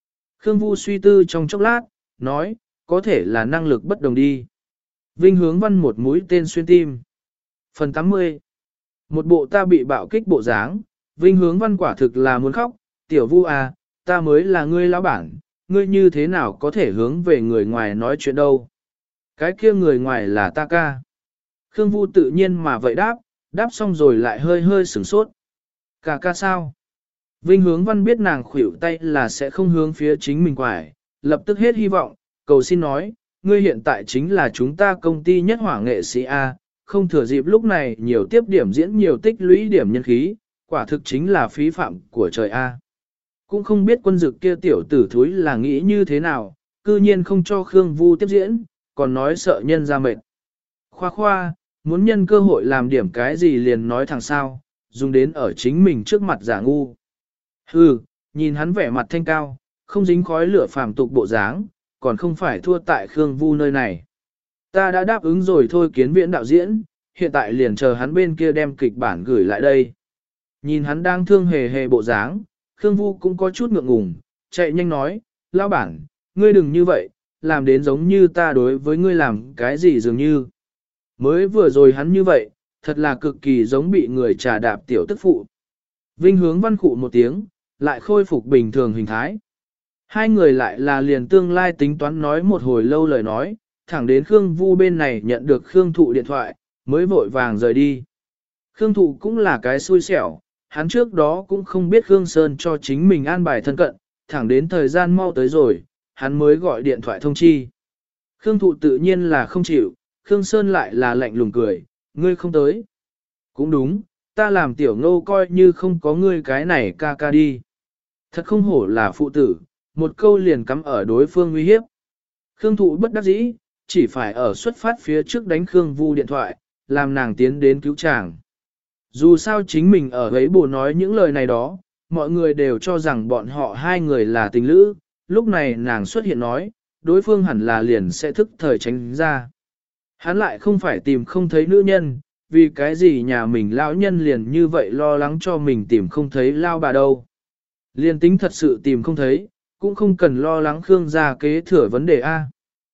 Khương Vu suy tư trong chốc lát, nói, có thể là năng lực bất đồng đi. Vinh Hướng Văn một mũi tên xuyên tim. Phần 80. Một bộ ta bị bạo kích bộ dáng, Vinh Hướng Văn quả thực là muốn khóc, tiểu Vu à, ta mới là ngươi lão bản, ngươi như thế nào có thể hướng về người ngoài nói chuyện đâu. Cái kia người ngoài là ta ca. Khương Vu tự nhiên mà vậy đáp xong rồi lại hơi hơi sửng sốt. Ca ca sao? Vinh Hướng Văn biết nàng khuỷu tay là sẽ không hướng phía chính mình quải, lập tức hết hy vọng, cầu xin nói, ngươi hiện tại chính là chúng ta công ty nhất hỏa nghệ sĩ A, không thừa dịp lúc này nhiều tiếp điểm diễn nhiều tích lũy điểm nhân khí, quả thực chính là phí phạm của trời A. Cũng không biết quân dực kia tiểu tử thúi là nghĩ như thế nào, cư nhiên không cho Khương Vu tiếp diễn, còn nói sợ nhân ra mệt. Khoa, muốn nhân cơ hội làm điểm cái gì liền nói thẳng sao, dùng đến ở chính mình trước mặt giả ngu. Hừ, nhìn hắn vẻ mặt thanh cao, không dính khói lửa phàm tục bộ dáng, còn không phải thua tại Khương Vu nơi này. Ta đã đáp ứng rồi thôi Kiến Viễn đạo diễn, hiện tại liền chờ hắn bên kia đem kịch bản gửi lại đây. Nhìn hắn đang thương hề hề bộ dáng, Khương Vu cũng có chút ngượng ngùng, chạy nhanh nói, lão bản, ngươi đừng như vậy, làm đến giống như ta đối với ngươi làm cái gì dường như. Mới vừa rồi hắn như vậy, thật là cực kỳ giống bị người trà đạp tiểu tức phụ. Vinh Hướng Văn khụ một tiếng, lại khôi phục bình thường hình thái. Hai người lại là liền tương lai tính toán nói một hồi lâu lời nói, thẳng đến Khương Vu bên này nhận được Khương Thụ điện thoại, mới vội vàng rời đi. Khương Thụ cũng là cái xui xẻo, hắn trước đó cũng không biết Khương Sơn cho chính mình an bài thân cận, thẳng đến thời gian mau tới rồi, hắn mới gọi điện thoại thông chi. Khương Thụ tự nhiên là không chịu, Khương Sơn lại là lạnh lùng cười, ngươi không tới. Cũng đúng, ta làm tiểu ngô coi như không có ngươi cái này ca ca đi. Thật không hổ là phụ tử, một câu liền cắm ở đối phương nguy hiếp. Khương Thụ bất đắc dĩ, chỉ phải ở xuất phát phía trước đánh Khương Vu điện thoại, làm nàng tiến đến cứu chàng. Dù sao chính mình ở ấy bồ nói những lời này đó, mọi người đều cho rằng bọn họ hai người là tình lữ, lúc này nàng xuất hiện nói, đối phương hẳn là liền sẽ thức thời tránh ra. Hắn lại không phải tìm không thấy nữ nhân, vì cái gì nhà mình lão nhân liền như vậy lo lắng cho mình tìm không thấy lao bà đâu. Liên tính thật sự tìm không thấy, cũng không cần lo lắng Khương gia kế thừa vấn đề A.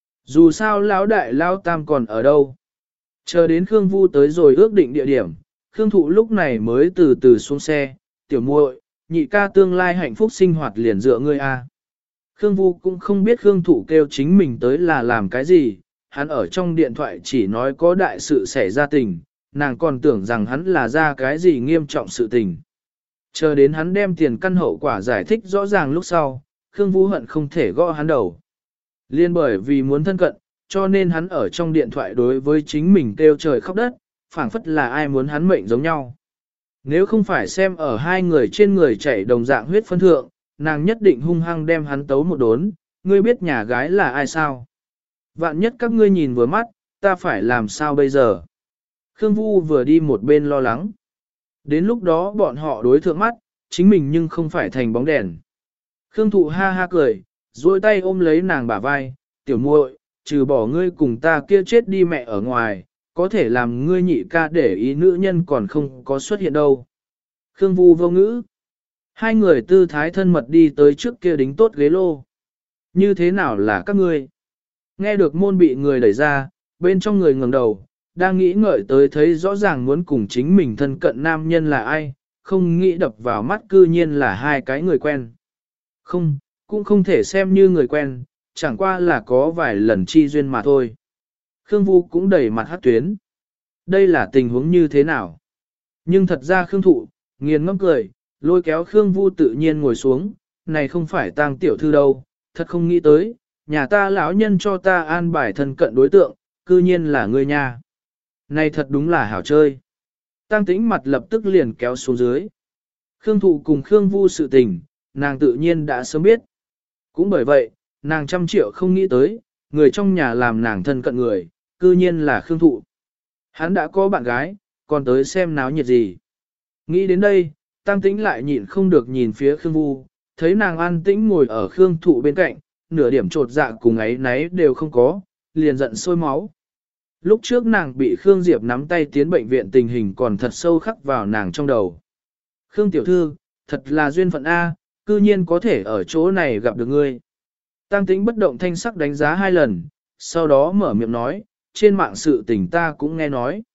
Dù sao lão đại lão tam còn ở đâu. Chờ đến Khương Vu tới rồi ước định địa điểm, Khương Thụ lúc này mới từ từ xuống xe, tiểu muội, nhị ca tương lai hạnh phúc sinh hoạt liền dựa ngươi A. Khương Vu cũng không biết Khương Thụ kêu chính mình tới là làm cái gì, hắn ở trong điện thoại chỉ nói có đại sự xảy ra tình, nàng còn tưởng rằng hắn là ra cái gì nghiêm trọng sự tình. Chờ đến hắn đem tiền căn hậu quả giải thích rõ ràng lúc sau, Khương Vu hận không thể gõ hắn đầu. Liên bởi vì muốn thân cận, cho nên hắn ở trong điện thoại đối với chính mình kêu trời khóc đất, phảng phất là ai muốn hắn mệnh giống nhau. Nếu không phải xem ở hai người trên người chảy đồng dạng huyết phân thượng, nàng nhất định hung hăng đem hắn tấu một đốn, ngươi biết nhà gái là ai sao? Vạn nhất các ngươi nhìn vừa mắt, ta phải làm sao bây giờ? Khương Vu vừa đi một bên lo lắng. Đến lúc đó bọn họ đối thượng mắt, chính mình nhưng không phải thành bóng đèn. Khương Thụ ha ha cười, duỗi tay ôm lấy nàng bả vai, tiểu muội, trừ bỏ ngươi cùng ta kia chết đi mẹ ở ngoài, có thể làm ngươi nhị ca để ý nữ nhân còn không có xuất hiện đâu. Khương Vu vô ngữ. Hai người tư thái thân mật đi tới trước kia đính tốt ghế lô. Như thế nào là các ngươi? Nghe được môn bị người đẩy ra, bên trong người ngẩng đầu, đang nghĩ ngợi tới thấy rõ ràng muốn cùng chính mình thân cận nam nhân là ai, không nghĩ đập vào mắt cư nhiên là hai cái người quen. Không, cũng không thể xem như người quen, chẳng qua là có vài lần chi duyên mà thôi. Khương Vu cũng đầy mặt hát tuyến. Đây là tình huống như thế nào? Nhưng thật ra Khương Thụ, nghiền ngẫm cười, lôi kéo Khương Vu tự nhiên ngồi xuống, này không phải tang tiểu thư đâu, thật không nghĩ tới, nhà ta lão nhân cho ta an bài thân cận đối tượng, cư nhiên là ngươi nha. Này thật đúng là hảo chơi. Tang Tĩnh mặt lập tức liền kéo xuống dưới. Khương Thụ cùng Khương Vu sự tình, nàng tự nhiên đã sớm biết. Cũng bởi vậy, nàng trăm triệu không nghĩ tới, người trong nhà làm nàng thân cận người, cư nhiên là Khương Thụ. Hắn đã có bạn gái, còn tới xem náo nhiệt gì. Nghĩ đến đây, Tang Tĩnh lại nhịn không được nhìn phía Khương Vu, thấy nàng an tĩnh ngồi ở Khương Thụ bên cạnh, nửa điểm trột dạ cùng ấy nấy đều không có, liền giận sôi máu. Lúc trước nàng bị Khương Diệp nắm tay tiến bệnh viện tình hình còn thật sâu khắc vào nàng trong đầu. Khương tiểu thư, thật là duyên phận A, cư nhiên có thể ở chỗ này gặp được ngươi. Tăng Tĩnh bất động thanh sắc đánh giá 2 lần, sau đó mở miệng nói, trên mạng sự tình ta cũng nghe nói.